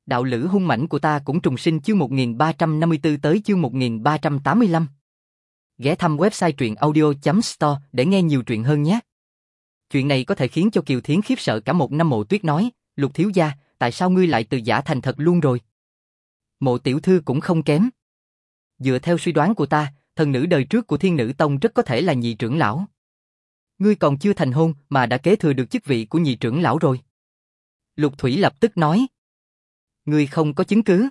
Đạo lữ hung mãnh của ta cũng trùng sinh chương 1354 tới chương 1385. Ghé thăm website truyệnaudio.store để nghe nhiều truyện hơn nhé. Chuyện này có thể khiến cho Kiều Thiến khiếp sợ cả một năm. Mộ Tuyết nói, Lục thiếu gia, tại sao ngươi lại từ giả thành thật luôn rồi? Mộ tiểu thư cũng không kém. Dựa theo suy đoán của ta, thần nữ đời trước của Thiên Nữ Tông rất có thể là nhị trưởng lão. Ngươi còn chưa thành hôn mà đã kế thừa được chức vị của nhị trưởng lão rồi. Lục Thủy lập tức nói. Ngươi không có chứng cứ.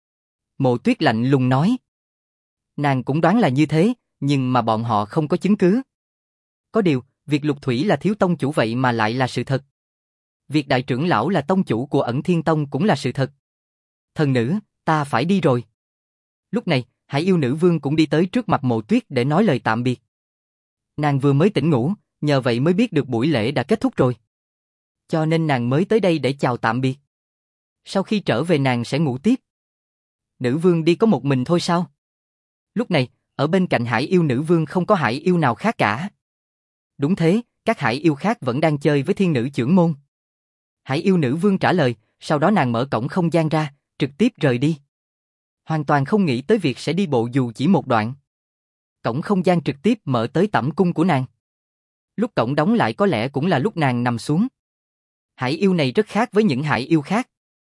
Mộ Tuyết lạnh lùng nói. Nàng cũng đoán là như thế, nhưng mà bọn họ không có chứng cứ. Có điều, việc Lục Thủy là thiếu tông chủ vậy mà lại là sự thật. Việc đại trưởng lão là tông chủ của Ẩn Thiên Tông cũng là sự thật. Thần nữ, ta phải đi rồi. Lúc này, Hải Yêu Nữ Vương cũng đi tới trước mặt Mộ Tuyết để nói lời tạm biệt. Nàng vừa mới tỉnh ngủ, nhờ vậy mới biết được buổi lễ đã kết thúc rồi. Cho nên nàng mới tới đây để chào tạm biệt. Sau khi trở về nàng sẽ ngủ tiếp. Nữ vương đi có một mình thôi sao? Lúc này, ở bên cạnh Hải Yêu Nữ Vương không có Hải Yêu nào khác cả. Đúng thế, các Hải Yêu khác vẫn đang chơi với Thiên Nữ Chưởng Môn. Hải Yêu Nữ Vương trả lời, sau đó nàng mở cổng không gian ra, trực tiếp rời đi. Hoàn toàn không nghĩ tới việc sẽ đi bộ dù chỉ một đoạn. Cổng không gian trực tiếp mở tới tẩm cung của nàng. Lúc cổng đóng lại có lẽ cũng là lúc nàng nằm xuống. Hải Yêu này rất khác với những Hải Yêu khác.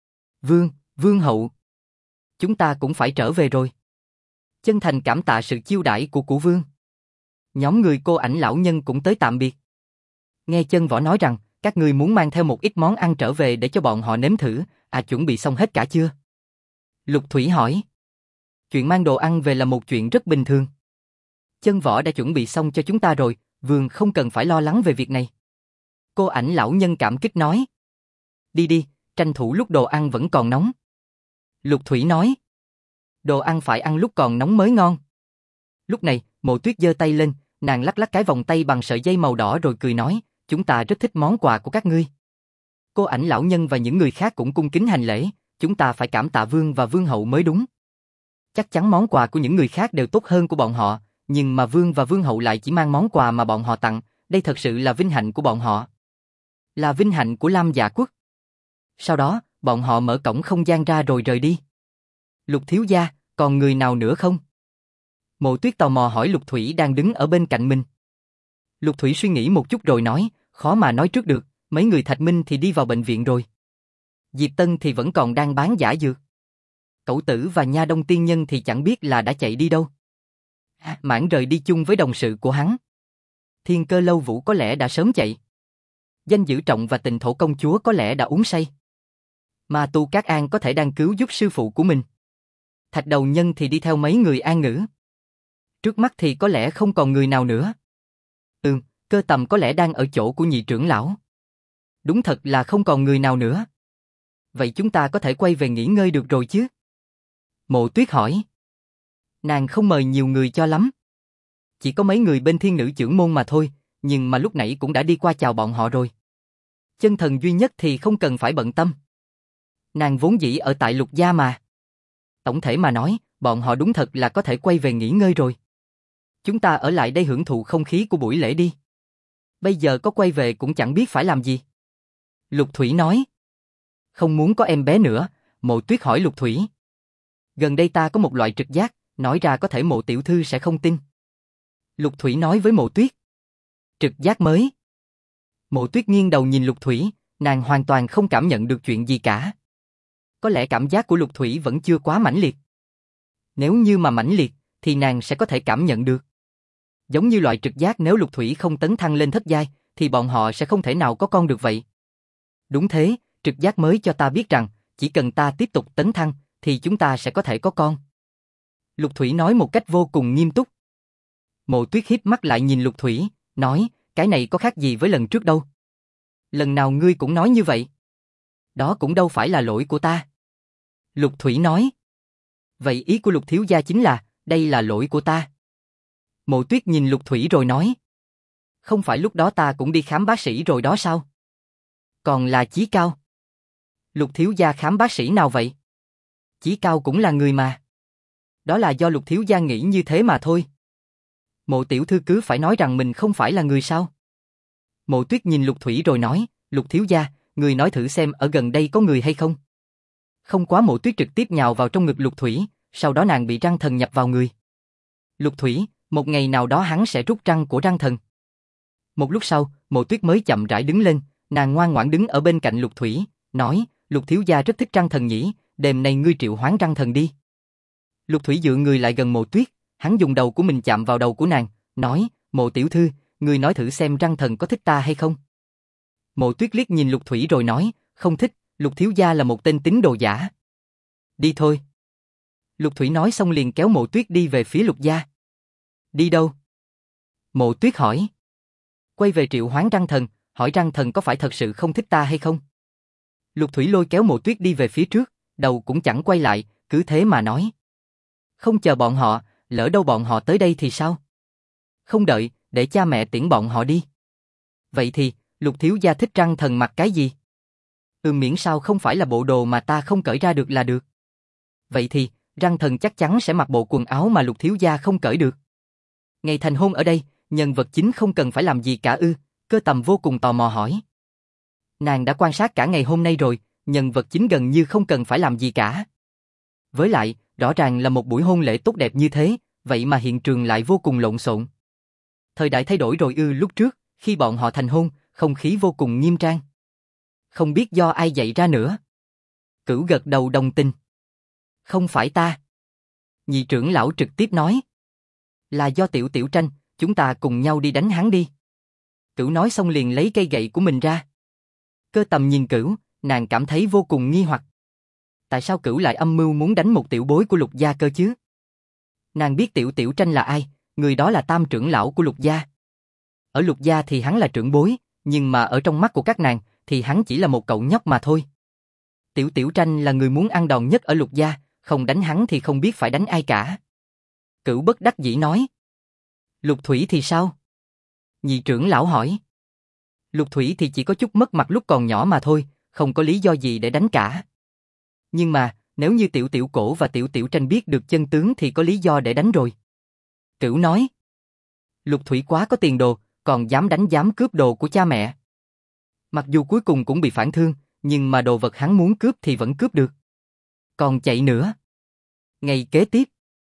Vương hậu. Chúng ta cũng phải trở về rồi. Chân thành cảm tạ sự chiêu đãi của Cửu Vương. Nhóm người Cô Ảnh lão nhân cũng tới tạm biệt. Nghe Chân Võ nói rằng, các ngươi muốn mang theo một ít món ăn trở về để cho bọn họ nếm thử, chuẩn bị xong hết cả chưa? Lục Thủy hỏi. Chuyện mang đồ ăn về là một chuyện rất bình thường. Chân Võ đã chuẩn bị xong cho chúng ta rồi, Vương không cần phải lo lắng về việc này. Cô Ảnh lão nhân cảm kích nói. Đi, tranh thủ lúc đồ ăn vẫn còn nóng. Lục Thủy nói. Đồ ăn phải ăn lúc còn nóng mới ngon. Lúc này, Mộ Tuyết giơ tay lên, nàng lắc lắc cái vòng tay bằng sợi dây màu đỏ rồi cười nói, chúng ta rất thích món quà của các ngươi. Cô Ảnh lão nhân và những người khác cũng cung kính hành lễ, chúng ta phải cảm tạ Vương và Vương hậu mới đúng. Chắc chắn món quà của những người khác đều tốt hơn của bọn họ, nhưng mà Vương và Vương hậu lại chỉ mang món quà mà bọn họ tặng, đây thật sự là vinh hạnh của bọn họ. Là vinh hạnh của Lam Dạ Quốc. Sau đó, bọn họ mở cổng không gian ra rồi rời đi. Lục thiếu gia, còn người nào nữa không? Mộ Tuyết tò mò hỏi Lục Thủy đang đứng ở bên cạnh mình. Lục Thủy suy nghĩ một chút rồi nói, khó mà nói trước được, mấy người Thạch Minh thì đi vào bệnh viện rồi. Diệp Tân thì vẫn còn đang bán giả dược. Cẩu Tử và Nha Đông Tiên Nhân thì chẳng biết là đã chạy đi đâu. Mãn rời đi chung với đồng sự của hắn. Thiên Cơ Lâu Vũ có lẽ đã sớm chạy. Danh Dữ Trọng và Tình Thổ Công Chúa có lẽ đã uống say. Ma Tu Cát An có thể đang cứu giúp sư phụ của mình. Thạch Đầu Nhân thì đi theo mấy người An Ngữ. Trước mắt thì có lẽ không còn người nào nữa. Cơ Tầm có lẽ đang ở chỗ của nhị trưởng lão. Đúng thật là không còn người nào nữa. Vậy chúng ta có thể quay về nghỉ ngơi được rồi chứ? Mộ Tuyết hỏi. Nàng không mời nhiều người cho lắm. Chỉ có mấy người bên Thiên Nữ Chưởng Môn mà thôi, nhưng mà lúc nãy cũng đã đi qua chào bọn họ rồi. Chân thần duy nhất thì không cần phải bận tâm. Nàng vốn dĩ ở tại Lục gia mà. Tổng thể mà nói, bọn họ đúng thật là có thể quay về nghỉ ngơi rồi. Chúng ta ở lại đây hưởng thụ không khí của buổi lễ đi. Bây giờ có quay về cũng chẳng biết phải làm gì. Lục Thủy nói. Không muốn có em bé nữa, Mộ Tuyết hỏi Lục Thủy. Gần đây ta có một loại trực giác, nói ra có thể Mộ tiểu thư sẽ không tin. Lục Thủy nói với Mộ Tuyết. Trực giác mới. Mộ Tuyết nghiêng đầu nhìn Lục Thủy, nàng hoàn toàn không cảm nhận được chuyện gì cả. Có lẽ cảm giác của Lục Thủy vẫn chưa quá mãnh liệt. Nếu như mà mãnh liệt, thì nàng sẽ có thể cảm nhận được. Giống như loại trực giác nếu Lục Thủy không tấn thăng lên thất giai, thì bọn họ sẽ không thể nào có con được vậy. Đúng thế, trực giác mới cho ta biết rằng, chỉ cần ta tiếp tục tấn thăng, thì chúng ta sẽ có thể có con. Lục Thủy nói một cách vô cùng nghiêm túc. Mộ Tuyết híp mắt lại nhìn Lục Thủy, nói, cái này có khác gì với lần trước đâu. Lần nào ngươi cũng nói như vậy. Đó cũng đâu phải là lỗi của ta. Lục Thủy nói. Vậy ý của Lục thiếu gia chính là, đây là lỗi của ta. Mộ Tuyết nhìn Lục Thủy rồi nói. Không phải lúc đó ta cũng đi khám bác sĩ rồi đó sao? Còn là Chí Cao. Lục thiếu gia khám bác sĩ nào vậy? Chí Cao cũng là người mà. Đó là do Lục thiếu gia nghĩ như thế mà thôi. Mộ tiểu thư cứ phải nói rằng mình không phải là người sao? Mộ Tuyết nhìn Lục Thủy rồi nói, Lục thiếu gia, người nói thử xem ở gần đây có người hay không? Không quá Mộ Tuyết trực tiếp nhào vào trong ngực Lục Thủy, sau đó nàng bị răng thần nhập vào người. Lục Thủy, một ngày nào đó hắn sẽ rút răng của răng thần. Một lúc sau, Mộ Tuyết mới chậm rãi đứng lên, nàng ngoan ngoãn đứng ở bên cạnh Lục Thủy, nói, Lục thiếu gia rất thích răng thần nhỉ, đêm nay ngươi triệu hoán răng thần đi. Lục Thủy dựa người lại gần Mộ Tuyết, hắn dùng đầu của mình chạm vào đầu của nàng, nói, Mộ tiểu thư, ngươi nói thử xem răng thần có thích ta hay không. Mộ Tuyết liếc nhìn Lục Thủy rồi nói, không thích, Lục thiếu gia là một tên tín đồ giả. Đi thôi. Lục Thủy nói xong liền kéo Mộ Tuyết đi về phía Lục gia. Đi đâu? Mộ Tuyết hỏi. Quay về triệu hoán răng thần, hỏi răng thần có phải thật sự không thích ta hay không? Lục Thủy lôi kéo Mộ Tuyết đi về phía trước, đầu cũng chẳng quay lại, cứ thế mà nói. Không chờ bọn họ, lỡ đâu bọn họ tới đây thì sao? Không đợi, để cha mẹ tiễn bọn họ đi. Vậy thì, Lục thiếu gia thích răng thần mặc cái gì? Miễn sao không phải là bộ đồ mà ta không cởi ra được là được. Vậy thì, răng thần chắc chắn sẽ mặc bộ quần áo mà Lục thiếu gia không cởi được. Ngày thành hôn ở đây, nhân vật chính không cần phải làm gì cả ư? Cơ Tầm vô cùng tò mò hỏi. Nàng đã quan sát cả ngày hôm nay rồi, nhân vật chính gần như không cần phải làm gì cả. Với lại, rõ ràng là một buổi hôn lễ tốt đẹp như thế, vậy mà hiện trường lại vô cùng lộn xộn. Thời đại thay đổi rồi ư? Lúc trước, khi bọn họ thành hôn, không khí vô cùng nghiêm trang. Không biết do ai dạy ra nữa. Cửu gật đầu đồng tình. Không phải ta. Nhị trưởng lão trực tiếp nói. Là do Tiểu Tiểu Tranh, chúng ta cùng nhau đi đánh hắn đi. Cửu nói xong liền lấy cây gậy của mình ra. Cơ Tầm nhìn Cửu, nàng cảm thấy vô cùng nghi hoặc. Tại sao Cửu lại âm mưu muốn đánh một tiểu bối của Lục gia cơ chứ? Nàng biết Tiểu Tiểu Tranh là ai, người đó là tam trưởng lão của Lục gia. Ở Lục gia thì hắn là trưởng bối, nhưng mà ở trong mắt của các nàng thì hắn chỉ là một cậu nhóc mà thôi. Tiểu Tiểu Tranh là người muốn ăn đòn nhất ở Lục gia, không đánh hắn thì không biết phải đánh ai cả. Cửu bất đắc dĩ nói. Lục Thủy thì sao? Nhị trưởng lão hỏi. Lục Thủy thì chỉ có chút mất mặt lúc còn nhỏ mà thôi, không có lý do gì để đánh cả. Nhưng mà, nếu như Tiểu Tiểu Cổ và Tiểu Tiểu Tranh biết được chân tướng thì có lý do để đánh rồi. Cửu nói. Lục Thủy quá có tiền đồ, còn dám đánh dám cướp đồ của cha mẹ. Mặc dù cuối cùng cũng bị phản thương, nhưng mà đồ vật hắn muốn cướp thì vẫn cướp được. Còn chạy nữa. Ngày kế tiếp.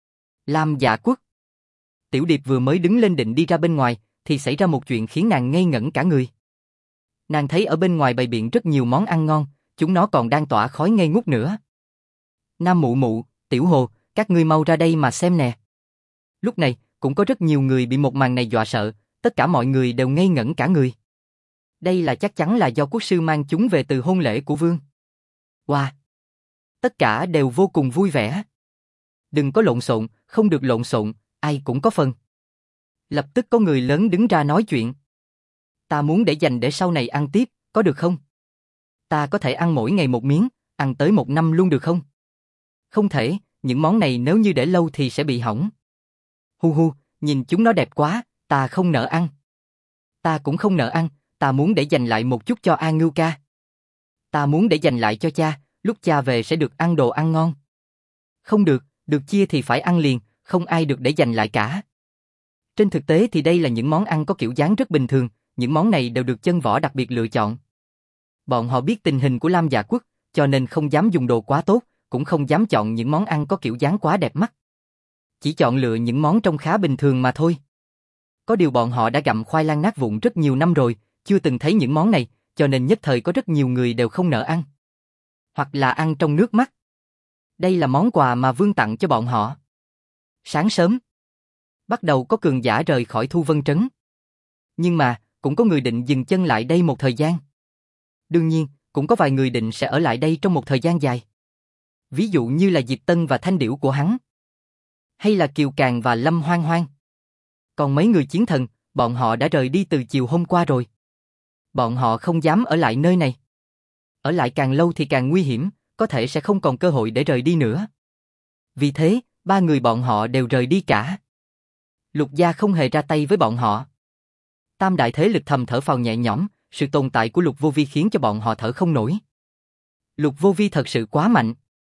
Lam Dạ Quốc. Tiểu Điệp vừa mới đứng lên định đi ra bên ngoài, thì xảy ra một chuyện khiến nàng ngây ngẩn cả người. Nàng thấy ở bên ngoài bày biện rất nhiều món ăn ngon, chúng nó còn đang tỏa khói ngây ngút nữa. Nam Mụ Mụ, Tiểu Hồ, các ngươi mau ra đây mà xem nè. Lúc này, cũng có rất nhiều người bị một màn này dọa sợ, tất cả mọi người đều ngây ngẩn cả người. Đây là chắc chắn là do quốc sư mang chúng về từ hôn lễ của vương. Wow! Tất cả đều vô cùng vui vẻ. Đừng có lộn xộn, không được lộn xộn, ai cũng có phần. Lập tức có người lớn đứng ra nói chuyện. Ta muốn để dành để sau này ăn tiếp, có được không? Ta có thể ăn mỗi ngày một miếng, ăn tới 1 năm luôn được không? Không thể, những món này nếu như để lâu thì sẽ bị hỏng. Hu hu, nhìn chúng nó đẹp quá, ta không nỡ ăn. Ta cũng không nỡ ăn, ta muốn để dành lại một chút cho A Ngưu ca. Ta muốn để dành lại cho cha, lúc cha về sẽ được ăn đồ ăn ngon. Không được, được chia thì phải ăn liền, không ai được để dành lại cả. Trên thực tế thì đây là những món ăn có kiểu dáng rất bình thường, những món này đều được chân võ đặc biệt lựa chọn. Bọn họ biết tình hình của Lam Dạ Quốc, cho nên không dám dùng đồ quá tốt, cũng không dám chọn những món ăn có kiểu dáng quá đẹp mắt. Chỉ chọn lựa những món trông khá bình thường mà thôi. Có điều bọn họ đã gặm khoai lang nát vụn rất nhiều năm rồi, chưa từng thấy những món này, cho nên nhất thời có rất nhiều người đều không nỡ ăn. Hoặc là ăn trong nước mắt. Đây là món quà mà vương tặng cho bọn họ. Sáng sớm, bắt đầu có cường giả rời khỏi Thu Vân Trấn. Nhưng mà, cũng có người định dừng chân lại đây một thời gian. Đương nhiên, cũng có vài người định sẽ ở lại đây trong một thời gian dài. Ví dụ như là Diệp Tân và Thanh Điểu của hắn. Hay là Kiều Càn và Lâm Hoang Hoang. Còn mấy người chiến thần, bọn họ đã rời đi từ chiều hôm qua rồi. Bọn họ không dám ở lại nơi này. Ở lại càng lâu thì càng nguy hiểm, có thể sẽ không còn cơ hội để rời đi nữa. Vì thế, 3 người bọn họ đều rời đi cả. Lục gia không hề ra tay với bọn họ. Tam đại thế lực thầm thở phào nhẹ nhõm, sự tồn tại của Lục Vô Vi khiến cho bọn họ thở không nổi. Lục Vô Vi thật sự quá mạnh.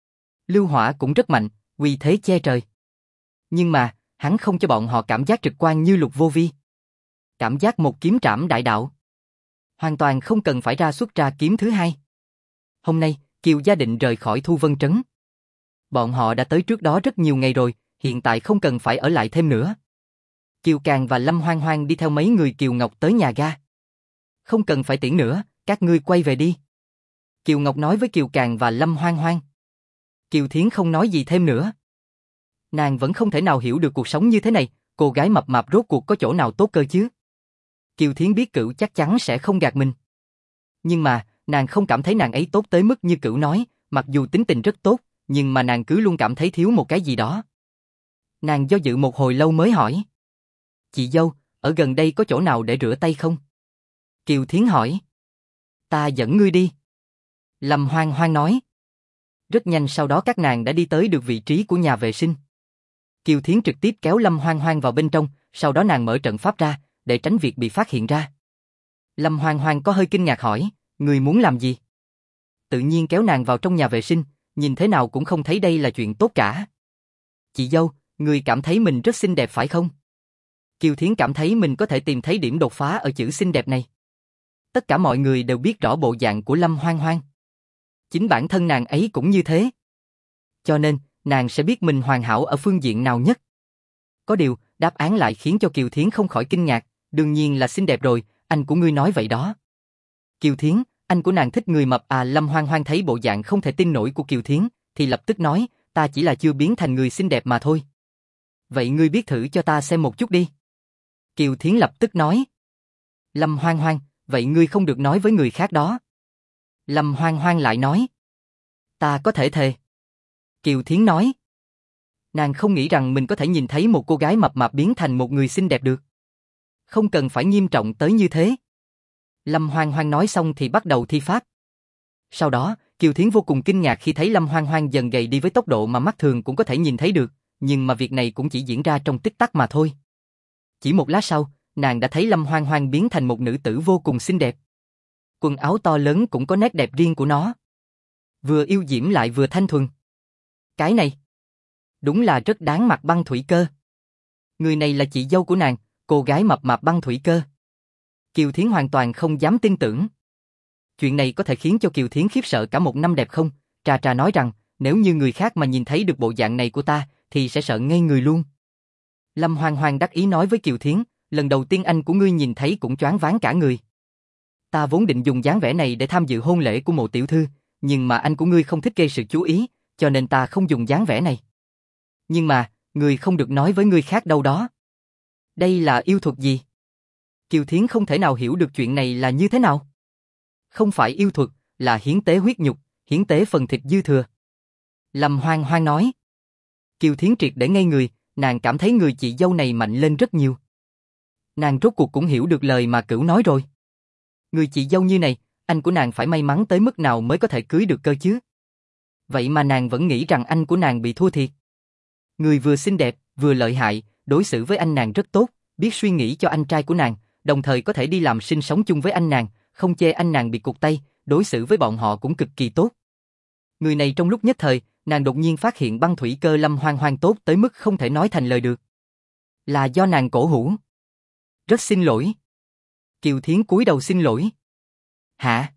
Lưu Hỏa cũng rất mạnh, uy thế che trời. Nhưng mà, hắn không cho bọn họ cảm giác trực quan như Lục Vô Vi. Cảm giác một kiếm trảm đại đạo. Hoàn toàn không cần phải xuất ra kiếm thứ hai. Hôm nay, Kiều gia định rời khỏi Thu Vân Trấn. Bọn họ đã tới trước đó rất nhiều ngày rồi, hiện tại không cần phải ở lại thêm nữa. Kiều Càng và Lâm Hoang Hoang đi theo mấy người Kiều Ngọc tới nhà ga. Không cần phải tiễn nữa, các ngươi quay về đi. Kiều Ngọc nói với Kiều Càng và Lâm Hoang Hoang. Kiều Thiến không nói gì thêm nữa. Nàng vẫn không thể nào hiểu được cuộc sống như thế này, cô gái mập mạp rốt cuộc có chỗ nào tốt cơ chứ. Kiều Thiến biết Cửu chắc chắn sẽ không gạt mình. Nhưng mà, nàng không cảm thấy nàng ấy tốt tới mức như Cửu nói, mặc dù tính tình rất tốt, nhưng mà nàng cứ luôn cảm thấy thiếu một cái gì đó. Nàng do dự một hồi lâu mới hỏi. Chị dâu, ở gần đây có chỗ nào để rửa tay không? Kiều Thiến hỏi. Ta dẫn ngươi đi. Lâm Hoang Hoang nói. Rất nhanh sau đó các nàng đã đi tới được vị trí của nhà vệ sinh. Kiều Thiến trực tiếp kéo Lâm Hoang Hoang vào bên trong, sau đó nàng mở trận pháp ra, để tránh việc bị phát hiện ra. Lâm Hoang Hoang có hơi kinh ngạc hỏi, người muốn làm gì? Tự nhiên kéo nàng vào trong nhà vệ sinh, nhìn thế nào cũng không thấy đây là chuyện tốt cả. Chị dâu, người cảm thấy mình rất xinh đẹp phải không? Kiều Thiến cảm thấy mình có thể tìm thấy điểm đột phá ở chữ xinh đẹp này. Tất cả mọi người đều biết rõ bộ dạng của Lâm Hoang Hoang. Chính bản thân nàng ấy cũng như thế. Cho nên, nàng sẽ biết mình hoàn hảo ở phương diện nào nhất. Có điều, đáp án lại khiến cho Kiều Thiến không khỏi kinh ngạc, đương nhiên là xinh đẹp rồi, anh của ngươi nói vậy đó. Kiều Thiến, anh của nàng thích người mập à? Lâm Hoang Hoang thấy bộ dạng không thể tin nổi của Kiều Thiến, thì lập tức nói, ta chỉ là chưa biến thành người xinh đẹp mà thôi. Vậy ngươi biết thử cho ta xem một chút đi. Kiều Thiến lập tức nói. Lâm Hoang Hoang, vậy ngươi không được nói với người khác đó. Lâm Hoang Hoang lại nói. Ta có thể thề. Kiều Thiến nói. Nàng không nghĩ rằng mình có thể nhìn thấy một cô gái mập mạp biến thành một người xinh đẹp được. Không cần phải nghiêm trọng tới như thế. Lâm Hoang Hoang nói xong thì bắt đầu thi pháp. Sau đó, Kiều Thiến vô cùng kinh ngạc khi thấy Lâm Hoang Hoang dần gầy đi với tốc độ mà mắt thường cũng có thể nhìn thấy được, nhưng mà việc này cũng chỉ diễn ra trong tích tắc mà thôi. Chỉ một lát sau, nàng đã thấy Lâm Hoang Hoang biến thành một nữ tử vô cùng xinh đẹp. Quần áo to lớn cũng có nét đẹp riêng của nó. Vừa yêu diễm lại vừa thanh thuần. Cái này, đúng là rất đáng mặc Băng Thủy Cơ. Người này là chị dâu của nàng, cô gái mập mạp Băng Thủy Cơ. Kiều Thiến hoàn toàn không dám tin tưởng. Chuyện này có thể khiến cho Kiều Thiến khiếp sợ cả một năm đẹp không? Trà Trà nói rằng, nếu như người khác mà nhìn thấy được bộ dạng này của ta, thì sẽ sợ ngây người luôn. Lâm Hoang Hoang đắc ý nói với Kiều Thiến, lần đầu tiên anh của ngươi nhìn thấy cũng choáng váng cả người. Ta vốn định dùng dáng vẻ này để tham dự hôn lễ của Mộ tiểu thư, nhưng mà anh của ngươi không thích gây sự chú ý, cho nên ta không dùng dáng vẻ này. Nhưng mà, ngươi không được nói với người khác đâu đó. Đây là yêu thuật gì? Kiều Thiến không thể nào hiểu được chuyện này là như thế nào. Không phải yêu thuật, là hiến tế huyết nhục, hiến tế phần thịt dư thừa. Lâm Hoang Hoang nói. Kiều Thiến triệt để ngây người, nàng cảm thấy người chị dâu này mạnh lên rất nhiều. Nàng rốt cuộc cũng hiểu được lời mà Cửu nói rồi. Người chị dâu như này, anh của nàng phải may mắn tới mức nào mới có thể cưới được cơ chứ? Vậy mà nàng vẫn nghĩ rằng anh của nàng bị thua thiệt. Người vừa xinh đẹp, vừa lợi hại, đối xử với anh nàng rất tốt, biết suy nghĩ cho anh trai của nàng, đồng thời có thể đi làm sinh sống chung với anh nàng, không chê anh nàng bị cụt tay, đối xử với bọn họ cũng cực kỳ tốt. Người này trong lúc nhất thời, nàng đột nhiên phát hiện Băng Thủy Cơ Lâm Hoang Hoang tốt tới mức không thể nói thành lời được. Là do nàng cổ hủ. Rất xin lỗi. Kiều Thiến cúi đầu xin lỗi. Hả?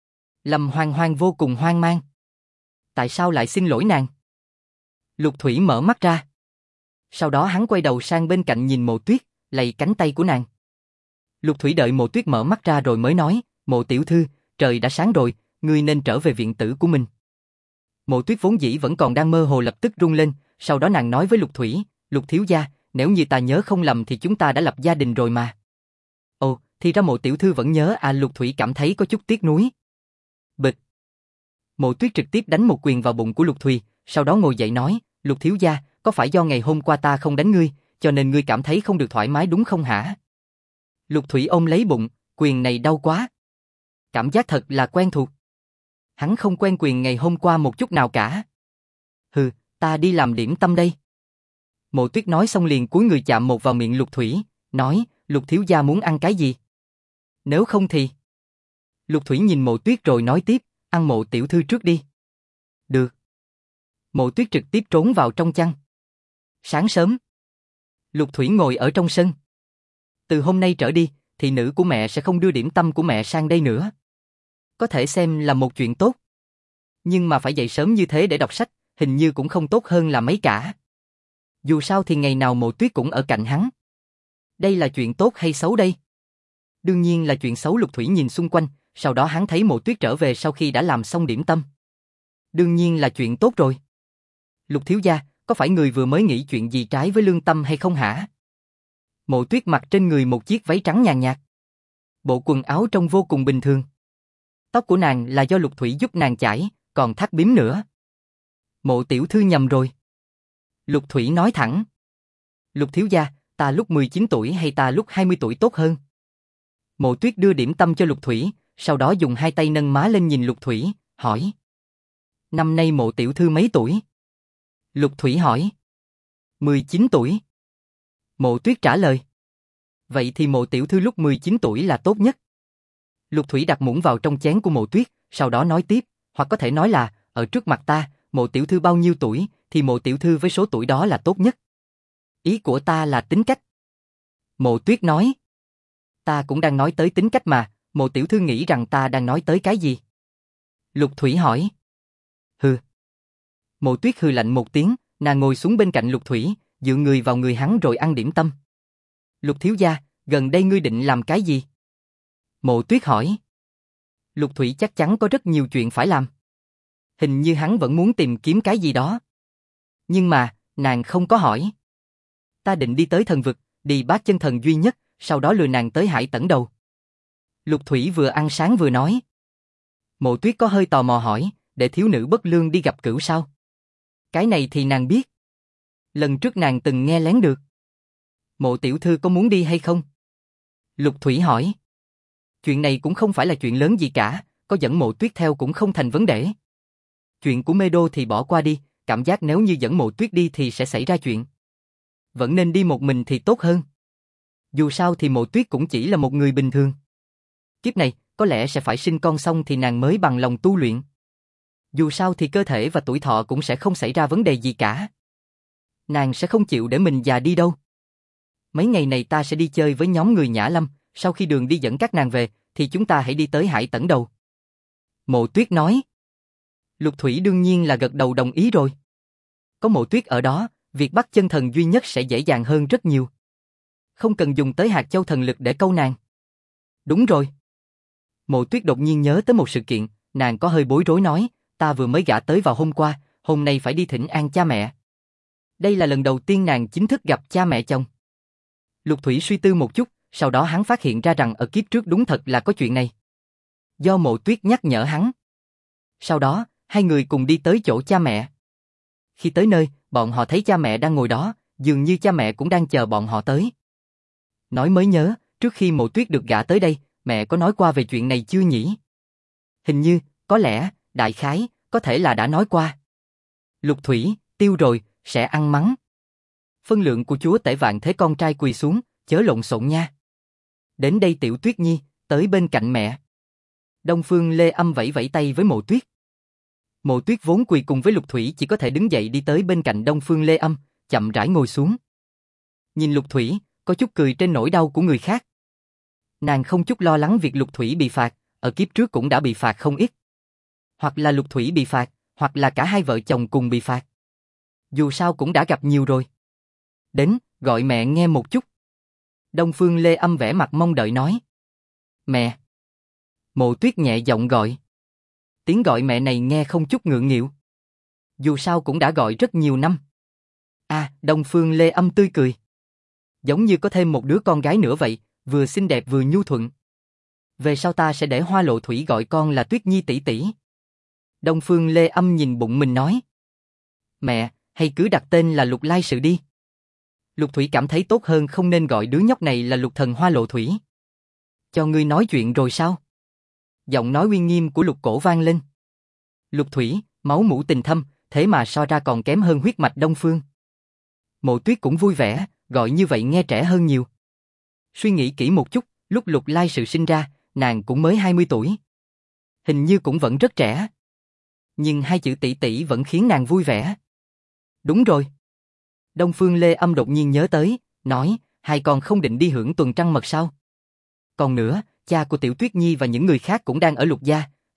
Lâm Hoang Hoang vô cùng hoang mang. Tại sao lại xin lỗi nàng? Lục Thủy mở mắt ra. Sau đó hắn quay đầu sang bên cạnh nhìn Mộ Tuyết, lay cánh tay của nàng. Lục Thủy đợi Mộ Tuyết mở mắt ra rồi mới nói, Mộ tiểu thư, trời đã sáng rồi, ngươi nên trở về viện tử của mình. Mộ Tuyết vốn dĩ vẫn còn đang mơ hồ lập tức run lên, sau đó nàng nói với Lục Thủy, Lục thiếu gia, nếu như ta nhớ không lầm thì chúng ta đã lập gia đình rồi mà. Ồ, thì ra Mộ tiểu thư vẫn nhớ à? Lục Thủy cảm thấy có chút tiếc nuối. Bịch. Mộ Tuyết trực tiếp đánh một quyền vào bụng của Lục Thùy, sau đó ngồi dậy nói, Lục thiếu gia, có phải do ngày hôm qua ta không đánh ngươi, cho nên ngươi cảm thấy không được thoải mái đúng không hả? Lục Thủy ôm lấy bụng, quyền này đau quá. Cảm giác thật là quen thuộc. Hắn không quen quyền ngày hôm qua một chút nào cả. Hừ, ta đi làm điểm tâm đây. Mộ Tuyết nói xong liền cúi người chạm một vào miệng Lục Thủy, nói, Lục thiếu gia muốn ăn cái gì? Nếu không thì... Lục Thủy nhìn Mộ Tuyết rồi nói tiếp, ăn Mộ tiểu thư trước đi. Được. Mộ Tuyết trực tiếp trốn vào trong chăn. Sáng sớm, Lục Thủy ngồi ở trong sân. Từ hôm nay trở đi, thị nữ của mẹ sẽ không đưa điểm tâm của mẹ sang đây nữa. Có thể xem là một chuyện tốt. Nhưng mà phải dậy sớm như thế để đọc sách, hình như cũng không tốt hơn là mấy cả. Dù sao thì ngày nào Mộ Tuyết cũng ở cạnh hắn. Đây là chuyện tốt hay xấu đây? Đương nhiên là chuyện xấu. Lục Thủy nhìn xung quanh, sau đó hắn thấy Mộ Tuyết trở về sau khi đã làm xong điểm tâm. Đương nhiên là chuyện tốt rồi. Lục thiếu gia, có phải người vừa mới nghĩ chuyện gì trái với lương tâm hay không hả? Mộ Tuyết mặc trên người một chiếc váy trắng nhàn nhạt. Bộ quần áo trông vô cùng bình thường. Tóc của nàng là do Lục Thủy giúp nàng chải, còn thắt bím nữa. Mộ tiểu thư nhầm rồi. Lục Thủy nói thẳng. Lục thiếu gia, ta lúc 19 tuổi hay ta lúc 20 tuổi tốt hơn? Mộ Tuyết đưa điểm tâm cho Lục Thủy, sau đó dùng hai tay nâng má lên nhìn Lục Thủy, hỏi. Năm nay Mộ tiểu thư mấy tuổi? Lục Thủy hỏi. 19 tuổi. Mộ Tuyết trả lời. Vậy thì Mộ tiểu thư lúc 19 tuổi là tốt nhất. Lục Thủy đặt muỗng vào trong chén của Mộ Tuyết, sau đó nói tiếp, hoặc có thể nói là, ở trước mặt ta, Mộ tiểu thư bao nhiêu tuổi, thì Mộ tiểu thư với số tuổi đó là tốt nhất. Ý của ta là tính cách. Mộ Tuyết nói. Ta cũng đang nói tới tính cách mà, Mộ tiểu thư nghĩ rằng ta đang nói tới cái gì? Lục Thủy hỏi. Hừ. Mộ Tuyết hừ lạnh một tiếng, nàng ngồi xuống bên cạnh Lục Thủy, dựa người vào người hắn rồi ăn điểm tâm. Lục thiếu gia, gần đây ngươi định làm cái gì? Mộ Tuyết hỏi. Lục Thủy chắc chắn có rất nhiều chuyện phải làm. Hình như hắn vẫn muốn tìm kiếm cái gì đó. Nhưng mà, nàng không có hỏi. Ta định đi tới thần vực, đi bát chân thần duy nhất, sau đó lừa nàng tới Hải Tẩn Đầu. Lục Thủy vừa ăn sáng vừa nói. Mộ Tuyết có hơi tò mò hỏi, để thiếu nữ bất lương đi gặp Cửu sao? Cái này thì nàng biết. Lần trước nàng từng nghe lén được. Mộ tiểu thư có muốn đi hay không? Lục Thủy hỏi. Chuyện này cũng không phải là chuyện lớn gì cả, có dẫn Mộ Tuyết theo cũng không thành vấn đề. Chuyện của Mê Đô thì bỏ qua đi, cảm giác nếu như dẫn Mộ Tuyết đi thì sẽ xảy ra chuyện. Vẫn nên đi một mình thì tốt hơn. Dù sao thì Mộ Tuyết cũng chỉ là một người bình thường. Kiếp này, có lẽ sẽ phải sinh con xong thì nàng mới bằng lòng tu luyện. Dù sao thì cơ thể và tuổi thọ cũng sẽ không xảy ra vấn đề gì cả. Nàng sẽ không chịu để mình già đi đâu. Mấy ngày này ta sẽ đi chơi với nhóm người Nhã Lâm, sau khi đường đi dẫn các nàng về, thì chúng ta hãy đi tới Hải Tẩn Đầu. Mộ Tuyết nói. Lục Thủy đương nhiên là gật đầu đồng ý rồi. Có Mộ Tuyết ở đó, việc bắt chân thần duy nhất sẽ dễ dàng hơn rất nhiều. Không cần dùng tới hạt châu thần lực để câu nàng. Đúng rồi. Mộ Tuyết đột nhiên nhớ tới một sự kiện, nàng có hơi bối rối nói, ta vừa mới gả tới vào hôm qua, hôm nay phải đi thỉnh an cha mẹ. Đây là lần đầu tiên nàng chính thức gặp cha mẹ chồng. Lục Thủy suy tư một chút, sau đó hắn phát hiện ra rằng ở kiếp trước đúng thật là có chuyện này. Do Mộ Tuyết nhắc nhở hắn. Sau đó, hai người cùng đi tới chỗ cha mẹ. Khi tới nơi, bọn họ thấy cha mẹ đang ngồi đó, dường như cha mẹ cũng đang chờ bọn họ tới. Nói mới nhớ, trước khi Mộ Tuyết được gả tới đây, mẹ có nói qua về chuyện này chưa nhỉ? Hình như, có lẽ, đại khái, có thể là đã nói qua. Lục Thủy, tiêu rồi, sẽ ăn mắng. Phân lượng của chúa tể vạn thế con trai quỳ xuống, chớ lộn xộn nha. Đến đây Tiểu Tuyết Nhi, tới bên cạnh mẹ. Đông Phương Lê Âm vẫy vẫy tay với Mộ Tuyết. Mộ Tuyết vốn quỳ cùng với Lục Thủy chỉ có thể đứng dậy đi tới bên cạnh Đông Phương Lê Âm, chậm rãi ngồi xuống. Nhìn Lục Thủy, có chút cười trên nỗi đau của người khác. Nàng không chút lo lắng việc Lục Thủy bị phạt, ở kiếp trước cũng đã bị phạt không ít. Hoặc là Lục Thủy bị phạt, hoặc là cả hai vợ chồng cùng bị phạt. Dù sao cũng đã gặp nhiều rồi. Đến, gọi mẹ nghe một chút. Đông Phương Lê Âm vẻ mặt mong đợi nói. Mẹ. Mộ Tuyết nhẹ giọng gọi. Tiếng gọi mẹ này nghe không chút ngượng nghịu. Dù sao cũng đã gọi rất nhiều năm. Đông Phương Lê Âm tươi cười. Giống như có thêm một đứa con gái nữa vậy, vừa xinh đẹp vừa nhu thuận. Về sau ta sẽ để Hoa Lộ Thủy gọi con là Tuyết Nhi tỷ tỷ. Đông Phương Lê Âm nhìn bụng mình nói. Mẹ, hay cứ đặt tên là Lục Lai Sự đi. Lục Thủy cảm thấy tốt hơn không nên gọi đứa nhóc này là Lục Thần Hoa Lộ Thủy. Cho ngươi nói chuyện rồi sao? Giọng nói uy nghiêm của Lục Cổ vang lên. Lục Thủy, máu mủ tình thâm, thế mà so ra còn kém hơn huyết mạch Đông Phương. Mộ Tuyết cũng vui vẻ, gọi như vậy nghe trẻ hơn nhiều. Suy nghĩ kỹ một chút, lúc Lục Lai Sự sinh ra, nàng cũng mới 20 tuổi. Hình như cũng vẫn rất trẻ. Nhưng hai chữ tỷ tỷ vẫn khiến nàng vui vẻ. Đúng rồi. Đông Phương Lê Âm đột nhiên nhớ tới, nói, hai con không định đi hưởng tuần trăng mật sao? Còn nữa, cha của Tiểu Tuyết Nhi và những người khác cũng đang ở Lục gia,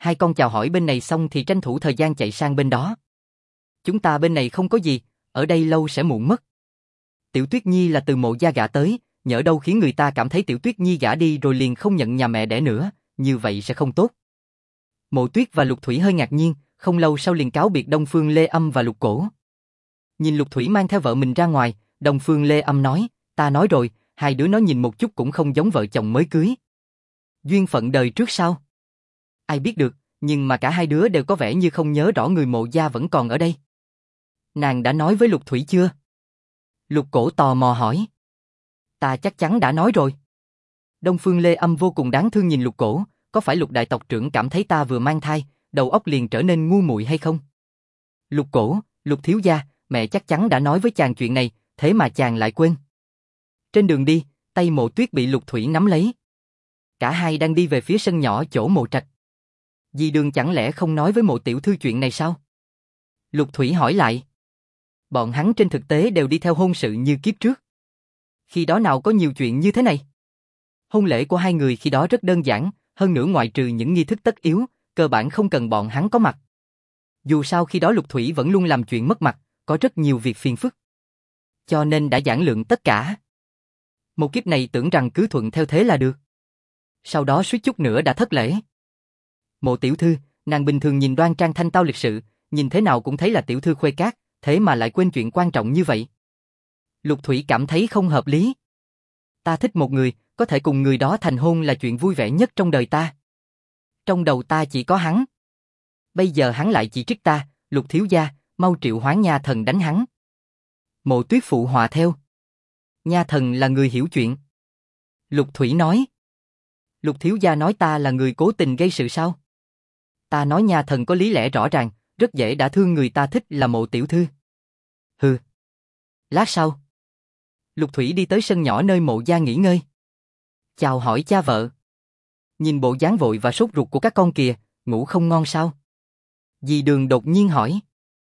Hai con chào hỏi bên này xong thì tranh thủ thời gian chạy sang bên đó. Chúng ta bên này không có gì, ở đây lâu sẽ muộn mất. Tiểu Tuyết Nhi là từ Mộ gia gả tới, nhỡ đâu khiến người ta cảm thấy Tiểu Tuyết Nhi gả đi rồi liền không nhận nhà mẹ đẻ nữa, như vậy sẽ không tốt. Mộ Tuyết và Lục Thủy hơi ngạc nhiên, không lâu sau liền cáo biệt Đông Phương Lê Âm và Lục Cổ. Nhìn Lục Thủy mang theo vợ mình ra ngoài, Đông Phương Lê Âm nói, ta nói rồi, hai đứa nó nhìn một chút cũng không giống vợ chồng mới cưới. Duyên phận đời trước sao? Ai biết được, nhưng mà cả hai đứa đều có vẻ như không nhớ rõ người Mộ gia vẫn còn ở đây. Nàng đã nói với Lục Thủy chưa? Lục Cổ tò mò hỏi. Ta chắc chắn đã nói rồi. Đông Phương Lê Âm vô cùng đáng thương nhìn Lục Cổ, có phải Lục đại tộc trưởng cảm thấy ta vừa mang thai, đầu óc liền trở nên ngu muội hay không? Lục Cổ, Lục thiếu gia, mẹ chắc chắn đã nói với chàng chuyện này, thế mà chàng lại quên. Trên đường đi, tay Mộ Tuyết bị Lục Thủy nắm lấy. Cả hai đang đi về phía sân nhỏ chỗ Mộ Trạch. Dì Đường chẳng lẽ không nói với Mộ tiểu thư chuyện này sao? Lục Thủy hỏi lại. Bọn hắn trên thực tế đều đi theo hôn sự như kiếp trước. Khi đó nào có nhiều chuyện như thế này? Hôn lễ của hai người khi đó rất đơn giản, hơn nữa ngoại trừ những nghi thức tất yếu, cơ bản không cần bọn hắn có mặt. Dù sao khi đó Lục Thủy vẫn luôn làm chuyện mất mặt, có rất nhiều việc phiền phức. Cho nên đã giản lược tất cả. Một kiếp này tưởng rằng cứ thuận theo thế là được. Sau đó suýt chút nữa đã thất lễ. Mộ tiểu thư, nàng bình thường nhìn đoan trang thanh tao lịch sự, nhìn thế nào cũng thấy là tiểu thư khuê cát, thế mà lại quên chuyện quan trọng như vậy. Lục Thủy cảm thấy không hợp lý. Ta thích một người, có thể cùng người đó thành hôn là chuyện vui vẻ nhất trong đời ta. Trong đầu ta chỉ có hắn. Bây giờ hắn lại chỉ trích ta, Lục thiếu gia, mau triệu hoán nha thần đánh hắn. Mộ Tuyết phụ họa theo. Nha thần là người hiểu chuyện. Lục Thủy nói. Lục thiếu gia nói ta là người cố tình gây sự sao? Ta nói nha thần có lý lẽ rõ ràng, rất dễ đã thương người ta thích là Mộ tiểu thư. Hừ. Lát sau, Lục Thủy đi tới sân nhỏ nơi Mộ gia nghỉ ngơi. Chào hỏi cha vợ. Nhìn bộ dáng vội và sốt ruột của các con kìa, ngủ không ngon sao? Dì Đường đột nhiên hỏi.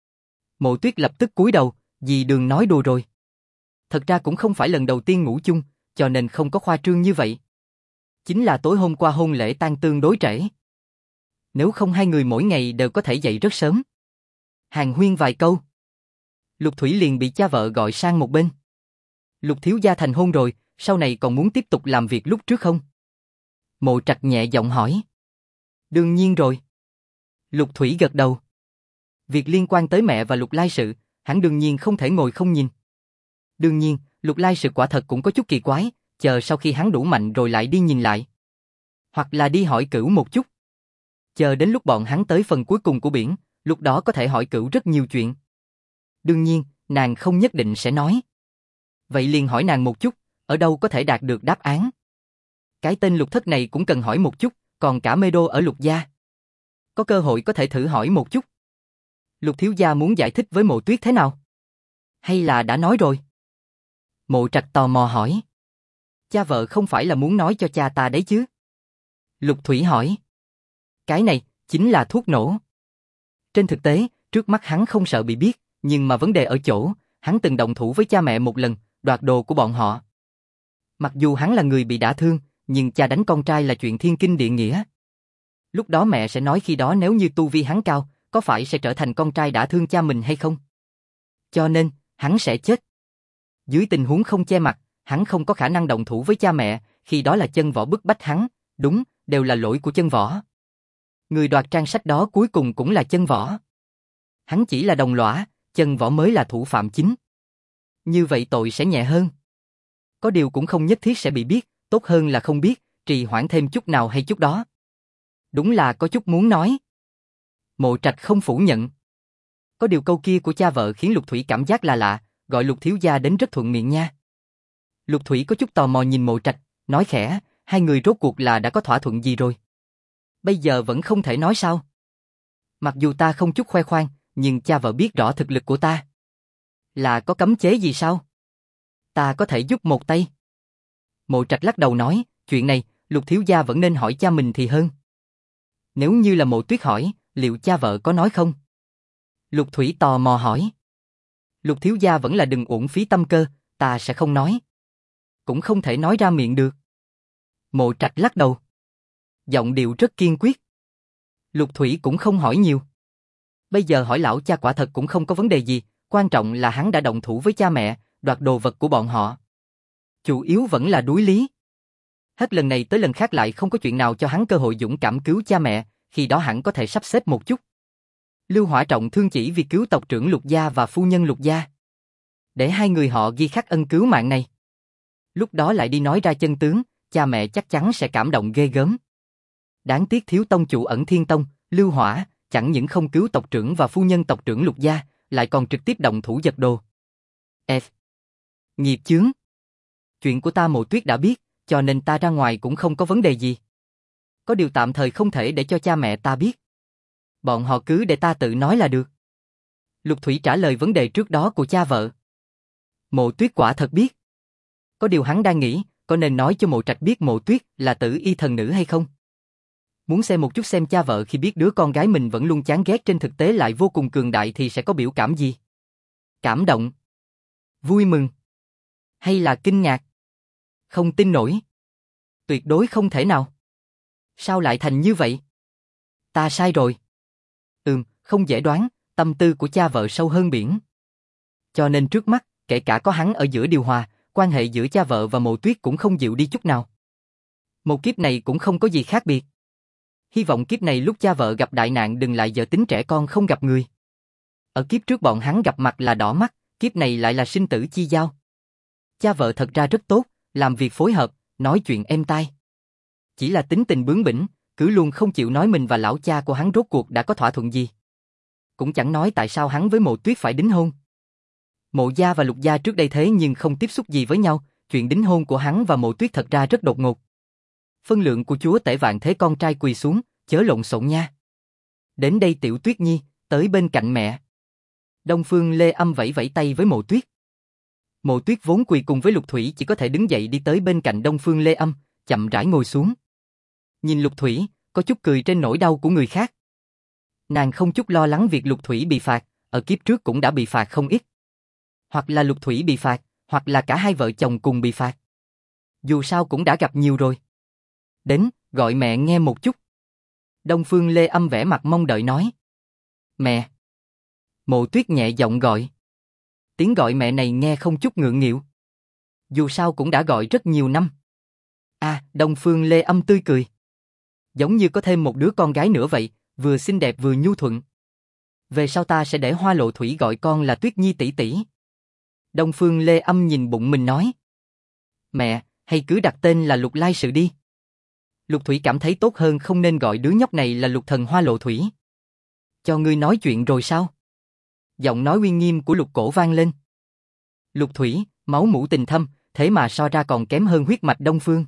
Mộ Tuyết lập tức cúi đầu, dì Đường nói đùa rồi. Thật ra cũng không phải lần đầu tiên ngủ chung, cho nên không có khoa trương như vậy. Chính là tối hôm qua hôn lễ tan tương đối trễ. Nếu không hai người mỗi ngày đều có thể dậy rất sớm. Hàn huyên vài câu. Lục Thủy liền bị cha vợ gọi sang một bên. Lục thiếu gia thành hôn rồi, sau này còn muốn tiếp tục làm việc lúc trước không? Mộ Trạch nhẹ giọng hỏi. Đương nhiên rồi. Lục Thủy gật đầu. Việc liên quan tới mẹ và Lục Lai sự, hắn đương nhiên không thể ngồi không nhìn. Đương nhiên, Lục Lai sự quả thật cũng có chút kỳ quái, chờ sau khi hắn đủ mạnh rồi lại đi nhìn lại. Hoặc là đi hỏi Cửu một chút. Chờ đến lúc bọn hắn tới phần cuối cùng của biển, lúc đó có thể hỏi Cửu rất nhiều chuyện. Đương nhiên, nàng không nhất định sẽ nói. Vậy liền hỏi nàng một chút, ở đâu có thể đạt được đáp án. Cái tên Lục thất này cũng cần hỏi một chút, còn cả Mê Đô ở Lục gia. Có cơ hội có thể thử hỏi một chút. Lục thiếu gia muốn giải thích với Mộ Tuyết thế nào? Hay là đã nói rồi? Mộ Trạch tò mò hỏi. Cha vợ không phải là muốn nói cho cha ta đấy chứ? Lục Thủy hỏi. Cái này, chính là thuốc nổ. Trên thực tế, trước mắt hắn không sợ bị biết, nhưng mà vấn đề ở chỗ, hắn từng động thủ với cha mẹ một lần, đoạt đồ của bọn họ. Mặc dù hắn là người bị đả thương, nhưng cha đánh con trai là chuyện thiên kinh địa nghĩa. Lúc đó mẹ sẽ nói khi đó nếu như tu vi hắn cao, có phải sẽ trở thành con trai đả thương cha mình hay không? Cho nên, hắn sẽ chết. Dưới tình huống không che mặt, hắn không có khả năng động thủ với cha mẹ, khi đó là chân võ bức bách hắn, đúng, đều là lỗi của chân võ. Người đoạt trang sách đó cuối cùng cũng là chân võ. Hắn chỉ là đồng lõa, chân võ mới là thủ phạm chính. Như vậy tội sẽ nhẹ hơn. Có điều cũng không nhất thiết sẽ bị biết, tốt hơn là không biết, trì hoãn thêm chút nào hay chút đó. Đúng là có chút muốn nói. Mộ Trạch không phủ nhận. Có điều câu kia của cha vợ khiến Lục Thủy cảm giác là lạ, gọi Lục thiếu gia đến rất thuận miệng nha. Lục Thủy có chút tò mò nhìn Mộ Trạch, nói khẽ, hai người rốt cuộc là đã có thỏa thuận gì rồi? Bây giờ vẫn không thể nói sao? Mặc dù ta không chút khoe khoang, nhưng cha vợ biết rõ thực lực của ta. Là có cấm chế gì sao? Ta có thể giúp một tay. Mộ Trạch lắc đầu nói, chuyện này, Lục thiếu gia vẫn nên hỏi cha mình thì hơn. Nếu như là Mộ Tuyết hỏi, liệu cha vợ có nói không? Lục Thủy tò mò hỏi. Lục thiếu gia vẫn là đừng uổng phí tâm cơ, ta sẽ không nói. Cũng không thể nói ra miệng được. Mộ Trạch lắc đầu. Giọng điệu rất kiên quyết. Lục Thủy cũng không hỏi nhiều. Bây giờ hỏi lão cha quả thật cũng không có vấn đề gì, quan trọng là hắn đã động thủ với cha mẹ, đoạt đồ vật của bọn họ. Chủ yếu vẫn là đối lý. Hết lần này tới lần khác lại không có chuyện nào cho hắn cơ hội dũng cảm cứu cha mẹ, khi đó hẳn có thể sắp xếp một chút. Lưu Hỏa trọng thương chỉ vì cứu tộc trưởng Lục gia và phu nhân Lục gia. Để hai người họ ghi khắc ân cứu mạng này. Lúc đó lại đi nói ra chân tướng, cha mẹ chắc chắn sẽ cảm động ghê gớm. Đáng tiếc thiếu tông chủ Ẩn Thiên Tông, Lưu Hỏa, chẳng những không cứu tộc trưởng và phu nhân tộc trưởng Lục gia, lại còn trực tiếp động thủ giật đồ. F. Nghiệp chướng. Chuyện của ta Mộ Tuyết đã biết, cho nên ta ra ngoài cũng không có vấn đề gì. Có điều tạm thời không thể để cho cha mẹ ta biết. Bọn họ cứ để ta tự nói là được. Lục Thủy trả lời vấn đề trước đó của cha vợ. Mộ Tuyết quả thật biết. Có điều hắn đang nghĩ, có nên nói cho Mộ Trạch biết Mộ Tuyết là tử y thần nữ hay không? Muốn xem một chút xem cha vợ khi biết đứa con gái mình vẫn luôn chán ghét trên thực tế lại vô cùng cường đại thì sẽ có biểu cảm gì? Cảm động? Vui mừng? Hay là kinh ngạc? Không tin nổi? Tuyệt đối không thể nào. Sao lại thành như vậy? Ta sai rồi. Không dễ đoán, tâm tư của cha vợ sâu hơn biển. Cho nên trước mắt, kể cả có hắn ở giữa điều hòa, quan hệ giữa cha vợ và Mộ Tuyết cũng không dịu đi chút nào. Một kiếp này cũng không có gì khác biệt. Hy vọng kiếp này lúc cha vợ gặp đại nạn đừng lại dở tính trẻ con không gặp người. Ở kiếp trước bọn hắn gặp mặt là đỏ mắt, kiếp này lại là sinh tử chi giao. Cha vợ thật ra rất tốt, làm việc phối hợp, nói chuyện êm tai. Chỉ là tính tình bướng bỉnh, cứ luôn không chịu nói mình và lão cha của hắn rốt cuộc đã có thỏa thuận gì. Cũng chẳng nói tại sao hắn với Mộ Tuyết phải đính hôn. Mộ gia và Lục gia trước đây thế nhưng không tiếp xúc gì với nhau, chuyện đính hôn của hắn và Mộ Tuyết thật ra rất đột ngột. Phân lượng của chúa tể vạn thế con trai quỳ xuống, chớ lộn xộn nha. Đến đây Tiểu Tuyết Nhi, tới bên cạnh mẹ. Đông Phương Lê Âm vẫy vẫy tay với Mộ Tuyết. Mộ Tuyết vốn quỳ cùng với Lục Thủy chỉ có thể đứng dậy đi tới bên cạnh Đông Phương Lê Âm, chậm rãi ngồi xuống. Nhìn Lục Thủy, có chút cười trên nỗi đau của người khác. Nàng không chút lo lắng việc Lục Thủy bị phạt, ở kiếp trước cũng đã bị phạt không ít. Hoặc là Lục Thủy bị phạt, hoặc là cả hai vợ chồng cùng bị phạt. Dù sao cũng đã gặp nhiều rồi. Đến, gọi mẹ nghe một chút. Đông Phương Lê Âm vẻ mặt mong đợi nói. Mẹ. Mộ Tuyết nhẹ giọng gọi. Tiếng gọi mẹ này nghe không chút ngượng nghịu. Dù sao cũng đã gọi rất nhiều năm. Đông Phương Lê Âm tươi cười. Giống như có thêm một đứa con gái nữa vậy, vừa xinh đẹp vừa nhu thuận. Về sau ta sẽ để Hoa Lộ Thủy gọi con là Tuyết Nhi tỷ tỷ. Đông Phương Lê Âm nhìn bụng mình nói. Mẹ, hay cứ đặt tên là Lục Lai Sự đi. Lục Thủy cảm thấy tốt hơn không nên gọi đứa nhóc này là Lục Thần Hoa Lộ Thủy. Cho ngươi nói chuyện rồi sao? Giọng nói uy nghiêm của Lục Cổ vang lên. Lục Thủy, máu mủ tình thâm, thế mà so ra còn kém hơn huyết mạch Đông Phương.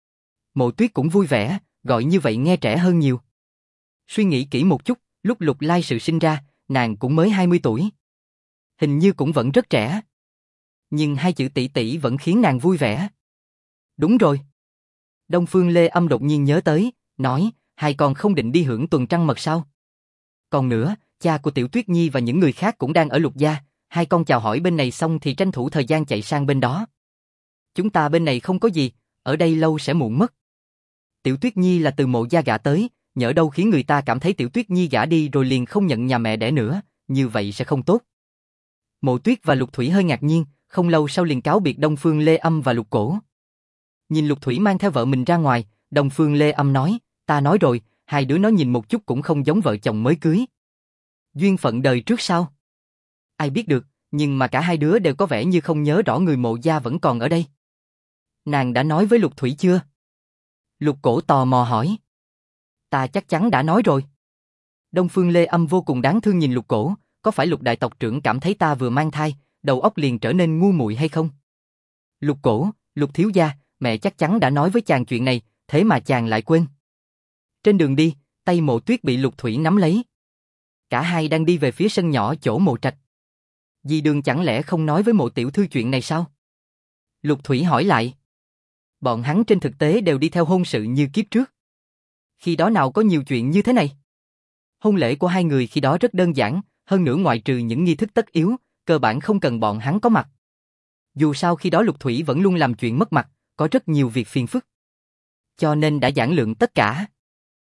Mộ Tuyết cũng vui vẻ, gọi như vậy nghe trẻ hơn nhiều. Suy nghĩ kỹ một chút, lúc Lục Lai Sự sinh ra, nàng cũng mới 20 tuổi. Hình như cũng vẫn rất trẻ. Nhưng hai chữ tỷ tỷ vẫn khiến nàng vui vẻ. Đúng rồi. Đông Phương Lê Âm đột nhiên nhớ tới, nói, hai con không định đi hưởng tuần trăng mật sao? Còn nữa, cha của Tiểu Tuyết Nhi và những người khác cũng đang ở Lục gia, hai con chào hỏi bên này xong thì tranh thủ thời gian chạy sang bên đó. Chúng ta bên này không có gì, ở đây lâu sẽ muộn mất. Tiểu Tuyết Nhi là từ Mộ gia gả tới, nhỡ đâu khiến người ta cảm thấy Tiểu Tuyết Nhi gả đi rồi liền không nhận nhà mẹ đẻ nữa, như vậy sẽ không tốt. Mộ Tuyết và Lục Thủy hơi ngạc nhiên, không lâu sau liền cáo biệt Đông Phương Lê Âm và Lục Cổ. Nhìn Lục Thủy mang theo vợ mình ra ngoài, Đông Phương Lê Âm nói, ta nói rồi, hai đứa nó nhìn một chút cũng không giống vợ chồng mới cưới. Duyên phận đời trước sao? Ai biết được, nhưng mà cả hai đứa đều có vẻ như không nhớ rõ người Mộ gia vẫn còn ở đây. Nàng đã nói với Lục Thủy chưa? Lục Cổ tò mò hỏi. Ta chắc chắn đã nói rồi. Đông Phương Lê Âm vô cùng đáng thương nhìn Lục Cổ, có phải Lục đại tộc trưởng cảm thấy ta vừa mang thai, đầu óc liền trở nên ngu muội hay không? Lục Cổ, Lục thiếu gia, mẹ chắc chắn đã nói với chàng chuyện này, thế mà chàng lại quên. Trên đường đi, tay Mộ Tuyết bị Lục Thủy nắm lấy. Cả hai đang đi về phía sân nhỏ chỗ Mộ Trạch. Dì Đường chẳng lẽ không nói với Mộ tiểu thư chuyện này sao? Lục Thủy hỏi lại. Bọn hắn trên thực tế đều đi theo hôn sự như kiếp trước. Khi đó nào có nhiều chuyện như thế này. Hôn lễ của hai người khi đó rất đơn giản, hơn nữa ngoại trừ những nghi thức tất yếu, cơ bản không cần bọn hắn có mặt. Dù sao khi đó Lục Thủy vẫn luôn làm chuyện mất mặt, có rất nhiều việc phiền phức. Cho nên đã giản lược tất cả.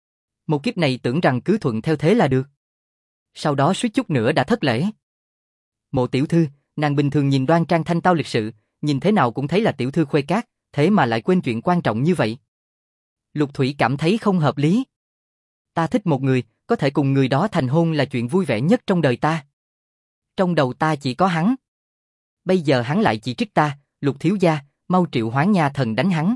Một kiếp này tưởng rằng cứ thuận theo thế là được. Sau đó suýt chút nữa đã thất lễ. Mộ tiểu thư, nàng bình thường nhìn đoan trang thanh tao lịch sự, nhìn thế nào cũng thấy là tiểu thư khuê cát, thế mà lại quên chuyện quan trọng như vậy. Lục Thủy cảm thấy không hợp lý. Ta thích một người, có thể cùng người đó thành hôn là chuyện vui vẻ nhất trong đời ta. Trong đầu ta chỉ có hắn. Bây giờ hắn lại chỉ trích ta, Lục thiếu gia, mau triệu hoán nha thần đánh hắn.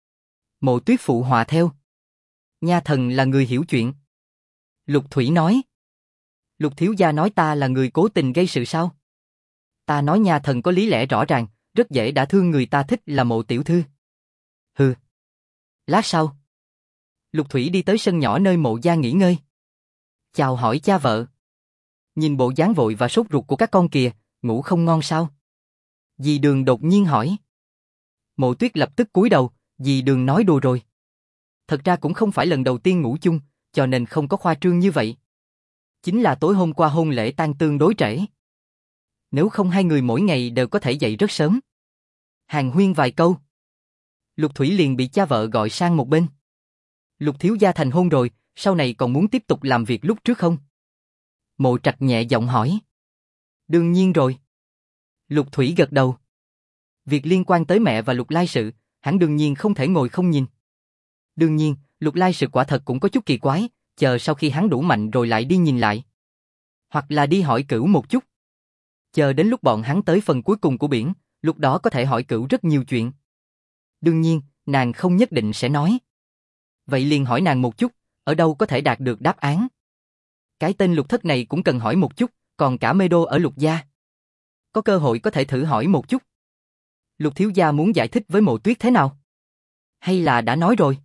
Mộ Tuyết phụ họa theo. Nha thần là người hiểu chuyện. Lục Thủy nói. Lục thiếu gia nói ta là người cố tình gây sự sao? Ta nói nha thần có lý lẽ rõ ràng, rất dễ đã thương người ta thích là Mộ tiểu thư. Hừ. Lát sau, Lục Thủy đi tới sân nhỏ nơi Mộ gia nghỉ ngơi. Chào hỏi cha vợ. Nhìn bộ dáng vội và sốt ruột của các con kìa, ngủ không ngon sao? Dì Đường đột nhiên hỏi. Mộ Tuyết lập tức cúi đầu, dì Đường nói đùa rồi. Thật ra cũng không phải lần đầu tiên ngủ chung, cho nên không có khoa trương như vậy. Chính là tối hôm qua hôn lễ tan tương đối trễ. Nếu không hai người mỗi ngày đều có thể dậy rất sớm. Hàn huyên vài câu. Lục Thủy liền bị cha vợ gọi sang một bên. Lục thiếu gia thành hôn rồi, sau này còn muốn tiếp tục làm việc lúc trước không? Mộ Trạch nhẹ giọng hỏi. Đương nhiên rồi. Lục Thủy gật đầu. Việc liên quan tới mẹ và Lục Lai sự, hắn đương nhiên không thể ngồi không nhìn. Đương nhiên, Lục Lai sự quả thật cũng có chút kỳ quái, chờ sau khi hắn đủ mạnh rồi lại đi nhìn lại. Hoặc là đi hỏi Cửu một chút. Chờ đến lúc bọn hắn tới phần cuối cùng của biển, lúc đó có thể hỏi Cửu rất nhiều chuyện. Đương nhiên, nàng không nhất định sẽ nói. Vậy liền hỏi nàng một chút, ở đâu có thể đạt được đáp án. Cái tên Lục thất này cũng cần hỏi một chút, còn cả Mê Đô ở Lục gia. Có cơ hội có thể thử hỏi một chút. Lục thiếu gia muốn giải thích với Mộ Tuyết thế nào? Hay là đã nói rồi?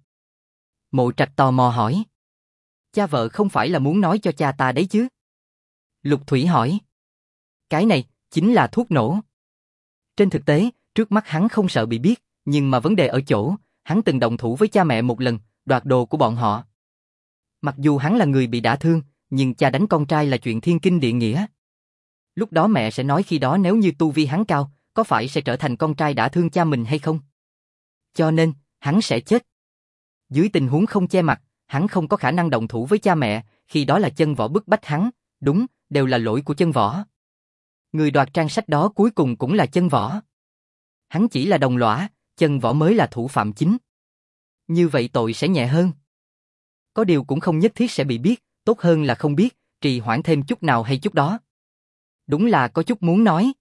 Mộ Trạch tò mò hỏi. Cha vợ không phải là muốn nói cho cha ta đấy chứ? Lục Thủy hỏi. Cái này, chính là thuốc nổ. Trên thực tế, trước mắt hắn không sợ bị biết, nhưng mà vấn đề ở chỗ, hắn từng động thủ với cha mẹ một lần, đoạt đồ của bọn họ. Mặc dù hắn là người bị đả thương, nhưng cha đánh con trai là chuyện thiên kinh địa nghĩa. Lúc đó mẹ sẽ nói khi đó nếu như tu vi hắn cao, có phải sẽ trở thành con trai đả thương cha mình hay không? Cho nên, hắn sẽ chết. Dưới tình huống không che mặt, hắn không có khả năng động thủ với cha mẹ, khi đó là Chân Võ bức bách hắn, đúng, đều là lỗi của Chân Võ. Người đoạt trang sách đó cuối cùng cũng là Chân Võ. Hắn chỉ là đồng lõa, Chân Võ mới là thủ phạm chính. Như vậy tội sẽ nhẹ hơn. Có điều cũng không nhất thiết sẽ bị biết, tốt hơn là không biết, trì hoãn thêm chút nào hay chút đó. Đúng là có chút muốn nói.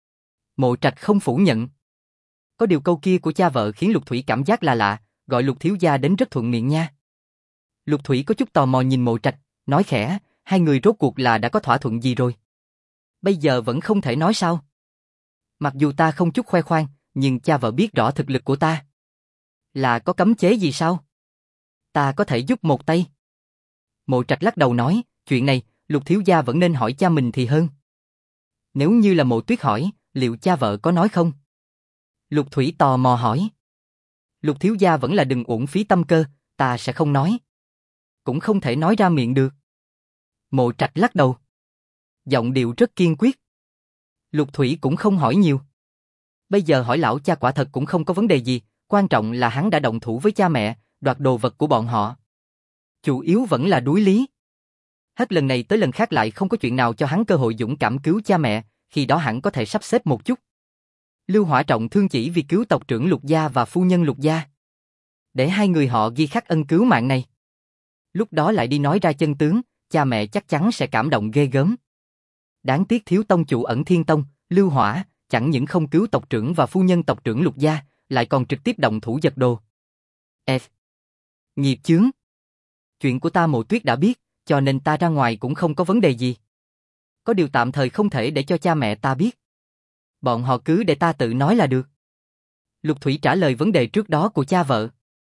Mộ Trạch không phủ nhận. Có điều câu kia của cha vợ khiến Lục Thủy cảm giác là lạ, gọi Lục thiếu gia đến rất thuận miệng nha. Lục Thủy có chút tò mò nhìn Mộ Trạch, nói khẽ, hai người rốt cuộc là đã có thỏa thuận gì rồi? Bây giờ vẫn không thể nói sao? Mặc dù ta không chút khoe khoang, nhưng cha vợ biết rõ thực lực của ta. Là có cấm chế gì sao? Ta có thể giúp một tay. Mộ Trạch lắc đầu nói, chuyện này, Lục thiếu gia vẫn nên hỏi cha mình thì hơn. Nếu như là Mộ Tuyết hỏi, liệu cha vợ có nói không? Lục Thủy tò mò hỏi. Lục thiếu gia vẫn là đừng uổng phí tâm cơ, ta sẽ không nói. Cũng không thể nói ra miệng được. Mộ Trạch lắc đầu. Giọng điệu rất kiên quyết. Lục Thủy cũng không hỏi nhiều. Bây giờ hỏi lão cha quả thật cũng không có vấn đề gì, quan trọng là hắn đã động thủ với cha mẹ, đoạt đồ vật của bọn họ. Chủ yếu vẫn là đối lý. Hết lần này tới lần khác lại không có chuyện nào cho hắn cơ hội dũng cảm cứu cha mẹ, khi đó hẳn có thể sắp xếp một chút. Lưu Hỏa trọng thương chỉ vì cứu tộc trưởng Lục gia và phu nhân Lục gia. Để hai người họ ghi khắc ân cứu mạng này. Lúc đó lại đi nói ra chân tướng, cha mẹ chắc chắn sẽ cảm động ghê gớm. Đáng tiếc thiếu tông chủ Ẩn Thiên Tông, Lưu Hỏa, chẳng những không cứu tộc trưởng và phu nhân tộc trưởng Lục gia, lại còn trực tiếp động thủ giật đồ. F. Nghiệp chướng. Chuyện của ta Mộ Tuyết đã biết, cho nên ta ra ngoài cũng không có vấn đề gì. Có điều tạm thời không thể để cho cha mẹ ta biết. Bọn họ cứ để ta tự nói là được. Lục Thủy trả lời vấn đề trước đó của cha vợ.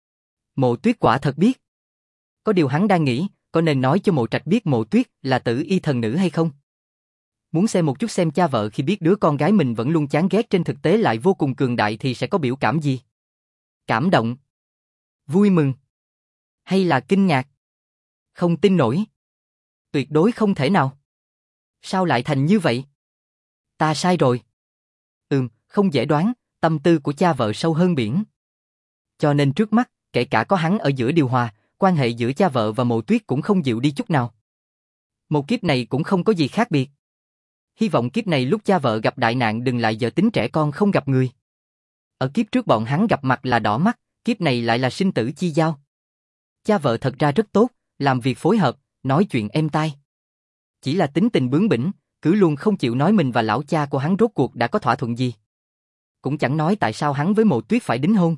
Mộ Tuyết quả thật biết. Có điều hắn đang nghĩ, có nên nói cho Mộ Trạch biết Mộ Tuyết là tử y thần nữ hay không? Muốn xem một chút xem cha vợ khi biết đứa con gái mình vẫn luôn chán ghét trên thực tế lại vô cùng cường đại thì sẽ có biểu cảm gì? Cảm động? Vui mừng? Hay là kinh ngạc? Không tin nổi? Tuyệt đối không thể nào. Sao lại thành như vậy? Ta sai rồi. Không dễ đoán, tâm tư của cha vợ sâu hơn biển. Cho nên trước mắt, kể cả có hắn ở giữa điều hòa, quan hệ giữa cha vợ và Mộ Tuyết cũng không dịu đi chút nào. Một kiếp này cũng không có gì khác biệt. Hy vọng kiếp này lúc cha vợ gặp đại nạn đừng lại dở tính trẻ con không gặp người. Ở kiếp trước bọn hắn gặp mặt là đỏ mắt, kiếp này lại là sinh tử chi giao. Cha vợ thật ra rất tốt, làm việc phối hợp, nói chuyện êm tai. Chỉ là tính tình bướng bỉnh, cứ luôn không chịu nói mình và lão cha của hắn rốt cuộc đã có thỏa thuận gì. Cũng chẳng nói tại sao hắn với Mộ Tuyết phải đính hôn.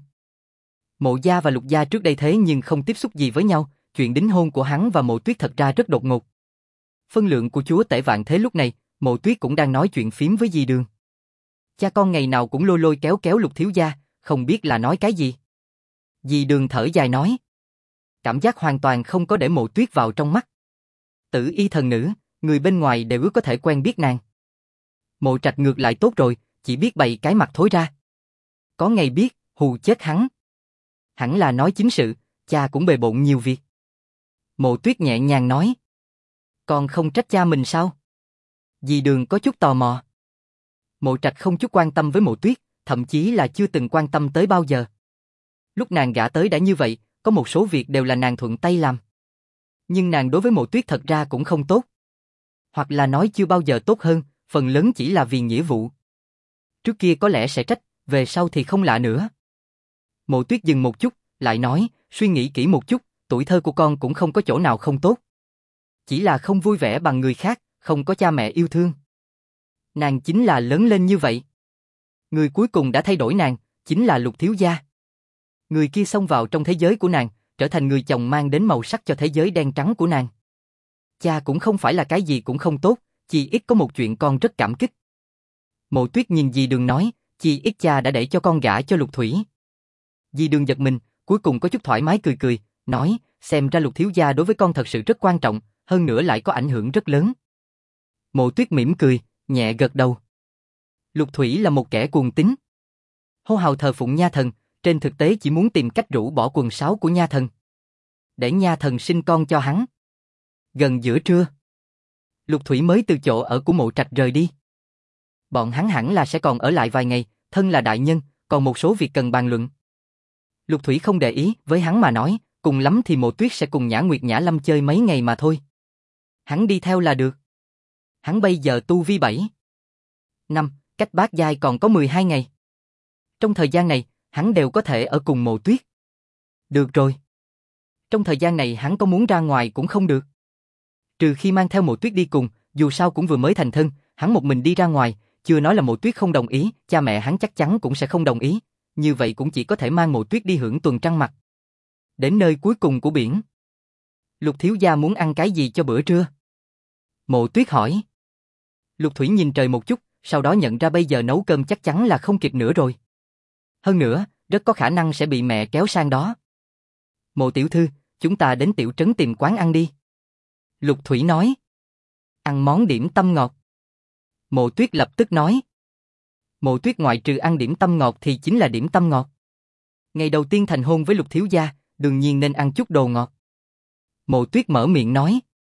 Mộ gia và Lục gia trước đây thế nhưng không tiếp xúc gì với nhau, chuyện đính hôn của hắn và Mộ Tuyết thật ra rất đột ngột. Phân lượng của chúa tể vạn thế lúc này, Mộ Tuyết cũng đang nói chuyện phím với Di Đường. Cha con ngày nào cũng lôi lôi kéo kéo Lục thiếu gia, không biết là nói cái gì. Di Đường thở dài nói. Cảm giác hoàn toàn không có để Mộ Tuyết vào trong mắt. Tử y thần nữ, người bên ngoài đều ước có thể quen biết nàng. Mộ Trạch ngược lại tốt rồi, chỉ biết bày cái mặt thối ra. Có ngày biết, hù chết hắn. Hẳn là nói chính sự, cha cũng bề bộn nhiều việc. Mộ Tuyết nhẹ nhàng nói. Con không trách cha mình sao? Di Đường có chút tò mò. Mộ Trạch không chút quan tâm với Mộ Tuyết, thậm chí là chưa từng quan tâm tới bao giờ. Lúc nàng gả tới đã như vậy, có một số việc đều là nàng thuận tay làm. Nhưng nàng đối với Mộ Tuyết thật ra cũng không tốt. Hoặc là nói chưa bao giờ tốt hơn, phần lớn chỉ là vì nghĩa vụ. Trước kia có lẽ sẽ trách, về sau thì không lạ nữa. Mộ Tuyết dừng một chút, lại nói, suy nghĩ kỹ một chút, tuổi thơ của con cũng không có chỗ nào không tốt. Chỉ là không vui vẻ bằng người khác, không có cha mẹ yêu thương. Nàng chính là lớn lên như vậy. Người cuối cùng đã thay đổi nàng, chính là Lục thiếu gia. Người kia xông vào trong thế giới của nàng, trở thành người chồng mang đến màu sắc cho thế giới đen trắng của nàng. Cha cũng không phải là cái gì cũng không tốt, chỉ ít có một chuyện con rất cảm kích. Mộ Tuyết nhìn Di Đường nói, chỉ ít cha đã để cho con gả cho Lục Thủy. Di Đường giật mình, cuối cùng có chút thoải mái cười cười, nói, xem ra Lục thiếu gia đối với con thật sự rất quan trọng, hơn nữa lại có ảnh hưởng rất lớn. Mộ Tuyết mỉm cười, nhẹ gật đầu. Lục Thủy là một kẻ cuồng tín. Hô hào thờ phụng nha thần, trên thực tế chỉ muốn tìm cách rũ bỏ quần sáo của nha thần. Để nha thần sinh con cho hắn. Gần giữa trưa, Lục Thủy mới từ chỗ ở của Mộ Trạch rời đi. Bọn hắn hẳn là sẽ còn ở lại vài ngày, thân là đại nhân, còn một số việc cần bàn luận. Lục Thủy không để ý, với hắn mà nói, cùng lắm thì Mộ Tuyết sẽ cùng Nhã Nguyệt Nhã Lâm chơi mấy ngày mà thôi. Hắn đi theo là được. Hắn bây giờ tu vi 7 năm, cách bát giai còn có 12 ngày. Trong thời gian này, hắn đều có thể ở cùng Mộ Tuyết. Được rồi. Trong thời gian này hắn có muốn ra ngoài cũng không được. Trừ khi mang theo Mộ Tuyết đi cùng, dù sao cũng vừa mới thành thân, hắn một mình đi ra ngoài, chưa nói là Mộ Tuyết không đồng ý, cha mẹ hắn chắc chắn cũng sẽ không đồng ý, như vậy cũng chỉ có thể mang Mộ Tuyết đi hưởng tuần trăng mật. Đến nơi cuối cùng của biển. Lục thiếu gia muốn ăn cái gì cho bữa trưa? Mộ Tuyết hỏi. Lục Thủy nhìn trời một chút, sau đó nhận ra bây giờ nấu cơm chắc chắn là không kịp nữa rồi. Hơn nữa, rất có khả năng sẽ bị mẹ kéo sang đó. Mộ tiểu thư, chúng ta đến tiểu trấn tìm quán ăn đi. Lục Thủy nói. Ăn món điểm tâm ngọt. Mộ Tuyết lập tức nói. Mộ Tuyết ngoại trừ ăn điểm tâm ngọt thì chính là điểm tâm ngọt. Ngày đầu tiên thành hôn với Lục thiếu gia, đương nhiên nên ăn chút đồ ngọt. Mộ Tuyết mở miệng nói.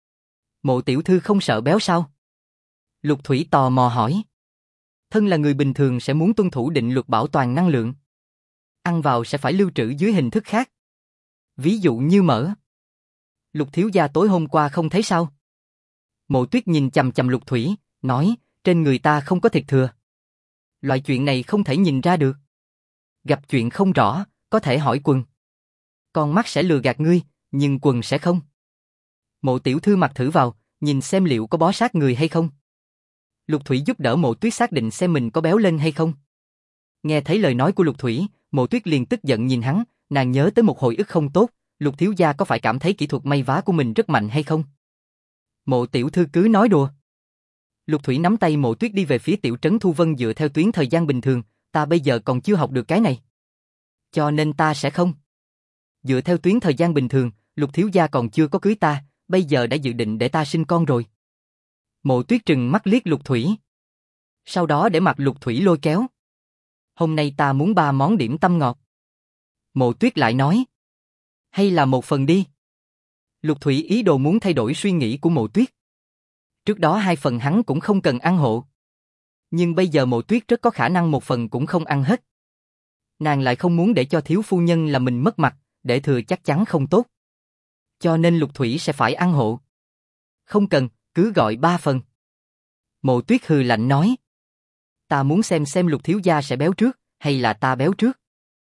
Mộ tiểu thư không sợ béo sao? Lục Thủy tò mò hỏi. Thân là người bình thường sẽ muốn tuân thủ định luật bảo toàn năng lượng. Ăn vào sẽ phải lưu trữ dưới hình thức khác. Ví dụ như mỡ. Lục thiếu gia tối hôm qua không thấy sao? Mộ Tuyết nhìn chằm chằm Lục Thủy, nói, trên người ta không có thịt thừa. Loại chuyện này không thể nhìn ra được. Gặp chuyện không rõ, có thể hỏi quần. Con mắt sẽ lừa gạt ngươi, nhưng quần sẽ không. Mộ tiểu thư mặc thử vào, nhìn xem liệu có bó sát người hay không. Lục Thủy giúp đỡ Mộ Tuyết xác định xem mình có béo lên hay không. Nghe thấy lời nói của Lục Thủy, Mộ Tuyết liền tức giận nhìn hắn, nàng nhớ tới một hồi ức không tốt, Lục thiếu gia có phải cảm thấy kỹ thuật may vá của mình rất mạnh hay không? Mộ tiểu thư cứ nói đùa. Lục Thủy nắm tay Mộ Tuyết đi về phía tiểu trấn Thu Vân dựa theo tuyến thời gian bình thường, ta bây giờ còn chưa học được cái này. Cho nên ta sẽ không. Dựa theo tuyến thời gian bình thường, Lục thiếu gia còn chưa có cưới ta, bây giờ đã dự định để ta sinh con rồi. Mộ Tuyết trừng mắt liếc Lục Thủy. Sau đó để mặt Lục Thủy lôi kéo. Hôm nay ta muốn 3 món điểm tâm ngọt. Mộ Tuyết lại nói. Hay là một phần đi. Lục Thủy ý đồ muốn thay đổi suy nghĩ của Mộ Tuyết. Trước đó 2 phần hắn cũng không cần ăn hộ. Nhưng bây giờ Mộ Tuyết rất có khả năng 1 phần cũng không ăn hết. Nàng lại không muốn để cho thiếu phu nhân là mình mất mặt, để thừa chắc chắn không tốt. Cho nên Lục Thủy sẽ phải ăn hộ. Không cần, cứ gọi 3 phần. Mộ Tuyết hừ lạnh nói. Ta muốn xem Lục thiếu gia sẽ béo trước, hay là ta béo trước.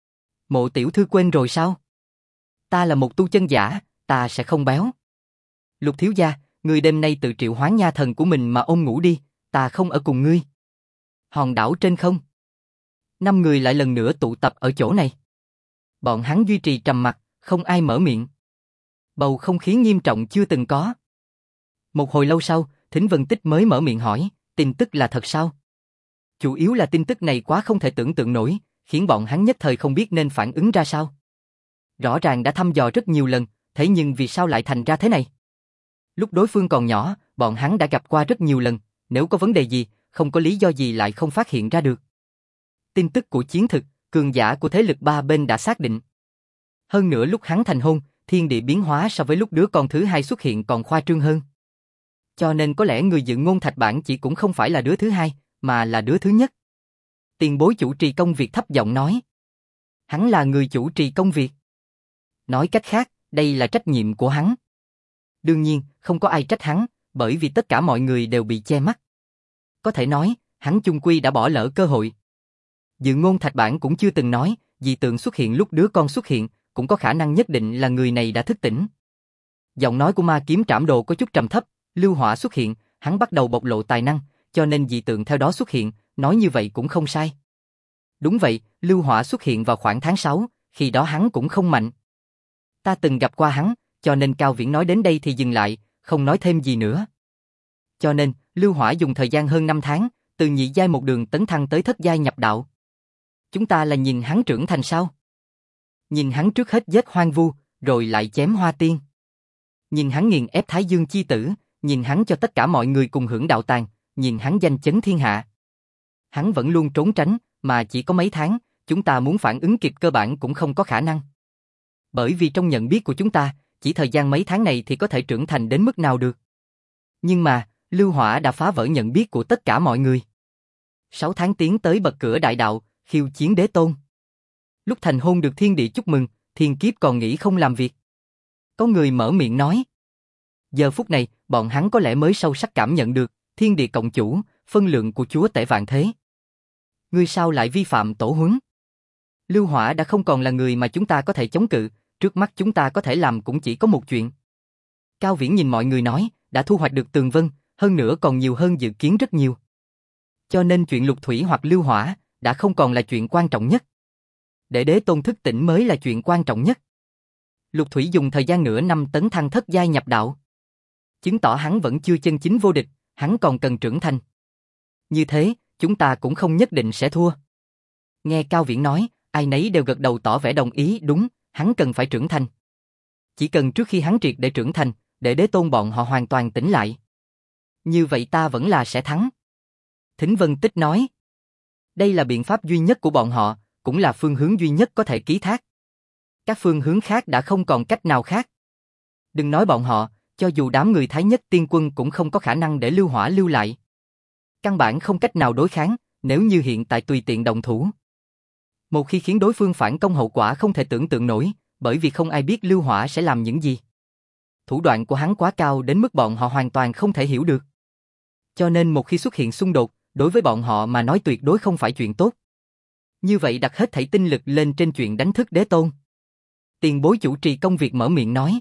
Mộ tiểu thư quên rồi sao? Ta là một tu chân giả, ta sẽ không béo. Lục thiếu gia, ngươi đêm nay tự triệu hoán nha thần của mình mà ôm ngủ đi, ta không ở cùng ngươi. Hòn đảo trên không. 5 người lại lần nữa tụ tập ở chỗ này. Bọn hắn duy trì trầm mặc, không ai mở miệng. Bầu không khí nghiêm trọng chưa từng có. Một hồi lâu sau, Thính Vân Tích mới mở miệng hỏi, tin tức là thật sao? Chủ yếu là tin tức này quá không thể tưởng tượng nổi, khiến bọn hắn nhất thời không biết nên phản ứng ra sao. Rõ ràng đã thăm dò rất nhiều lần, thế nhưng vì sao lại thành ra thế này? Lúc đối phương còn nhỏ, bọn hắn đã gặp qua rất nhiều lần, nếu có vấn đề gì, không có lý do gì lại không phát hiện ra được. Tin tức của chiến thực, cường giả của thế lực ba bên đã xác định. Hơn nữa lúc hắn thành hôn, thiên địa biến hóa so với lúc đứa con thứ hai xuất hiện còn khoa trương hơn. Cho nên có lẽ người dự ngôn thạch bản chỉ cũng không phải là đứa thứ hai, mà là đứa thứ nhất. Tiền bối chủ trì công việc thấp giọng nói. Hắn là người chủ trì công việc. Nói cách khác, đây là trách nhiệm của hắn. Đương nhiên, không có ai trách hắn, bởi vì tất cả mọi người đều bị che mắt. Có thể nói, hắn chung quy đã bỏ lỡ cơ hội. Dự ngôn thạch bản cũng chưa từng nói, dị tượng xuất hiện lúc đứa con xuất hiện, cũng có khả năng nhất định là người này đã thức tỉnh. Giọng nói của ma kiếm trảm đồ có chút trầm thấp, lưu hỏa xuất hiện, hắn bắt đầu bộc lộ tài năng, cho nên dị tượng theo đó xuất hiện, nói như vậy cũng không sai. Đúng vậy, lưu hỏa xuất hiện vào khoảng tháng 6, khi đó hắn cũng không mạnh. Ta từng gặp qua hắn, cho nên Cao Viễn nói đến đây thì dừng lại, không nói thêm gì nữa. Cho nên, lưu hỏa dùng thời gian hơn 5 tháng, từ nhị giai một đường tấn thăng tới thất giai nhập đạo. Chúng ta là nhìn hắn trưởng thành sao? Nhìn hắn trước hết giết hoang vu, rồi lại chém hoa tiên. Nhìn hắn nghiền ép Thái Dương chi tử, nhìn hắn cho tất cả mọi người cùng hưởng đạo tàng, nhìn hắn danh chấn thiên hạ. Hắn vẫn luôn trốn tránh, mà chỉ có mấy tháng, chúng ta muốn phản ứng kịp cơ bản cũng không có khả năng. Bởi vì trong nhận biết của chúng ta, chỉ thời gian mấy tháng này thì có thể trưởng thành đến mức nào được. Nhưng mà, lưu hỏa đã phá vỡ nhận biết của tất cả mọi người. 6 tháng tiến tới bậc cửa đại đạo, khiêu chiến đế tôn. Lúc thành hôn được thiên địa chúc mừng, thiên kiếp còn nghĩ không làm việc. Có người mở miệng nói. Giờ phút này, bọn hắn có lẽ mới sâu sắc cảm nhận được, thiên địa cộng chủ, phân lượng của chúa tể vạn thế. Ngươi sao lại vi phạm tổ huấn? Lưu hỏa đã không còn là người mà chúng ta có thể chống cự, trước mắt chúng ta có thể làm cũng chỉ có một chuyện. Cao Viễn nhìn mọi người nói, đã thu hoạch được tường vân, hơn nữa còn nhiều hơn dự kiến rất nhiều. Cho nên chuyện Lục Thủy hoặc lưu hỏa, đã không còn là chuyện quan trọng nhất. Để đế tôn thức tỉnh mới là chuyện quan trọng nhất. Lục Thủy dùng thời gian nửa năm tấn thăng thất giai nhập đạo. Chứng tỏ hắn vẫn chưa chân chính vô địch, hắn còn cần trưởng thành. Như thế, chúng ta cũng không nhất định sẽ thua. Nghe Cao Viễn nói, ai nấy đều gật đầu tỏ vẻ đồng ý, đúng, hắn cần phải trưởng thành. Chỉ cần trước khi hắn triệt để trưởng thành, để đế tôn bọn họ hoàn toàn tỉnh lại. Như vậy ta vẫn là sẽ thắng. Thính Vân Tích nói. Đây là biện pháp duy nhất của bọn họ, cũng là phương hướng duy nhất có thể ký thác. Các phương hướng khác đã không còn cách nào khác. Đừng nói bọn họ, cho dù đám người Thái Nhất Tiên Quân cũng không có khả năng để lưu hỏa lưu lại. Căn bản không cách nào đối kháng, nếu như hiện tại tùy tiện động thủ. Một khi khiến đối phương phản công hậu quả không thể tưởng tượng nổi, bởi vì không ai biết lưu hỏa sẽ làm những gì. Thủ đoạn của hắn quá cao đến mức bọn họ hoàn toàn không thể hiểu được. Cho nên một khi xuất hiện xung đột, đối với bọn họ mà nói tuyệt đối không phải chuyện tốt. Như vậy đặt hết thảy tinh lực lên trên chuyện đánh thức đế tôn. Tiền bối chủ trì công việc mở miệng nói.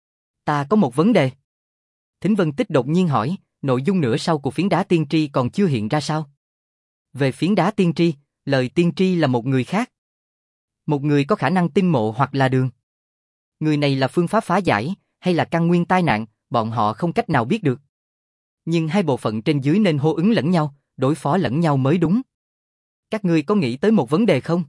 Ta có một vấn đề. Thính Vân Tích đột nhiên hỏi, nội dung nửa sau của phiến đá tiên tri còn chưa hiện ra sao? Về phiến đá tiên tri, lời tiên tri là một người khác. Một người có khả năng tinh mộ hoặc là đường. Người này là phương pháp phá giải, hay là căn nguyên tai nạn, bọn họ không cách nào biết được. Nhưng hai bộ phận trên dưới nên hô ứng lẫn nhau, đối phó lẫn nhau mới đúng. Các ngươi có nghĩ tới một vấn đề không?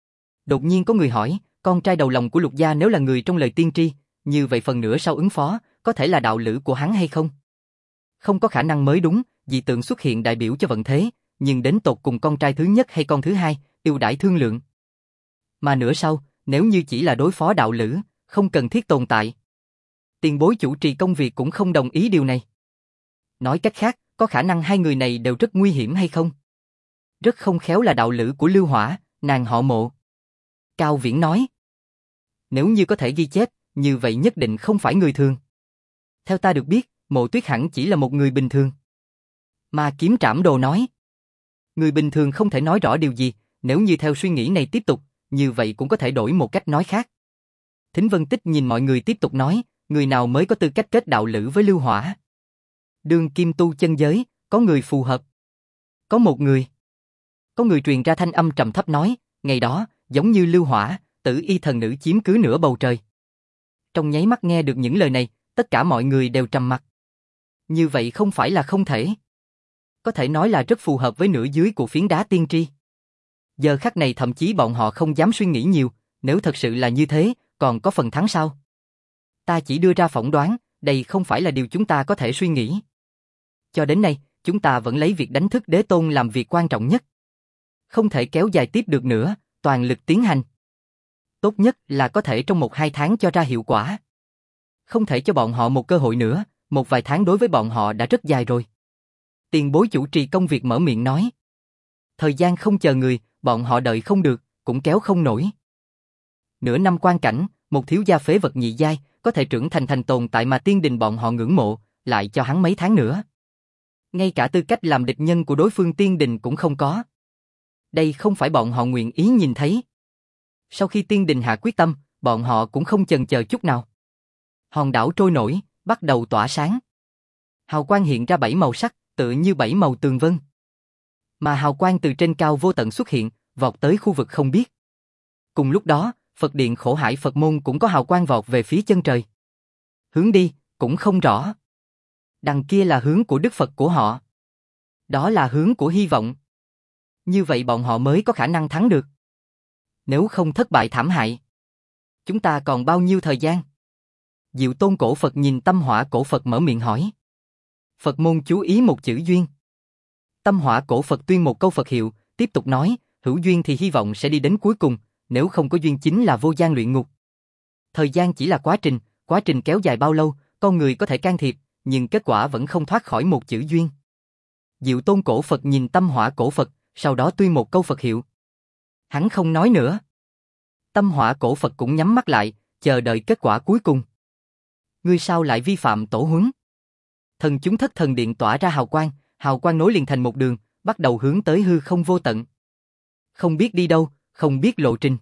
Đột nhiên có người hỏi, con trai đầu lòng của Lục gia nếu là người trong lời tiên tri, như vậy phần nửa sau ứng phó, có thể là đạo lữ của hắn hay không? Không có khả năng mới đúng, dị tượng xuất hiện đại biểu cho vận thế, nhưng đến tột cùng con trai thứ nhất hay con thứ hai, ưu đãi thương lượng. Mà nửa sau, nếu như chỉ là đối phó đạo lữ, không cần thiết tồn tại. Tiền bối chủ trì công việc cũng không đồng ý điều này. Nói cách khác, có khả năng hai người này đều rất nguy hiểm hay không? Rất không khéo là đạo lữ của Lưu Hỏa, nàng họ Mộ. Cao Viễn nói. Nếu như có thể ghi chép, như vậy nhất định không phải người thường. Theo ta được biết, Mộ Tuyết hẳn chỉ là một người bình thường. Ma Kiếm Trảm Đồ nói. Người bình thường không thể nói rõ điều gì, nếu như theo suy nghĩ này tiếp tục, như vậy cũng có thể đổi một cách nói khác. Thính Vân Tích nhìn mọi người tiếp tục nói, người nào mới có tư cách kết đạo lữ với Lưu Hỏa? Đương kim tu chân giới, có người phù hợp. Có một người. Có người truyền ra thanh âm trầm thấp nói, ngày đó, giống như Lưu Hỏa, Tử Y thần nữ chiếm cứ nửa bầu trời. Trong nháy mắt nghe được những lời này, tất cả mọi người đều trầm mặc. Như vậy không phải là không thể. Có thể nói là rất phù hợp với nửa dưới của phiến đá tiên tri. Giờ khắc này thậm chí bọn họ không dám suy nghĩ nhiều, nếu thật sự là như thế, còn có phần thắng sao? Ta chỉ đưa ra phỏng đoán, đây không phải là điều chúng ta có thể suy nghĩ. Cho đến nay, chúng ta vẫn lấy việc đánh thức đế tôn làm việc quan trọng nhất. Không thể kéo dài tiếp được nữa, toàn lực tiến hành. Tốt nhất là có thể trong 1-2 tháng cho ra hiệu quả. Không thể cho bọn họ một cơ hội nữa, một vài tháng đối với bọn họ đã rất dài rồi. Tiền bối chủ trì công việc mở miệng nói. Thời gian không chờ người, bọn họ đợi không được, cũng kéo không nổi. Nửa năm quan cảnh, một thiếu gia phế vật nhị giai, có thể trưởng thành tồn tại mà tiên đình bọn họ ngưỡng mộ, lại cho hắn mấy tháng nữa. Ngay cả tư cách làm địch nhân của đối phương tiên đình cũng không có. Đây không phải bọn họ nguyện ý nhìn thấy. Sau khi tiên đình hạ quyết tâm, bọn họ cũng không chần chờ chút nào. Hòn đảo trôi nổi, bắt đầu tỏa sáng. Hào quang hiện ra 7 màu sắc, tựa như 7 màu tường vân. Mà hào quang từ trên cao vô tận xuất hiện, vọt tới khu vực không biết. Cùng lúc đó, Phật điện Khổ Hải Phật môn cũng có hào quang vọt về phía chân trời. Hướng đi, cũng không rõ. Đằng kia là hướng của Đức Phật của họ. Đó là hướng của hy vọng. Như vậy bọn họ mới có khả năng thắng được. Nếu không thất bại thảm hại. Chúng ta còn bao nhiêu thời gian? Diệu Tôn Cổ Phật nhìn Tâm Hỏa Cổ Phật mở miệng hỏi. Phật môn chú ý một chữ duyên. Tâm Hỏa Cổ Phật tuyên một câu Phật hiệu, tiếp tục nói, hữu duyên thì hy vọng sẽ đi đến cuối cùng, nếu không có duyên chính là vô gian luyện ngục. Thời gian chỉ là quá trình kéo dài bao lâu, con người có thể can thiệp, nhưng kết quả vẫn không thoát khỏi một chữ duyên. Diệu Tôn Cổ Phật nhìn Tâm Hỏa Cổ Phật, sau đó tuyên một câu Phật hiệu. Hắn không nói nữa. Tâm Hỏa Cổ Phật cũng nhắm mắt lại, chờ đợi kết quả cuối cùng. Ngươi sao lại vi phạm tổ huấn? Thần chúng Thất Thần Điện tỏa ra hào quang nối liền thành một đường, bắt đầu hướng tới hư không vô tận. Không biết đi đâu, không biết lộ trình.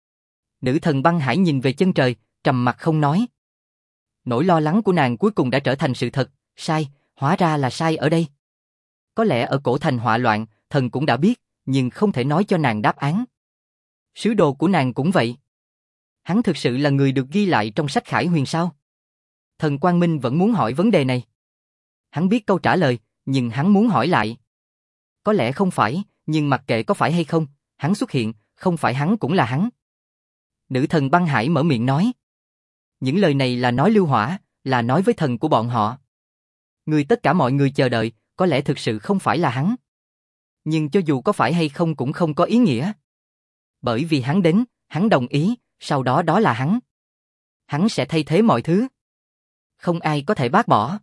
Nữ thần Băng Hải nhìn về chân trời, trầm mặc không nói. Nỗi lo lắng của nàng cuối cùng đã trở thành sự thật, sai, hóa ra là sai ở đây. Có lẽ ở cổ thành họa loạn, thần cũng đã biết, nhưng không thể nói cho nàng đáp án. Sứ đồ của nàng cũng vậy. Hắn thực sự là người được ghi lại trong sách Khải Huyền sao? Thần Quang Minh vẫn muốn hỏi vấn đề này. Hắn biết câu trả lời, nhưng hắn muốn hỏi lại. Có lẽ không phải, nhưng mặc kệ có phải hay không, hắn xuất hiện, không phải hắn cũng là hắn. Nữ thần Băng Hải mở miệng nói. Những lời này là nói Lưu Hỏa, là nói với thần của bọn họ. Người tất cả mọi người chờ đợi, có lẽ thực sự không phải là hắn. Nhưng cho dù có phải hay không cũng không có ý nghĩa. Bởi vì hắn đến, hắn đồng ý, sau đó đó là hắn. Hắn sẽ thay thế mọi thứ. Không ai có thể bác bỏ.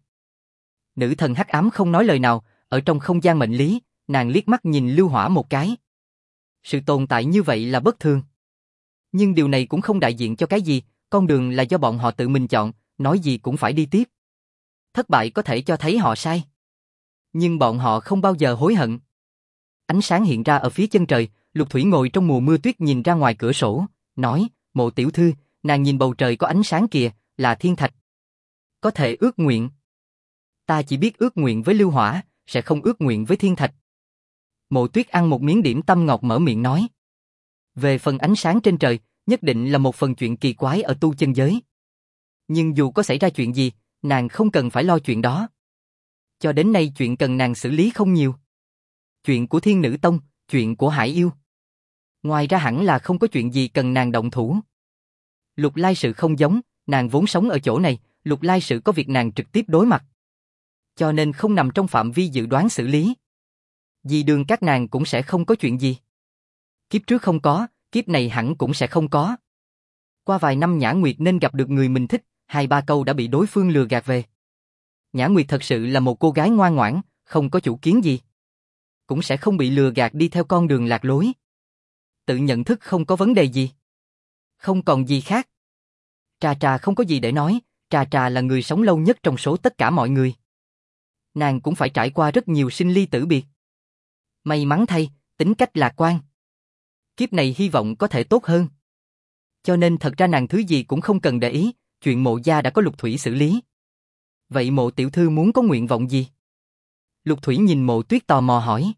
Nữ thần hắc ám không nói lời nào, ở trong không gian mệnh lý, nàng liếc mắt nhìn Lưu Hỏa một cái. Sự tồn tại như vậy là bất thường. Nhưng điều này cũng không đại diện cho cái gì, con đường là do bọn họ tự mình chọn, nói gì cũng phải đi tiếp. Thất bại có thể cho thấy họ sai. Nhưng bọn họ không bao giờ hối hận. Ánh sáng hiện ra ở phía chân trời, Lục Thủy ngồi trong mùa mưa tuyết nhìn ra ngoài cửa sổ, nói, Mộ tiểu thư, nàng nhìn bầu trời có ánh sáng kìa, là thiên thạch. Có thể ước nguyện. Ta chỉ biết ước nguyện với Lưu Hỏa, sẽ không ước nguyện với thiên thạch. Mộ Tuyết ăn một miếng điểm tâm ngọt mở miệng nói. Về phần ánh sáng trên trời, nhất định là một phần chuyện kỳ quái ở tu chân giới. Nhưng dù có xảy ra chuyện gì, nàng không cần phải lo chuyện đó. Cho đến nay chuyện cần nàng xử lý không nhiều. Chuyện của Thiên Nữ Tông, chuyện của Hải Yêu. Ngoài ra hẳn là không có chuyện gì cần nàng động thủ. Lục Lai Sự không giống, nàng vốn sống ở chỗ này, Lục Lai Sự có việc nàng trực tiếp đối mặt. Cho nên không nằm trong phạm vi dự đoán xử lý. Vì đường các nàng cũng sẽ không có chuyện gì. Kiếp trước không có, kiếp này hẳn cũng sẽ không có. Qua vài năm Nhã Nguyệt nên gặp được người mình thích, 2-3 câu đã bị đối phương lừa gạt về. Nhã Nguyệt thật sự là một cô gái ngoan ngoãn, không có chủ kiến gì. Cũng sẽ không bị lừa gạt đi theo con đường lạc lối. Tự nhận thức không có vấn đề gì. Không còn gì khác. Trà Trà không có gì để nói, Trà Trà là người sống lâu nhất trong số tất cả mọi người. Nàng cũng phải trải qua rất nhiều sinh ly tử biệt. May mắn thay, tính cách lạc quan. Kiếp này hy vọng có thể tốt hơn. Cho nên thật ra nàng thứ gì cũng không cần để ý, chuyện Mộ gia đã có Lục Thủy xử lý. Vậy Mộ tiểu thư muốn có nguyện vọng gì? Lục Thủy nhìn Mộ Tuyết tò mò hỏi.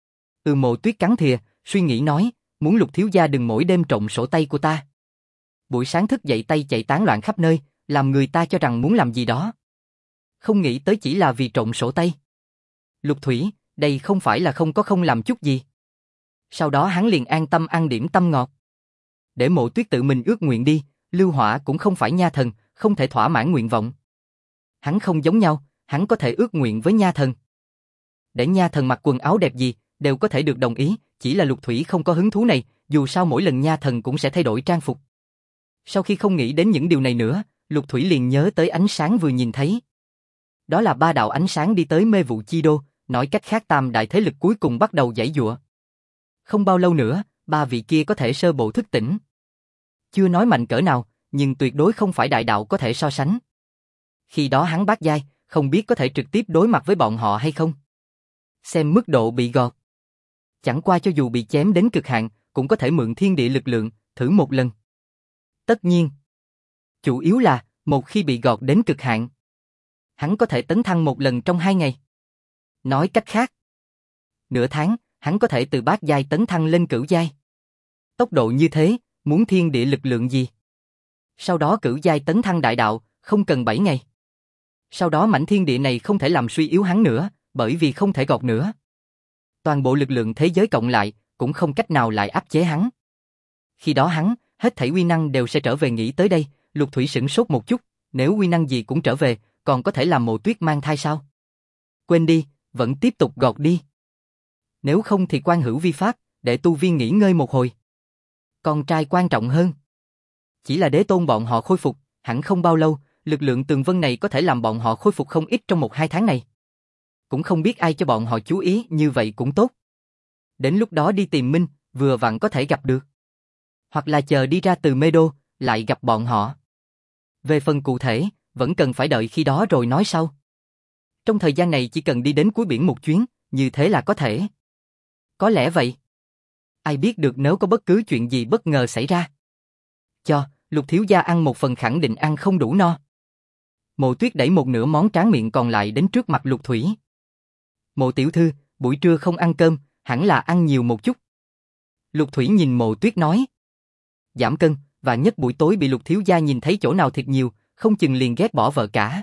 Mộ Tuyết cắn thìa, suy nghĩ nói, muốn Lục thiếu gia đừng mỗi đêm trộm sổ tay của ta. Buổi sáng thức dậy tay chạy tán loạn khắp nơi, làm người ta cho rằng muốn làm gì đó. Không nghĩ tới chỉ là vì trộm sổ tay. Lục Thủy, đây không phải là không làm chút gì. Sau đó hắn liền an tâm ăn điểm tâm ngọt. Để Mộ Tuyết tự mình ước nguyện đi, Lưu Hỏa cũng không phải nha thần, không thể thỏa mãn nguyện vọng. Hắn không giống nhau, hắn có thể ước nguyện với nha thần. Để nha thần mặc quần áo đẹp gì, đều có thể được đồng ý, chỉ là Lục Thủy không có hứng thú này, dù sao mỗi lần nha thần cũng sẽ thay đổi trang phục. Sau khi không nghĩ đến những điều này nữa, Lục Thủy liền nhớ tới ánh sáng vừa nhìn thấy. Đó là 3 đạo ánh sáng đi tới mê vụ chi đô, nói cách khác tam đại thế lực cuối cùng bắt đầu giãy giụa. Không bao lâu nữa, 3 vị kia có thể sơ bộ thức tỉnh. Chưa nói mạnh cỡ nào, nhưng tuyệt đối không phải đại đạo có thể so sánh. Khi đó hắn bát giai, không biết có thể trực tiếp đối mặt với bọn họ hay không. Xem mức độ bị gọt. Chẳng qua cho dù bị chém đến cực hạn, cũng có thể mượn thiên địa lực lượng, thử một lần. Tất nhiên. Chủ yếu là, một khi bị gọt đến cực hạn, hắn có thể tấn thăng một lần trong 2 ngày. Nói cách khác, nửa tháng, hắn có thể từ bát giai tấn thăng lên cửu giai. Tốc độ như thế, muốn thiên địa lực lượng gì? Sau đó cửu giai tấn thăng đại đạo, không cần 7 ngày. Sau đó mảnh thiên địa này không thể làm suy yếu hắn nữa, bởi vì không thể gọt nữa. Toàn bộ lực lượng thế giới cộng lại, cũng không cách nào lại áp chế hắn. Khi đó hắn, hết thảy uy năng đều sẽ trở về. Nghĩ tới đây, Lục Thủy sửng sốt một chút, nếu uy năng gì cũng trở về, còn có thể làm Mộ Tuyết mang thai sao? Quên đi, vẫn tiếp tục gọt đi. Nếu không thì quan hữu vi pháp, để tu viên nghỉ ngơi một hồi. Con trai quan trọng hơn. Chỉ là đế tôn bọn họ khôi phục, hẳn không bao lâu, lực lượng tường vân này có thể làm bọn họ khôi phục không ít trong 1-2 tháng này. Cũng không biết ai cho bọn họ chú ý, như vậy cũng tốt. Đến lúc đó đi tìm Minh, vừa vặn có thể gặp được. Hoặc là chờ đi ra từ Mê Đô, lại gặp bọn họ. Về phần cụ thể, vẫn cần phải đợi khi đó rồi nói sau. Trong thời gian này chỉ cần đi đến cuối biển một chuyến, như thế là có thể. Có lẽ vậy. Ai biết được nếu có bất cứ chuyện gì bất ngờ xảy ra. Cho, Lục thiếu gia ăn một phần khẳng định ăn không đủ no. Mộ Tuyết đẩy một nửa món tráng miệng còn lại đến trước mặt Lục Thủy. Mộ tiểu thư, buổi trưa không ăn cơm, hẳn là ăn nhiều một chút. Lục Thủy nhìn Mộ Tuyết nói. Giảm cân, và nhất buổi tối bị Lục thiếu gia nhìn thấy chỗ nào thịt nhiều, không chừng liền ghét bỏ vợ cả.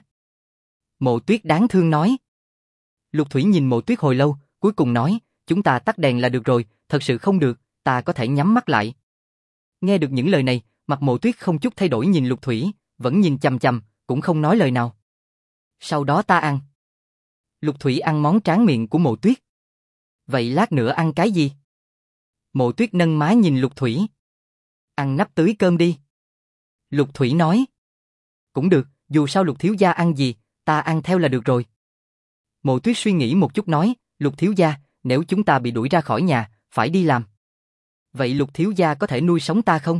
Mộ Tuyết đáng thương nói. Lục Thủy nhìn Mộ Tuyết hồi lâu, cuối cùng nói, chúng ta tắt đèn là được rồi, thật sự không được, ta có thể nhắm mắt lại. Nghe được những lời này, mặt Mộ Tuyết không chút thay đổi nhìn Lục Thủy, vẫn nhìn chằm chằm, cũng không nói lời nào. Sau đó ta ăn. Lục Thủy ăn món tráng miệng của Mộ Tuyết. Vậy lát nữa ăn cái gì? Mộ Tuyết nâng má nhìn Lục Thủy. Ăn nắp tưới cơm đi. Lục Thủy nói. Cũng được, dù sao Lục thiếu gia ăn gì, ta ăn theo là được rồi. Mộ Tuyết suy nghĩ một chút nói, Lục thiếu gia, nếu chúng ta bị đuổi ra khỏi nhà, phải đi làm. Vậy Lục thiếu gia có thể nuôi sống ta không?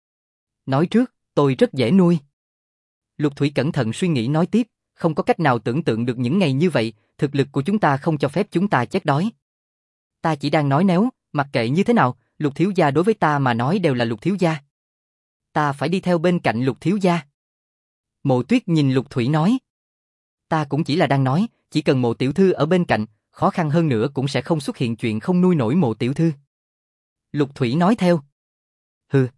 Nói trước, tôi rất dễ nuôi. Lục Thủy cẩn thận suy nghĩ nói tiếp, không có cách nào tưởng tượng được những ngày như vậy, thực lực của chúng ta không cho phép chúng ta chết đói. Ta chỉ đang nói nếu, mặc kệ như thế nào, Lục thiếu gia đối với ta mà nói đều là Lục thiếu gia. Ta phải đi theo bên cạnh Lục thiếu gia. Mộ Tuyết nhìn Lục Thủy nói. Ta cũng chỉ là đang nói, chỉ cần Mộ tiểu thư ở bên cạnh, khó khăn hơn nữa cũng sẽ không xuất hiện chuyện không nuôi nổi Mộ tiểu thư. Lục Thủy nói theo. Hừ.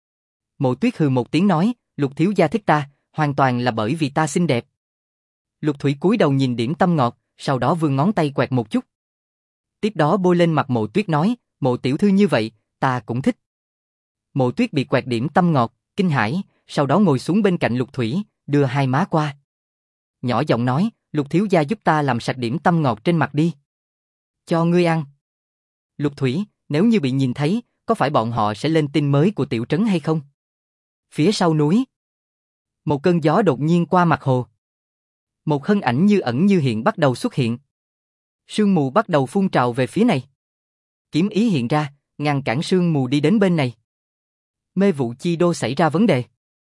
Mộ Tuyết hừ một tiếng nói, Lục thiếu gia thích ta, hoàn toàn là bởi vì ta xinh đẹp. Lục Thủy cúi đầu nhìn điểm tâm ngọt, sau đó vươn ngón tay quẹt một chút. Tiếp đó bôi lên mặt Mộ Tuyết nói, Mộ tiểu thư như vậy, ta cũng thích. Mộ Tuyết bị quẹt điểm tâm ngọt, kinh hãi, sau đó ngồi xuống bên cạnh Lục Thủy, đưa hai má qua. Nhỏ giọng nói, Lục thiếu gia giúp ta làm sạch điểm tâm ngọt trên mặt đi. Cho ngươi ăn. Lục Thủy, nếu như bị nhìn thấy, có phải bọn họ sẽ lên tin mới của tiểu trấn hay không? Phía sau núi. Một cơn gió đột nhiên qua mặt hồ. Một thân ảnh như ẩn như hiện bắt đầu xuất hiện. Sương mù bắt đầu phun trào về phía này. Kiếm ý hiện ra, ngăn cản sương mù đi đến bên này. Mê vụ chi đô xảy ra vấn đề.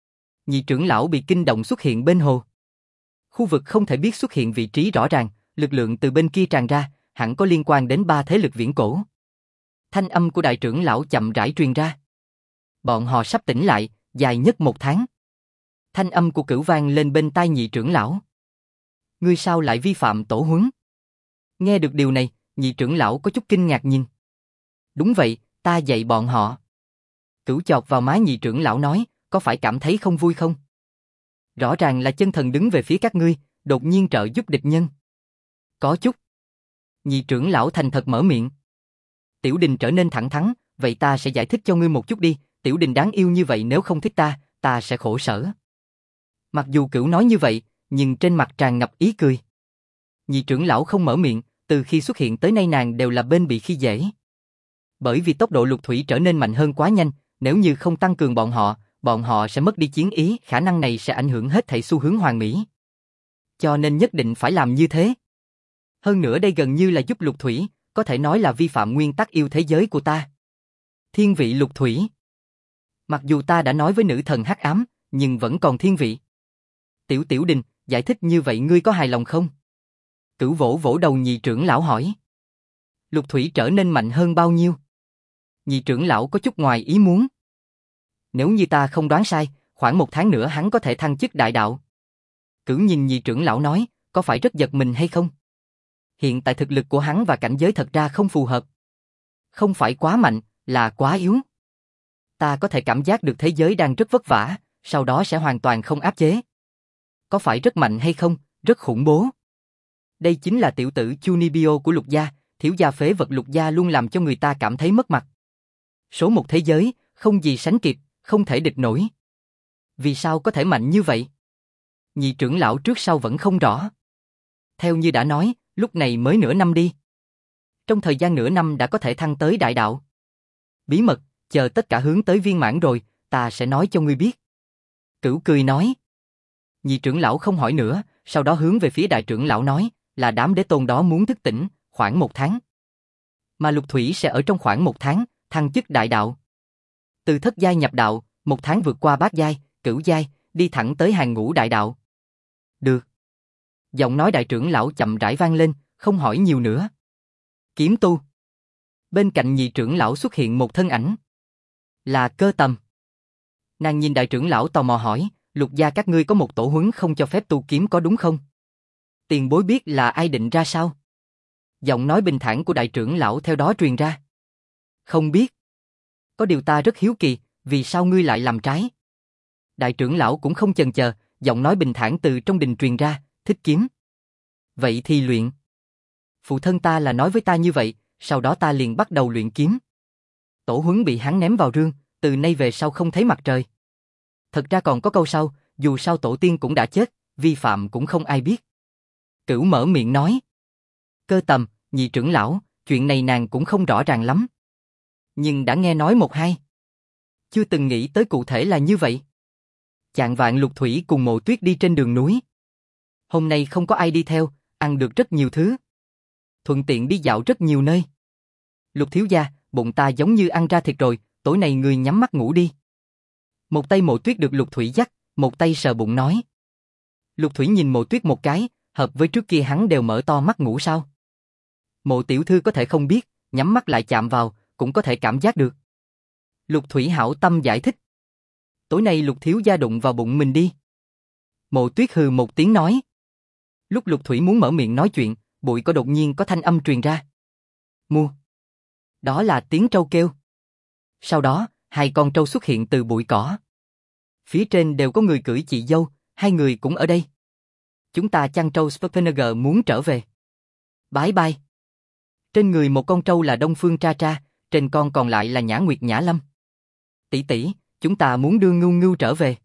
Nhị trưởng lão bị kinh động xuất hiện bên hồ. Khu vực không thể biết xuất hiện vị trí rõ ràng, lực lượng từ bên kia tràn ra, hẳn có liên quan đến ba thế lực viễn cổ. Thanh âm của đại trưởng lão chậm rãi truyền ra. Bọn họ sắp tỉnh lại, dài nhất 1 tháng. Thanh âm của Cửu vang lên bên tai nhị trưởng lão. Ngươi sao lại vi phạm tổ huấn? Nghe được điều này, nhị trưởng lão có chút kinh ngạc nhìn. Đúng vậy, ta dạy bọn họ. Cửu chọc vào má nhị trưởng lão nói, có phải cảm thấy không vui không? Rõ ràng là chân thần đứng về phía các ngươi, đột nhiên trợ giúp địch nhân. Có chút. Nhị trưởng lão thành thật mở miệng. Tiểu Đình trở nên thẳng thắn, vậy ta sẽ giải thích cho ngươi một chút đi, Tiểu Đình đáng yêu như vậy nếu không thích ta sẽ khổ sở. Mặc dù Cửu nói như vậy, nhưng trên mặt tràn ngập ý cười. Nhị trưởng lão không mở miệng, từ khi xuất hiện tới nay nàng đều là bên bị khi dễ. Bởi vì tốc độ lục thủy trở nên mạnh hơn quá nhanh, nếu như không tăng cường bọn họ sẽ mất đi chiến ý, khả năng này sẽ ảnh hưởng hết thảy xu hướng hoàn mỹ. Cho nên nhất định phải làm như thế. Hơn nữa đây gần như là giúp lục thủy, có thể nói là vi phạm nguyên tắc yêu thế giới của ta. Thiên vị lục thủy. Mặc dù ta đã nói với nữ thần hắc ám, nhưng vẫn còn thiên vị. Tiểu Đình, giải thích như vậy ngươi có hài lòng không? Cửu vỗ vỗ đầu nhị trưởng lão hỏi. Lục thủy trở nên mạnh hơn bao nhiêu? Nhị trưởng lão có chút ngoài ý muốn. Nếu như ta không đoán sai, khoảng 1 tháng nữa hắn có thể thăng chức đại đạo. Cửu nhìn nhị trưởng lão nói, có phải rất giật mình hay không? Hiện tại thực lực của hắn và cảnh giới thật ra không phù hợp. Không phải quá mạnh, là quá yếu. Ta có thể cảm giác được thế giới đang rất vất vả, sau đó sẽ hoàn toàn không áp chế. Có phải rất mạnh hay không, rất khủng bố. Đây chính là tiểu tử Chunibyo của Lục gia, thiếu gia phế vật Lục gia luôn làm cho người ta cảm thấy mất mặt. Số 1 thế giới, không gì sánh kịp, không thể địch nổi. Vì sao có thể mạnh như vậy? Nhị trưởng lão trước sau vẫn không rõ. Theo như đã nói, lúc này mới nửa năm đi. Trong thời gian nửa năm đã có thể thăng tới đại đạo. Bí mật, chờ tất cả hướng tới viên mãn rồi, ta sẽ nói cho ngươi biết. Cửu cười nói. Nhị trưởng lão không hỏi nữa, sau đó hướng về phía đại trưởng lão nói, là đám đế tôn đó muốn thức tỉnh, khoảng 1 tháng. Mà lục thủy sẽ ở trong khoảng 1 tháng, thăng chức đại đạo. Từ thất giai nhập đạo, 1 tháng vượt qua bát giai, cửu giai, đi thẳng tới hàng ngũ đại đạo. Được. Giọng nói đại trưởng lão chậm rãi vang lên, không hỏi nhiều nữa. Kiếm tu. Bên cạnh nhị trưởng lão xuất hiện một thân ảnh. Là Cơ Tầm. Nàng nhìn đại trưởng lão tò mò hỏi, Lục gia các ngươi có một tổ huấn không cho phép tu kiếm có đúng không? Tiền bối biết là ai định ra sao? Giọng nói bình thản của đại trưởng lão theo đó truyền ra. Không biết. Có điều ta rất hiếu kỳ, vì sao ngươi lại làm trái? Đại trưởng lão cũng không chần chờ, giọng nói bình thản từ trong đình truyền ra, thích kiếm. Vậy thì luyện. Phụ thân ta là nói với ta như vậy, sau đó ta liền bắt đầu luyện kiếm. Tổ huấn bị hắn ném vào rương, từ nay về sau không thấy mặt trời. Thật ra còn có câu sau, dù sao tổ tiên cũng đã chết, vi phạm cũng không ai biết. Cửu mở miệng nói. Cơ Tầm, nhị trưởng lão, chuyện này nàng cũng không rõ ràng lắm. Nhưng đã nghe nói một hai. Chưa từng nghĩ tới cụ thể là như vậy. Chạng vạn Lục Thủy cùng Mộ Tuyết đi trên đường núi. Hôm nay không có ai đi theo, ăn được rất nhiều thứ. Thuận tiện đi dạo rất nhiều nơi. Lục thiếu gia, bụng ta giống như ăn ra thịt rồi, tối nay ngươi nhắm mắt ngủ đi. Một tay Mộ Tuyết được Lục Thủy dắt, một tay sờ bụng nói. Lục Thủy nhìn Mộ Tuyết một cái, hợp với trước kia hắn đều mở to mắt ngủ sao? Mộ tiểu thư có thể không biết, nhắm mắt lại chạm vào, cũng có thể cảm giác được. Lục Thủy hảo tâm giải thích. Tối nay Lục thiếu gia đụng vào bụng mình đi. Mộ Tuyết hừ một tiếng nói. Lúc Lục Thủy muốn mở miệng nói chuyện, bụi cỏ đột nhiên có thanh âm truyền ra. Mu. Đó là tiếng trâu kêu. Sau đó, 2 con trâu xuất hiện từ bụi cỏ. Phía trên đều có người cưỡi chị dâu, 2 người cũng ở đây. Chúng ta chăn trâu Spurgener muốn trở về. Bye bye. Trên người một con trâu là Đông Phương Tra Tra, trên con còn lại là Nhã Nguyệt Nhã Lâm. Tỷ tỷ, chúng ta muốn đưa Ngưu Ngưu trở về.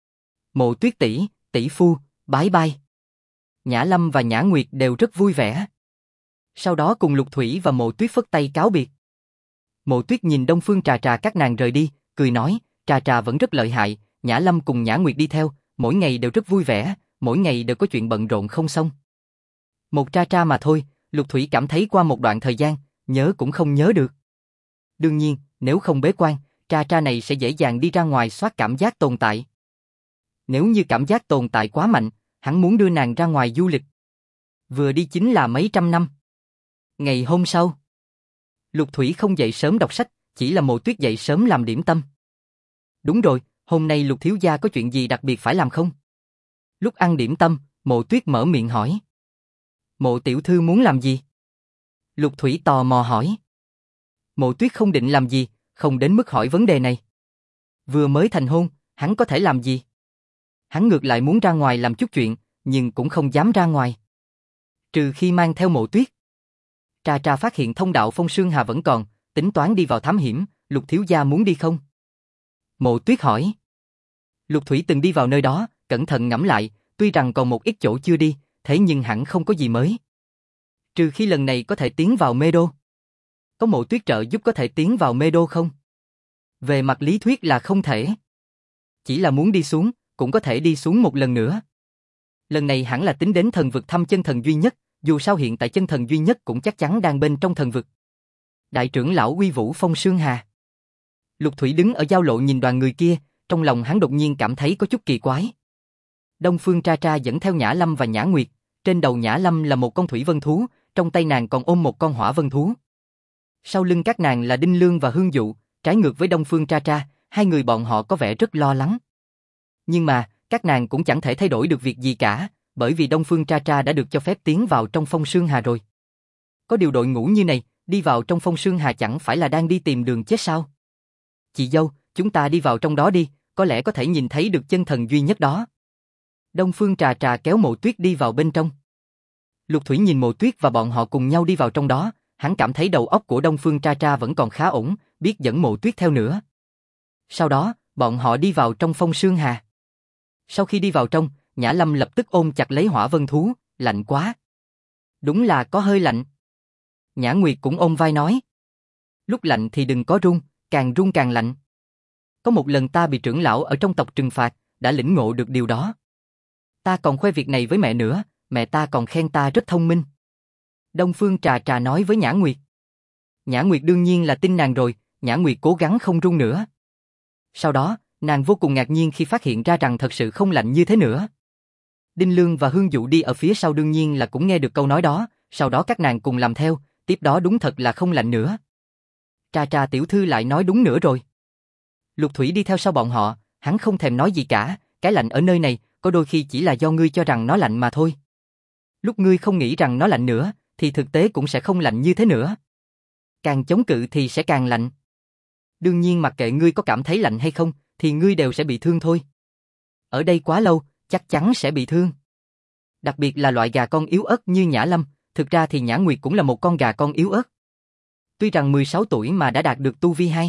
Mộ Tuyết tỷ, tỷ phu, bye bye. Nhã Lâm và Nhã Nguyệt đều rất vui vẻ. Sau đó cùng Lục Thủy và Mộ Tuyết phất tay cáo biệt. Mộ Tuyết nhìn Đông Phương Trà Trà các nàng rời đi, cười nói, Trà Trà vẫn rất lợi hại, Nhã Lâm cùng Nhã Nguyệt đi theo, mỗi ngày đều rất vui vẻ, mỗi ngày đều có chuyện bận rộn không xong. Một Trà Trà mà thôi, Lục Thủy cảm thấy qua một đoạn thời gian, nhớ cũng không nhớ được. Đương nhiên, nếu không bế quan, Trà Trà này sẽ dễ dàng đi ra ngoài soát cảm giác tồn tại. Nếu như cảm giác tồn tại quá mạnh, hắn muốn đưa nàng ra ngoài du lịch. Vừa đi chính là mấy trăm năm. Ngày hôm sau, Lục Thủy không dậy sớm đọc sách, chỉ là Mộ Tuyết dậy sớm làm điểm tâm. Đúng rồi, hôm nay Lục thiếu gia có chuyện gì đặc biệt phải làm không? Lúc ăn điểm tâm, Mộ Tuyết mở miệng hỏi. Mộ tiểu thư muốn làm gì? Lục Thủy tò mò hỏi. Mộ Tuyết không định làm gì, không đến mức hỏi vấn đề này. Vừa mới thành hôn, hắn có thể làm gì? Hắn ngược lại muốn ra ngoài làm chút chuyện, nhưng cũng không dám ra ngoài. Trừ khi mang theo Mộ Tuyết. Trà Trà phát hiện thông đạo Phong Sương Hà vẫn còn, tính toán đi vào thám hiểm, Lục thiếu gia muốn đi không? Mộ Tuyết hỏi. Lục Thủy từng đi vào nơi đó, cẩn thận ngẫm lại, tuy rằng còn một ít chỗ chưa đi, thế nhưng hẳn không có gì mới. Trừ khi lần này có thể tiến vào Mê Đô. Có Mộ Tuyết trợ giúp có thể tiến vào Mê Đô không? Về mặt lý thuyết là không thể. Chỉ là muốn đi xuống, cũng có thể đi xuống một lần nữa. Lần này hẳn là tính đến thần vực thăm chân thần duy nhất, dù sao hiện tại chân thần duy nhất cũng chắc chắn đang bên trong thần vực. Đại trưởng lão uy vũ Phong Sương Hà. Lục Thủy đứng ở giao lộ nhìn đoàn người kia, trong lòng hắn đột nhiên cảm thấy có chút kỳ quái. Đông Phương Tra Tra dẫn theo Nhã Lâm và Nhã Nguyệt, trên đầu Nhã Lâm là một con thủy vân thú, trong tay nàng còn ôm một con hỏa vân thú. Sau lưng các nàng là Đinh Lương và Hương Dụ, trái ngược với Đông Phương Tra Tra, hai người bọn họ có vẻ rất lo lắng. Nhưng mà, các nàng cũng chẳng thể thay đổi được việc gì cả, bởi vì Đông Phương Tra Tra đã được cho phép tiến vào trong Phong Sương Hà rồi. Có điều đội ngũ như này, đi vào trong Phong Sương Hà chẳng phải là đang đi tìm đường chết sao? Chị dâu, chúng ta đi vào trong đó đi, có lẽ có thể nhìn thấy được chân thần duy nhất đó. Đông Phương Trà Trà kéo Mộ Tuyết đi vào bên trong. Lục Thủy nhìn Mộ Tuyết và bọn họ cùng nhau đi vào trong đó, hắn cảm thấy đầu óc của Đông Phương Tra Tra vẫn còn khá ổn, biết dẫn Mộ Tuyết theo nữa. Sau đó, bọn họ đi vào trong Phong Sương Hà. Sau khi đi vào trong, Nhã Lâm lập tức ôm chặt lấy hỏa vân thú, lạnh quá. Đúng là có hơi lạnh. Nhã Nguyệt cũng ôm vai nói. Lúc lạnh thì đừng có run càng lạnh. Có một lần ta bị trưởng lão ở trong tộc trừng phạt, đã lĩnh ngộ được điều đó. Ta còn khoe việc này với mẹ nữa, mẹ ta còn khen ta rất thông minh. Đông Phương Trà Trà nói với Nhã Nguyệt. Nhã Nguyệt đương nhiên là tin nàng rồi, Nhã Nguyệt cố gắng không run nữa. Sau đó, nàng vô cùng ngạc nhiên khi phát hiện ra rằng thật sự không lạnh như thế nữa. Đinh Lương và Hương Dụ đi ở phía sau đương nhiên là cũng nghe được câu nói đó, sau đó các nàng cùng làm theo, tiếp đó đúng thật là không lạnh nữa. Trà Trà tiểu thư lại nói đúng nữa rồi. Lục Thủy đi theo sau bọn họ, hắn không thèm nói gì cả, cái lạnh ở nơi này, có đôi khi chỉ là do ngươi cho rằng nó lạnh mà thôi. Lúc ngươi không nghĩ rằng nó lạnh nữa, thì thực tế cũng sẽ không lạnh như thế nữa. Càng chống cự thì sẽ càng lạnh. Đương nhiên mặc kệ ngươi có cảm thấy lạnh hay không, thì ngươi đều sẽ bị thương thôi. Ở đây quá lâu, chắc chắn sẽ bị thương. Đặc biệt là loại gà con yếu ớt như Nhã Lâm, thực ra thì Nhã Nguyệt cũng là một con gà con yếu ớt. Tuy rằng 16 tuổi mà đã đạt được tu vi 2.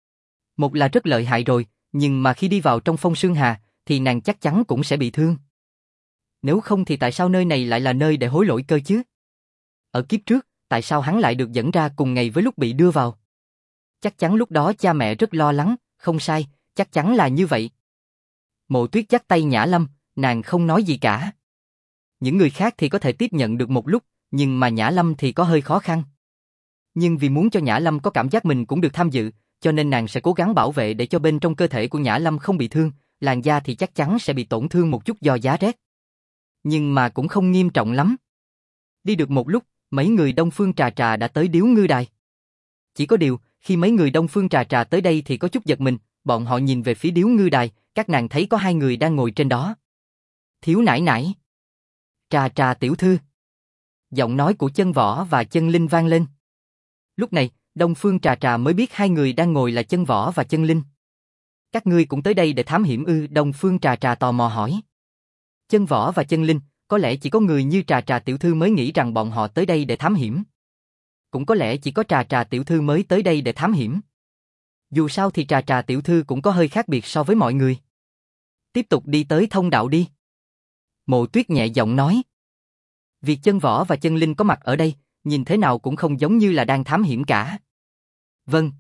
Một là rất lợi hại rồi, nhưng mà khi đi vào trong Phong Sương Hà, thì nàng chắc chắn cũng sẽ bị thương. Nếu không thì tại sao nơi này lại là nơi để hối lỗi cơ chứ? Ở kiếp trước, tại sao hắn lại được dẫn ra cùng ngày với lúc bị đưa vào? Chắc chắn lúc đó cha mẹ rất lo lắng, không sai, chắc chắn là như vậy. Mộ Tuyết dắt tay Nhã Lâm, nàng không nói gì cả. Những người khác thì có thể tiếp nhận được một lúc, nhưng mà Nhã Lâm thì có hơi khó khăn. Nhưng vì muốn cho Nhã Lâm có cảm giác mình cũng được tham dự, cho nên nàng sẽ cố gắng bảo vệ để cho bên trong cơ thể của Nhã Lâm không bị thương, làn da thì chắc chắn sẽ bị tổn thương một chút do giá rét. Nhưng mà cũng không nghiêm trọng lắm. Đi được một lúc, mấy người Đông Phương Trà Trà đã tới Điếu Ngư Đài. Chỉ có điều, khi mấy người Đông Phương Trà Trà tới đây thì có chút giật mình, bọn họ nhìn về phía Điếu Ngư Đài, các nàng thấy có hai người đang ngồi trên đó. Thiếu nãi nãi. Trà Trà tiểu thư. Giọng nói của Chân Võ và Chân Linh vang lên. Lúc này, Đông Phương Trà Trà mới biết hai người đang ngồi là Chân Võ và Chân Linh. Các ngươi cũng tới đây để thám hiểm ư? Đông Phương Trà Trà tò mò hỏi. Chân Võ và Chân Linh, có lẽ chỉ có người như Trà Trà tiểu thư mới nghĩ rằng bọn họ tới đây để thám hiểm. Cũng có lẽ chỉ có Trà Trà tiểu thư mới tới đây để thám hiểm. Dù sao thì Trà Trà tiểu thư cũng có hơi khác biệt so với mọi người. Tiếp tục đi tới thông đạo đi. Mộ Tuyết nhẹ giọng nói. Việc Chân Võ và Chân Linh có mặt ở đây, nhìn thế nào cũng không giống như là đang thám hiểm cả. Vâng.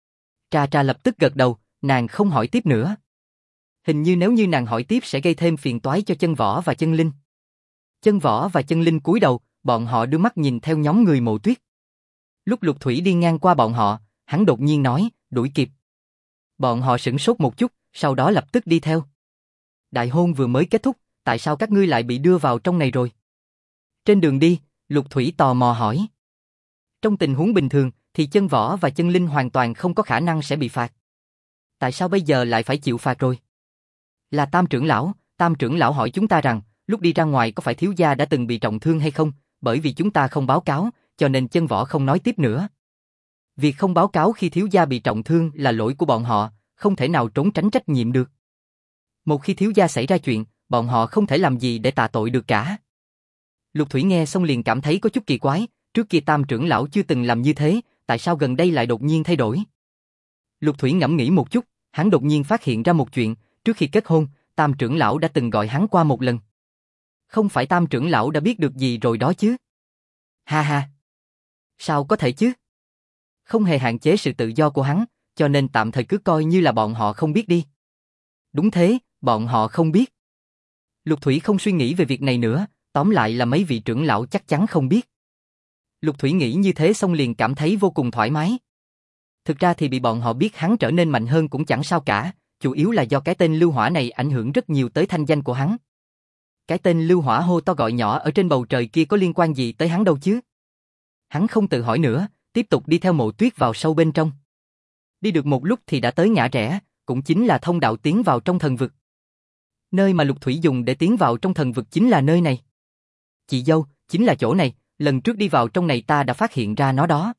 Trà Trà lập tức gật đầu, nàng không hỏi tiếp nữa. Hình như nếu như nàng hỏi tiếp sẽ gây thêm phiền toái cho Chân Võ và Chân Linh. Chân Võ và Chân Linh cúi đầu, bọn họ đưa mắt nhìn theo nhóm người Mộ Tuyết. Lúc Lục Thủy đi ngang qua bọn họ, hắn đột nhiên nói, đuổi kịp. Bọn họ sửng sốt một chút, sau đó lập tức đi theo. Đại hôn vừa mới kết thúc, tại sao các ngươi lại bị đưa vào trong này rồi? Trên đường đi, Lục Thủy tò mò hỏi. Trong tình huống bình thường, thì chân võ và chân linh hoàn toàn không có khả năng sẽ bị phạt. Tại sao bây giờ lại phải chịu phạt rồi? Là Tam trưởng lão hỏi chúng ta rằng, lúc đi ra ngoài có phải thiếu gia đã từng bị trọng thương hay không, bởi vì chúng ta không báo cáo, cho nên chân võ không nói tiếp nữa. Việc không báo cáo khi thiếu gia bị trọng thương là lỗi của bọn họ, không thể nào trốn tránh trách nhiệm được. Một khi thiếu gia xảy ra chuyện, bọn họ không thể làm gì để tạ tội được cả. Lục Thủy nghe xong liền cảm thấy có chút kỳ quái, trước kia Tam trưởng lão chưa từng làm như thế, tại sao gần đây lại đột nhiên thay đổi? Lục Thủy ngẫm nghĩ một chút, hắn đột nhiên phát hiện ra một chuyện, trước khi kết hôn, Tam trưởng lão đã từng gọi hắn qua một lần. Không phải Tam trưởng lão đã biết được gì rồi đó chứ? Ha ha! Sao có thể chứ? Không hề hạn chế sự tự do của hắn, cho nên tạm thời cứ coi như là bọn họ không biết đi. Đúng thế, bọn họ không biết. Lục Thủy không suy nghĩ về việc này nữa, tóm lại là mấy vị trưởng lão chắc chắn không biết. Lục Thủy nghĩ như thế xong liền cảm thấy vô cùng thoải mái. Thực ra thì bị bọn họ biết hắn trở nên mạnh hơn cũng chẳng sao cả, chủ yếu là do cái tên Lưu Hỏa này ảnh hưởng rất nhiều tới thanh danh của hắn. Cái tên Lưu Hỏa hô to gọi nhỏ ở trên bầu trời kia có liên quan gì tới hắn đâu chứ? Hắn không tự hỏi nữa, tiếp tục đi theo Mộ Tuyết vào sâu bên trong. Đi được một lúc thì đã tới ngã rẽ, cũng chính là thông đạo tiến vào trong thần vực. Nơi mà Lục Thủy dùng để tiến vào trong thần vực chính là nơi này. Chị dâu, chính là chỗ này, lần trước đi vào trong này ta đã phát hiện ra nó đó.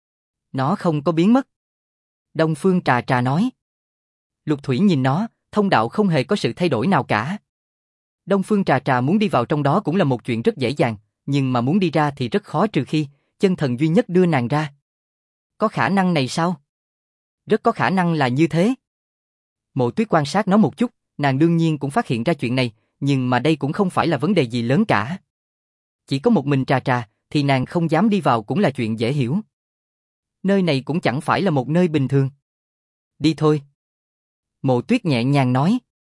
Nó không có biến mất. Đông Phương Trà Trà nói. Lục Thủy nhìn nó, thông đạo không hề có sự thay đổi nào cả. Đông Phương Trà Trà muốn đi vào trong đó cũng là một chuyện rất dễ dàng, nhưng mà muốn đi ra thì rất khó trừ khi chân thần duy nhất đưa nàng ra. Có khả năng này sao? Rất có khả năng là như thế. Mộ Tuyết quan sát nó một chút, nàng đương nhiên cũng phát hiện ra chuyện này, nhưng mà đây cũng không phải là vấn đề gì lớn cả. Chỉ có một mình Trà Trà, thì nàng không dám đi vào cũng là chuyện dễ hiểu. Nơi này cũng chẳng phải là một nơi bình thường. Đi thôi. Mộ Tuyết nhẹ nhàng nói.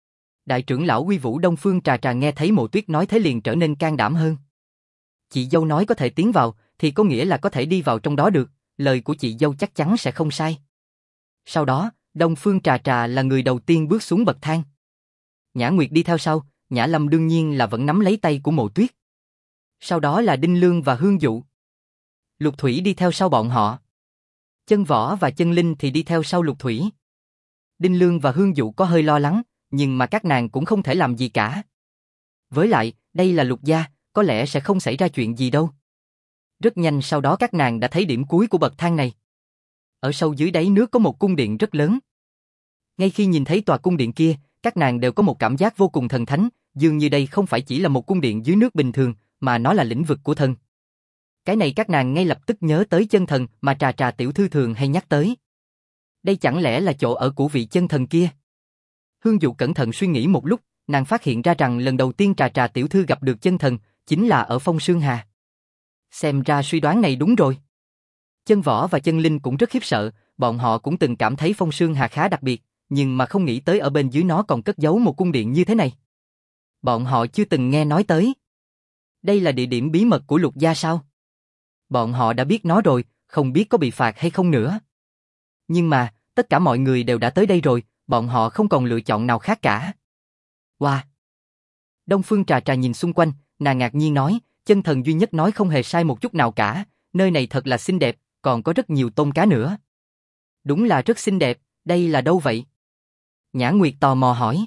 Đại trưởng lão Uy Vũ Đông Phương Trà Trà nghe thấy Mộ Tuyết nói thế liền trở nên can đảm hơn. Chị dâu nói có thể tiến vào, thì có nghĩa là có thể đi vào trong đó được, lời của chị dâu chắc chắn sẽ không sai. Sau đó, Đông Phương Trà Trà là người đầu tiên bước xuống bậc thang. Nhã Nguyệt đi theo sau, Nhã Lâm đương nhiên là vẫn nắm lấy tay của Mộ Tuyết. Sau đó là Đinh Lương và Hương Dụ. Lục Thủy đi theo sau bọn họ. Chân Võ và Chân Linh thì đi theo sau Lục Thủy. Đinh Lương và Hương Dụ có hơi lo lắng, nhưng mà các nàng cũng không thể làm gì cả. Với lại, đây là Lục gia, có lẽ sẽ không xảy ra chuyện gì đâu. Rất nhanh sau đó các nàng đã thấy điểm cuối của bậc thang này. Ở sâu dưới đáy nước có một cung điện rất lớn. Ngay khi nhìn thấy tòa cung điện kia, các nàng đều có một cảm giác vô cùng thần thánh, dường như đây không phải chỉ là một cung điện dưới nước bình thường, mà nó là lĩnh vực của thần. Cái này các nàng ngay lập tức nhớ tới chân thần mà Trà Trà tiểu thư thường hay nhắc tới. Đây chẳng lẽ là chỗ ở của vị chân thần kia? Hương Dụ cẩn thận suy nghĩ một lúc, nàng phát hiện ra rằng lần đầu tiên Trà Trà tiểu thư gặp được chân thần, chính là ở Phong Sương Hà. Xem ra suy đoán này đúng rồi. Chân Võ và Chân Linh cũng rất khiếp sợ, bọn họ cũng từng cảm thấy Phong Sương Hà khá đặc biệt, nhưng mà không nghĩ tới ở bên dưới nó còn cất giấu một cung điện như thế này. Bọn họ chưa từng nghe nói tới. Đây là địa điểm bí mật của Lục gia sao? Bọn họ đã biết nó rồi, không biết có bị phạt hay không nữa. Nhưng mà, tất cả mọi người đều đã tới đây rồi, bọn họ không còn lựa chọn nào khác cả. Wow! Đông Phương Trà Trà nhìn xung quanh, nàng ngạc nhiên nói, chân thần duy nhất nói không hề sai một chút nào cả, nơi này thật là xinh đẹp, còn có rất nhiều tôm cá nữa. Đúng là rất xinh đẹp, đây là đâu vậy? Nhã Nguyệt tò mò hỏi.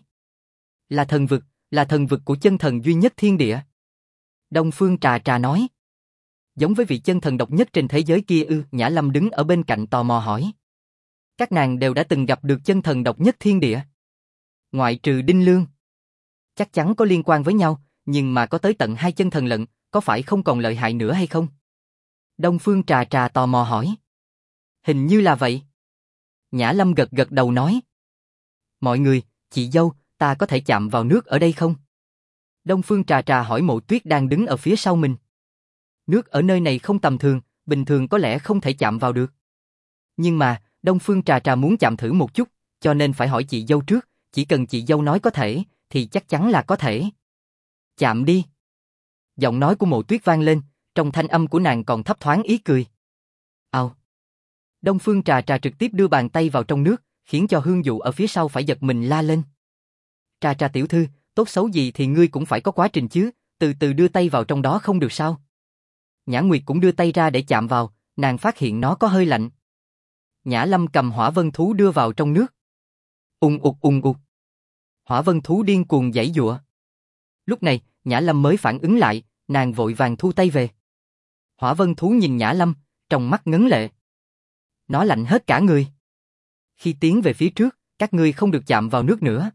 Là thần vực của chân thần duy nhất thiên địa. Đông Phương Trà Trà nói. Giống với vị chân thần độc nhất trên thế giới kia ư? Nhã Lâm đứng ở bên cạnh tò mò hỏi. Các nàng đều đã từng gặp được chân thần độc nhất thiên địa. Ngoại trừ Đinh Lương. Chắc chắn có liên quan với nhau, nhưng mà có tới tận 2 chân thần lận, có phải không còn lợi hại nữa hay không? Đông Phương Trà Trà tò mò hỏi. Hình như là vậy. Nhã Lâm gật gật đầu nói. Mọi người, chị dâu, ta có thể chạm vào nước ở đây không? Đông Phương Trà Trà hỏi Mộ Tuyết đang đứng ở phía sau mình. Nước ở nơi này không tầm thường, bình thường có lẽ không thể chạm vào được. Nhưng mà, Đông Phương Trà Trà muốn chạm thử một chút, cho nên phải hỏi chị dâu trước, chỉ cần chị dâu nói có thể, thì chắc chắn là có thể. Chạm đi. Giọng nói của Mộ Tuyết vang lên, trong thanh âm của nàng còn thấp thoáng ý cười. Ao. Đông Phương Trà Trà trực tiếp đưa bàn tay vào trong nước, khiến cho Hương Dụ ở phía sau phải giật mình la lên. Trà Trà tiểu thư, tốt xấu gì thì ngươi cũng phải có quá trình chứ, từ từ đưa tay vào trong đó không được sao? Nhã Nguyệt cũng đưa tay ra để chạm vào, nàng phát hiện nó có hơi lạnh. Nhã Lâm cầm hỏa vân thú đưa vào trong nước. Ung ục. Hỏa vân thú điên cuồng giãy giụa. Lúc này, Nhã Lâm mới phản ứng lại, nàng vội vàng thu tay về. Hỏa vân thú nhìn Nhã Lâm, trong mắt ngấn lệ. Nó lạnh hết cả người. Khi tiến về phía trước, các ngươi không được chạm vào nước nữa.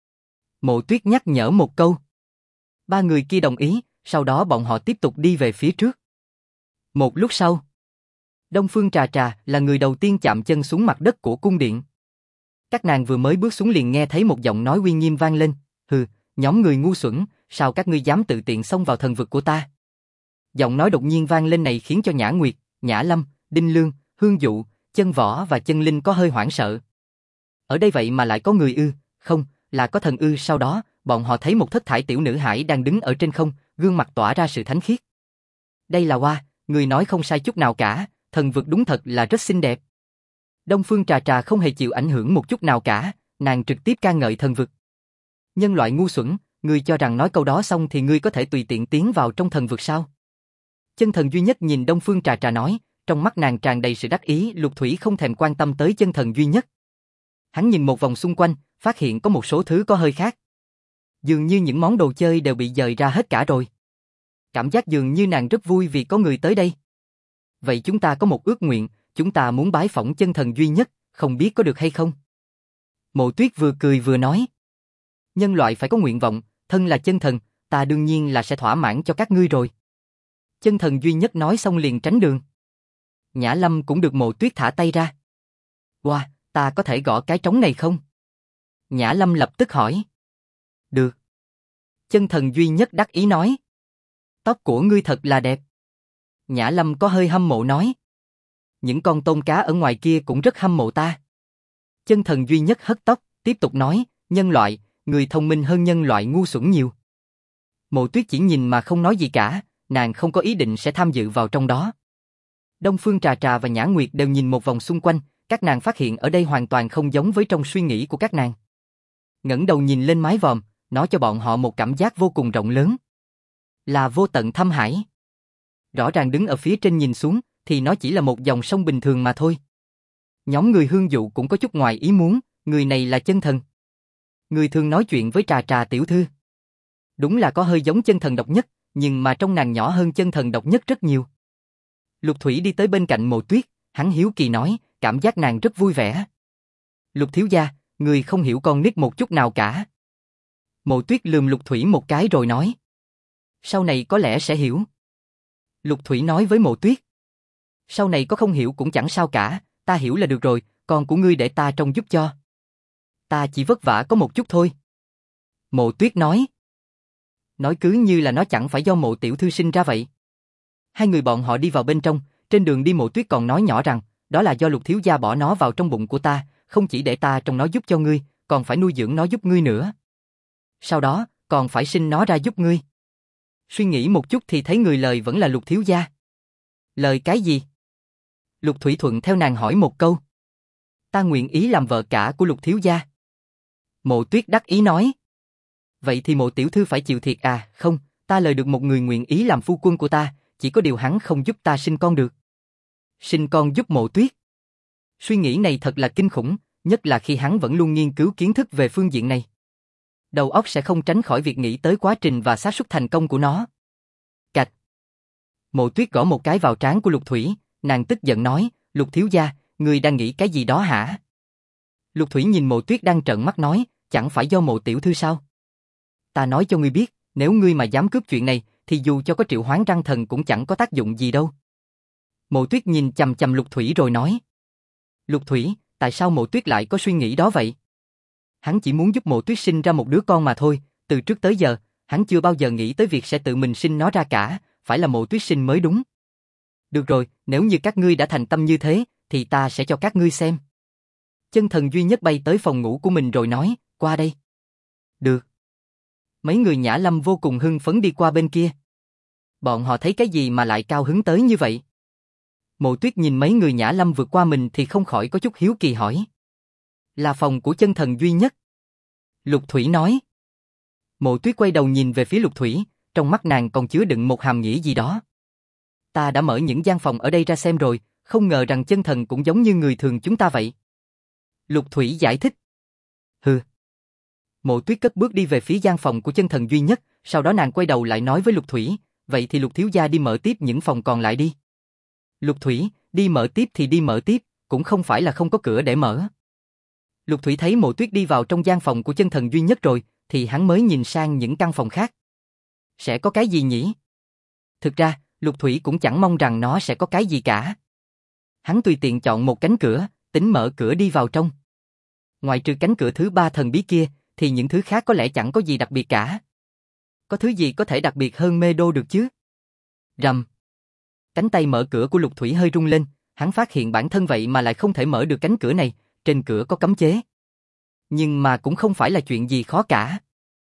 Mộ Tuyết nhắc nhở một câu. Ba người kia đồng ý, sau đó bọn họ tiếp tục đi về phía trước. Một lúc sau, Đông Phương Trà Trà là người đầu tiên chạm chân xuống mặt đất của cung điện. Các nàng vừa mới bước xuống liền nghe thấy một giọng nói uy nghiêm vang lên. Hừ, nhóm người ngu xuẩn, sao các ngươi dám tự tiện xông vào thần vực của ta? Giọng nói đột nhiên vang lên này khiến cho Nhã Nguyệt, Nhã Lâm, Đinh Lương, Hương Dụ, Chân Võ và Chân Linh có hơi hoảng sợ. Ở đây vậy mà lại có người ư? Không, là có thần ư? Sau đó, bọn họ thấy một thất thải tiểu nữ hải đang đứng ở trên không, gương mặt tỏa ra sự thánh khiết. Đây là Hoa, người nói không sai chút nào cả, thần vực đúng thật là rất xinh đẹp. Đông Phương Trà Trà không hề chịu ảnh hưởng một chút nào cả, nàng trực tiếp ca ngợi thần vực. Nhân loại ngu xuẩn, ngươi cho rằng nói câu đó xong thì ngươi có thể tùy tiện tiến vào trong thần vực sao? Chân thần duy nhất nhìn Đông Phương Trà Trà nói, trong mắt nàng tràn đầy sự đắc ý. Lục Thủy không thèm quan tâm tới chân thần duy nhất. Hắn nhìn một vòng xung quanh, phát hiện có một số thứ có hơi khác. Dường như những món đồ chơi đều bị dời ra hết cả rồi. Cảm giác dường như nàng rất vui vì có người tới đây. Vậy chúng ta có một ước nguyện, chúng ta muốn bái phỏng chân thần duy nhất, không biết có được hay không? Mộ Tuyết vừa cười vừa nói. Nhân loại phải có nguyện vọng, thân là chân thần, ta đương nhiên là sẽ thỏa mãn cho các ngươi rồi. Chân thần duy nhất nói xong liền tránh đường. Nhã Lâm cũng được Mộ Tuyết thả tay ra. Wow, ta có thể gõ cái trống này không? Nhã Lâm lập tức hỏi. Được. Chân thần duy nhất đắc ý nói. Tóc của ngươi thật là đẹp. Nhã Lâm có hơi hâm mộ nói. Những con tôm cá ở ngoài kia cũng rất hâm mộ ta. Chân thần duy nhất hất tóc, tiếp tục nói, nhân loại, người thông minh hơn nhân loại ngu xuẩn nhiều. Mộ Tuyết chỉ nhìn mà không nói gì cả, nàng không có ý định sẽ tham dự vào trong đó. Đông Phương Trà Trà và Nhã Nguyệt đều nhìn một vòng xung quanh, các nàng phát hiện ở đây hoàn toàn không giống với trong suy nghĩ của các nàng. Ngẩng đầu nhìn lên mái vòm, nó cho bọn họ một cảm giác vô cùng rộng lớn. Là vô tận thâm hải. Rõ ràng đứng ở phía trên nhìn xuống, thì nó chỉ là một dòng sông bình thường mà thôi. Nhóm người Hương Dụ cũng có chút ngoài ý muốn, người này là chân thần. Người thường nói chuyện với Trà Trà tiểu thư. Đúng là có hơi giống chân thần độc nhất, nhưng mà trong nàng nhỏ hơn chân thần độc nhất rất nhiều. Lục Thủy đi tới bên cạnh Mộ Tuyết, hắn hiếu kỳ nói, cảm giác nàng rất vui vẻ. Lục thiếu gia, người không hiểu con nít một chút nào cả. Mộ Tuyết lườm Lục Thủy một cái rồi nói. Sau này có lẽ sẽ hiểu. Lục Thủy nói với Mộ Tuyết. Sau này có không hiểu cũng chẳng sao cả, ta hiểu là được rồi, con của ngươi để ta trông giúp cho. Ta chỉ vất vả có một chút thôi. Mộ Tuyết nói. Nói cứ như là nó chẳng phải do Mộ tiểu thư sinh ra vậy. Hai người bọn họ đi vào bên trong, trên đường đi Mộ Tuyết còn nói nhỏ rằng, đó là do Lục thiếu gia bỏ nó vào trong bụng của ta, không chỉ để ta trông nó giúp cho ngươi, còn phải nuôi dưỡng nó giúp ngươi nữa. Sau đó, còn phải sinh nó ra giúp ngươi. Suy nghĩ một chút thì thấy người lời vẫn là Lục thiếu gia. Lời cái gì? Lục Thủy thuận theo nàng hỏi một câu. Ta nguyện ý làm vợ cả của Lục thiếu gia. Mộ Tuyết đắc ý nói. Vậy thì Mộ tiểu thư phải chịu thiệt à? Không, ta lời được một người nguyện ý làm phu quân của ta, chỉ có điều hắn không giúp ta sinh con được. Sinh con giúp Mộ Tuyết. Suy nghĩ này thật là kinh khủng, nhất là khi hắn vẫn luôn nghiên cứu kiến thức về phương diện này. Đầu óc sẽ không tránh khỏi việc nghĩ tới quá trình và xác suất thành công của nó. Cạch. Mộ Tuyết gõ một cái vào trán của Lục Thủy, nàng tức giận nói, Lục thiếu gia, ngươi đang nghĩ cái gì đó hả? Lục Thủy nhìn Mộ Tuyết đang trợn mắt nói, chẳng phải do Mộ tiểu thư sao? Ta nói cho ngươi biết, nếu ngươi mà dám cướp chuyện này, thì dù cho có triệu hoán răng thần cũng chẳng có tác dụng gì đâu. Mộ Tuyết nhìn chằm chằm Lục Thủy rồi nói. Lục Thủy, tại sao Mộ Tuyết lại có suy nghĩ đó vậy? Hắn chỉ muốn giúp Mộ Tuyết sinh ra một đứa con mà thôi, từ trước tới giờ, hắn chưa bao giờ nghĩ tới việc sẽ tự mình sinh nó ra cả, phải là Mộ Tuyết sinh mới đúng. Được rồi, nếu như các ngươi đã thành tâm như thế, thì ta sẽ cho các ngươi xem. Chân thần duy nhất bay tới phòng ngủ của mình rồi nói, qua đây. Được. Mấy người Nhã Lâm vô cùng hưng phấn đi qua bên kia. Bọn họ thấy cái gì mà lại cao hứng tới như vậy? Mộ Tuyết nhìn mấy người Nhã Lâm vượt qua mình thì không khỏi có chút hiếu kỳ hỏi. Là phòng của chân thần duy nhất. Lục Thủy nói. Mộ Tuyết quay đầu nhìn về phía Lục Thủy, trong mắt nàng còn chứa đựng một hàm nghĩa gì đó. Ta đã mở những gian phòng ở đây ra xem rồi, không ngờ rằng chân thần cũng giống như người thường chúng ta vậy. Lục Thủy giải thích. Hừ. Mộ Tuyết cất bước đi về phía gian phòng của chân thần duy nhất, sau đó nàng quay đầu lại nói với Lục Thủy, vậy thì Lục thiếu gia đi mở tiếp những phòng còn lại đi. Lục Thủy, đi mở tiếp thì đi mở tiếp, cũng không phải là không có cửa để mở. Lục Thủy thấy Mộ Tuyết đi vào trong gian phòng của chân thần duy nhất rồi, thì hắn mới nhìn sang những căn phòng khác. Sẽ có cái gì nhỉ? Thực ra, Lục Thủy cũng chẳng mong rằng nó sẽ có cái gì cả. Hắn tùy tiện chọn một cánh cửa, tính mở cửa đi vào trong. Ngoài trừ cánh cửa thứ 3 thần bí kia, thì những thứ khác có lẽ chẳng có gì đặc biệt cả. Có thứ gì có thể đặc biệt hơn mê đô được chứ? Rầm. Cánh tay mở cửa của Lục Thủy hơi rung lên, hắn phát hiện bản thân vậy mà lại không thể mở được cánh cửa này, trên cửa có cấm chế. Nhưng mà cũng không phải là chuyện gì khó cả.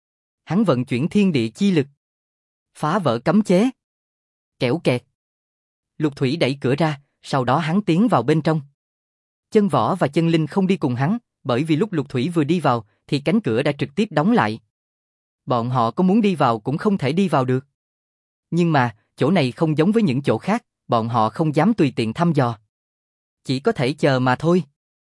Hắn vận chuyển thiên địa chi lực, phá vỡ cấm chế. Kẻo kẹt. Lục Thủy đẩy cửa ra, sau đó hắn tiến vào bên trong. Chân Võ và Chân Linh không đi cùng hắn, bởi vì lúc Lục Thủy vừa đi vào, thì cánh cửa đã trực tiếp đóng lại. Bọn họ có muốn đi vào cũng không thể đi vào được. Nhưng mà, chỗ này không giống với những chỗ khác, bọn họ không dám tùy tiện thăm dò. Chỉ có thể chờ mà thôi.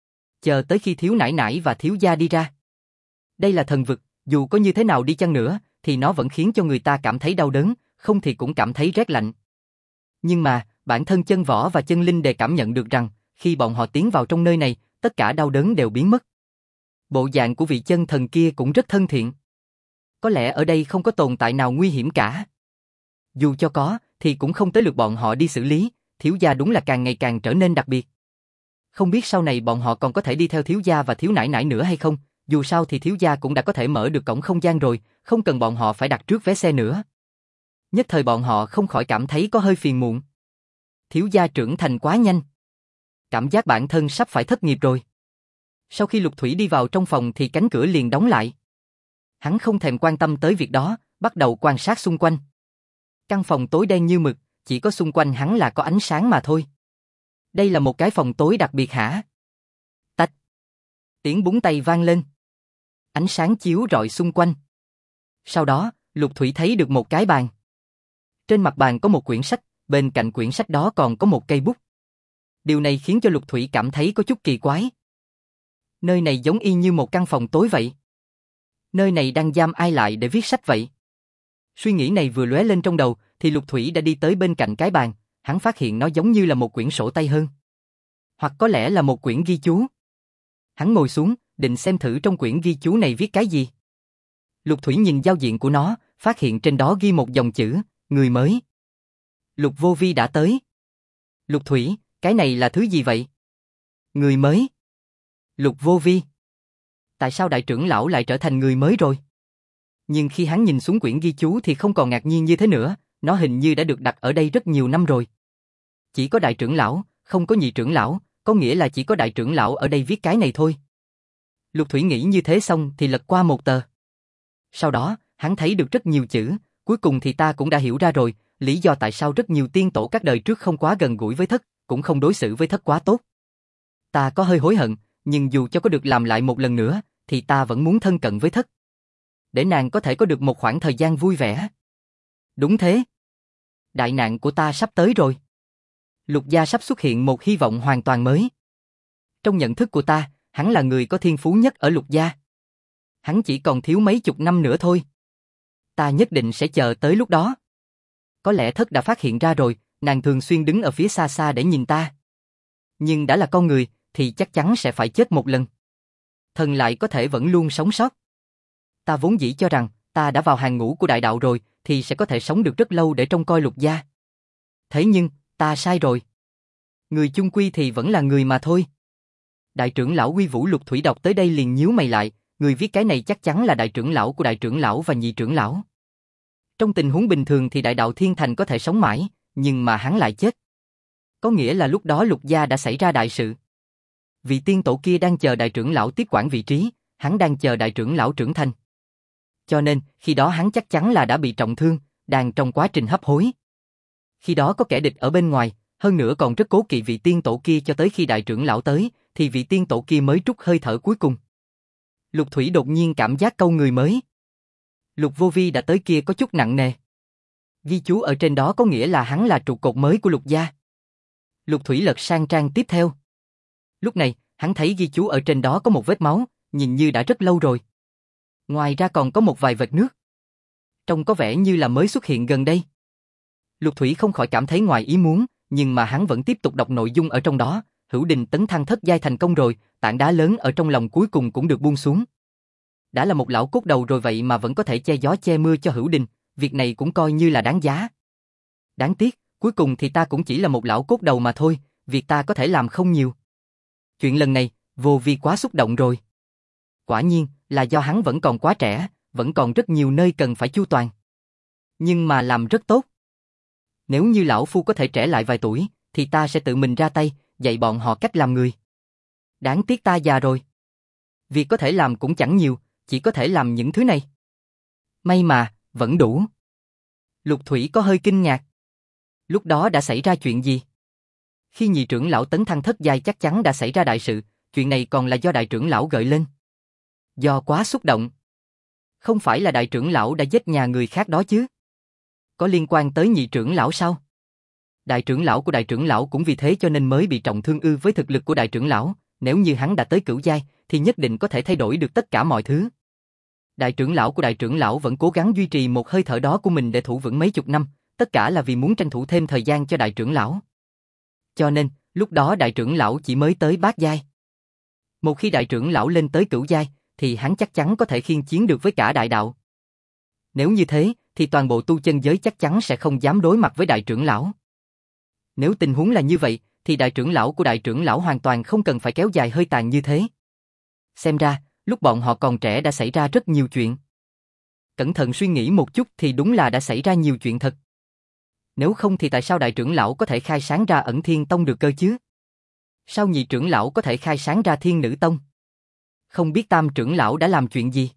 Chờ tới khi thiếu nải nải và thiếu gia đi ra. Đây là thần vực, dù có như thế nào đi chăng nữa, thì nó vẫn khiến cho người ta cảm thấy đau đớn, không thì cũng cảm thấy rét lạnh. Nhưng mà, bản thân Chân Võ và Chân Linh đều cảm nhận được rằng, khi bọn họ tiến vào trong nơi này, tất cả đau đớn đều biến mất. Bộ dạng của vị chân thần kia cũng rất thân thiện. Có lẽ ở đây không có tồn tại nào nguy hiểm cả. Dù cho có, thì cũng không tới lượt bọn họ đi xử lý, thiếu gia đúng là càng ngày càng trở nên đặc biệt. Không biết sau này bọn họ còn có thể đi theo thiếu gia và thiếu nải nải nữa hay không, dù sao thì thiếu gia cũng đã có thể mở được cổng không gian rồi, không cần bọn họ phải đặt trước vé xe nữa. Nhất thời bọn họ không khỏi cảm thấy có hơi phiền muộn. Thiếu gia trưởng thành quá nhanh. Cảm giác bản thân sắp phải thất nghiệp rồi. Sau khi Lục Thủy đi vào trong phòng thì cánh cửa liền đóng lại. Hắn không thèm quan tâm tới việc đó, bắt đầu quan sát xung quanh. Căn phòng tối đen như mực, chỉ có xung quanh hắn là có ánh sáng mà thôi. Đây là một cái phòng tối đặc biệt hả? Tách. Tiếng búng tay vang lên. Ánh sáng chiếu rọi xung quanh. Sau đó, Lục Thủy thấy được một cái bàn. Trên mặt bàn có một quyển sách, bên cạnh quyển sách đó còn có một cây bút. Điều này khiến cho Lục Thủy cảm thấy có chút kỳ quái. Nơi này giống y như một căn phòng tối vậy. Nơi này đang giam ai lại để viết sách vậy? Suy nghĩ này vừa lóe lên trong đầu, thì Lục Thủy đã đi tới bên cạnh cái bàn, hắn phát hiện nó giống như là một quyển sổ tay hơn. Hoặc có lẽ là một quyển ghi chú. Hắn ngồi xuống, định xem thử trong quyển ghi chú này viết cái gì. Lục Thủy nhìn giao diện của nó, phát hiện trên đó ghi một dòng chữ, người mới. Lục Vô Vi đã tới. Lục Thủy, cái này là thứ gì vậy? Người mới. Lục Vô Vi. Tại sao đại trưởng lão lại trở thành người mới rồi? Nhưng khi hắn nhìn xuống quyển ghi chú thì không còn ngạc nhiên như thế nữa, nó hình như đã được đặt ở đây rất nhiều năm rồi. Chỉ có đại trưởng lão, không có nhị trưởng lão, có nghĩa là chỉ có đại trưởng lão ở đây viết cái này thôi. Lục Thủy nghĩ như thế xong thì lật qua một tờ. Sau đó, hắn thấy được rất nhiều chữ, cuối cùng thì ta cũng đã hiểu ra rồi, lý do tại sao rất nhiều tiên tổ các đời trước không quá gần gũi với thất, cũng không đối xử với thất quá tốt. Ta có hơi hối hận, nhưng dù cho có được làm lại một lần nữa, thì ta vẫn muốn thân cận với thất. Để nàng có thể có được một khoảng thời gian vui vẻ. Đúng thế. Đại nạn của ta sắp tới rồi. Lục gia sắp xuất hiện một hy vọng hoàn toàn mới. Trong nhận thức của ta, hắn là người có thiên phú nhất ở Lục gia. Hắn chỉ còn thiếu mấy chục năm nữa thôi. Ta nhất định sẽ chờ tới lúc đó. Có lẽ thất đã phát hiện ra rồi, nàng thường xuyên đứng ở phía xa xa để nhìn ta. Nhưng đã là con người, thì chắc chắn sẽ phải chết một lần. Thần lại có thể vẫn luôn sống sót. Ta vốn dĩ cho rằng, ta đã vào hàng ngũ của đại đạo rồi, thì sẽ có thể sống được rất lâu để trông coi Lục gia. Thế nhưng, ta sai rồi. Người chung quy thì vẫn là người mà thôi. Đại trưởng lão Uy Vũ Lục Thủy đọc tới đây liền nhíu mày lại, người viết cái này chắc chắn là đại trưởng lão của đại trưởng lão và nhị trưởng lão. Trong tình huống bình thường thì đại đạo Thiên Thành có thể sống mãi, nhưng mà hắn lại chết. Có nghĩa là lúc đó Lục gia đã xảy ra đại sự. Vị tiên tổ kia đang chờ đại trưởng lão tiếp quản vị trí, hắn đang chờ đại trưởng lão trưởng thành. Cho nên, khi đó hắn chắc chắn là đã bị trọng thương, đang trong quá trình hấp hối. Khi đó có kẻ địch ở bên ngoài, hơn nữa còn rất cố kỵ vị tiên tổ kia cho tới khi đại trưởng lão tới, thì vị tiên tổ kia mới trút hơi thở cuối cùng. Lục Thủy đột nhiên cảm giác câu người mới. Lục Vô Vi đã tới kia có chút nặng nề. Ghi chú ở trên đó có nghĩa là hắn là trụ cột mới của Lục gia. Lục Thủy lật sang trang tiếp theo. Lúc này, hắn thấy ghi chú ở trên đó có một vết máu, nhìn như đã rất lâu rồi. Ngoài ra còn có một vài vệt nước. Trông có vẻ như là mới xuất hiện gần đây. Lục Thủy không khỏi cảm thấy ngoài ý muốn, nhưng mà hắn vẫn tiếp tục đọc nội dung ở trong đó. Hữu Đình tấn thăng thất giai thành công rồi, tảng đá lớn ở trong lòng cuối cùng cũng được buông xuống. Đã là một lão cốt đầu rồi vậy mà vẫn có thể che gió che mưa cho Hữu Đình, việc này cũng coi như là đáng giá. Đáng tiếc, cuối cùng thì ta cũng chỉ là một lão cốt đầu mà thôi, việc ta có thể làm không nhiều. Chuyện lần này, Vô Vi quá xúc động rồi. Quả nhiên, là do hắn vẫn còn quá trẻ, vẫn còn rất nhiều nơi cần phải chu toàn. Nhưng mà làm rất tốt. Nếu như lão phu có thể trẻ lại vài tuổi, thì ta sẽ tự mình ra tay, dạy bọn họ cách làm người. Đáng tiếc ta già rồi. Việc có thể làm cũng chẳng nhiều, chỉ có thể làm những thứ này. May mà, vẫn đủ. Lục Thủy có hơi kinh ngạc. Lúc đó đã xảy ra chuyện gì? Khi nhị trưởng lão tấn thăng thất giai chắc chắn đã xảy ra đại sự, chuyện này còn là do đại trưởng lão gợi lên. Do quá xúc động. Không phải là đại trưởng lão đã giết nhà người khác đó chứ? Có liên quan tới nhị trưởng lão sao? Đại trưởng lão của đại trưởng lão cũng vì thế cho nên mới bị trọng thương ư? Với thực lực của đại trưởng lão, nếu như hắn đã tới cửu giai, thì nhất định có thể thay đổi được tất cả mọi thứ. Đại trưởng lão của đại trưởng lão vẫn cố gắng duy trì một hơi thở đó của mình để thủ vững mấy chục năm, tất cả là vì muốn tranh thủ thêm thời gian cho đại trưởng lão. Cho nên, lúc đó đại trưởng lão chỉ mới tới bát giai. Một khi đại trưởng lão lên tới cửu giai, thì hắn chắc chắn có thể khiên chiến được với cả đại đạo. Nếu như thế, thì toàn bộ tu chân giới chắc chắn sẽ không dám đối mặt với đại trưởng lão. Nếu tình huống là như vậy, thì đại trưởng lão của đại trưởng lão hoàn toàn không cần phải kéo dài hơi tàn như thế. Xem ra, lúc bọn họ còn trẻ đã xảy ra rất nhiều chuyện. Cẩn thận suy nghĩ một chút thì đúng là đã xảy ra nhiều chuyện thật. Nếu không thì tại sao đại trưởng lão có thể khai sáng ra Ẩn Thiên Tông được cơ chứ? Sao nhị trưởng lão có thể khai sáng ra Thiên Nữ Tông? Không biết tam trưởng lão đã làm chuyện gì?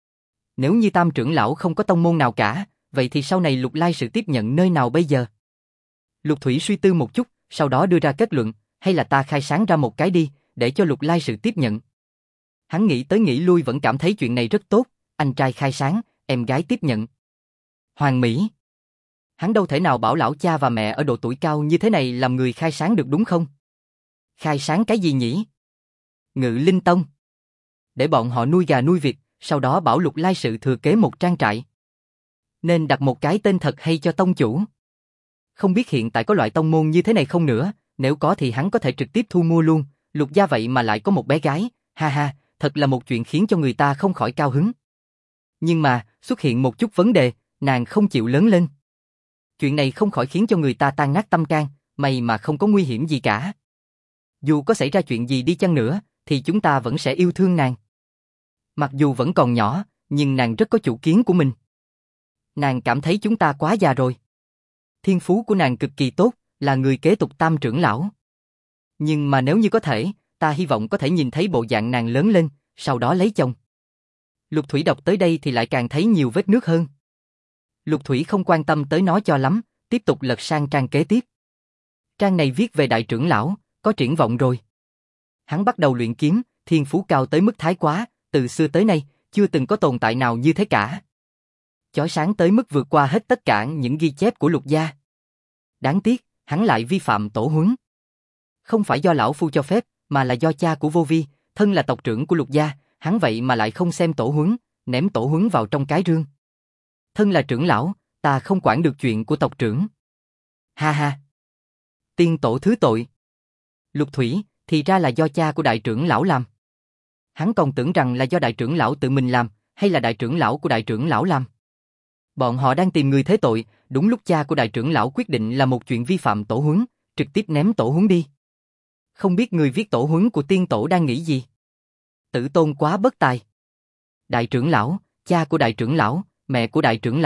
Nếu như tam trưởng lão không có tông môn nào cả, vậy thì sau này Lục Lai Sự tiếp nhận nơi nào bây giờ? Lục Thủy suy tư một chút, sau đó đưa ra kết luận, hay là ta khai sáng ra một cái đi, để cho Lục Lai Sự tiếp nhận. Hắn nghĩ tới nghĩ lui vẫn cảm thấy chuyện này rất tốt, anh trai khai sáng, em gái tiếp nhận. Hoàng mỹ. Hắn đâu thể nào bảo lão cha và mẹ ở độ tuổi cao như thế này làm người khai sáng được đúng không? Khai sáng cái gì nhỉ? Ngự Linh Tông. Để bọn họ nuôi gà nuôi vịt, sau đó bảo Lục Lai Sự thừa kế một trang trại. Nên đặt một cái tên thật hay cho tông chủ. Không biết hiện tại có loại tông môn như thế này không nữa, nếu có thì hắn có thể trực tiếp thu mua luôn, Lục gia vậy mà lại có một bé gái, ha ha, thật là một chuyện khiến cho người ta không khỏi cao hứng. Nhưng mà, xuất hiện một chút vấn đề, nàng không chịu lớn lên. Chuyện này không khỏi khiến cho người ta tan nát tâm can, may mà không có nguy hiểm gì cả. Dù có xảy ra chuyện gì đi chăng nữa, thì chúng ta vẫn sẽ yêu thương nàng. Mặc dù vẫn còn nhỏ, nhưng nàng rất có chủ kiến của mình. Nàng cảm thấy chúng ta quá già rồi. Thiên phú của nàng cực kỳ tốt, là người kế tục tam trưởng lão. Nhưng mà nếu như có thể, ta hy vọng có thể nhìn thấy bộ dạng nàng lớn lên, sau đó lấy chồng. Lục Thủy đọc tới đây thì lại càng thấy nhiều vết nước hơn. Lục Thủy không quan tâm tới nó cho lắm, tiếp tục lật sang trang kế tiếp. Trang này viết về đại trưởng lão, có triển vọng rồi. Hắn bắt đầu luyện kiếm, thiên phú cao tới mức thái quá, từ xưa tới nay, chưa từng có tồn tại nào như thế cả. Chói sáng tới mức vượt qua hết tất cả những ghi chép của Lục gia. Đáng tiếc, hắn lại vi phạm tổ huấn. Không phải do lão phu cho phép, mà là do cha của Vô Vi, thân là tộc trưởng của Lục gia, hắn vậy mà lại không xem tổ huấn, ném tổ huấn vào trong cái rương. Thân là trưởng lão, ta không quản được chuyện của tộc trưởng. Ha ha. Tiên tổ thứ tội. Lục Thủy, thì ra là do cha của đại trưởng lão làm. Hắn còn tưởng rằng là do đại trưởng lão tự mình làm, hay là đại trưởng lão của đại trưởng lão làm. Bọn họ đang tìm người thế tội, đúng lúc cha của đại trưởng lão quyết định là một chuyện vi phạm tổ huấn, trực tiếp ném tổ huấn đi. Không biết người viết tổ huấn của tiên tổ đang nghĩ gì? Tử tôn quá bất tài. Đại trưởng lão, cha của đại trưởng lão, mẹ của đại trưởng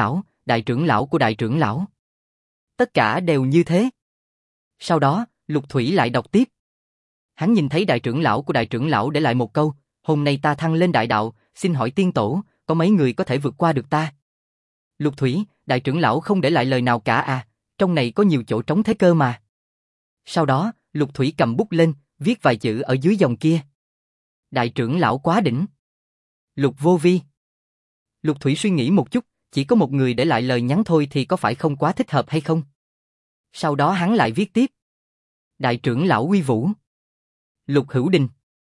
lão của đại trưởng lão. Tất cả đều như thế. Sau đó, Lục Thủy lại đọc tiếp. Hắn nhìn thấy đại trưởng lão của đại trưởng lão để lại một câu, hôm nay ta thăng lên đại đạo, xin hỏi tiên tổ, có mấy người có thể vượt qua được ta? Lục Thủy, đại trưởng lão không để lại lời nào cả à, trong này có nhiều chỗ trống thế cơ mà. Sau đó, Lục Thủy cầm bút lên, viết vài chữ ở dưới dòng kia. Đại trưởng lão quá đỉnh. Lục Vô Vi. Lục Thủy suy nghĩ một chút, chỉ có một người để lại lời nhắn thôi thì có phải không quá thích hợp hay không? Sau đó hắn lại viết tiếp. Đại trưởng lão uy vũ. Lục Hữu Đình.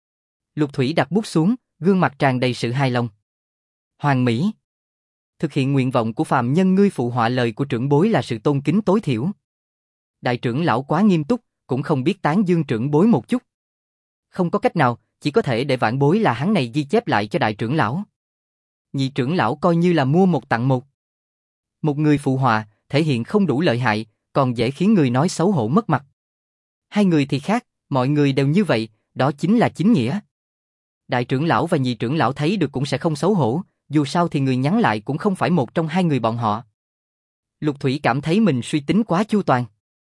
Lục Thủy đặt bút xuống, gương mặt tràn đầy sự hài lòng. Hoàn mỹ. Thực hiện nguyện vọng của phàm nhân, ngươi phụ họa lời của trưởng bối là sự tôn kính tối thiểu. Đại trưởng lão quá nghiêm túc, cũng không biết tán dương trưởng bối một chút. Không có cách nào, chỉ có thể để vãn bối là hắn này ghi chép lại cho đại trưởng lão. Nhị trưởng lão coi như là mua một tặng một. Một người phụ họa, thể hiện không đủ lợi hại, còn dễ khiến người nói xấu hổ mất mặt. Hai người thì khác, mọi người đều như vậy, đó chính là chính nghĩa. Đại trưởng lão và nhị trưởng lão thấy được cũng sẽ không xấu hổ, dù sao thì người nhắn lại cũng không phải một trong hai người bọn họ. Lục Thủy cảm thấy mình suy tính quá chu toàn.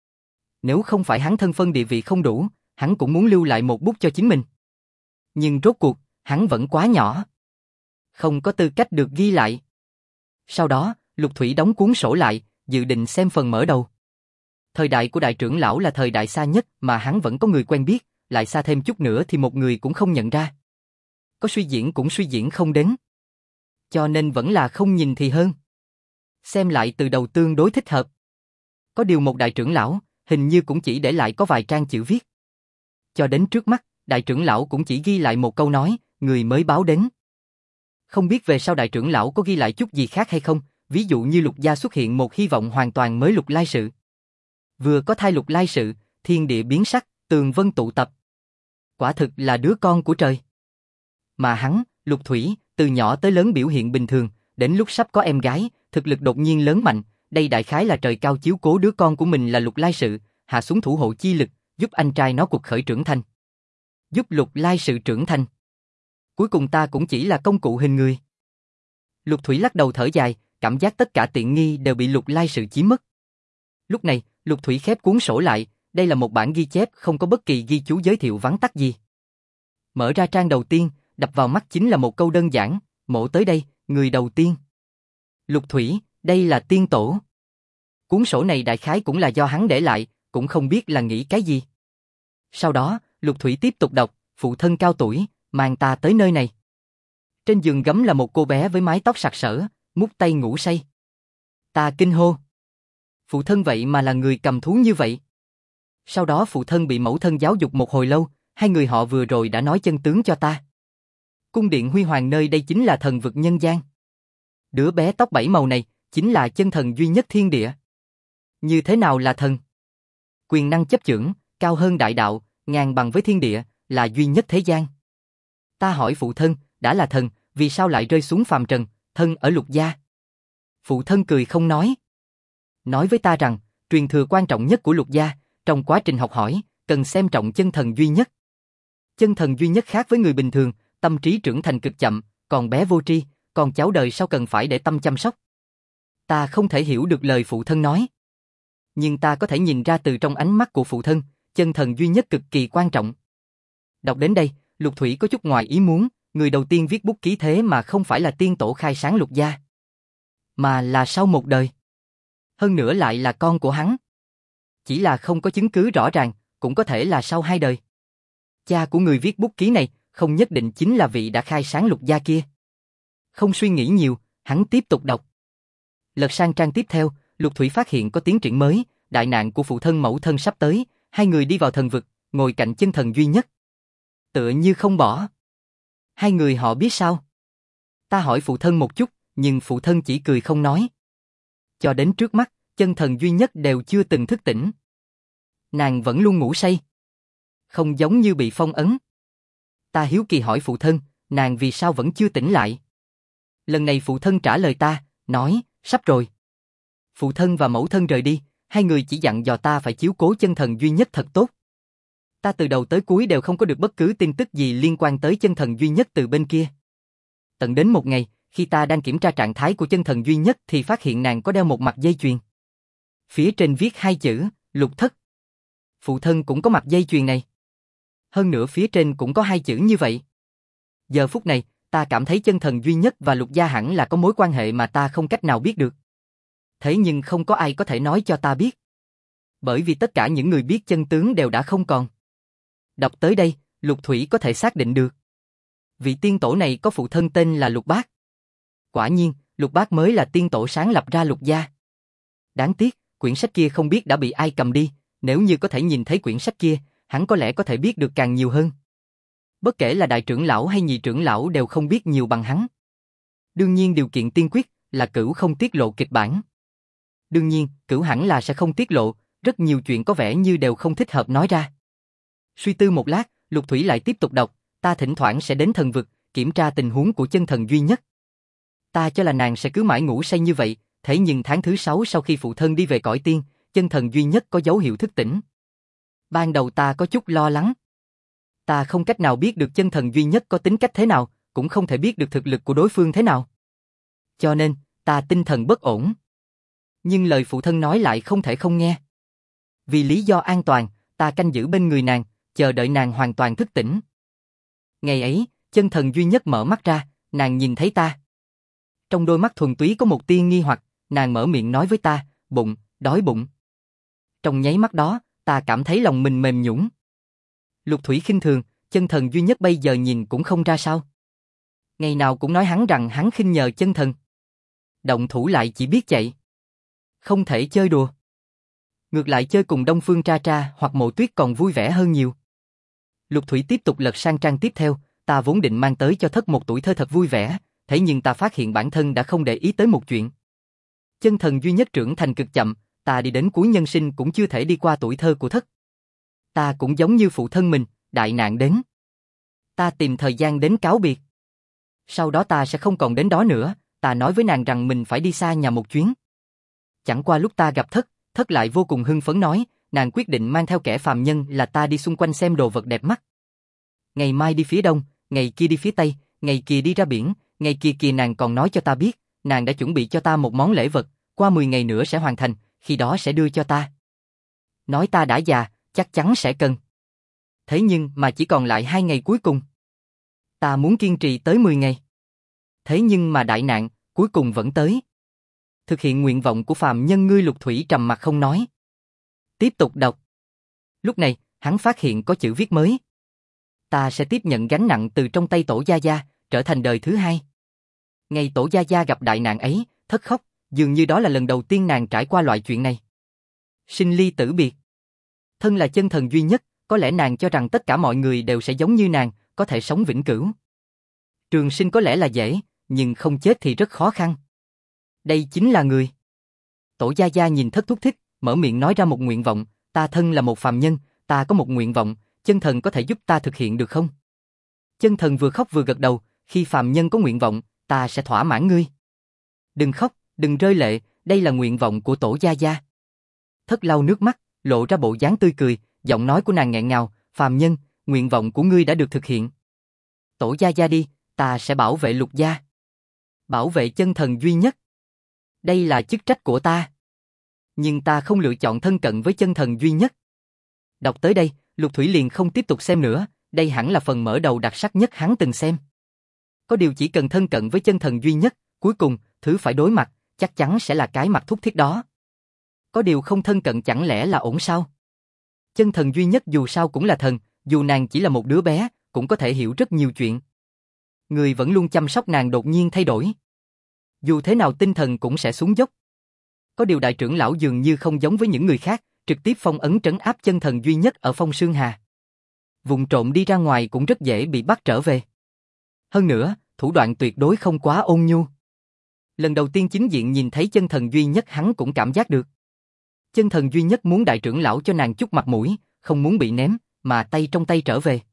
Nếu không phải hắn thân phân địa vị không đủ, hắn cũng muốn lưu lại một bút cho chính mình. Nhưng rốt cuộc, hắn vẫn quá nhỏ. Không có tư cách được ghi lại. Sau đó, Lục Thủy đóng cuốn sổ lại, dự định xem phần mở đầu. Thời đại của đại trưởng lão là thời đại xa nhất mà hắn vẫn có người quen biết, lại xa thêm chút nữa thì một người cũng không nhận ra. Có suy diễn cũng suy diễn không đến. Cho nên vẫn là không nhìn thì hơn. Xem lại từ đầu tương đối thích hợp. Có điều một đại trưởng lão, hình như cũng chỉ để lại có vài trang chữ viết. Cho đến trước mắt, đại trưởng lão cũng chỉ ghi lại một câu nói, người mới báo đến. Không biết về sau đại trưởng lão có ghi lại chút gì khác hay không, ví dụ như Lục gia xuất hiện một hy vọng hoàn toàn mới lục lai sự. Vừa có thai lục lai sự, thiên địa biến sắc, tường vân tụ tập. Quả thực là đứa con của trời. Mà hắn, Lục Thủy, từ nhỏ tới lớn biểu hiện bình thường, đến lúc sắp có em gái, thực lực đột nhiên lớn mạnh, đây đại khái là trời cao chiếu cố đứa con của mình là lục lai sự, hạ xuống thủ hộ chi lực, giúp anh trai nó cuộc khởi trưởng thành. Giúp lục lai sự trưởng thành. Cuối cùng ta cũng chỉ là công cụ hình người. Lục Thủy lắc đầu thở dài, cảm giác tất cả tiện nghi đều bị lục lai sự chiếm mất. Lúc này, Lục Thủy khép cuốn sổ lại, đây là một bản ghi chép không có bất kỳ ghi chú giới thiệu vắn tắt gì. Mở ra trang đầu tiên, đập vào mắt chính là một câu đơn giản, mộ tới đây, người đầu tiên. Lục Thủy, đây là tiên tổ. Cuốn sổ này đại khái cũng là do hắn để lại, cũng không biết là nghĩ cái gì. Sau đó, Lục Thủy tiếp tục đọc, phụ thân cao tuổi, mang ta tới nơi này. Trên giường gấm là một cô bé với mái tóc sặc sỡ, mút tay ngủ say. Ta kinh hô. Phụ thân vậy mà là người cầm thú như vậy. Sau đó phụ thân bị mẫu thân giáo dục một hồi lâu, hai người họ vừa rồi đã nói chân tướng cho ta. Cung điện huy hoàng nơi đây chính là thần vực nhân gian. Đứa bé tóc bảy màu này, chính là chân thần duy nhất thiên địa. Như thế nào là thần? Quyền năng chấp chưởng, cao hơn đại đạo, ngang bằng với thiên địa, là duy nhất thế gian. Ta hỏi phụ thân, đã là thần, vì sao lại rơi xuống phàm trần, thân ở Lục gia? Phụ thân cười không nói. Nói với ta rằng, truyền thừa quan trọng nhất của Lục gia, trong quá trình học hỏi, cần xem trọng chân thần duy nhất. Chân thần duy nhất khác với người bình thường, tâm trí trưởng thành cực chậm, còn bé vô tri, còn cháu đời sau cần phải để tâm chăm sóc. Ta không thể hiểu được lời phụ thân nói. Nhưng ta có thể nhìn ra từ trong ánh mắt của phụ thân, chân thần duy nhất cực kỳ quan trọng. Đọc đến đây, Lục Thủy có chút ngoài ý muốn, người đầu tiên viết bút ký thế mà không phải là tiên tổ khai sáng Lục gia, mà là sau một đời. Hơn nữa lại là con của hắn. Chỉ là không có chứng cứ rõ ràng, cũng có thể là sau 2 đời. Cha của người viết bút ký này không nhất định chính là vị đã khai sáng Lục gia kia. Không suy nghĩ nhiều, hắn tiếp tục đọc. Lật sang trang tiếp theo, Lục Thủy phát hiện có tiến triển mới, đại nạn của phụ thân mẫu thân sắp tới, hai người đi vào thần vực, ngồi cạnh chân thần duy nhất. Tựa như không bỏ. Hai người họ biết sao? Ta hỏi phụ thân một chút, nhưng phụ thân chỉ cười không nói. Cho đến trước mắt, chân thần duy nhất đều chưa từng thức tỉnh. Nàng vẫn luôn ngủ say. Không giống như bị phong ấn. Ta hiếu kỳ hỏi phụ thân, nàng vì sao vẫn chưa tỉnh lại? Lần này phụ thân trả lời ta, nói, sắp rồi. Phụ thân và mẫu thân rời đi, hai người chỉ dặn dò ta phải chiếu cố chân thần duy nhất thật tốt. Ta từ đầu tới cuối đều không có được bất cứ tin tức gì liên quan tới chân thần duy nhất từ bên kia. Tận đến một ngày, khi ta đang kiểm tra trạng thái của chân thần duy nhất thì phát hiện nàng có đeo một mặt dây chuyền. Phía trên viết 2 chữ, Lục Thất. Phụ thân cũng có mặt dây chuyền này. Hơn nữa phía trên cũng có 2 chữ như vậy. Giờ phút này, ta cảm thấy chân thần duy nhất và Lục gia hẳn là có mối quan hệ mà ta không cách nào biết được. Thế nhưng không có ai có thể nói cho ta biết. Bởi vì tất cả những người biết chân tướng đều đã không còn. Đọc tới đây, Lục Thủy có thể xác định được. Vị tiên tổ này có phụ thân tên là Lục Bát. Quả nhiên, Lục Bác mới là tiên tổ sáng lập ra Lục gia. Đáng tiếc, quyển sách kia không biết đã bị ai cầm đi, nếu như có thể nhìn thấy quyển sách kia, hắn có lẽ có thể biết được càng nhiều hơn. Bất kể là đại trưởng lão hay nhị trưởng lão đều không biết nhiều bằng hắn. Đương nhiên điều kiện tiên quyết là Cửu không tiết lộ kịch bản. Đương nhiên, Cửu hẳn là sẽ không tiết lộ, rất nhiều chuyện có vẻ như đều không thích hợp nói ra. Suy tư một lát, Lục Thủy lại tiếp tục đọc, ta thỉnh thoảng sẽ đến thần vực, kiểm tra tình huống của chân thần duy nhất. Ta cho là nàng sẽ cứ mãi ngủ say như vậy, thế nhưng tháng thứ 6 sau khi phụ thân đi về cõi tiên, chân thần duy nhất có dấu hiệu thức tỉnh. Ban đầu ta có chút lo lắng. Ta không cách nào biết được chân thần duy nhất có tính cách thế nào, cũng không thể biết được thực lực của đối phương thế nào. Cho nên, ta tinh thần bất ổn. Nhưng lời phụ thân nói lại không thể không nghe. Vì lý do an toàn, ta canh giữ bên người nàng, chờ đợi nàng hoàn toàn thức tỉnh. Ngày ấy, chân thần duy nhất mở mắt ra, nàng nhìn thấy ta. Trong đôi mắt thuần túy có một tia nghi hoặc, nàng mở miệng nói với ta, bụng, đói bụng. Trong nháy mắt đó, ta cảm thấy lòng mình mềm nhũn. Lục Thủy khinh thường, chân thần duy nhất bây giờ nhìn cũng không ra sao. Ngày nào cũng nói hắn rằng hắn khinh nhờ chân thần. Động thủ lại chỉ biết chạy. Không thể chơi đùa. Ngược lại chơi cùng Đông Phương Tra Tra hoặc Mộ Tuyết còn vui vẻ hơn nhiều. Lục Thủy tiếp tục lật sang trang tiếp theo, ta vốn định mang tới cho Thất một tuổi thơ thật vui vẻ, thế nhưng ta phát hiện bản thân đã không để ý tới một chuyện. Chân thần duy nhất trưởng thành cực chậm, ta đi đến cuối nhân sinh cũng chưa thể đi qua tuổi thơ của Thất. Ta cũng giống như phụ thân mình, đại nạn đến. Ta tìm thời gian đến cáo biệt. Sau đó ta sẽ không còn đến đó nữa, ta nói với nàng rằng mình phải đi xa nhà một chuyến. Chẳng qua lúc ta gặp Thất, Thất lại vô cùng hưng phấn nói, nàng quyết định mang theo kẻ phàm nhân là ta đi xung quanh xem đồ vật đẹp mắt. Ngày mai đi phía đông, ngày kia đi phía tây, ngày kia đi ra biển, ngày kia nàng còn nói cho ta biết, nàng đã chuẩn bị cho ta một món lễ vật, qua 10 ngày nữa sẽ hoàn thành, khi đó sẽ đưa cho ta. Nói ta đã già, chắc chắn sẽ cần. Thế nhưng mà chỉ còn lại 2 ngày cuối cùng. Ta muốn kiên trì tới 10 ngày. Thế nhưng mà đại nạn, cuối cùng vẫn tới. Thực hiện nguyện vọng của phàm nhân ngươi. Lục Thủy trầm mặt không nói. Tiếp tục đọc. Lúc này, hắn phát hiện có chữ viết mới. Ta sẽ tiếp nhận gánh nặng từ trong tay Tổ Gia Gia, trở thành đời thứ 2. Ngày Tổ Gia Gia gặp đại nạn ấy, Thất khóc, dường như đó là lần đầu tiên nàng trải qua loại chuyện này. Sinh ly tử biệt. Thân là chân thần duy nhất, có lẽ nàng cho rằng tất cả mọi người đều sẽ giống như nàng, có thể sống vĩnh cửu. Trường sinh có lẽ là dễ, nhưng không chết thì rất khó khăn. Đây chính là người. Tổ Gia Gia nhìn Thất thúc thích, mở miệng nói ra một nguyện vọng, ta thân là một phàm nhân, ta có một nguyện vọng, chân thần có thể giúp ta thực hiện được không? Chân thần vừa khóc vừa gật đầu, khi phàm nhân có nguyện vọng, ta sẽ thỏa mãn ngươi. Đừng khóc, đừng rơi lệ, đây là nguyện vọng của Tổ Gia Gia. Thất lau nước mắt, lộ ra bộ dáng tươi cười, giọng nói của nàng nghẹn ngào, phàm nhân, nguyện vọng của ngươi đã được thực hiện. Tổ Gia Gia đi, ta sẽ bảo vệ Lục gia. Bảo vệ chân thần duy nhất. Đây là chức trách của ta. Nhưng ta không lựa chọn thân cận với chân thần duy nhất. Đọc tới đây, Lục Thủy liền không tiếp tục xem nữa, đây hẳn là phần mở đầu đặc sắc nhất hắn từng xem. Có điều chỉ cần thân cận với chân thần duy nhất, cuối cùng, thứ phải đối mặt, chắc chắn sẽ là cái mặt thúc thiết đó. Có điều không thân cận chẳng lẽ là ổn sao? Chân thần duy nhất dù sao cũng là thần, dù nàng chỉ là một đứa bé, cũng có thể hiểu rất nhiều chuyện. Người vẫn luôn chăm sóc nàng đột nhiên thay đổi. Dù thế nào tinh thần cũng sẽ xuống dốc. Có điều đại trưởng lão dường như không giống với những người khác, trực tiếp phong ấn trấn áp chân thần duy nhất ở Phong Sương Hà. Vụng trộm đi ra ngoài cũng rất dễ bị bắt trở về. Hơn nữa, thủ đoạn tuyệt đối không quá ôn nhu. Lần đầu tiên chính diện nhìn thấy chân thần duy nhất hắn cũng cảm giác được. Chân thần duy nhất muốn đại trưởng lão cho nàng chút mặt mũi, không muốn bị ném, mà tay trong tay trở về.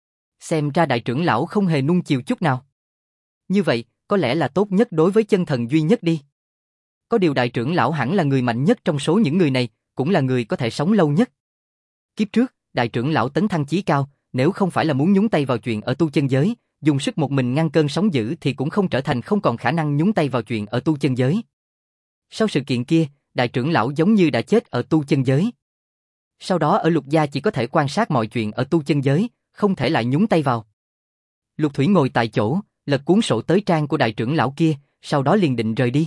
Xem ra đại trưởng lão không hề nuông chiều chút nào. Như vậy, có lẽ là tốt nhất đối với chân thần duy nhất đi. Có điều đại trưởng lão hẳn là người mạnh nhất trong số những người này, cũng là người có thể sống lâu nhất. Kiếp trước, đại trưởng lão tấn thăng chí cao, nếu không phải là muốn nhúng tay vào chuyện ở tu chân giới, dùng sức một mình ngăn cơn sóng dữ thì cũng không trở thành không còn khả năng nhúng tay vào chuyện ở tu chân giới. Sau sự kiện kia, đại trưởng lão giống như đã chết ở tu chân giới. Sau đó ở Lục gia chỉ có thể quan sát mọi chuyện ở tu chân giới, không thể lại nhúng tay vào. Lục Thủy ngồi tại chỗ, lật cuốn sổ tới trang của đại trưởng lão kia, sau đó liền định rời đi.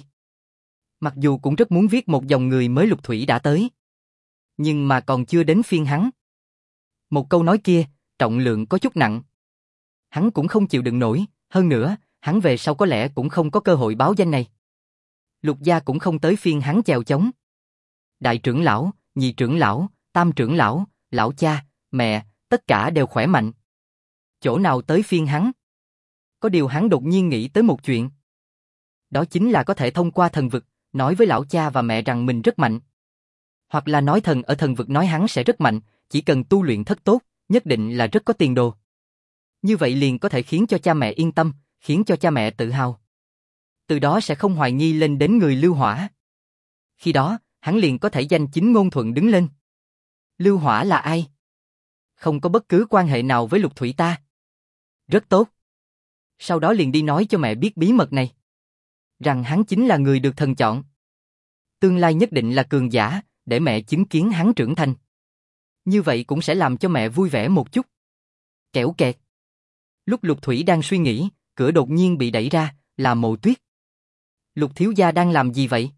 Mặc dù cũng rất muốn viết một dòng người mới Lục Thủy đã tới. Nhưng mà còn chưa đến phiên hắn. Một câu nói kia, trọng lượng có chút nặng. Hắn cũng không chịu đựng nổi, hơn nữa, hắn về sau có lẽ cũng không có cơ hội báo danh này. Lục gia cũng không tới phiên hắn chèo chống. Đại trưởng lão, nhị trưởng lão, tam trưởng lão, lão cha, mẹ, tất cả đều khỏe mạnh. Chỗ nào tới phiên hắn? Có điều hắn đột nhiên nghĩ tới một chuyện. Đó chính là có thể thông qua thần vực, nói với lão cha và mẹ rằng mình rất mạnh. Hoặc là nói thần ở thần vực nói hắn sẽ rất mạnh, chỉ cần tu luyện thất tốt, nhất định là rất có tiền đồ. Như vậy liền có thể khiến cho cha mẹ yên tâm, khiến cho cha mẹ tự hào. Từ đó sẽ không hoài nghi lên đến người Lưu Hỏa. Khi đó, hắn liền có thể danh chính ngôn thuận đứng lên. Lưu Hỏa là ai? Không có bất cứ quan hệ nào với Lục Thủy ta. Rất tốt. Sau đó liền đi nói cho mẹ biết bí mật này. Rằng hắn chính là người được thần chọn. Tương lai nhất định là cường giả, để mẹ chứng kiến hắn trưởng thành. Như vậy cũng sẽ làm cho mẹ vui vẻ một chút. Kẻo kẹt. Lúc Lục Thủy đang suy nghĩ, cửa đột nhiên bị đẩy ra, là Mộ Tuyết. Lục thiếu gia đang làm gì vậy?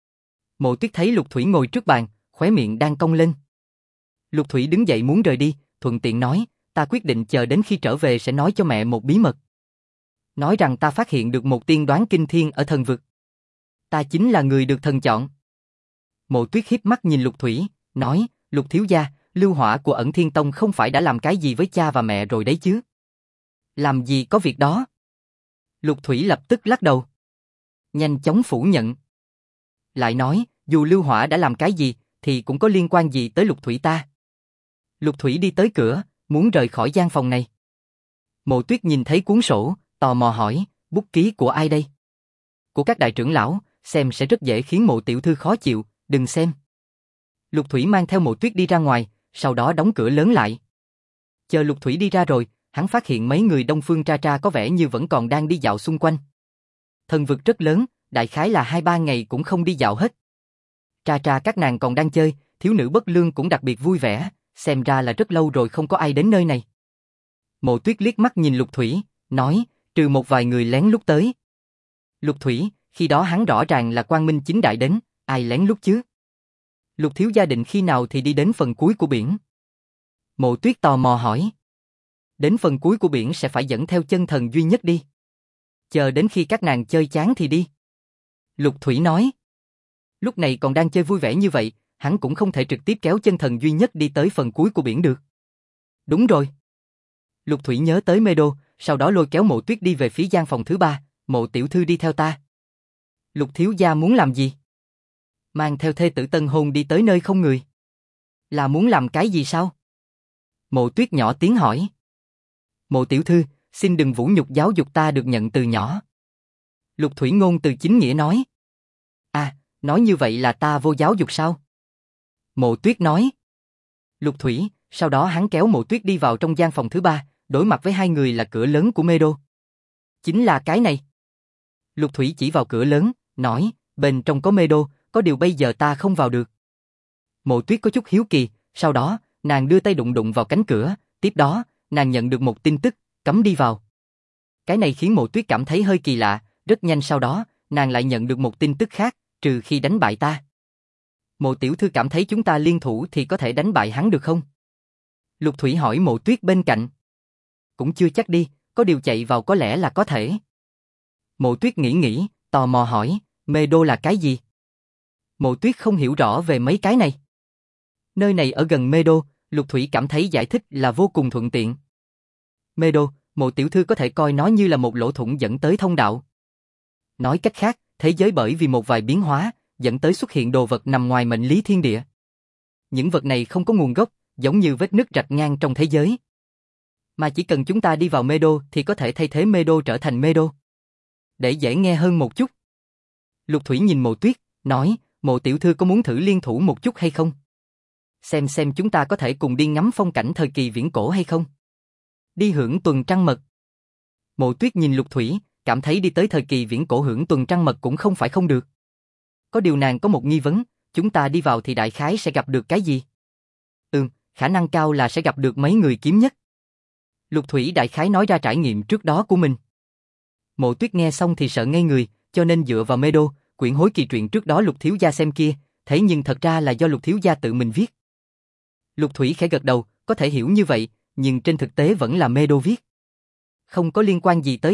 Mộ Tuyết thấy Lục Thủy ngồi trước bàn, khóe miệng đang cong lên. Lục Thủy đứng dậy muốn rời đi, thuận tiện nói, ta quyết định chờ đến khi trở về sẽ nói cho mẹ một bí mật. Nói rằng ta phát hiện được một tiên đoán kinh thiên ở thần vực. Ta chính là người được thần chọn. Mộ Tuyết hiếp mắt nhìn Lục Thủy, nói, Lục thiếu gia, Lưu Hỏa của Ẩn Thiên Tông không phải đã làm cái gì với cha và mẹ rồi đấy chứ? Làm gì có việc đó? Lục Thủy lập tức lắc đầu. Nhanh chóng phủ nhận. Lại nói, dù Lưu Hỏa đã làm cái gì, thì cũng có liên quan gì tới Lục Thủy ta? Lục Thủy đi tới cửa, muốn rời khỏi gian phòng này. Mộ Tuyết nhìn thấy cuốn sổ, tò mò hỏi, bút ký của ai đây? Của các đại trưởng lão, xem sẽ rất dễ khiến Mộ tiểu thư khó chịu, đừng xem. Lục Thủy mang theo Mộ Tuyết đi ra ngoài, sau đó đóng cửa lớn lại. Chờ Lục Thủy đi ra rồi, hắn phát hiện mấy người Đông Phương Tra Tra có vẻ như vẫn còn đang đi dạo xung quanh. Thần vực rất lớn, đại khái là 2-3 ngày cũng không đi dạo hết. Tra Tra các nàng còn đang chơi, thiếu nữ bất lương cũng đặc biệt vui vẻ, xem ra là rất lâu rồi không có ai đến nơi này. Mộ Tuyết liếc mắt nhìn Lục Thủy, nói, trừ một vài người lén lút tới. Lục Thủy, khi đó hắn rõ ràng là Quang Minh chính đại đến, ai lén lút chứ? Lục thiếu gia định khi nào thì đi đến phần cuối của biển? Mộ Tuyết tò mò hỏi. Đến phần cuối của biển sẽ phải dẫn theo chân thần duy nhất đi. Chờ đến khi các nàng chơi chán thì đi. Lục Thủy nói. Lúc này còn đang chơi vui vẻ như vậy, hắn cũng không thể trực tiếp kéo chân thần duy nhất đi tới phần cuối của biển được. Đúng rồi. Lục Thủy nhớ tới Mê Đô, sau đó lôi kéo Mộ Tuyết đi về phía gian phòng thứ 3, Mộ tiểu thư đi theo ta. Lục thiếu gia muốn làm gì? Mang theo thê tử tân hôn đi tới nơi không người. Là muốn làm cái gì sao? Mộ Tuyết nhỏ tiếng hỏi. Mộ tiểu thư, xin đừng vũ nhục giáo dục ta được nhận từ nhỏ. Lục Thủy ngôn từ chính nghĩa nói. À, nói như vậy là ta vô giáo dục sao? Mộ Tuyết nói. Lục Thủy, sau đó hắn kéo Mộ Tuyết đi vào trong gian phòng thứ 3, đối mặt với hai người là cửa lớn của Mê Đô. Chính là cái này. Lục Thủy chỉ vào cửa lớn, nói, bên trong có Mê Đô, có điều bây giờ ta không vào được. Mộ Tuyết có chút hiếu kỳ, sau đó, nàng đưa tay đụng đụng vào cánh cửa, tiếp đó, nàng nhận được một tin tức, cấm đi vào. Cái này khiến Mộ Tuyết cảm thấy hơi kỳ lạ, rất nhanh sau đó, nàng lại nhận được một tin tức khác, trừ khi đánh bại ta. Mộ tiểu thư cảm thấy chúng ta liên thủ thì có thể đánh bại hắn được không? Lục Thủy hỏi Mộ Tuyết bên cạnh. Cũng chưa chắc đi, có điều chạy vào có lẽ là có thể. Mộ Tuyết nghĩ, tò mò hỏi, Mê Đô là cái gì? Mộ Tuyết không hiểu rõ về mấy cái này. Nơi này ở gần Mê Đô, Lục Thủy cảm thấy giải thích là vô cùng thuận tiện. Mê Đô, Mộ tiểu thư có thể coi nó như là một lỗ thủng dẫn tới thông đạo. Nói cách khác, thế giới bởi vì một vài biến hóa, dẫn tới xuất hiện đồ vật nằm ngoài mệnh lý thiên địa. Những vật này không có nguồn gốc, giống như vết nứt rạch ngang trong thế giới. Mà chỉ cần chúng ta đi vào Mê Đô thì có thể thay thế Mê Đô trở thành Mê Đô. Để dễ nghe hơn một chút. Lục Thủy nhìn Mộ Tuyết, nói, Mộ tiểu thư có muốn thử liên thủ một chút hay không? Xem chúng ta có thể cùng đi ngắm phong cảnh thời kỳ viễn cổ hay không? Đi hưởng tuần trăng mật. Mộ Tuyết nhìn Lục Thủy, cảm thấy đi tới thời kỳ viễn cổ hưởng tuần trăng mật cũng không phải không được. Có điều nàng có một nghi vấn, chúng ta đi vào thì đại khái sẽ gặp được cái gì? Khả năng cao là sẽ gặp được mấy người kiếm nhất. Lục Thủy đại khái nói ra trải nghiệm trước đó của mình. Mộ Tuyết nghe xong thì sợ ngây người, cho nên dựa vào Mê Đô, quyển hối kỳ truyện trước đó Lục thiếu gia xem kia, thế nhưng thật ra là do Lục thiếu gia tự mình viết. Lục Thủy khẽ gật đầu, có thể hiểu như vậy, nhưng trên thực tế vẫn là Mê Đô viết. Không có liên quan gì tới ta,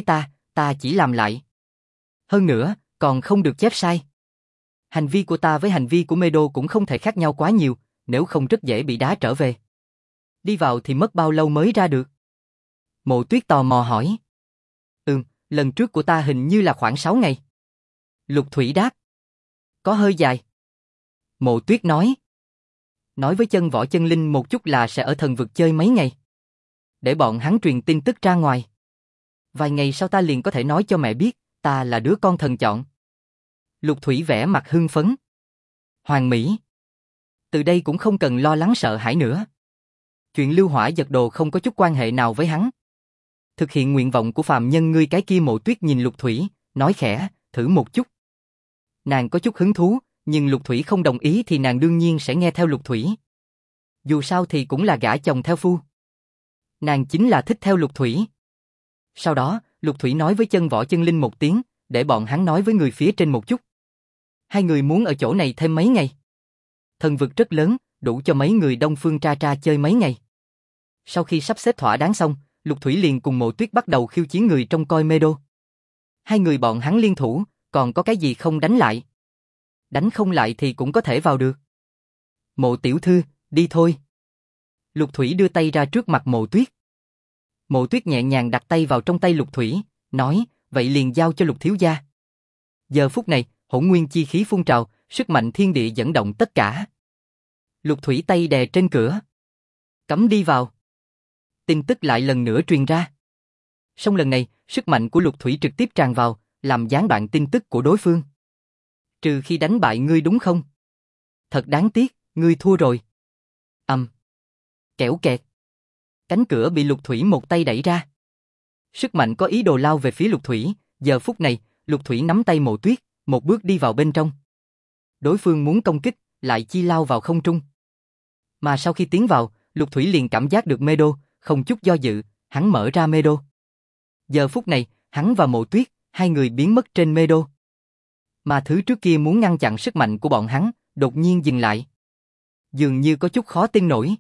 ta chỉ làm lại. Hơn nữa, còn không được chép sai. Hành vi của ta với hành vi của Medo cũng không thể khác nhau quá nhiều, nếu không rất dễ bị đá trở về. Đi vào thì mất bao lâu mới ra được? Mộ Tuyết tò mò hỏi. Lần trước của ta hình như là khoảng 6 ngày. Lục Thủy đáp. Có hơi dài. Mộ Tuyết nói. Nói với chân võ chân linh một chút là sẽ ở thần vực chơi mấy ngày. Để bọn hắn truyền tin tức ra ngoài. Vài ngày sau ta liền có thể nói cho mẹ biết, ta là đứa con thần chọn. Lục Thủy vẽ mặt hưng phấn. Hoàng mỹ. Từ đây cũng không cần lo lắng sợ hãi nữa. Chuyện lưu hỏa giật đồ không có chút quan hệ nào với hắn. Thực hiện nguyện vọng của phàm nhân ngươi cái kia. Mộ Tuyết nhìn Lục Thủy, nói khẽ, thử một chút. Nàng có chút hứng thú, nhưng Lục Thủy không đồng ý thì nàng đương nhiên sẽ nghe theo Lục Thủy. Dù sao thì cũng là gả chồng theo phu. Nàng chính là thích theo Lục Thủy. Sau đó, Lục Thủy nói với chân võ chân linh một tiếng, để bọn hắn nói với người phía trên một chút. Hai người muốn ở chỗ này thêm mấy ngày. Thần vực rất lớn, đủ cho mấy người Đông Phương Tra Tra chơi mấy ngày. Sau khi sắp xếp thỏa đáng xong, Lục Thủy liền cùng Mộ Tuyết bắt đầu khiêu chiến người trong coi Medo. Hai người bọn hắn liên thủ, còn có cái gì không đánh lại. Đánh không lại thì cũng có thể vào được. Mộ tiểu thư, đi thôi. Lục Thủy đưa tay ra trước mặt Mộ Tuyết. Mộ Tuyết nhẹ nhàng đặt tay vào trong tay Lục Thủy, nói, vậy liền giao cho Lục thiếu gia. Giờ phút này, hỗn nguyên chi khí phun trào, sức mạnh thiên địa dẫn động tất cả. Lục Thủy tay đè trên cửa. Cấm đi vào. Tin tức lại lần nữa truyền ra. Song lần này, sức mạnh của Lục Thủy trực tiếp tràn vào, làm gián đoạn tin tức của đối phương. Trừ khi đánh bại ngươi đúng không? Thật đáng tiếc, ngươi thua rồi. Kẻo kẹt. Cánh cửa bị Lục Thủy một tay đẩy ra. Sức mạnh có ý đồ lao về phía Lục Thủy, giờ phút này, Lục Thủy nắm tay Mộ Tuyết, một bước đi vào bên trong. Đối phương muốn công kích, lại chi lao vào không trung. Mà sau khi tiến vào, Lục Thủy liền cảm giác được Medo, không chút do dự, hắn mở ra Medo. Giờ phút này, hắn và Mộ Tuyết, hai người biến mất trên Medo. Mà thứ trước kia muốn ngăn chặn sức mạnh của bọn hắn, đột nhiên dừng lại. Dường như có chút khó tin nổi.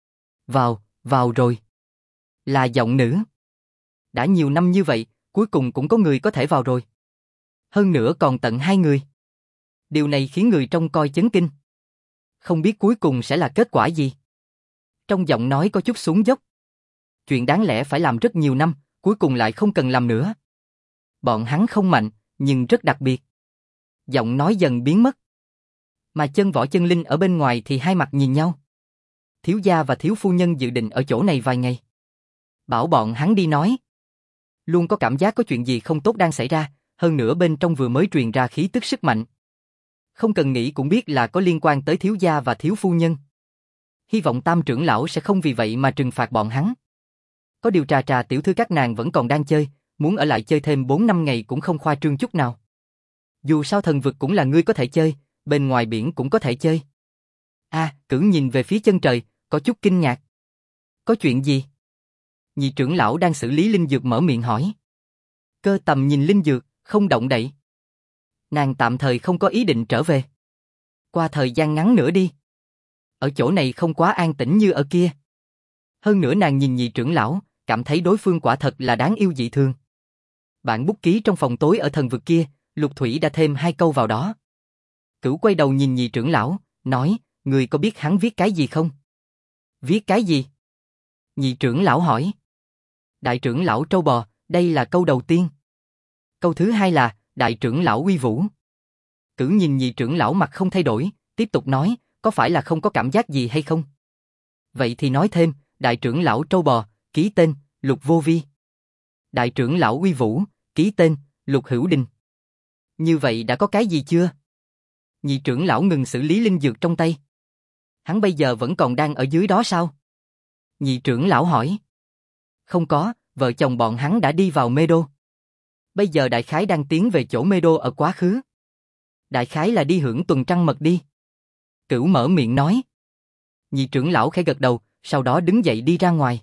Vào rồi. Là giọng nữ. Đã nhiều năm như vậy, cuối cùng cũng có người có thể vào rồi. Hơn nữa còn tận hai người. Điều này khiến người trông coi chấn kinh. Không biết cuối cùng sẽ là kết quả gì. Trong giọng nói có chút xuống dốc. Chuyện đáng lẽ phải làm rất nhiều năm, cuối cùng lại không cần làm nữa. Bọn hắn không mạnh, nhưng rất đặc biệt. Giọng nói dần biến mất. Mà chân võ chân linh ở bên ngoài thì hai mặt nhìn nhau. Thiếu gia và thiếu phu nhân dự định ở chỗ này vài ngày. Bảo bọn hắn đi nói. Luôn có cảm giác có chuyện gì không tốt đang xảy ra, hơn nữa bên trong vừa mới truyền ra khí tức sức mạnh. Không cần nghĩ cũng biết là có liên quan tới thiếu gia và thiếu phu nhân. Hy vọng Tam trưởng lão sẽ không vì vậy mà trừng phạt bọn hắn. Có điều Trà Trà tiểu thư các nàng vẫn còn đang chơi, muốn ở lại chơi thêm 4-5 ngày cũng không khoa trương chút nào. Dù sao thần vực cũng là ngươi có thể chơi, bên ngoài biển cũng có thể chơi. Cử nhìn về phía chân trời, có chút kinh ngạc. Có chuyện gì? Nhị trưởng lão đang xử lý linh dược mở miệng hỏi. Cơ Tầm nhìn linh dược, không động đậy. Nàng tạm thời không có ý định trở về. Qua thời gian ngắn nữa đi. Ở chỗ này không quá an tĩnh như ở kia. Hơn nữa nàng nhìn nhị trưởng lão, cảm thấy đối phương quả thật là đáng yêu dị thường. Bản bút ký trong phòng tối ở thần vực kia, Lục Thủy đã thêm 2 câu vào đó. Cửu quay đầu nhìn nhị trưởng lão, nói, người có biết hắn viết cái gì không? Viết cái gì? Nhị trưởng lão hỏi. Đại trưởng lão trâu bò, đây là câu đầu tiên. Câu thứ hai là, đại trưởng lão uy vũ. Cửu nhìn nhị trưởng lão mặt không thay đổi, tiếp tục nói, có phải là không có cảm giác gì hay không? Vậy thì nói thêm, đại trưởng lão trâu bò, ký tên, Lục Vô Vi. Đại trưởng lão uy vũ, ký tên, Lục Hữu Đình. Như vậy đã có cái gì chưa? Nhị trưởng lão ngừng xử lý linh dược trong tay. Hắn bây giờ vẫn còn đang ở dưới đó sao? Nhị trưởng lão hỏi. Không có, vợ chồng bọn hắn đã đi vào Medo. Bây giờ đại khái đang tiến về chỗ Medo ở quá khứ. Đại khái là đi hưởng tuần trăng mật đi. Cửu mở miệng nói. Nhị trưởng lão khẽ gật đầu, sau đó đứng dậy đi ra ngoài.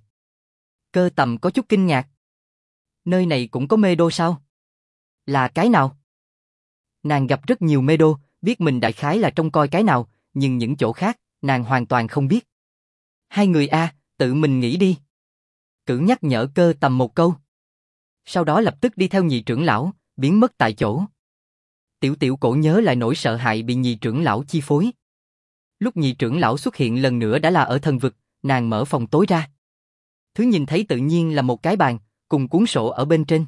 Cơ Tầm có chút kinh ngạc. Nơi này cũng có Medo sao? Là cái nào? Nàng gặp rất nhiều Medo, biết mình đại khái là trông coi cái nào, nhưng những chỗ khác, nàng hoàn toàn không biết. Hai người tự mình nghĩ đi. Cửu nhắc nhở Cơ Tầm một câu. Sau đó lập tức đi theo nhị trưởng lão, biến mất tại chỗ. Tiểu tiểu cổ nhớ lại nỗi sợ hãi bị nhị trưởng lão chi phối. Lúc nhị trưởng lão xuất hiện lần nữa đã là ở thần vực, nàng mở phòng tối ra. Thứ nhìn thấy tự nhiên là một cái bàn, cùng cuốn sổ ở bên trên.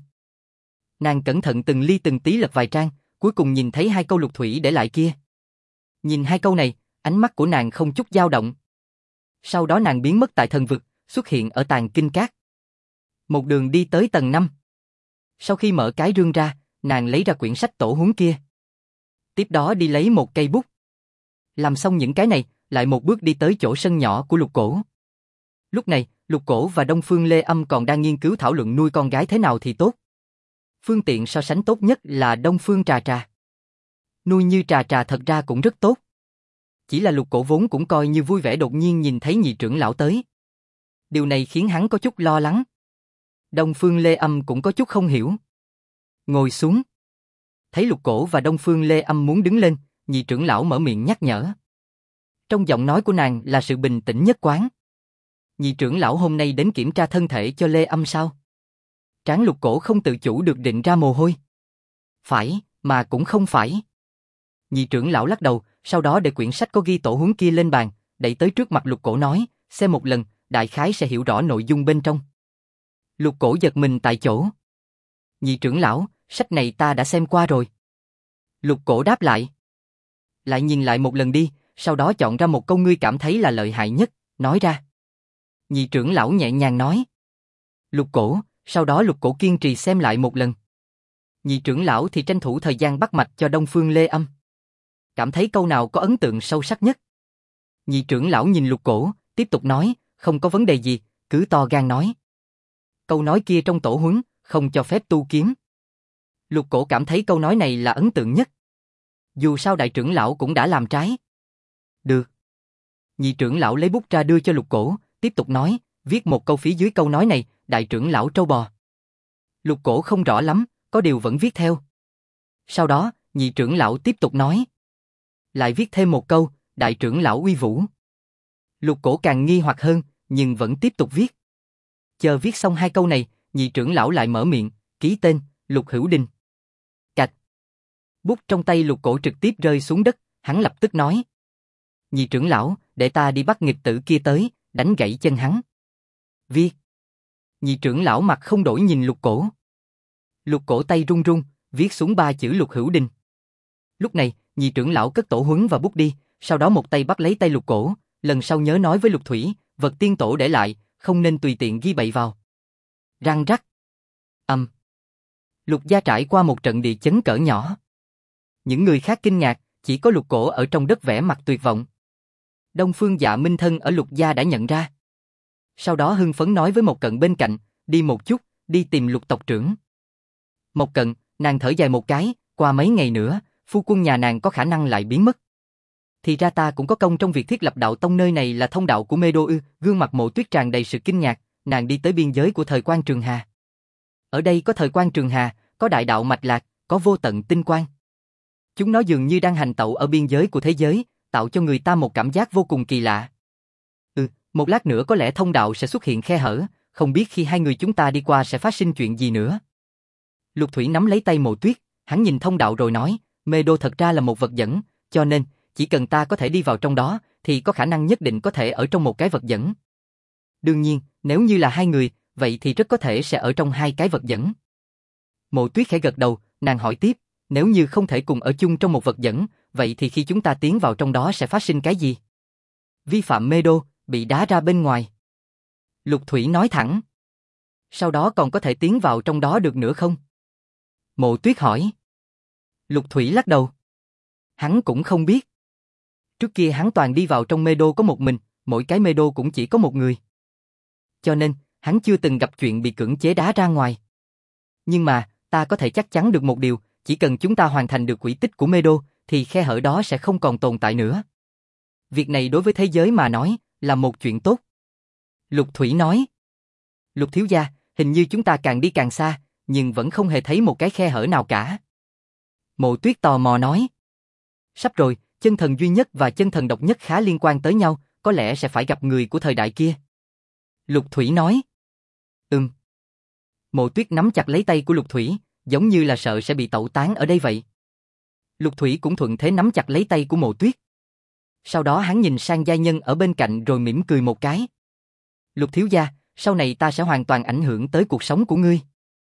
Nàng cẩn thận từng ly từng tí lật vài trang, cuối cùng nhìn thấy 2 câu Lục Thủy để lại kia. Nhìn 2 câu này, ánh mắt của nàng không chút dao động. Sau đó nàng biến mất tại thần vực, xuất hiện ở Tàng Kinh Các. Một đường đi tới tầng 5. Sau khi mở cái rương ra, nàng lấy ra quyển sách tổ huấn kia. Tiếp đó đi lấy một cây bút. Làm xong những cái này, lại một bước đi tới chỗ sân nhỏ của Lục Cổ. Lúc này, Lục Cổ và Đông Phương Lê Âm còn đang nghiên cứu thảo luận nuôi con gái thế nào thì tốt. Phương tiện so sánh tốt nhất là Đông Phương Trà Trà. Nuôi như Trà Trà thật ra cũng rất tốt. Chỉ là Lục Cổ vốn cũng coi như vui vẻ đột nhiên nhìn thấy nhị trưởng lão tới. Điều này khiến hắn có chút lo lắng. Đông Phương Lê Âm cũng có chút không hiểu. Ngồi xuống. Thấy Lục Cổ và Đông Phương Lê Âm muốn đứng lên, nhị trưởng lão mở miệng nhắc nhở. Trong giọng nói của nàng là sự bình tĩnh nhất quán. Nhị trưởng lão hôm nay đến kiểm tra thân thể cho Lê Âm sao? Trán Lục Cổ không tự chủ được định ra mồ hôi. Phải, mà cũng không phải. Nhị trưởng lão lắc đầu, sau đó để quyển sách có ghi tổ huấn kia lên bàn, đẩy tới trước mặt Lục Cổ nói, xem một lần, đại khái sẽ hiểu rõ nội dung bên trong. Lục Cổ giật mình tại chỗ. Nhị trưởng lão, sách này ta đã xem qua rồi. Lục Cổ đáp lại. Lại nhìn lại một lần đi, sau đó chọn ra một câu ngươi cảm thấy là lợi hại nhất, nói ra. Nhị trưởng lão nhẹ nhàng nói. Lục Cổ, sau đó Lục Cổ kiên trì xem lại một lần. Nhị trưởng lão thì tranh thủ thời gian bắt mạch cho Đông Phương Lê Âm. Cảm thấy câu nào có ấn tượng sâu sắc nhất. Nhị trưởng lão nhìn Lục Cổ, tiếp tục nói, không có vấn đề gì, cứ to gan nói. Câu nói kia trong tổ huấn, không cho phép tu kiếm. Lục Cổ cảm thấy câu nói này là ấn tượng nhất. Dù sao đại trưởng lão cũng đã làm trái. Được. Nhị trưởng lão lấy bút ra đưa cho Lục Cổ, tiếp tục nói, viết một câu phía dưới câu nói này, đại trưởng lão trâu bò. Lục Cổ không rõ lắm, có điều vẫn viết theo. Sau đó, nhị trưởng lão tiếp tục nói. Lại viết thêm một câu, đại trưởng lão uy vũ. Lục Cổ càng nghi hoặc hơn, nhưng vẫn tiếp tục viết. Chờ viết xong 2 câu này, nhị trưởng lão lại mở miệng, ký tên, Lục Hữu Đình. Cạch. Bút trong tay Lục Cổ trực tiếp rơi xuống đất, hắn lập tức nói. Nhị trưởng lão, để ta đi bắt nghịch tử kia tới, đánh gãy chân hắn. Viết. Nhị trưởng lão mặt không đổi nhìn Lục Cổ. Lục Cổ tay run run, viết xuống 3 chữ Lục Hữu Đình. Lúc này, nhị trưởng lão cất tổ huấn và bút đi, sau đó một tay bắt lấy tay Lục Cổ, lần sau nhớ nói với Lục Thủy, vật tiên tổ để lại, không nên tùy tiện ghi bậy vào. Răng rắc. Lục gia trải qua một trận địa chấn cỡ nhỏ. Những người khác kinh ngạc, chỉ có Lục Cổ ở trong đất vẻ mặt tuyệt vọng. Đông Phương Dạ Minh Thân ở Lục gia đã nhận ra. Sau đó hưng phấn nói với Mộc Cận bên cạnh, đi một chút, đi tìm Lục tộc trưởng. Mộc Cận, nàng thở dài một cái, qua mấy ngày nữa, phu quân nhà nàng có khả năng lại biến mất. Thì ra ta cũng có công trong việc thiết lập đạo tông, nơi này là thông đạo của Mê Đô ư? Gương mặt Mộ Tuyết tràn đầy sự kinh ngạc, nàng đi tới biên giới của thời Quan Trường Hà. Ở đây có thời Quan Trường Hà, có đại đạo mạch lạc, có vô tận tinh quang. Chúng nó dường như đang hành tẩu ở biên giới của thế giới, tạo cho người ta một cảm giác vô cùng kỳ lạ. Một lát nữa có lẽ thông đạo sẽ xuất hiện khe hở, không biết khi 2 người chúng ta đi qua sẽ phát sinh chuyện gì nữa. Lục Thủy nắm lấy tay Mộ Tuyết, hắn nhìn thông đạo rồi nói, Mê Đô thật ra là một vật dẫn, cho nên, chỉ cần ta có thể đi vào trong đó, thì có khả năng nhất định có thể ở trong một cái vật dẫn. Đương nhiên, nếu như là 2 người, vậy thì rất có thể sẽ ở trong 2 cái vật dẫn. Mộ Tuyết khẽ gật đầu, nàng hỏi tiếp, nếu như không thể cùng ở chung trong một vật dẫn, vậy thì khi chúng ta tiến vào trong đó sẽ phát sinh cái gì? Vi phạm Mê Đô, bị đá ra bên ngoài. Lục Thủy nói thẳng. Sau đó còn có thể tiến vào trong đó được nữa không? Mộ Tuyết hỏi. Lục Thủy lắc đầu. Hắn cũng không biết. Trước kia hắn toàn đi vào trong Mê Đô có một mình, mỗi cái Mê Đô cũng chỉ có một người. Cho nên, hắn chưa từng gặp chuyện bị cưỡng chế đá ra ngoài. Nhưng mà, ta có thể chắc chắn được một điều, chỉ cần chúng ta hoàn thành được quỹ tích của Mê Đô, thì khe hở đó sẽ không còn tồn tại nữa. Việc này đối với thế giới mà nói, là một chuyện tốt. Lục Thủy nói. Lục thiếu gia, hình như chúng ta càng đi càng xa, nhưng vẫn không hề thấy một cái khe hở nào cả. Mộ Tuyết tò mò nói. Sắp rồi, chân thần duy nhất và chân thần độc nhất khá liên quan tới nhau, có lẽ sẽ phải gặp người của thời đại kia. Lục Thủy nói. Mộ Tuyết nắm chặt lấy tay của Lục Thủy, giống như là sợ sẽ bị tẩu tán ở đây vậy. Lục Thủy cũng thuận thế nắm chặt lấy tay của Mộ Tuyết. Sau đó hắn nhìn sang giai nhân ở bên cạnh rồi mỉm cười một cái. Lục thiếu gia, sau này ta sẽ hoàn toàn ảnh hưởng tới cuộc sống của ngươi.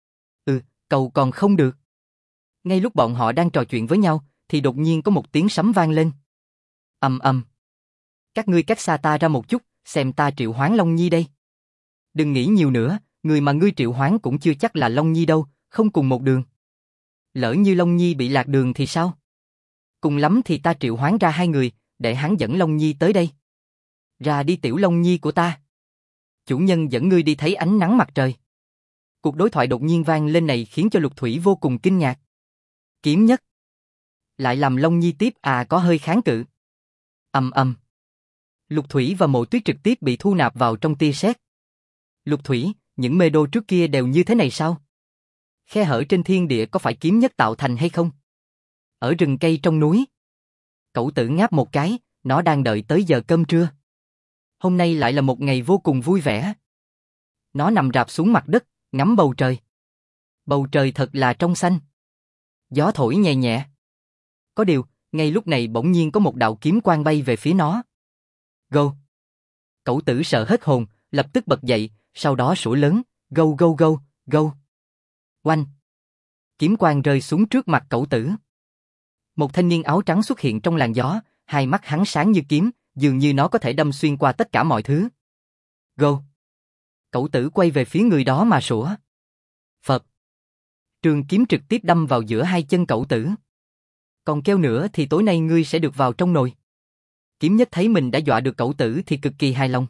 Cầu còn không được. Ngay lúc bọn họ đang trò chuyện với nhau, thì đột nhiên có một tiếng sấm vang lên. Ầm ầm. Các ngươi cách xa ta ra một chút, xem ta triệu hoán Long Nhi đây. Đừng nghĩ nhiều nữa, người mà ngươi triệu hoán cũng chưa chắc là Long Nhi đâu, không cùng một đường. Lỡ như Long Nhi bị lạc đường thì sao? Cùng lắm thì ta triệu hoán ra hai người, để hắn dẫn Long Nhi tới đây. Ra đi tiểu Long Nhi của ta. Chủ nhân dẫn ngươi đi thấy ánh nắng mặt trời. Cuộc đối thoại đột nhiên vang lên này khiến cho Lục Thủy vô cùng kinh ngạc. Kiếm nhất. Lại làm Long Nhi tiếp có hơi kháng cự. Ầm ầm. Lục Thủy và Mộ Tuyết trực tiếp bị thu nạp vào trong tia sét. Lục Thủy, những mê đô trước kia đều như thế này sao? Khe hở trên thiên địa có phải kiếm nhất tạo thành hay không? Ở rừng cây trong núi. Cẩu tử ngáp một cái, nó đang đợi tới giờ cơm trưa. Hôm nay lại là một ngày vô cùng vui vẻ. Nó nằm rạp xuống mặt đất, ngắm bầu trời. Bầu trời thật là trong xanh. Gió thổi nhẹ nhẹ. Có điều, ngay lúc này bỗng nhiên có một đạo kiếm quang bay về phía nó. Go! Cẩu tử sợ hết hồn, lập tức bật dậy, sau đó sủa lớn, go go go, go. Oanh! Kiếm quang rơi xuống trước mặt cẩu tử. Một thanh niên áo trắng xuất hiện trong làn gió, hai mắt hắn sáng như kiếm, dường như nó có thể đâm xuyên qua tất cả mọi thứ. Go! Cẩu tử quay về phía người đó mà sủa. Phập! Trường kiếm trực tiếp đâm vào giữa hai chân cẩu tử. Còn kêu nữa thì tối nay ngươi sẽ được vào trong nồi. Kiếm nhất thấy mình đã dọa được cẩu tử thì cực kỳ hài lòng.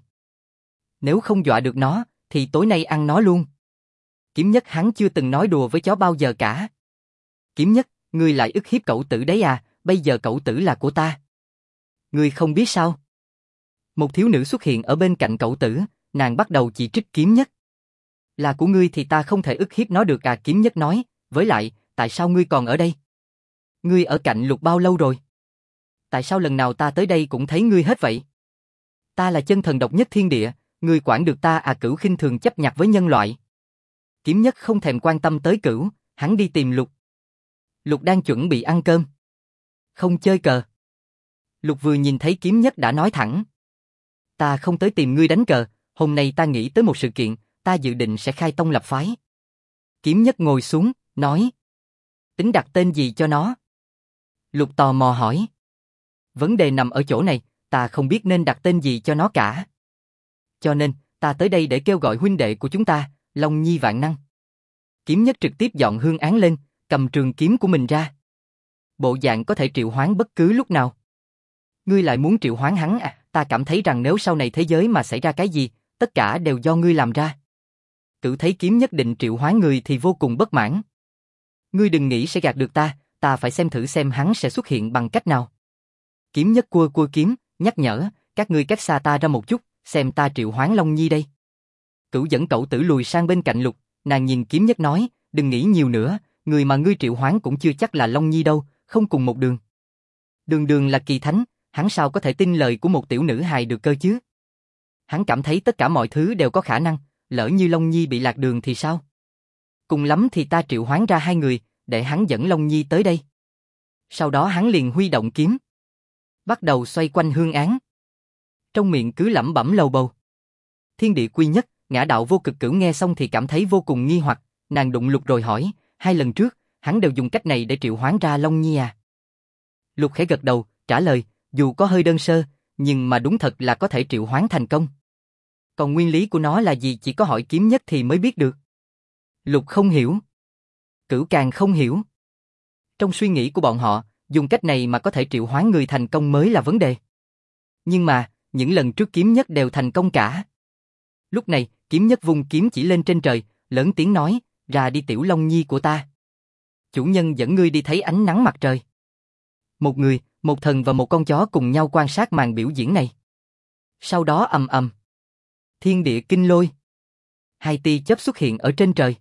Nếu không dọa được nó, thì tối nay ăn nó luôn. Kiếm nhất hắn chưa từng nói đùa với chó bao giờ cả. Kiếm nhất, ngươi lại ức hiếp cẩu tử đấy à, bây giờ cẩu tử là của ta. Ngươi không biết sao? Một thiếu nữ xuất hiện ở bên cạnh cẩu tử, nàng bắt đầu chỉ trích kiếm nhất. Là của ngươi thì ta không thể ức hiếp nó được à, kiếm nhất nói, với lại, tại sao ngươi còn ở đây? Ngươi ở cạnh Lục bao lâu rồi? Tại sao lần nào ta tới đây cũng thấy ngươi hết vậy? Ta là chân thần độc nhất thiên địa, ngươi quản được ta à, Cửu khinh thường chấp nhặt với nhân loại. Kiếm nhất không thèm quan tâm tới Cửu, hắn đi tìm Lục. Lục đang chuẩn bị ăn cơm. Không chơi cờ. Lục vừa nhìn thấy kiếm nhất đã nói thẳng. Ta không tới tìm ngươi đánh cờ, hôm nay ta nghĩ tới một sự kiện, ta dự định sẽ khai tông lập phái. Kiếm nhất ngồi xuống, nói. Tính đặt tên gì cho nó? Lục tò mò hỏi. Vấn đề nằm ở chỗ này, ta không biết nên đặt tên gì cho nó cả. Cho nên, ta tới đây để kêu gọi huynh đệ của chúng ta, Long Nhi vạn năng. Kiếm nhất trực tiếp dọn hương án lên, cầm trường kiếm của mình ra. Bộ dạng có thể triệu hoán bất cứ lúc nào. Ngươi lại muốn triệu hoán hắn à, ta cảm thấy rằng nếu sau này thế giới mà xảy ra cái gì, tất cả đều do ngươi làm ra. Cửu thấy kiếm nhất định triệu hoán người thì vô cùng bất mãn. Ngươi đừng nghĩ sẽ gạt được ta, ta phải xem thử xem hắn sẽ xuất hiện bằng cách nào. Kiếm nhất cua kiếm, nhắc nhở, các ngươi cách xa ta ra một chút, xem ta triệu hoán Long Nhi đây. Cửu dẫn cậu tử lùi sang bên cạnh Lục, nàng nhìn kiếm nhất nói, đừng nghĩ nhiều nữa, người mà ngươi triệu hoán cũng chưa chắc là Long Nhi đâu, không cùng một đường. Đường đường là kỳ thánh, hắn sao có thể tin lời của một tiểu nữ hài được cơ chứ? Hắn cảm thấy tất cả mọi thứ đều có khả năng, lỡ như Long Nhi bị lạc đường thì sao? Cùng lắm thì ta triệu hoán ra hai người, để hắn dẫn Long Nhi tới đây. Sau đó hắn liền huy động kiếm, bắt đầu xoay quanh hương án. Trong miệng cứ lẩm bẩm lầu bầu. Thiên địa quy nhất, ngã đạo vô cực Cửu nghe xong thì cảm thấy vô cùng nghi hoặc, nàng đụng Lục rồi hỏi, hai lần trước, hắn đều dùng cách này để triệu hoán ra Long Nhi à? Lục khẽ gật đầu, trả lời, dù có hơi đơn sơ, nhưng mà đúng thật là có thể triệu hoán thành công. Còn nguyên lý của nó là gì chỉ có hỏi kiếm nhất thì mới biết được. Lục không hiểu. Cửu càng không hiểu. Trong suy nghĩ của bọn họ, dùng cách này mà có thể triệu hoán người thành công mới là vấn đề. Nhưng mà, những lần trước kiếm nhất đều thành công cả. Lúc này, kiếm nhất vung kiếm chỉ lên trên trời, lớn tiếng nói, ra đi tiểu Long Nhi của ta. Chủ nhân dẫn ngươi đi thấy ánh nắng mặt trời. Một người, một thần và một con chó cùng nhau quan sát màn biểu diễn này. Sau đó ầm ầm. Thiên địa kinh lôi. Hai tia chớp xuất hiện ở trên trời.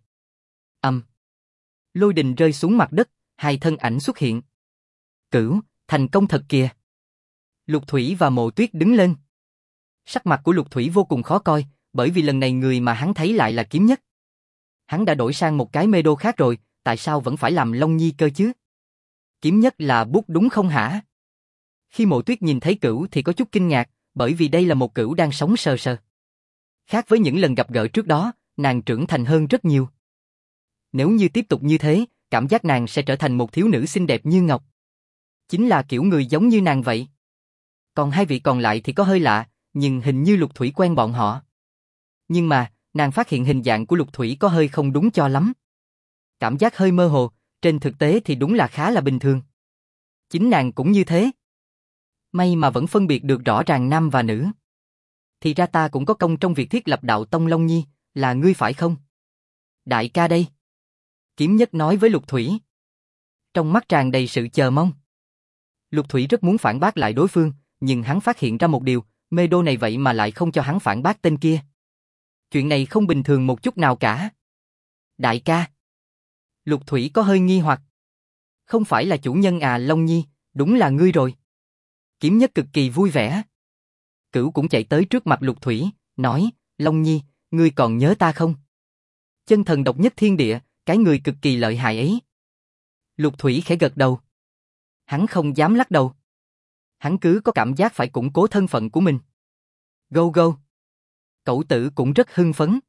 Lôi đình rơi xuống mặt đất, hai thân ảnh xuất hiện. Cửu, thành công thật kìa. Lục Thủy và Mộ Tuyết đứng lên. Sắc mặt của Lục Thủy vô cùng khó coi, bởi vì lần này người mà hắn thấy lại là kiếm nhất. Hắn đã đổi sang một cái mê đô khác rồi, tại sao vẫn phải làm Long Nhi cơ chứ? Kiếm Nhất là bút đúng không hả? Khi Mộ Tuyết nhìn thấy Cửu thì có chút kinh ngạc, bởi vì đây là một Cửu đang sống sờ sờ. Khác với những lần gặp gỡ trước đó, nàng trưởng thành hơn rất nhiều. Nếu như tiếp tục như thế, cảm giác nàng sẽ trở thành một thiếu nữ xinh đẹp như ngọc. Chính là kiểu người giống như nàng vậy. Còn hai vị còn lại thì có hơi lạ, nhưng hình như Lục Thủy quen bọn họ. Nhưng mà, nàng phát hiện hình dạng của Lục Thủy có hơi không đúng cho lắm. Cảm giác hơi mơ hồ, trên thực tế thì đúng là khá là bình thường. Chính nàng cũng như thế. May mà vẫn phân biệt được rõ ràng nam và nữ. Thì ra ta cũng có công trong việc thiết lập đạo tông Long Nhi, là ngươi phải không? Đại ca đây. Kiếm Nhất nói với Lục Thủy. Trong mắt tràn đầy sự chờ mong. Lục Thủy rất muốn phản bác lại đối phương, nhưng hắn phát hiện ra một điều, mê đô này vậy mà lại không cho hắn phản bác tên kia. Chuyện này không bình thường một chút nào cả. Đại ca. Lục Thủy có hơi nghi hoặc. Không phải là chủ nhân à Long Nhi, đúng là ngươi rồi. Kiếm Nhất cực kỳ vui vẻ. Cửu cũng chạy tới trước mặt Lục Thủy, nói, Long Nhi, ngươi còn nhớ ta không? Chân thần độc nhất thiên địa, cái người cực kỳ lợi hại ấy. Lục Thủy khẽ gật đầu. Hắn không dám lắc đầu. Hắn cứ có cảm giác phải củng cố thân phận của mình. Go go. Cẩu Tử cũng rất hưng phấn.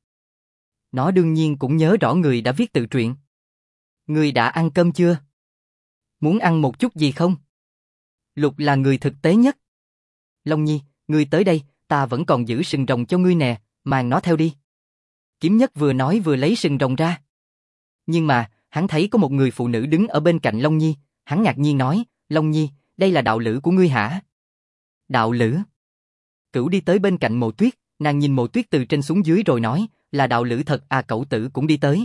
Nó đương nhiên cũng nhớ rõ người đã viết tự truyện. Ngươi đã ăn cơm chưa? Muốn ăn một chút gì không? Lục là người thực tế nhất. Long Nhi, ngươi tới đây, ta vẫn còn giữ sừng rồng cho ngươi nè, mang nó theo đi. Kiếm Nhất vừa nói vừa lấy sừng rồng ra. Nhưng mà, hắn thấy có một người phụ nữ đứng ở bên cạnh Long Nhi, hắn ngạc nhiên nói, Long Nhi, đây là đạo lữ của ngươi hả? Đạo lữ? Cửu đi tới bên cạnh Mộ Tuyết, nàng nhìn Mộ Tuyết từ trên xuống dưới rồi nói, là đạo lữ thật à. Cẩu Tử cũng đi tới.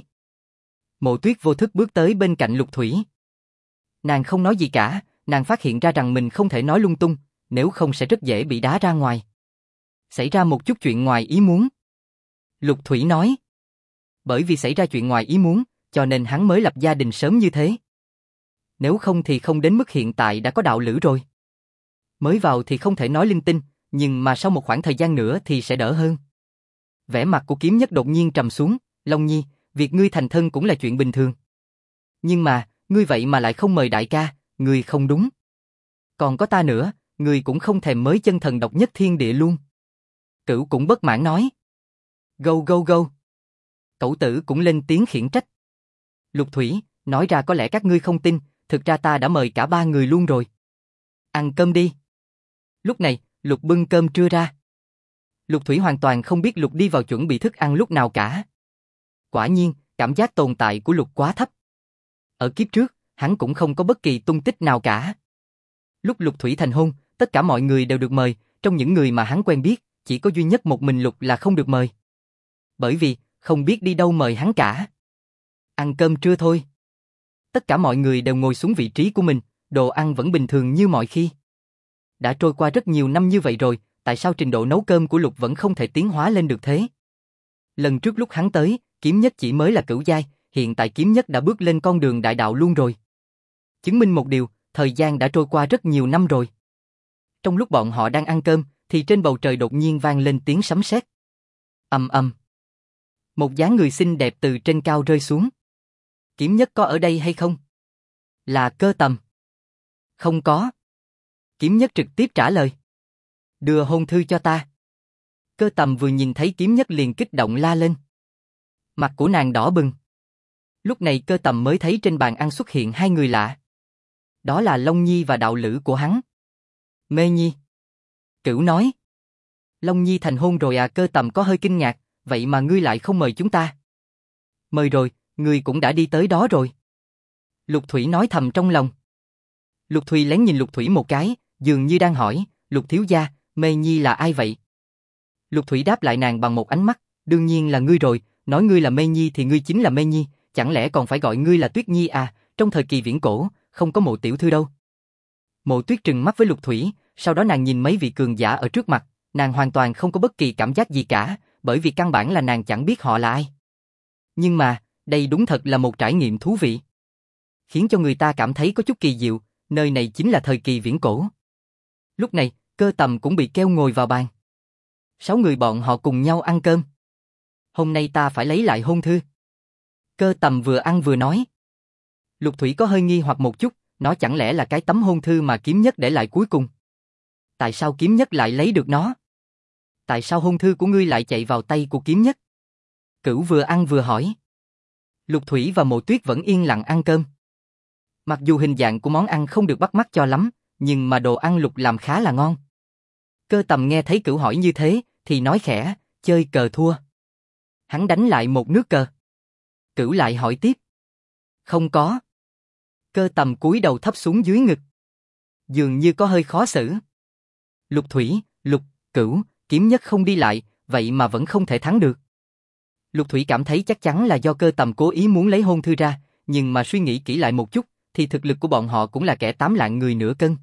Mộ Tuyết vô thức bước tới bên cạnh Lục Thủy. Nàng không nói gì cả, nàng phát hiện ra rằng mình không thể nói lung tung, nếu không sẽ rất dễ bị đá ra ngoài. Xảy ra một chút chuyện ngoài ý muốn. Lục Thủy nói. Bởi vì xảy ra chuyện ngoài ý muốn, cho nên hắn mới lập gia đình sớm như thế. Nếu không thì không đến mức hiện tại đã có đạo lữ rồi. Mới vào thì không thể nói linh tinh, nhưng mà sau một khoảng thời gian nữa thì sẽ đỡ hơn. Vẻ mặt của Kiếm Nhất đột nhiên trầm xuống, Long Nhi, việc ngươi thành thân cũng là chuyện bình thường. Nhưng mà, ngươi vậy mà lại không mời đại ca, ngươi không đúng. Còn có ta nữa, ngươi cũng không thèm mới chân thần độc nhất thiên địa luôn. Cửu cũng bất mãn nói. Go go go. Cẩu Tử cũng lên tiếng khiển trách. Lục Thủy, nói ra có lẽ các ngươi không tin, thực ra ta đã mời cả ba người luôn rồi. Ăn cơm đi. Lúc này, Lục bưng cơm trưa ra. Lục Thủy hoàn toàn không biết Lục đi vào chuẩn bị thức ăn lúc nào cả. Quả nhiên, cảm giác tồn tại của Lục quá thấp. Ở kiếp trước, hắn cũng không có bất kỳ tung tích nào cả. Lúc Lục Thủy thành hôn, tất cả mọi người đều được mời, trong những người mà hắn quen biết, chỉ có duy nhất một mình Lục là không được mời. Bởi vì, không biết đi đâu mời hắn cả. Ăn cơm trưa thôi. Tất cả mọi người đều ngồi xuống vị trí của mình, đồ ăn vẫn bình thường như mọi khi. Đã trôi qua rất nhiều năm như vậy rồi, tại sao trình độ nấu cơm của Lục vẫn không thể tiến hóa lên được thế? Lần trước lúc hắn tới, Kiếm Nhất chỉ mới là cửu giai, hiện tại Kiếm Nhất đã bước lên con đường đại đạo luôn rồi. Chứng minh một điều, thời gian đã trôi qua rất nhiều năm rồi. Trong lúc bọn họ đang ăn cơm, thì trên bầu trời đột nhiên vang lên tiếng sấm sét. Ầm ầm. Một dáng người xinh đẹp từ trên cao rơi xuống. Kiếm Nhất có ở đây hay không? Là Cơ Tầm. Không có. Kiếm Nhất trực tiếp trả lời. Đưa hôn thư cho ta. Cơ Tầm vừa nhìn thấy Kiếm Nhất liền kích động la lên. Mặt của nàng đỏ bừng. Lúc này Cơ Tầm mới thấy trên bàn ăn xuất hiện hai người lạ. Đó là Long Nhi và đạo lữ của hắn. Mê Nhi. Cửu nói. Long Nhi thành hôn rồi à? Cơ Tầm có hơi kinh ngạc, vậy mà ngươi lại không mời chúng ta. Mời rồi, ngươi cũng đã đi tới đó rồi. Lục Thủy nói thầm trong lòng. Lục Thủy lén nhìn Lục Thủy một cái, dường như đang hỏi, Lục thiếu gia, Mê Nhi là ai vậy? Lục Thủy đáp lại nàng bằng một ánh mắt, đương nhiên là ngươi rồi, nói ngươi là Mê Nhi thì ngươi chính là Mê Nhi, chẳng lẽ còn phải gọi ngươi là Tuyết Nhi à? Trong thời kỳ viễn cổ, không có Mộ tiểu thư đâu. Mộ Tuyết trừng mắt với Lục Thủy, sau đó nàng nhìn mấy vị cường giả ở trước mặt, nàng hoàn toàn không có bất kỳ cảm giác gì cả, bởi vì căn bản là nàng chẳng biết họ là ai. Nhưng mà, đây đúng thật là một trải nghiệm thú vị. Khiến cho người ta cảm thấy có chút kỳ diệu, nơi này chính là thời kỳ viễn cổ. Lúc này, Cơ Tầm cũng bị kêu ngồi vào bàn. 6 người bọn họ cùng nhau ăn cơm. Hôm nay ta phải lấy lại hôn thư. Cơ Tầm vừa ăn vừa nói. Lục Thủy có hơi nghi hoặc một chút, nó chẳng lẽ là cái tấm hôn thư mà Kiếm Nhất để lại cuối cùng? Tại sao Kiếm Nhất lại lấy được nó? Tại sao hôn thư của ngươi lại chạy vào tay của Kiếm Nhất? Cửu vừa ăn vừa hỏi. Lục Thủy và Mộ Tuyết vẫn yên lặng ăn cơm. Mặc dù hình dạng của món ăn không được bắt mắt cho lắm, nhưng mà đồ ăn Lục làm khá là ngon. Cơ Tầm nghe thấy Cửu hỏi như thế, thì nói khẽ, chơi cờ thua. Hắn đánh lại một nước cờ. Cửu lại hỏi tiếp. Không có. Cơ Tầm cúi đầu thấp xuống dưới ngực. Dường như có hơi khó xử. Lục Thủy, Lục, Cửu, Kiếm Nhất không đi lại, vậy mà vẫn không thể thắng được. Lục Thủy cảm thấy chắc chắn là do Cơ Tầm cố ý muốn lấy hôn thư ra, nhưng mà suy nghĩ kỹ lại một chút, thì thực lực của bọn họ cũng là kẻ 8 lạng người nửa cân.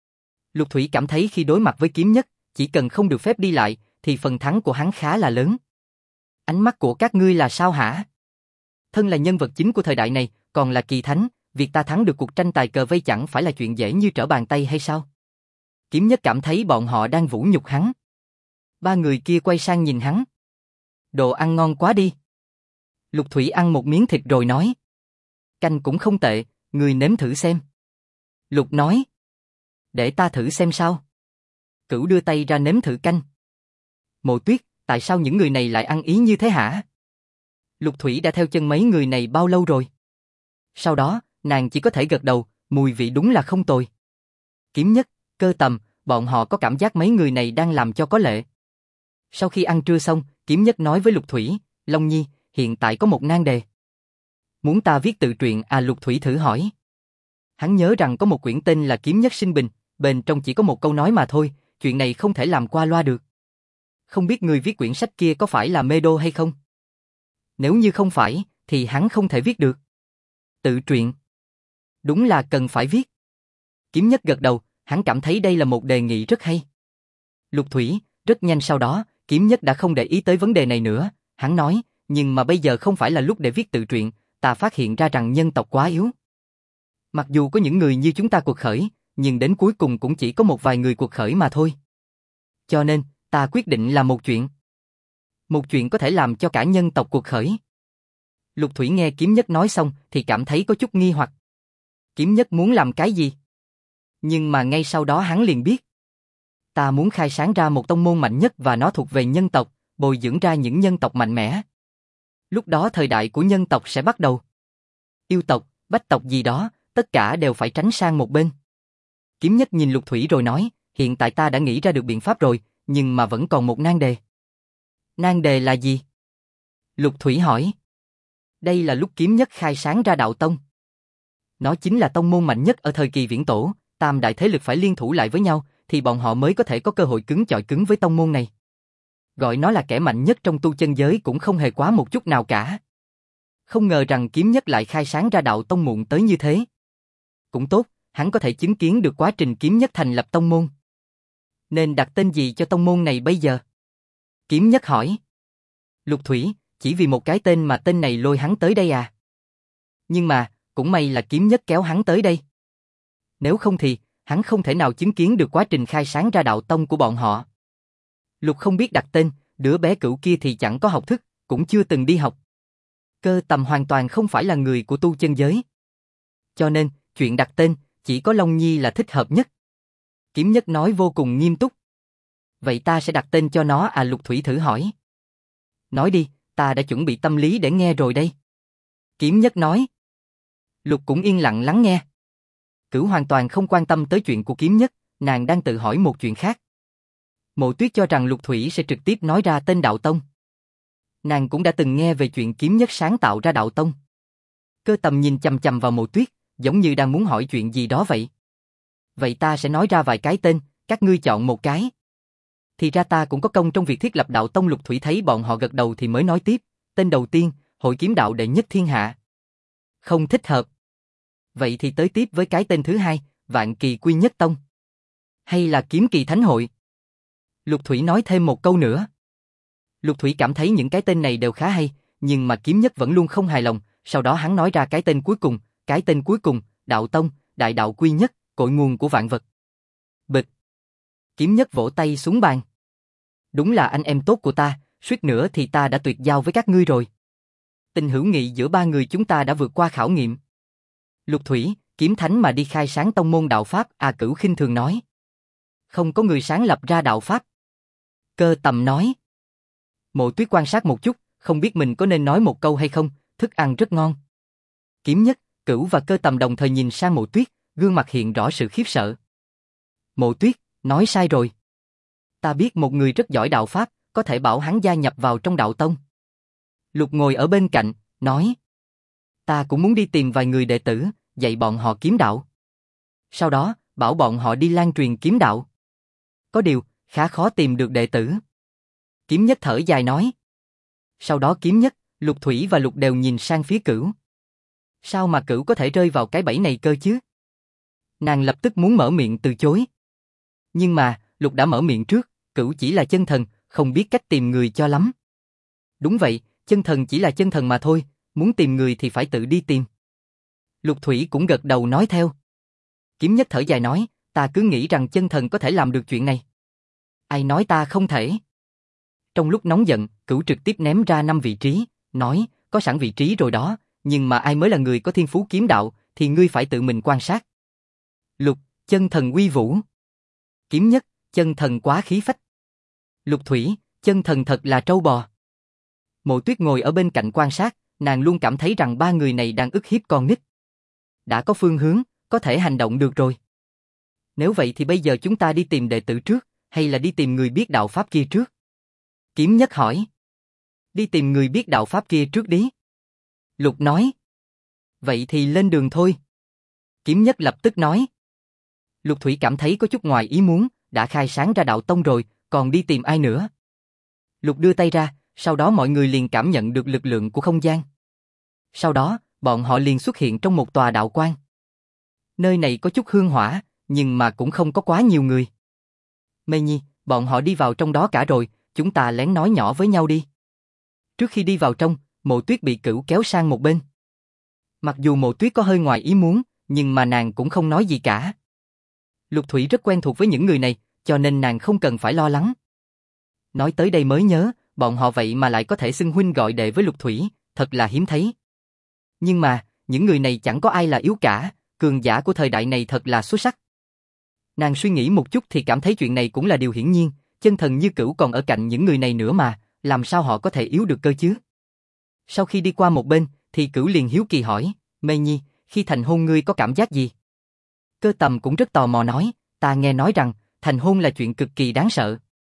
Lục Thủy cảm thấy khi đối mặt với Kiếm Nhất, chỉ cần không được phép đi lại, thì phần thắng của hắn khá là lớn. Ánh mắt của các ngươi là sao hả? Thân là nhân vật chính của thời đại này, còn là kỳ thánh, việc ta thắng được cuộc tranh tài cờ vây chẳng phải là chuyện dễ như trở bàn tay hay sao? Kiếm Nhất cảm thấy bọn họ đang vũ nhục hắn. Ba người kia quay sang nhìn hắn. Đồ ăn ngon quá đi. Lục Thủy ăn một miếng thịt rồi nói. Canh cũng không tệ, người nếm thử xem. Lục nói. Để ta thử xem sao. Cửu đưa tay ra nếm thử canh. Mộ Tuyết, tại sao những người này lại ăn ý như thế hả? Lục Thủy đã theo chân mấy người này bao lâu rồi? Sau đó, nàng chỉ có thể gật đầu, mùi vị đúng là không tồi. Kiếm Nhất, Cơ Tầm, bọn họ có cảm giác mấy người này đang làm cho có lệ. Sau khi ăn trưa xong, Kiếm Nhất nói với Lục Thủy, Long Nhi, hiện tại có một nan đề. Muốn ta viết tự truyện à? Lục Thủy thử hỏi. Hắn nhớ rằng có một quyển tên là Kiếm Nhất Sinh Bình, bên trong chỉ có một câu nói mà thôi, chuyện này không thể làm qua loa được. Không biết người viết quyển sách kia có phải là Mê Đô hay không? Nếu như không phải, thì hắn không thể viết được. Tự truyện. Đúng là cần phải viết. Kiếm Nhất gật đầu, hắn cảm thấy đây là một đề nghị rất hay. Lục Thủy, rất nhanh sau đó, Kiếm Nhất đã không để ý tới vấn đề này nữa, hắn nói, nhưng mà bây giờ không phải là lúc để viết tự truyện, ta phát hiện ra rằng nhân tộc quá yếu. Mặc dù có những người như chúng ta cuộc khởi, nhưng đến cuối cùng cũng chỉ có một vài người cuộc khởi mà thôi. Cho nên, ta quyết định làm một chuyện. Một chuyện có thể làm cho cả nhân tộc cuộc khởi. Lục Thủy nghe Kiếm Nhất nói xong thì cảm thấy có chút nghi hoặc. Kiếm Nhất muốn làm cái gì? Nhưng mà ngay sau đó hắn liền biết. Ta muốn khai sáng ra một tông môn mạnh nhất và nó thuộc về nhân tộc, bồi dưỡng ra những nhân tộc mạnh mẽ. Lúc đó thời đại của nhân tộc sẽ bắt đầu. Yêu tộc, bách tộc gì đó, tất cả đều phải tránh sang một bên. Kiếm Nhất nhìn Lục Thủy rồi nói, hiện tại ta đã nghĩ ra được biện pháp rồi, nhưng mà vẫn còn một nan đề. Nan đề là gì? Lục Thủy hỏi. Đây là lúc Kiếm Nhất khai sáng ra đạo tông. Nó chính là tông môn mạnh nhất ở thời kỳ viễn tổ, tam đại thế lực phải liên thủ lại với nhau, thì bọn họ mới có thể có cơ hội cứng chọi cứng với tông môn này. Gọi nó là kẻ mạnh nhất trong tu chân giới cũng không hề quá một chút nào cả. Không ngờ rằng Kiếm Nhất lại khai sáng ra đạo tông muộn tới như thế. Cũng tốt, hắn có thể chứng kiến được quá trình Kiếm Nhất thành lập tông môn. Nên đặt tên gì cho tông môn này bây giờ? Kiếm Nhất hỏi. Lục Thủy, chỉ vì một cái tên mà tên này lôi hắn tới đây à? Nhưng mà, cũng may là Kiếm Nhất kéo hắn tới đây. Nếu không thì, hắn không thể nào chứng kiến được quá trình khai sáng ra đạo tông của bọn họ. Lục không biết đặt tên, đứa bé Cửu kia thì chẳng có học thức, cũng chưa từng đi học. Cơ Tầm hoàn toàn không phải là người của tu chân giới. Cho nên, chuyện đặt tên, chỉ có Long Nhi là thích hợp nhất. Kiếm Nhất nói vô cùng nghiêm túc. Vậy ta sẽ đặt tên cho nó à? Lục Thủy thử hỏi. Nói đi, ta đã chuẩn bị tâm lý để nghe rồi đây. Kiếm Nhất nói. Lục cũng yên lặng lắng nghe. Cửu hoàn toàn không quan tâm tới chuyện của Kiếm Nhất, nàng đang tự hỏi một chuyện khác. Mộ Tuyết cho rằng Lục Thủy sẽ trực tiếp nói ra tên đạo tông. Nàng cũng đã từng nghe về chuyện Kiếm Nhất sáng tạo ra đạo tông. Cơ Tầm nhìn chằm chằm vào Mộ Tuyết, giống như đang muốn hỏi chuyện gì đó vậy. Vậy ta sẽ nói ra vài cái tên, các ngươi chọn một cái. Thì ra ta cũng có công trong việc thiết lập đạo tông. Lục Thủy thấy bọn họ gật đầu thì mới nói tiếp, tên đầu tiên, Hội Kiếm Đạo đệ nhất thiên hạ. Không thích hợp. Vậy thì tới tiếp với cái tên thứ hai, Vạn Kỳ Quy Nhất Tông. Hay là Kiếm Kỳ Thánh Hội. Lục Thủy nói thêm một câu nữa. Lục Thủy cảm thấy những cái tên này đều khá hay, nhưng mà Kiếm Nhất vẫn luôn không hài lòng, sau đó hắn nói ra cái tên cuối cùng, Đạo Tông, Đại Đạo Quy Nhất, cội nguồn của vạn vật. Bịch. Kiếm Nhất vỗ tay xuống bàn. Đúng là anh em tốt của ta, suýt nữa thì ta đã tuyệt giao với các ngươi rồi. Tình hữu nghị giữa ba người chúng ta đã vượt qua khảo nghiệm. Lục Thủy, kiếm thánh mà đi khai sáng tông môn đạo Pháp, Cửu khinh thường nói. Không có người sáng lập ra đạo Pháp. Cơ Tầm nói. Mộ Tuyết quan sát một chút, không biết mình có nên nói một câu hay không, thức ăn rất ngon. Kiếm Nhất, Cửu và Cơ Tầm đồng thời nhìn sang Mộ Tuyết, gương mặt hiện rõ sự khiếp sợ. Mộ Tuyết, nói sai rồi. Ta biết một người rất giỏi đạo Pháp, có thể bảo hắn gia nhập vào trong đạo tông. Lục ngồi ở bên cạnh, nói. Ta cũng muốn đi tìm vài người đệ tử, dạy bọn họ kiếm đạo. Sau đó, bảo bọn họ đi lan truyền kiếm đạo. Có điều, khá khó tìm được đệ tử. Kiếm Nhất thở dài nói. Sau đó Kiếm Nhất, Lục Thủy và Lục đều nhìn sang phía Cửu. Sao mà Cửu có thể rơi vào cái bẫy này cơ chứ? Nàng lập tức muốn mở miệng từ chối. Nhưng mà, Lục đã mở miệng trước, Cửu chỉ là chân thần, không biết cách tìm người cho lắm. Đúng vậy, chân thần chỉ là chân thần mà thôi, muốn tìm người thì phải tự đi tìm. Lục Thủy cũng gật đầu nói theo. Kiếm Nhất thở dài nói, ta cứ nghĩ rằng chân thần có thể làm được chuyện này. Ai nói ta không thể? Trong lúc nóng giận, Cửu trực tiếp ném ra 5 vị trí, nói, có sẵn vị trí rồi đó, nhưng mà ai mới là người có thiên phú kiếm đạo, thì ngươi phải tự mình quan sát. Lục, chân thần uy vũ. Kiếm Nhất, chân thần quá khí phách. Lục Thủy, chân thần thật là trâu bò. Mộ Tuyết ngồi ở bên cạnh quan sát, nàng luôn cảm thấy rằng ba người này đang ức hiếp con nít. Đã có phương hướng, có thể hành động được rồi. Nếu vậy thì bây giờ chúng ta đi tìm đệ tử trước, hay là đi tìm người biết đạo Pháp kia trước? Kiếm Nhất hỏi. Đi tìm người biết đạo Pháp kia trước đi. Lục nói. Vậy thì lên đường thôi. Kiếm Nhất lập tức nói. Lục Thủy cảm thấy có chút ngoài ý muốn, đã khai sáng ra đạo tông rồi, còn đi tìm ai nữa? Lục đưa tay ra, sau đó mọi người liền cảm nhận được lực lượng của không gian. Sau đó, bọn họ liền xuất hiện trong một tòa đạo quan. Nơi này có chút hương hỏa, nhưng mà cũng không có quá nhiều người. Mê Nhi, bọn họ đi vào trong đó cả rồi, chúng ta lén nói nhỏ với nhau đi. Trước khi đi vào trong, Mộ Tuyết bị Cửu kéo sang một bên. Mặc dù Mộ Tuyết có hơi ngoài ý muốn, nhưng mà nàng cũng không nói gì cả. Lục Thủy rất quen thuộc với những người này, cho nên nàng không cần phải lo lắng. Nói tới đây mới nhớ, bọn họ vậy mà lại có thể xưng huynh gọi đệ với Lục Thủy, thật là hiếm thấy. Nhưng mà, những người này chẳng có ai là yếu cả, cường giả của thời đại này thật là xuất sắc. Nàng suy nghĩ một chút thì cảm thấy chuyện này cũng là điều hiển nhiên, chân thần như Cửu còn ở cạnh những người này nữa mà, làm sao họ có thể yếu được cơ chứ? Sau khi đi qua một bên, thì Cửu liền hiếu kỳ hỏi, Mê Nhi, khi thành hôn ngươi có cảm giác gì? Cơ Tầm cũng rất tò mò nói, ta nghe nói rằng, thành hôn là chuyện cực kỳ đáng sợ.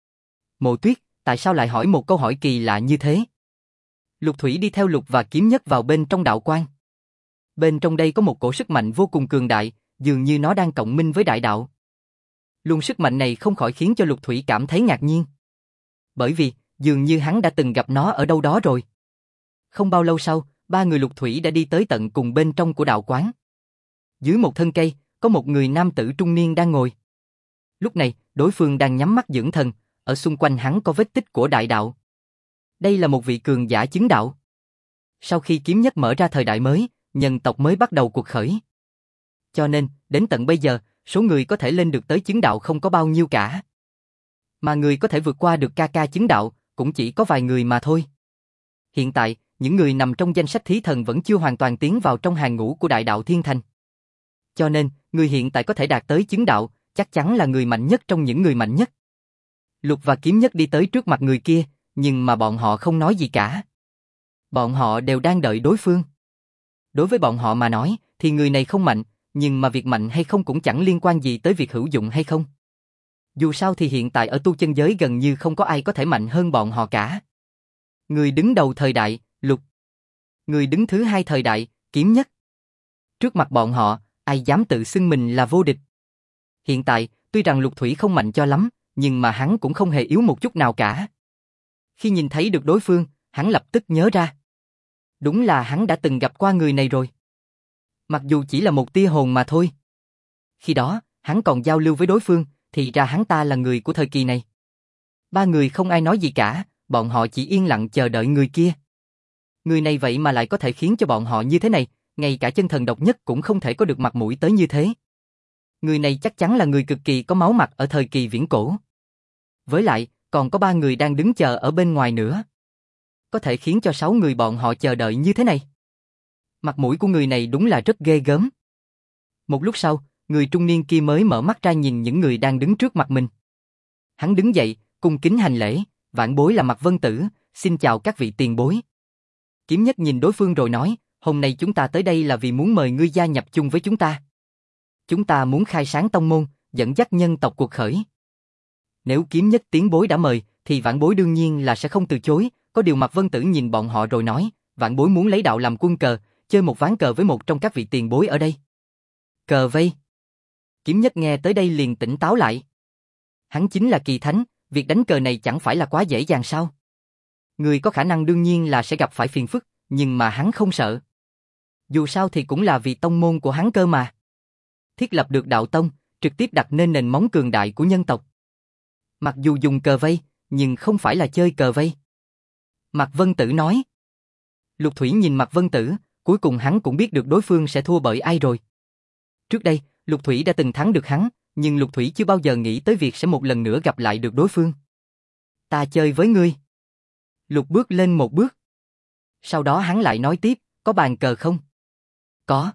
Mộ Tuyết, tại sao lại hỏi một câu hỏi kỳ lạ như thế? Lục Thủy đi theo Lục và Kiếm Nhất vào bên trong đạo quan. Bên trong đây có một cổ sức mạnh vô cùng cường đại, dường như nó đang cộng minh với đại đạo. Luồng sức mạnh này không khỏi khiến cho Lục Thủy cảm thấy ngạc nhiên. Bởi vì, dường như hắn đã từng gặp nó ở đâu đó rồi. Không bao lâu sau, ba người Lục Thủy đã đi tới tận cùng bên trong của đạo quán. Dưới một thân cây, có một người nam tử trung niên đang ngồi. Lúc này, đối phương đang nhắm mắt dưỡng thần, ở xung quanh hắn có vết tích của đại đạo. Đây là một vị cường giả chứng đạo. Sau khi Kiếm Nhất mở ra thời đại mới, nhân tộc mới bắt đầu cuộc khởi. Cho nên, đến tận bây giờ, số người có thể lên được tới chứng đạo không có bao nhiêu cả. Mà người có thể vượt qua được ca ca chứng đạo, cũng chỉ có vài người mà thôi. Hiện tại, những người nằm trong danh sách thí thần vẫn chưa hoàn toàn tiến vào trong hàng ngũ của đại đạo thiên thành. Cho nên, người hiện tại có thể đạt tới chứng đạo, chắc chắn là người mạnh nhất trong những người mạnh nhất. Lục và Kiếm Nhất đi tới trước mặt người kia, nhưng mà bọn họ không nói gì cả. Bọn họ đều đang đợi đối phương. Đối với bọn họ mà nói, thì người này không mạnh, nhưng mà việc mạnh hay không cũng chẳng liên quan gì tới việc hữu dụng hay không. Dù sao thì hiện tại ở tu chân giới gần như không có ai có thể mạnh hơn bọn họ cả. Người đứng đầu thời đại, Lục. Người đứng thứ hai thời đại, Kiếm Nhất. Trước mặt bọn họ, ai dám tự xưng mình là vô địch. Hiện tại, tuy rằng Lục Thủy không mạnh cho lắm, nhưng mà hắn cũng không hề yếu một chút nào cả. Khi nhìn thấy được đối phương, hắn lập tức nhớ ra. Đúng là hắn đã từng gặp qua người này rồi. Mặc dù chỉ là một tia hồn mà thôi. Khi đó, hắn còn giao lưu với đối phương, thì ra hắn ta là người của thời kỳ này. Ba người không ai nói gì cả, bọn họ chỉ yên lặng chờ đợi người kia. Người này vậy mà lại có thể khiến cho bọn họ như thế này, ngay cả chân thần độc nhất cũng không thể có được mặt mũi tới như thế. Người này chắc chắn là người cực kỳ có máu mặt ở thời kỳ viễn cổ. Với lại, còn có ba người đang đứng chờ ở bên ngoài nữa. có thể khiến cho 6 người bọn họ chờ đợi như thế này? Mặt mũi của người này đúng là rất ghê gớm. Một lúc sau, người trung niên kia mới mở mắt ra nhìn những người đang đứng trước mặt mình. Hắn đứng dậy, cung kính hành lễ, vạn bối là Mạc Vân Tử, xin chào các vị tiền bối. Kiếm Nhất nhìn đối phương rồi nói, hôm nay chúng ta tới đây là vì muốn mời ngươi gia nhập chung với chúng ta. Chúng ta muốn khai sáng tông môn, dẫn dắt nhân tộc cuộc khởi. Nếu Kiếm Nhất tiền bối đã mời, thì vạn bối đương nhiên là sẽ không từ chối, có điều Mạc Vân Tử nhìn bọn họ rồi nói, vạn bối muốn lấy đạo làm quân cờ, chơi một ván cờ với một trong các vị tiền bối ở đây. Cờ vây. Kiếm Nhất nghe tới đây liền tỉnh táo lại. Hắn chính là kỳ thánh, việc đánh cờ này chẳng phải là quá dễ dàng sao? Người có khả năng đương nhiên là sẽ gặp phải phiền phức, nhưng mà hắn không sợ. Dù sao thì cũng là vì tông môn của hắn cơ mà. Thiết lập được đạo tông, trực tiếp đặt nên nền móng cường đại của nhân tộc. Mặc dù dùng cờ vây, nhưng không phải là chơi cờ vây. Mạc Vân Tử nói. Lục Thủy nhìn Mạc Vân Tử, cuối cùng hắn cũng biết được đối phương sẽ thua bởi ai rồi. Trước đây, Lục Thủy đã từng thắng được hắn, nhưng Lục Thủy chưa bao giờ nghĩ tới việc sẽ một lần nữa gặp lại được đối phương. Ta chơi với ngươi. Lục bước lên một bước. Sau đó hắn lại nói tiếp, có bàn cờ không? Có.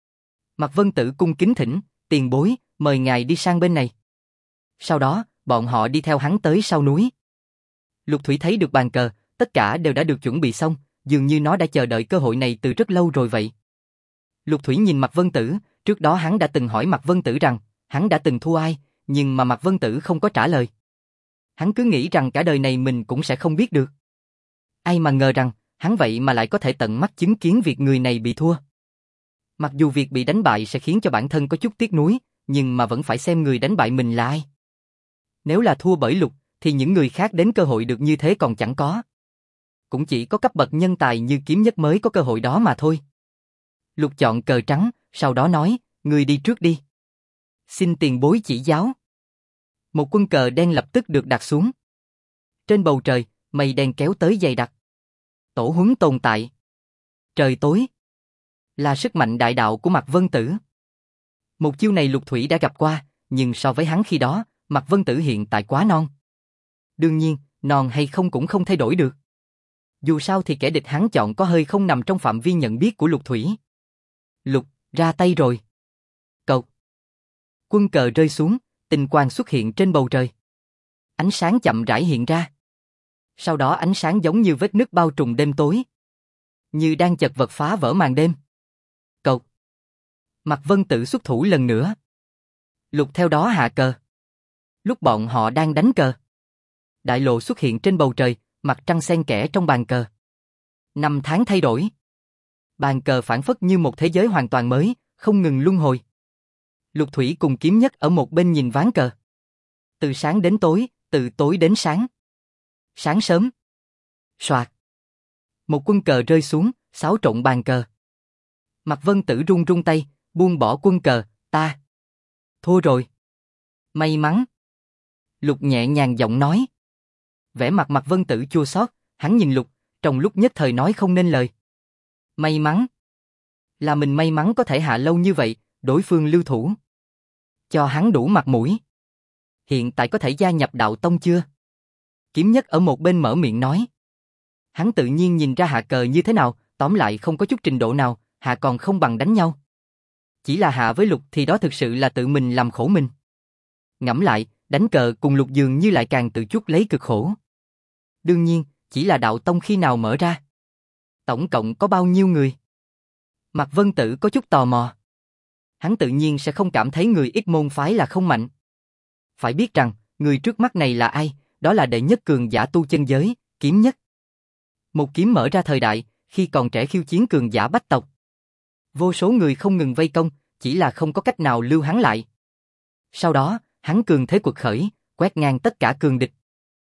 Mạc Vân Tử cung kính thỉnh, tiền bối, mời ngài đi sang bên này. Sau đó, bọn họ đi theo hắn tới sau núi. Lục Thủy thấy được bàn cờ, tất cả đều đã được chuẩn bị xong, dường như nó đã chờ đợi cơ hội này từ rất lâu rồi vậy. Lục Thủy nhìn Mạc Vân Tử, trước đó hắn đã từng hỏi Mạc Vân Tử rằng, hắn đã từng thua ai, nhưng mà Mạc Vân Tử không có trả lời. Hắn cứ nghĩ rằng cả đời này mình cũng sẽ không biết được. Ai mà ngờ rằng, hắn vậy mà lại có thể tận mắt chứng kiến việc người này bị thua. Mặc dù việc bị đánh bại sẽ khiến cho bản thân có chút tiếc nuối, nhưng mà vẫn phải xem người đánh bại mình là ai. Nếu là thua bởi Lục, thì những người khác đến cơ hội được như thế còn chẳng có. Cũng chỉ có cấp bậc nhân tài như Kiếm Nhất mới có cơ hội đó mà thôi. Lục chọn cờ trắng, sau đó nói, người đi trước đi. Xin tiền bối chỉ giáo. Một quân cờ đen lập tức được đặt xuống. Trên bầu trời, mây đen kéo tới dày đặc. Tổ huấn tồn tại. Trời tối. Là sức mạnh đại đạo của Mạc Vân Tử. Một chiêu này Lục Thủy đã gặp qua, nhưng so với hắn khi đó, Mạc Vân Tử hiện tại quá non. Đương nhiên, non hay không cũng không thay đổi được. Dù sao thì kẻ địch hắn chọn có hơi không nằm trong phạm vi nhận biết của Lục Thủy. Lục, ra tay rồi. Cộc. Quân cờ rơi xuống, tinh quang xuất hiện trên bầu trời. Ánh sáng chậm rãi hiện ra. Sau đó ánh sáng giống như vết nứt bao trùm đêm tối. Như đang chật vật phá vỡ màn đêm. Cộc. Mạc Vân Tử xuất thủ lần nữa. Lục theo đó hạ cờ. Lúc bọn họ đang đánh cờ, đại lộ xuất hiện trên bầu trời, mặt trăng xen kẽ trong bàn cờ. Năm tháng thay đổi. Bàn cờ phảng phất như một thế giới hoàn toàn mới, không ngừng luân hồi. Lục Thủy cùng Kiếm Nhất ở một bên nhìn ván cờ. Từ sáng đến tối, từ tối đến sáng. Sáng sớm. Soạt. Một quân cờ rơi xuống, xáo trộn bàn cờ. Mạc Vân Tử run run tay, buông bỏ quân cờ, ta thua rồi. May mắn. Lục nhẹ nhàng giọng nói. Vẻ mặt Mạc Vân Tử chua xót, hắn nhìn Lục, trong lúc nhất thời nói không nên lời. May mắn. Là mình may mắn có thể hạ lâu như vậy, đối phương lưu thủ. Cho hắn đủ mặt mũi. Hiện tại có thể gia nhập đạo tông chưa? Kiếm Nhất ở một bên mở miệng nói. Hắn tự nhiên nhìn ra hạ cờ như thế nào, tóm lại không có chút trình độ nào, hạ còn không bằng đánh nhau. Chỉ là hạ với Lục thì đó thực sự là tự mình làm khổ mình. Ngẫm lại, đánh cờ cùng Lục dường như lại càng tự chuốc lấy cực khổ. Đương nhiên, chỉ là đạo tông khi nào mở ra? Tổng cộng có bao nhiêu người? Mạc Vân Tử có chút tò mò. Hắn tự nhiên sẽ không cảm thấy người ít môn phái là không mạnh. Phải biết rằng, người trước mắt này là ai? Đó là đệ nhất cường giả tu chân giới, Kiếm Nhất. Một kiếm mở ra thời đại, khi còn trẻ khiêu chiến cường giả bách tộc. Vô số người không ngừng vây công, chỉ là không có cách nào lưu hắn lại. Sau đó, hắn cường thế quật khởi, quét ngang tất cả cường địch.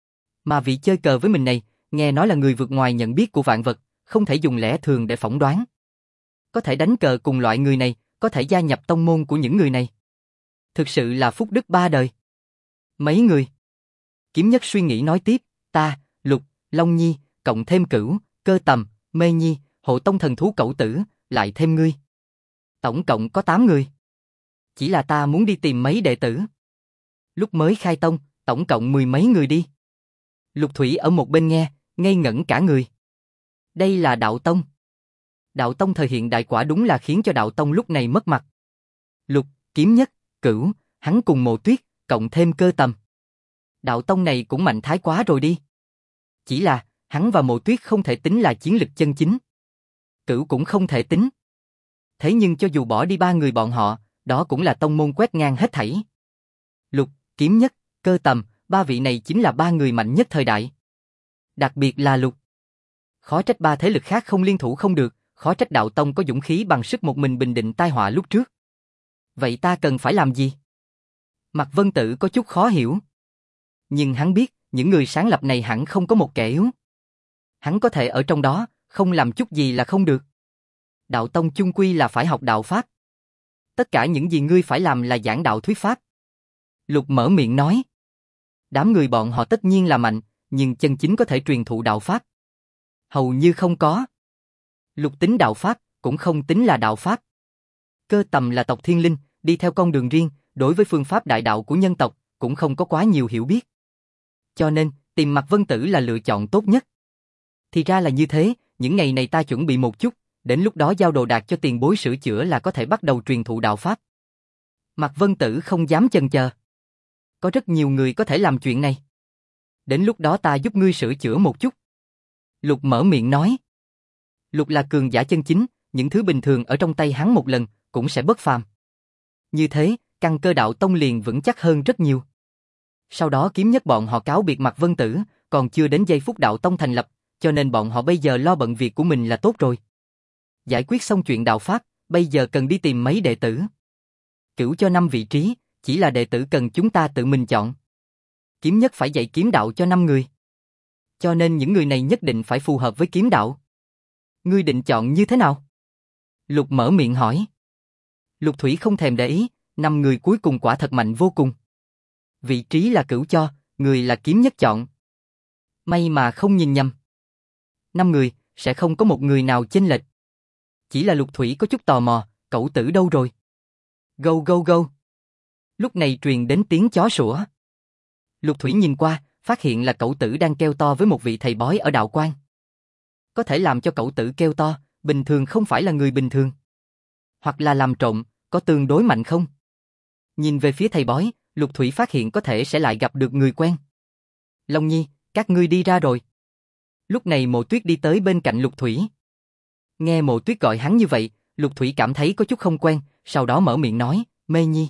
Mà vị chơi cờ với mình này, nghe nói là người vượt ngoài nhận biết của vạn vật, không thể dùng lẽ thường để phỏng đoán. Có thể đánh cờ cùng loại người này, có thể gia nhập tông môn của những người này. Thực sự là phúc đức ba đời. Mấy người? Kiếm Nhất suy nghĩ nói tiếp, ta, Lục, Long Nhi, cộng thêm Cửu, Cơ Tầm, Mê Nhi, Hộ Tông thần thú Cẩu Tử, lại thêm ngươi. Tổng cộng có 8 người. Chỉ là ta muốn đi tìm mấy đệ tử. Lúc mới khai tông, tổng cộng 10 mấy người đi. Lục Thủy ở một bên nghe, ngây ngẩn cả người. Đây là đạo tông. Đạo tông thời hiện đại quả đúng là khiến cho đạo tông lúc này mất mặt. Lục, Kiếm Nhất, Cửu, hắn cùng Mộ Tuyết, cộng thêm Cơ Tầm. Đạo tông này cũng mạnh thái quá rồi đi. Chỉ là, hắn và Mộ Tuyết không thể tính là chiến lực chân chính. Cửu cũng không thể tính. Thế nhưng cho dù bỏ đi ba người bọn họ, đó cũng là tông môn quét ngang hết thảy. Lục, Kiếm Nhất, Cơ Tầm, ba vị này chính là ba người mạnh nhất thời đại. Đặc biệt là Lục. Khó trách ba thế lực khác không liên thủ không được, khó trách đạo tông có dũng khí bằng sức một mình bình định tai họa lúc trước. Vậy ta cần phải làm gì? Mạc Vân Tử có chút khó hiểu. Nhưng hắn biết, những người sáng lập này hẳn không có một kẻ yếu. Hắn có thể ở trong đó, không làm chút gì là không được. Đạo tông chung quy là phải học đạo Pháp. Tất cả những gì ngươi phải làm là giảng đạo thuyết Pháp. Lục mở miệng nói. Đám người bọn họ tất nhiên là mạnh, nhưng chân chính có thể truyền thụ đạo Pháp hầu như không có. Lục tính đạo Pháp, cũng không tính là đạo Pháp. Cơ Tầm là tộc Thiên Linh, đi theo con đường riêng, đối với phương pháp đại đạo của nhân tộc, cũng không có quá nhiều hiểu biết. Cho nên, tìm Mạc Vân Tử là lựa chọn tốt nhất. Thì ra là như thế, những ngày này ta chuẩn bị một chút, đến lúc đó giao đồ đạc cho tiền bối sửa chữa là có thể bắt đầu truyền thụ đạo Pháp. Mạc Vân Tử không dám chần chờ. Có rất nhiều người có thể làm chuyện này. Đến lúc đó ta giúp ngươi sửa chữa một chút. Lục mở miệng nói. Lục là cường giả chân chính, những thứ bình thường ở trong tay hắn một lần, cũng sẽ bất phàm. Như thế, căn cơ đạo tông liền vững chắc hơn rất nhiều. Sau đó Kiếm Nhất bọn họ cáo biệt Mạc Vân Tử, còn chưa đến giây phút đạo tông thành lập, cho nên bọn họ bây giờ lo bận việc của mình là tốt rồi. Giải quyết xong chuyện đạo Pháp, bây giờ cần đi tìm mấy đệ tử. Cửu cho 5 vị trí, chỉ là đệ tử cần chúng ta tự mình chọn. Kiếm Nhất phải dạy kiếm đạo cho 5 người. Cho nên những người này nhất định phải phù hợp với kiếm đạo. Ngươi định chọn như thế nào? Lục mở miệng hỏi. Lục Thủy không thèm để ý, 5 người cuối cùng quả thật mạnh vô cùng. Vị trí là Cửu cho, người là Kiếm Nhất chọn. May mà không nhìn nhầm. 5 người, sẽ không có một người nào chênh lệch. Chỉ là Lục Thủy có chút tò mò, Cẩu Tử đâu rồi? Gâu gâu gâu. Lúc này truyền đến tiếng chó sủa. Lục Thủy nhìn qua, phát hiện là Cẩu Tử đang kêu to với một vị thầy bói ở đạo quan. Có thể làm cho Cẩu Tử kêu to, bình thường không phải là người bình thường. Hoặc là làm trộm, có tương đối mạnh không? Nhìn về phía thầy bói, Lục Thủy phát hiện có thể sẽ lại gặp được người quen. Long Nhi, các ngươi đi ra rồi. Lúc này Mộ Tuyết đi tới bên cạnh Lục Thủy. Nghe Mộ Tuyết gọi hắn như vậy, Lục Thủy cảm thấy có chút không quen, sau đó mở miệng nói, Mê Nhi.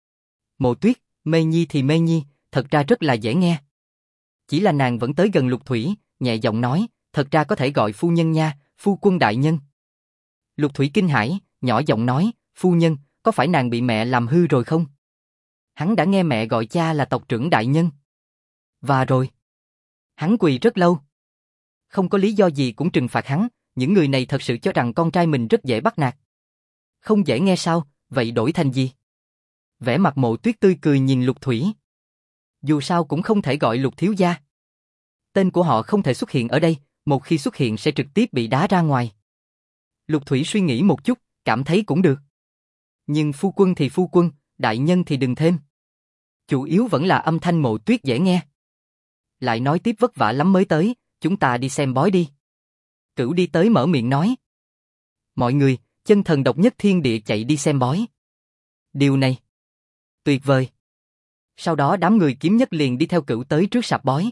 Mộ Tuyết, Mê Nhi thì Mê Nhi, thật ra rất là dễ nghe. Chỉ là nàng vẫn tới gần Lục Thủy, nhẹ giọng nói, thật ra có thể gọi phu nhân nha, phu quân đại nhân. Lục Thủy kinh hãi, nhỏ giọng nói, phu nhân, có phải nàng bị mẹ làm hư rồi không? Hắn đã nghe mẹ gọi cha là tộc trưởng đại nhân. Và rồi. Hắn quỳ rất lâu. Không có lý do gì cũng trừng phạt hắn, những người này thật sự cho rằng con trai mình rất dễ bắt nạt. Không dễ nghe sao, vậy đổi thành gì? Vẻ mặt Mộ Tuyết tươi cười nhìn Lục Thủy. Dù sao cũng không thể gọi Lục thiếu gia. Tên của họ không thể xuất hiện ở đây, một khi xuất hiện sẽ trực tiếp bị đá ra ngoài. Lục Thủy suy nghĩ một chút, cảm thấy cũng được. Nhưng phu quân thì phu quân, đại nhân thì đừng thêm. Chủ yếu vẫn là âm thanh Mộ Tuyết dễ nghe. Lại nói tiếp vất vả lắm mới tới, chúng ta đi xem bói đi. Cửu đi tới mở miệng nói. Mọi người, chân thần độc nhất thiên địa chạy đi xem bói. Điều này tuyệt vời. Sau đó đám người Kiếm Nhất liền đi theo Cửu tới trước sạp bói.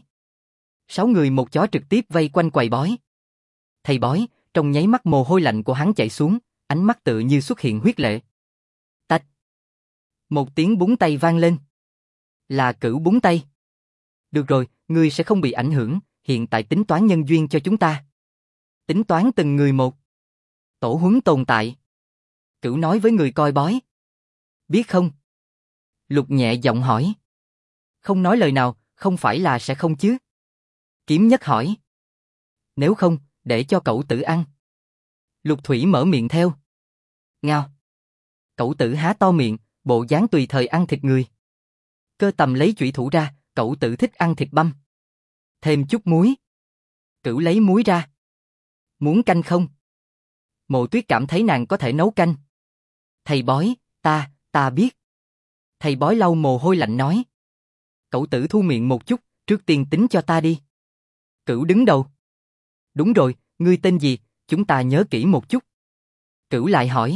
6 người một chó trực tiếp vây quanh quầy bói. Thầy bói, trong nháy mắt mồ hôi lạnh của hắn chảy xuống, ánh mắt tự như xuất hiện huyết lệ. Tạch. Một tiếng búng tay vang lên. Là Cửu búng tay. Được rồi, ngươi sẽ không bị ảnh hưởng, hiện tại tính toán nhân duyên cho chúng ta. Tính toán từng người một. Tổ huấn tồn tại. Cửu nói với người coi bói. Biết không? Lục nhẹ giọng hỏi. Không nói lời nào, không phải là sẽ không chứ? Kiếm Nhất hỏi. Nếu không, để cho Cẩu Tử ăn. Lục Thủy mở miệng theo. Ngao. Cẩu Tử há to miệng, bộ dáng tùy thời ăn thịt người. Cơ Tầm lấy chủy thủ ra, Cẩu Tử thích ăn thịt băm. Thêm chút muối. Cửu lấy muối ra. Muốn canh không? Mộ Tuyết cảm thấy nàng có thể nấu canh. Thầy bói, ta biết. Thầy bói lau mồ hôi lạnh nói. Cẩu Tử thu miệng một chút, trước tiên tính cho ta đi. Cửu đứng đầu. Đúng rồi, Ngươi tên gì, chúng ta nhớ kỹ một chút. Cửu lại hỏi.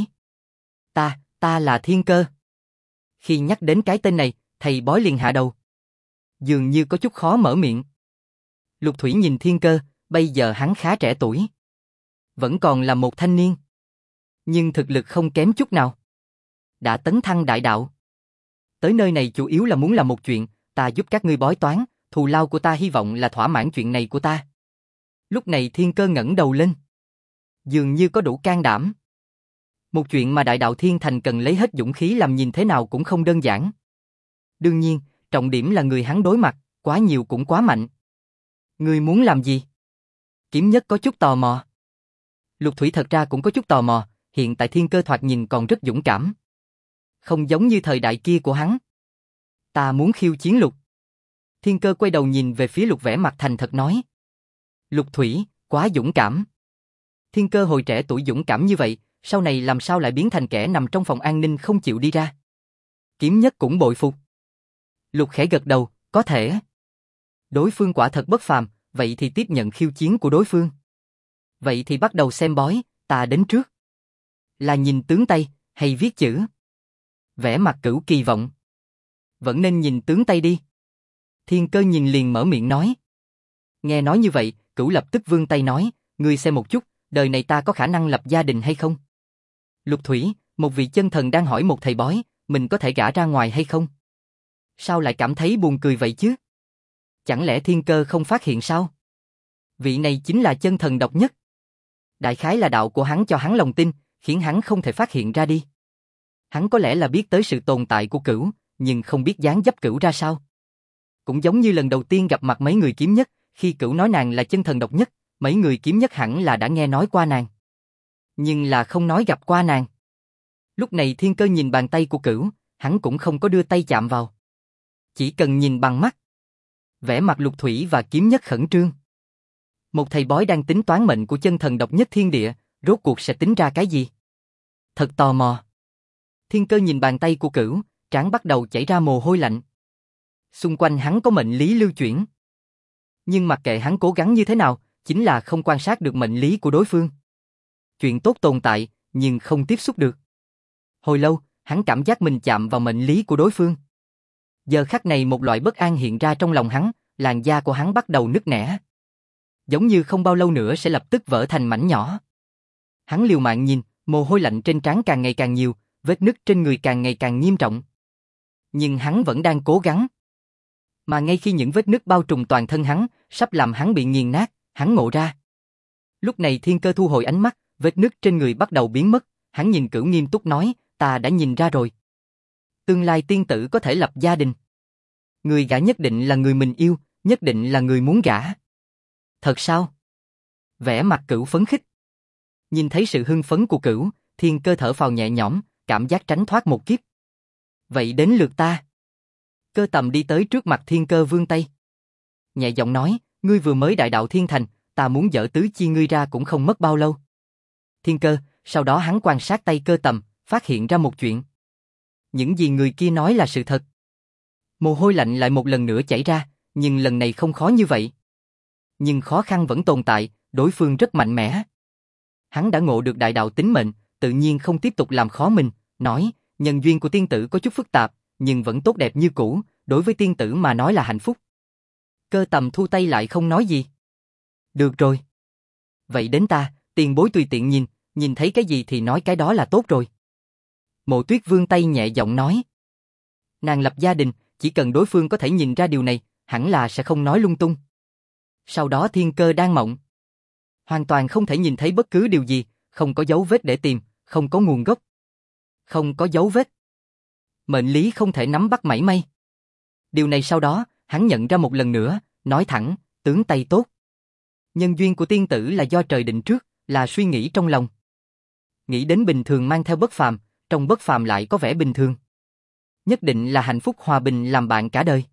Ta là Thiên Cơ. Khi nhắc đến cái tên này, thầy bói liền hạ đầu. Dường như có chút khó mở miệng. Lục Thủy nhìn Thiên Cơ, bây giờ hắn khá trẻ tuổi. Vẫn còn là một thanh niên. Nhưng thực lực không kém chút nào. Đã tấn thăng đại đạo. Tới nơi này chủ yếu là muốn làm một chuyện, ta giúp các ngươi bói toán, thù lao của ta hy vọng là thỏa mãn chuyện này của ta. Lúc này Thiên Cơ ngẩng đầu lên. Dường như có đủ can đảm. Một chuyện mà đại đạo Thiên Thành cần lấy hết dũng khí làm nhìn thế nào cũng không đơn giản. Đương nhiên, trọng điểm là người hắn đối mặt, quá nhiều cũng quá mạnh. Ngươi muốn làm gì? Kiếm Nhất có chút tò mò. Lục Thủy thật ra cũng có chút tò mò, hiện tại Thiên Cơ thoạt nhìn còn rất dũng cảm. Không giống như thời đại kia của hắn. Ta muốn khiêu chiến Lục. Thiên Cơ quay đầu nhìn về phía Lục vẻ mặt thành thật nói. Lục Thủy, quá dũng cảm. Thiên Cơ hồi trẻ tuổi dũng cảm như vậy, sau này làm sao lại biến thành kẻ nằm trong phòng an ninh không chịu đi ra? Kiếm Nhất cũng bội phục. Lục khẽ gật đầu, có thể. Đối phương quả thật bất phàm, vậy thì tiếp nhận khiêu chiến của đối phương. Vậy thì bắt đầu xem bói, ta đến trước. Là nhìn tướng tay, hay viết chữ? Vẻ mặt Cửu kỳ vọng. Vẫn nên nhìn tướng tay đi. Thiên Cơ nhìn liền mở miệng nói. Nghe nói như vậy, Cửu lập tức vươn tay nói, ngươi xem một chút, đời này ta có khả năng lập gia đình hay không? Lục Thủy, một vị chân thần đang hỏi một thầy bói, mình có thể gả ra ngoài hay không? Sao lại cảm thấy buồn cười vậy chứ? Chẳng lẽ Thiên Cơ không phát hiện sao? Vị này chính là chân thần độc nhất. Đại khái là đạo của hắn cho hắn lòng tin, khiến hắn không thể phát hiện ra đi. Hắn có lẽ là biết tới sự tồn tại của Cửu, nhưng không biết dáng dấp Cửu ra sao. Cũng giống như lần đầu tiên gặp mặt mấy người kiếm nhất, khi Cửu nói nàng là chân thần độc nhất, mấy người kiếm nhất hẳn là đã nghe nói qua nàng. Nhưng là không nói gặp qua nàng. Lúc này Thiên Cơ nhìn bàn tay của Cửu, hắn cũng không có đưa tay chạm vào. Chỉ cần nhìn bằng mắt. Vẻ mặt Lục Thủy và kiếm nhất khẩn trương. Một thầy bói đang tính toán mệnh của chân thần độc nhất thiên địa, rốt cuộc sẽ tính ra cái gì? Thật tò mò. Thiên Cơ nhìn bàn tay của Cửu, trán bắt đầu chảy ra mồ hôi lạnh. Xung quanh hắn có mệnh lý lưu chuyển. Nhưng mặc kệ hắn cố gắng như thế nào, chính là không quan sát được mệnh lý của đối phương. Chuyện tốt tồn tại, nhưng không tiếp xúc được. Hồi lâu, hắn cảm giác mình chạm vào mệnh lý của đối phương. Giờ khắc này một loại bất an hiện ra trong lòng hắn, làn da của hắn bắt đầu nứt nẻ. Giống như không bao lâu nữa sẽ lập tức vỡ thành mảnh nhỏ. Hắn liều mạng nhìn, mồ hôi lạnh trên trán càng ngày càng nhiều, vết nứt trên người càng ngày càng nghiêm trọng. Nhưng hắn vẫn đang cố gắng. Mà ngay khi những vết nứt bao trùm toàn thân hắn, sắp làm hắn bị nghiền nát, hắn ngộ ra. Lúc này Thiên Cơ thu hồi ánh mắt, vết nứt trên người bắt đầu biến mất, hắn nhìn Cửu nghiêm túc nói, ta đã nhìn ra rồi. Tương lai tiên tử có thể lập gia đình. Người gả nhất định là người mình yêu, nhất định là người muốn gả. Thật sao? Vẻ mặt Cửu phấn khích. Nhìn thấy sự hưng phấn của Cửu, Thiên Cơ thở phào nhẹ nhõm, cảm giác tránh thoát một kiếp. Vậy đến lượt ta. Cơ Tầm đi tới trước mặt Thiên Cơ vươn tay. Nhẹ giọng nói, ngươi vừa mới đại đạo thiên thành, ta muốn dỡ tứ chi ngươi ra cũng không mất bao lâu. Thiên Cơ, sau đó hắn quan sát tay Cơ Tầm, phát hiện ra một chuyện. Những gì người kia nói là sự thật. Mồ hôi lạnh lại một lần nữa chảy ra, nhưng lần này không khó như vậy. Nhưng khó khăn vẫn tồn tại, đối phương rất mạnh mẽ. Hắn đã ngộ được đại đạo tính mệnh, tự nhiên không tiếp tục làm khó mình, nói, nhân duyên của tiên tử có chút phức tạp, nhưng vẫn tốt đẹp như cũ, đối với tiên tử mà nói là hạnh phúc. Cơ Tầm thu tay lại không nói gì. Được rồi. Vậy đến ta, tiền bối tùy tiện nhìn thấy cái gì thì nói cái đó là tốt rồi. Mộ Tuyết vươn tay nhẹ giọng nói. Nàng lập gia đình, chỉ cần đối phương có thể nhìn ra điều này, hẳn là sẽ không nói lung tung. Sau đó Thiên Cơ đang mộng. Hoàn toàn không thể nhìn thấy bất cứ điều gì, không có dấu vết để tìm, không có nguồn gốc. Không có dấu vết. Mệnh lý không thể nắm bắt mảy may. Điều này sau đó, hắn nhận ra một lần nữa, nói thẳng, tướng tay tốt. Nhân duyên của tiên tử là do trời định trước, là suy nghĩ trong lòng. Nghĩ đến bình thường mang theo bất phàm, trong bất phàm lại có vẻ bình thường. Nhất định là hạnh phúc hòa bình làm bạn cả đời.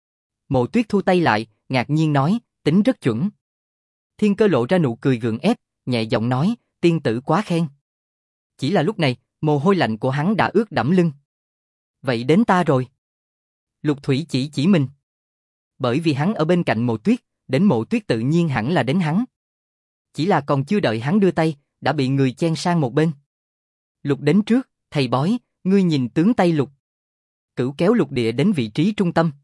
Mộ Tuyết thu tay lại, ngạc nhiên nói, tính rất chuẩn. Thiên Cơ lộ ra nụ cười gượng ép, nhẹ giọng nói, tiên tử quá khen. Chỉ là lúc này, mồ hôi lạnh của hắn đã ướt đẫm lưng. Vậy đến ta rồi. Lục Thủy chỉ mình. Bởi vì hắn ở bên cạnh Mộ Tuyết, đến Mộ Tuyết tự nhiên hẳn là đến hắn. Chỉ là còn chưa đợi hắn đưa tay, đã bị người chen sang một bên. Lục đến trước, thầy bói, ngươi nhìn tướng tay Lục. Cửu kéo Lục Địa đến vị trí trung tâm.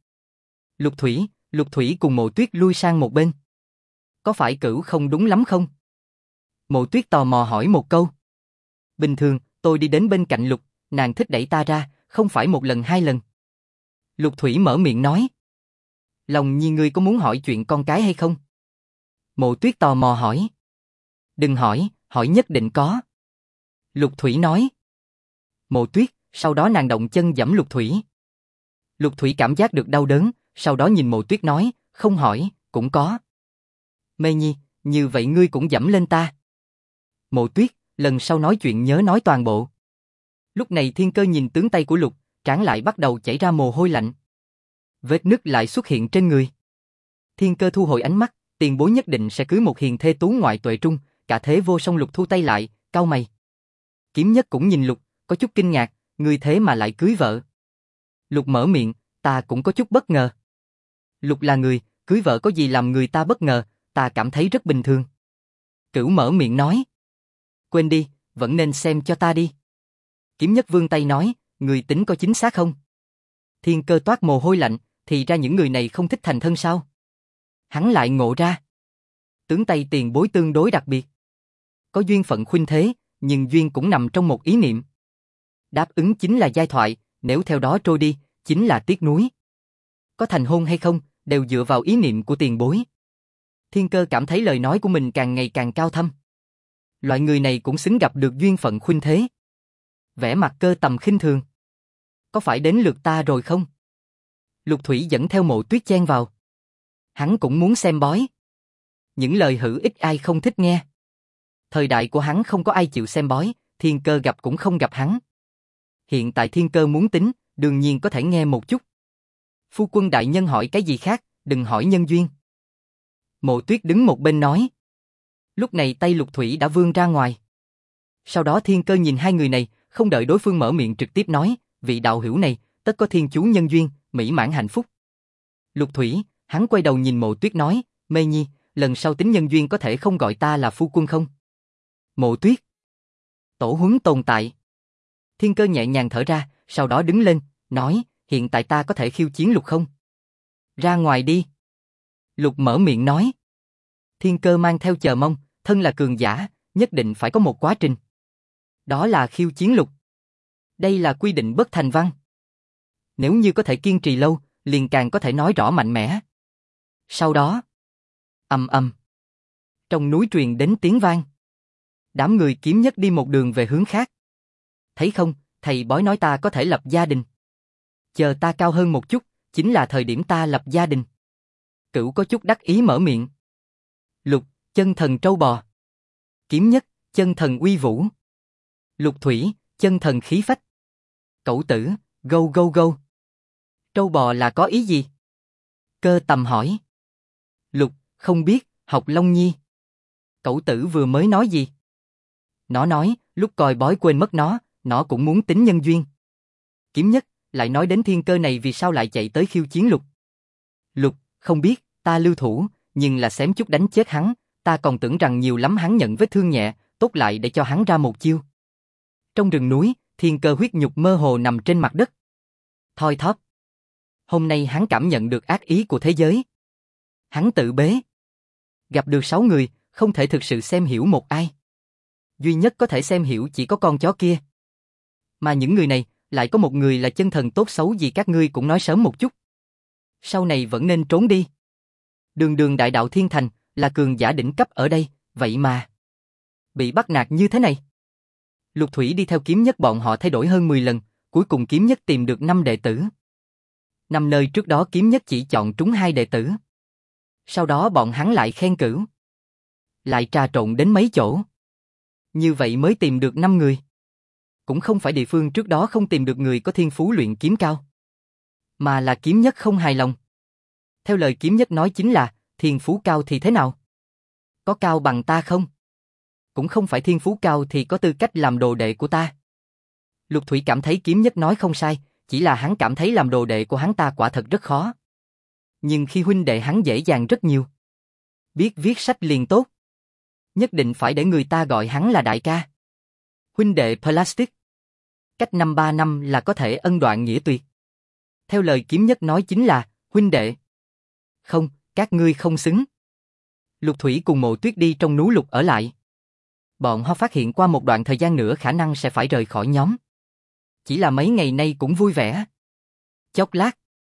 Lục Thủy cùng Mộ Tuyết lui sang một bên. Có phải Cửu không đúng lắm không? Mộ Tuyết tò mò hỏi một câu. Bình thường, tôi đi đến bên cạnh Lục, nàng thích đẩy ta ra, không phải một lần hai lần. Lục Thủy mở miệng nói. Lòng Nhi ngươi có muốn hỏi chuyện con cái hay không? Mộ Tuyết tò mò hỏi. Đừng hỏi, hỏi nhất định có. Lục Thủy nói. Mộ Tuyết, sau đó nàng động chân giẫm Lục Thủy. Lục Thủy cảm giác được đau đớn, sau đó nhìn Mộ Tuyết nói, không hỏi, cũng có. Mê Nhi, như vậy ngươi cũng giẫm lên ta. Mộ Tuyết, lần sau nói chuyện nhớ nói toàn bộ. Lúc này Thiên Cơ nhìn tướng tay của Lục, trán lại bắt đầu chảy ra mồ hôi lạnh. Vết nứt lại xuất hiện trên người. Thiên Cơ thu hồi ánh mắt, tiền bối nhất định sẽ cưới một hiền thê tú ngoại tuệ trung, cả thế vô song. Lục thu tay lại, cau mày. Kiếm Nhất cũng nhìn Lục, có chút kinh ngạc, ngươi thế mà lại cưới vợ. Lục mở miệng, ta cũng có chút bất ngờ. Lục là người, cưới vợ có gì làm người ta bất ngờ, ta cảm thấy rất bình thường. Cửu mở miệng nói. Quên đi, vẫn nên xem cho ta đi. Kiếm Nhất vươn tay nói, người tính có chính xác không? Thiên Cơ toát mồ hôi lạnh, thì ra những người này không thích thành thân sao? Hắn lại ngộ ra. Tướng tay tiền bối tương đối đặc biệt. Có duyên phận khuynh thế, nhưng duyên cũng nằm trong một ý niệm. Đáp ứng chính là giai thoại, nếu theo đó trôi đi, chính là tiếc nuối. Có thành hôn hay không, đều dựa vào ý niệm của tiền bối. Thiên Cơ cảm thấy lời nói của mình càng ngày càng cao thâm. Loại người này cũng xứng gặp được duyên phận khuynh thế. Vẻ mặt Cơ Tầm khinh thường. Có phải đến lượt ta rồi không? Lục Thủy dẫn theo Mộ Tuyết chen vào. Hắn cũng muốn xem bói. Những lời hữu ích ai không thích nghe. Thời đại của hắn không có ai chịu xem bói, Thiên Cơ gặp cũng không gặp hắn. Hiện tại Thiên Cơ muốn tính, đương nhiên có thể nghe một chút. Phu quân đại nhân hỏi cái gì khác, đừng hỏi nhân duyên. Mộ Tuyết đứng một bên nói. Lúc này tay Lục Thủy đã vươn ra ngoài. Sau đó Thiên Cơ nhìn hai người này, không đợi đối phương mở miệng trực tiếp nói, vị đạo hữu này, tất có thiên chú nhân duyên, mỹ mãn hạnh phúc. Lục Thủy, hắn quay đầu nhìn Mộ Tuyết nói, Mê Nhi, lần sau tính nhân duyên có thể không gọi ta là phu quân không? Mộ Tuyết. Tổ huấn tồn tại. Thiên Cơ nhẹ nhàng thở ra, sau đó đứng lên, nói, hiện tại ta có thể khiêu chiến Lục không? Ra ngoài đi. Lục mở miệng nói. Thiên Cơ mang theo chờ mong, thân là cường giả, nhất định phải có một quá trình. Đó là khiêu chiến Lục. Đây là quy định bất thành văn. Nếu như có thể kiên trì lâu, liền càng có thể nói rõ mạnh mẽ. Sau đó, ầm ầm, trong núi truyền đến tiếng vang. Đám người Kiếm Nhất đi một đường về hướng khác. Thấy không, thầy bói nói ta có thể lập gia đình. Chờ ta cao hơn một chút, chính là thời điểm ta lập gia đình. Cửu có chút đắc ý mở miệng. Lục, chân thần trâu bò. Kiếm Nhất, chân thần uy vũ. Lục Thủy, chân thần khí phách. Cẩu Tử, gâu gâu gâu. Trâu bò là có ý gì? Cơ Tầm hỏi. Lục, không biết, học Long Nhi. Cẩu Tử vừa mới nói gì? Nó nói, lúc coi bói quên mất nó cũng muốn tính nhân duyên. Kiếm Nhất, lại nói đến Thiên Cơ này vì sao lại chạy tới khiêu chiến Lục. Lục, không biết, ta lưu thủ, nhưng là xém chút đánh chết hắn, ta còn tưởng rằng nhiều lắm hắn nhận vết thương nhẹ, tốt lại để cho hắn ra một chiêu. Trong rừng núi, Thiên Cơ huyết nhục mơ hồ nằm trên mặt đất. Thoi thóp. Hôm nay hắn cảm nhận được ác ý của thế giới. Hắn tự bế. Gặp được 6 người, không thể thực sự xem hiểu một ai. Duy nhất có thể xem hiểu chỉ có con chó kia. Mà những người này, lại có một người là chân thần tốt xấu gì các ngươi cũng nói sớm một chút. Sau này vẫn nên trốn đi. Đường đường đại đạo thiên thành, là cường giả đỉnh cấp ở đây, vậy mà bị bắt nạt như thế này. Lục Thủy đi theo Kiếm Nhất bọn họ thay đổi hơn 10 lần, cuối cùng Kiếm Nhất tìm được 5 đệ tử. 5 nơi trước đó Kiếm Nhất chỉ chọn trúng 2 đệ tử. Sau đó bọn hắn lại khen Cửu. Lại trà trộn đến mấy chỗ. Như vậy mới tìm được 5 người. Cũng không phải địa phương trước đó không tìm được người có thiên phú luyện kiếm cao. Mà là Kiếm Nhất không hài lòng. Theo lời Kiếm Nhất nói chính là, thiên phú cao thì thế nào? Có cao bằng ta không? Cũng không phải thiên phú cao thì có tư cách làm đồ đệ của ta. Lục Thủy cảm thấy Kiếm Nhất nói không sai, chỉ là hắn cảm thấy làm đồ đệ của hắn ta quả thật rất khó. Nhưng khi huynh đệ hắn dễ dàng rất nhiều. Biết viết sách liền tốt. Nhất định phải để người ta gọi hắn là đại ca. Huynh đệ Plastic. Cách 3 năm là có thể ân đoạn nghĩa tuyệt. Theo lời Kiếm Nhất nói chính là, huynh đệ. Không, các ngươi không xứng. Lục Thủy cùng Mộ Tuyết đi trong núi Lục ở lại. Bọn họ phát hiện qua một đoạn thời gian nữa khả năng sẽ phải rời khỏi nhóm. Chỉ là mấy ngày nay cũng vui vẻ. Chốc lát,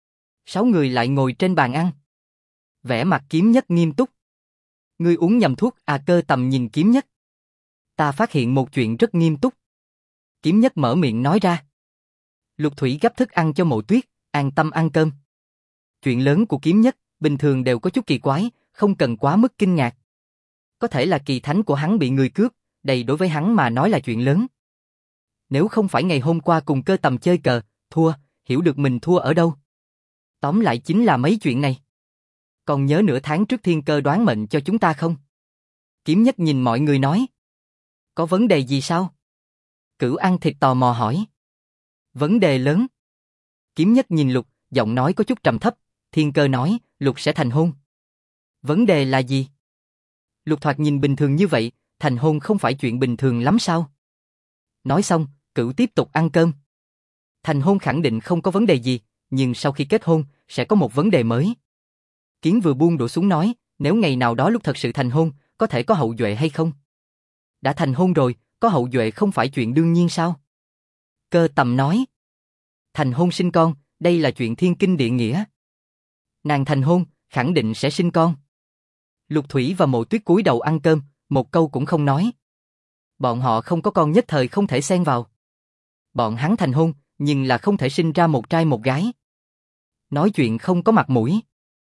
6 người lại ngồi trên bàn ăn. Vẻ mặt Kiếm Nhất nghiêm túc. Ngươi uống nhầm thuốc à? Cơ Tầm nhìn Kiếm Nhất. Ta phát hiện một chuyện rất nghiêm túc. Kiếm Nhất mở miệng nói ra. Lục Thủy gấp thức ăn cho Mộ Tuyết, an tâm ăn cơm. Chuyện lớn của Kiếm Nhất, bình thường đều có chút kỳ quái, không cần quá mức kinh ngạc. Có thể là kỳ thánh của hắn bị người cướp, đây đối với hắn mà nói là chuyện lớn. Nếu không phải ngày hôm qua cùng Cơ Tầm chơi cờ, thua, hiểu được mình thua ở đâu. Tóm lại chính là mấy chuyện này. Còn nhớ nửa tháng trước thiên cơ đoán mệnh cho chúng ta không? Kiếm Nhất nhìn mọi người nói. Có vấn đề gì sao? Cửu ăn thịt tò mò hỏi. Vấn đề lớn. Kiếm Nhất nhìn Lục, giọng nói có chút trầm thấp, thiên cơ nói, Lục sẽ thành hôn. Vấn đề là gì? Lục thoạt nhìn bình thường như vậy, thành hôn không phải chuyện bình thường lắm sao? Nói xong, Cửu tiếp tục ăn cơm. Thành hôn khẳng định không có vấn đề gì, nhưng sau khi kết hôn, sẽ có một vấn đề mới. Kiến vừa buông đũa xuống nói, nếu ngày nào đó Lục thật sự thành hôn, có thể có hậu duệ hay không? Đã thành hôn rồi, có hậu duệ không phải chuyện đương nhiên sao? Cơ Tầm nói. Thành hôn sinh con, đây là chuyện thiên kinh địa nghĩa. Nàng thành hôn, khẳng định sẽ sinh con. Lục Thủy và Mộ Tuyết cúi đầu ăn cơm, một câu cũng không nói. Bọn họ không có con nhất thời không thể xen vào. Bọn hắn thành hôn, nhưng là không thể sinh ra một trai một gái. Nói chuyện không có mặt mũi.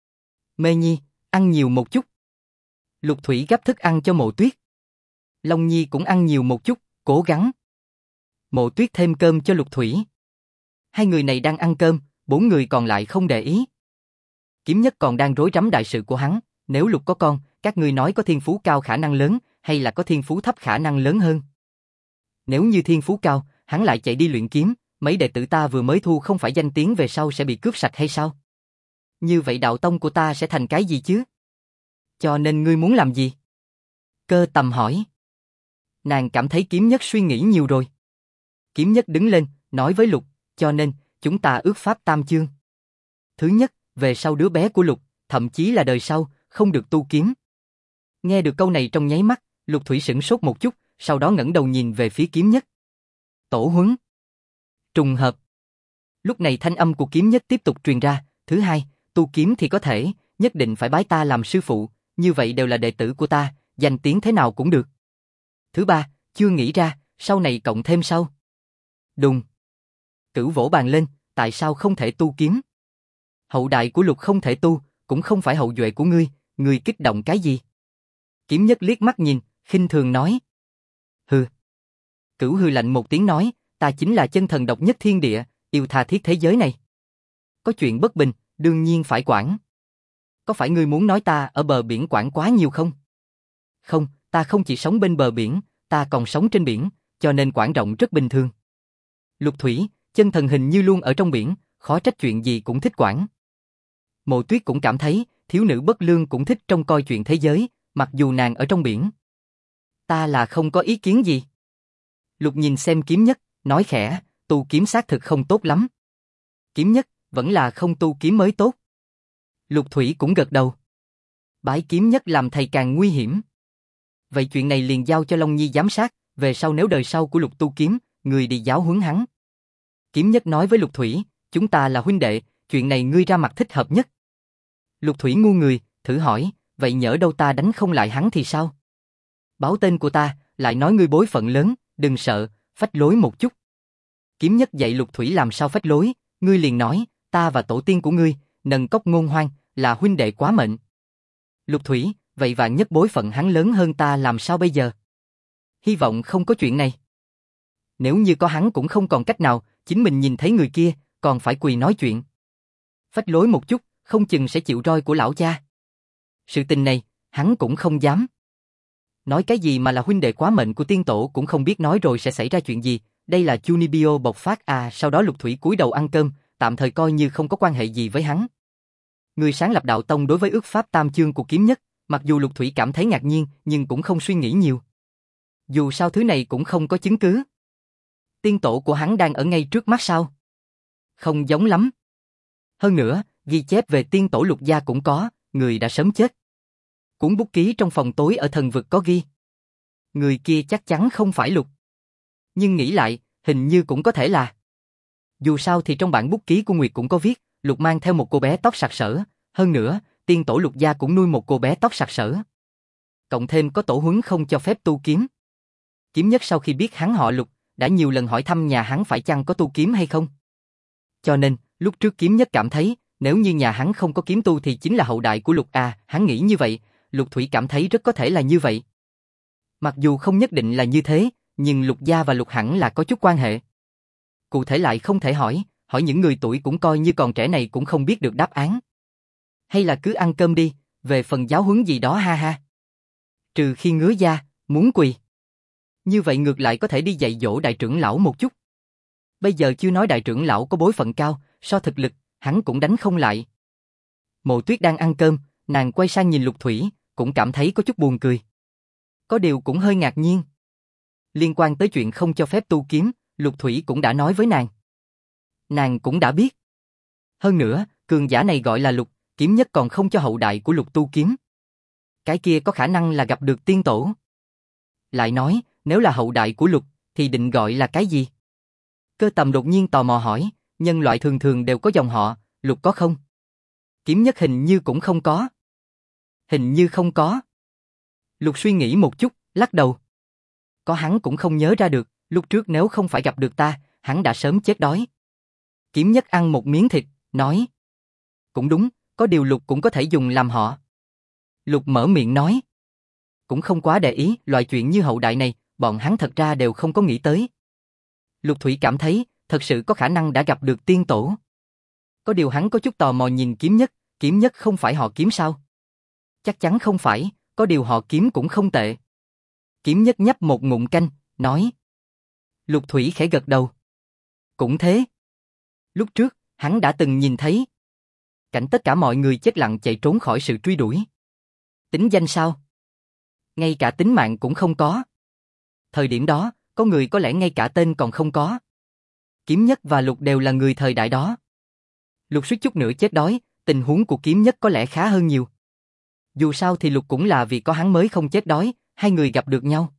Mê Nhi, ăn nhiều một chút. Lục Thủy gấp thức ăn cho Mộ Tuyết. Long Nhi cũng ăn nhiều một chút, cố gắng. Mộ Tuyết thêm cơm cho Lục Thủy. Hai người này đang ăn cơm, 4 người còn lại không để ý. Kiếm Nhất còn đang rối rắm đại sự của hắn, nếu Lục có con, các ngươi nói có thiên phú cao khả năng lớn, hay là có thiên phú thấp khả năng lớn hơn? Nếu như thiên phú cao, hắn lại chạy đi luyện kiếm, mấy đệ tử ta vừa mới thu không phải danh tiếng về sau sẽ bị cướp sạch hay sao? Như vậy đạo tông của ta sẽ thành cái gì chứ? Cho nên ngươi muốn làm gì? Cơ Tầm hỏi. Nàng cảm thấy Kiếm Nhất suy nghĩ nhiều rồi. Kiếm Nhất đứng lên, nói với Lục, cho nên, chúng ta ước pháp tam chương. Thứ nhất, về sau đứa bé của Lục, thậm chí là đời sau, không được tu kiếm. Nghe được câu này trong nháy mắt, Lục Thủy sửng sốt một chút, sau đó ngẩng đầu nhìn về phía Kiếm Nhất. Tổ huấn. Trùng hợp. Lúc này thanh âm của Kiếm Nhất tiếp tục truyền ra, thứ hai, tu kiếm thì có thể, nhất định phải bái ta làm sư phụ, như vậy đều là đệ tử của ta, danh tiếng thế nào cũng được. Thứ ba, chưa nghĩ ra, sau này cộng thêm sau. Đùng. Cửu vỗ bàn lên, tại sao không thể tu kiếm? Hậu đại của Lục không thể tu, cũng không phải hậu duệ của ngươi kích động cái gì? Kiếm Nhất liếc mắt nhìn, khinh thường nói. Hừ. Cửu hừ lạnh một tiếng nói, ta chính là chân thần độc nhất thiên địa, yêu tha thiết thế giới này. Có chuyện bất bình, đương nhiên phải quản. Có phải ngươi muốn nói ta ở bờ biển quản quá nhiều không? Không, ta không chỉ sống bên bờ biển, ta còn sống trên biển, cho nên quản rộng rất bình thường. Lục Thủy, chân thần hình như luôn ở trong biển, khó trách chuyện gì cũng thích quản. Mộ Tuyết cũng cảm thấy, thiếu nữ bất lương cũng thích trông coi chuyện thế giới, mặc dù nàng ở trong biển. Ta là không có ý kiến gì. Lục nhìn xem Kiếm Nhất, nói khẽ, tu kiếm xác thực không tốt lắm. Kiếm Nhất, vẫn là không tu kiếm mới tốt. Lục Thủy cũng gật đầu. Bái Kiếm Nhất làm thầy càng nguy hiểm. Vậy chuyện này liền giao cho Long Nhi giám sát, về sau nếu đời sau của Lục tu kiếm, người đi giáo huấn hắn. Kiếm Nhất nói với Lục Thủy, chúng ta là huynh đệ, chuyện này ngươi ra mặt thích hợp nhất. Lục Thủy ngu người, thử hỏi, vậy nhỡ đâu ta đánh không lại hắn thì sao? Báo tên của ta, lại nói ngươi bối phận lớn, đừng sợ, phách lối một chút. Kiếm Nhất dạy Lục Thủy làm sao phách lối, ngươi liền nói, ta và tổ tiên của ngươi, Nần Cốc Ngôn Hoang, là huynh đệ quá mệnh. Lục Thủy, vậy Vạn Nhất bối phận hắn lớn hơn ta làm sao bây giờ? Hy vọng không có chuyện này. Nếu như có hắn cũng không còn cách nào, chính mình nhìn thấy người kia, còn phải quỳ nói chuyện. Phách lối một chút, không chừng sẽ chịu roi của lão cha. Sự tình này, hắn cũng không dám. Nói cái gì mà là huynh đệ quá mệnh của tiên tổ cũng không biết nói rồi sẽ xảy ra chuyện gì, đây là Junibio bộc phát à. Sau đó Lục Thủy cúi đầu ăn cơm, tạm thời coi như không có quan hệ gì với hắn. Người sáng lập đạo tông đối với ước pháp tam chương của Kiếm Nhất, Mặc dù Lục Thủy cảm thấy ngạc nhiên, nhưng cũng không suy nghĩ nhiều. Dù sao thứ này cũng không có chứng cứ. Tiên tổ của hắn đang ở ngay trước mắt sao? Không giống lắm. Hơn nữa, ghi chép về tiên tổ Lục gia cũng có, người đã sớm chết. Cuốn bút ký trong phòng tối ở thần vực có ghi. Người kia chắc chắn không phải Lục. Nhưng nghĩ lại, hình như cũng có thể là. Dù sao thì trong bản bút ký của Nguyệt cũng có viết, Lục mang theo một cô bé tóc sặc sỡ. Hơn nữa, tiên tổ Lục gia cũng nuôi một cô bé tóc sặc sỡ. Cộng thêm có tổ huấn không cho phép tu kiếm. Kiếm Nhất sau khi biết hắn họ Lục, đã nhiều lần hỏi thăm nhà hắn phải chăng có tu kiếm hay không. Cho nên, lúc trước Kiếm Nhất cảm thấy, nếu như nhà hắn không có kiếm tu thì chính là hậu đại của Lục à, hắn nghĩ như vậy, Lục Thủy cảm thấy rất có thể là như vậy. Mặc dù không nhất định là như thế, nhưng Lục gia và Lục hẳn là có chút quan hệ. Cụ thể lại không thể hỏi những người tuổi cũng coi như còn trẻ này cũng không biết được đáp án. Hay là cứ ăn cơm đi, về phần giáo huấn gì đó ha ha. Trừ khi ngứa da, muốn quỳ. Như vậy ngược lại có thể đi dạy dỗ đại trưởng lão một chút. Bây giờ chưa nói đại trưởng lão có bối phận cao, so thực lực, hắn cũng đánh không lại. Mộ Tuyết đang ăn cơm, nàng quay sang nhìn Lục Thủy, cũng cảm thấy có chút buồn cười. Có điều cũng hơi ngạc nhiên. Liên quan tới chuyện không cho phép tu kiếm, Lục Thủy cũng đã nói với nàng. Nàng cũng đã biết. Hơn nữa, cường giả này gọi là Lục, Kiếm Nhất còn không cho hậu đại của Lục tu kiếm. Cái kia có khả năng là gặp được tiên tổ. Lại nói, nếu là hậu đại của Lục, thì định gọi là cái gì? Cơ Tầm đột nhiên tò mò hỏi, nhân loại thường thường đều có dòng họ, Lục có không? Kiếm Nhất hình như cũng không có. Hình như không có. Lục suy nghĩ một chút, lắc đầu. Có hắn cũng không nhớ ra được, lúc trước nếu không phải gặp được ta, hắn đã sớm chết đói. Kiếm Nhất ăn một miếng thịt, nói. Cũng đúng, có điều Lục cũng có thể dùng làm họ. Lục mở miệng nói. Cũng không quá để ý, loại chuyện như hậu đại này, bọn hắn thật ra đều không có nghĩ tới. Lục Thủy cảm thấy, thật sự có khả năng đã gặp được tiên tổ. Có điều hắn có chút tò mò nhìn Kiếm Nhất không phải họ Kiếm sao? Chắc chắn không phải, có điều họ Kiếm cũng không tệ. Kiếm Nhất nhấp một ngụm canh, nói. Lục Thủy khẽ gật đầu. Cũng thế. Lúc trước, hắn đã từng nhìn thấy cảnh tất cả mọi người chết lặng chạy trốn khỏi sự truy đuổi. Tính danh sao? Ngay cả tính mạng cũng không có. Thời điểm đó, có người có lẽ ngay cả tên còn không có. Kiếm Nhất và Lục đều là người thời đại đó. Lục suýt chút nữa chết đói, tình huống của Kiếm Nhất có lẽ khá hơn nhiều. Dù sao thì Lục cũng là vì có hắn mới không chết đói, hai người gặp được nhau.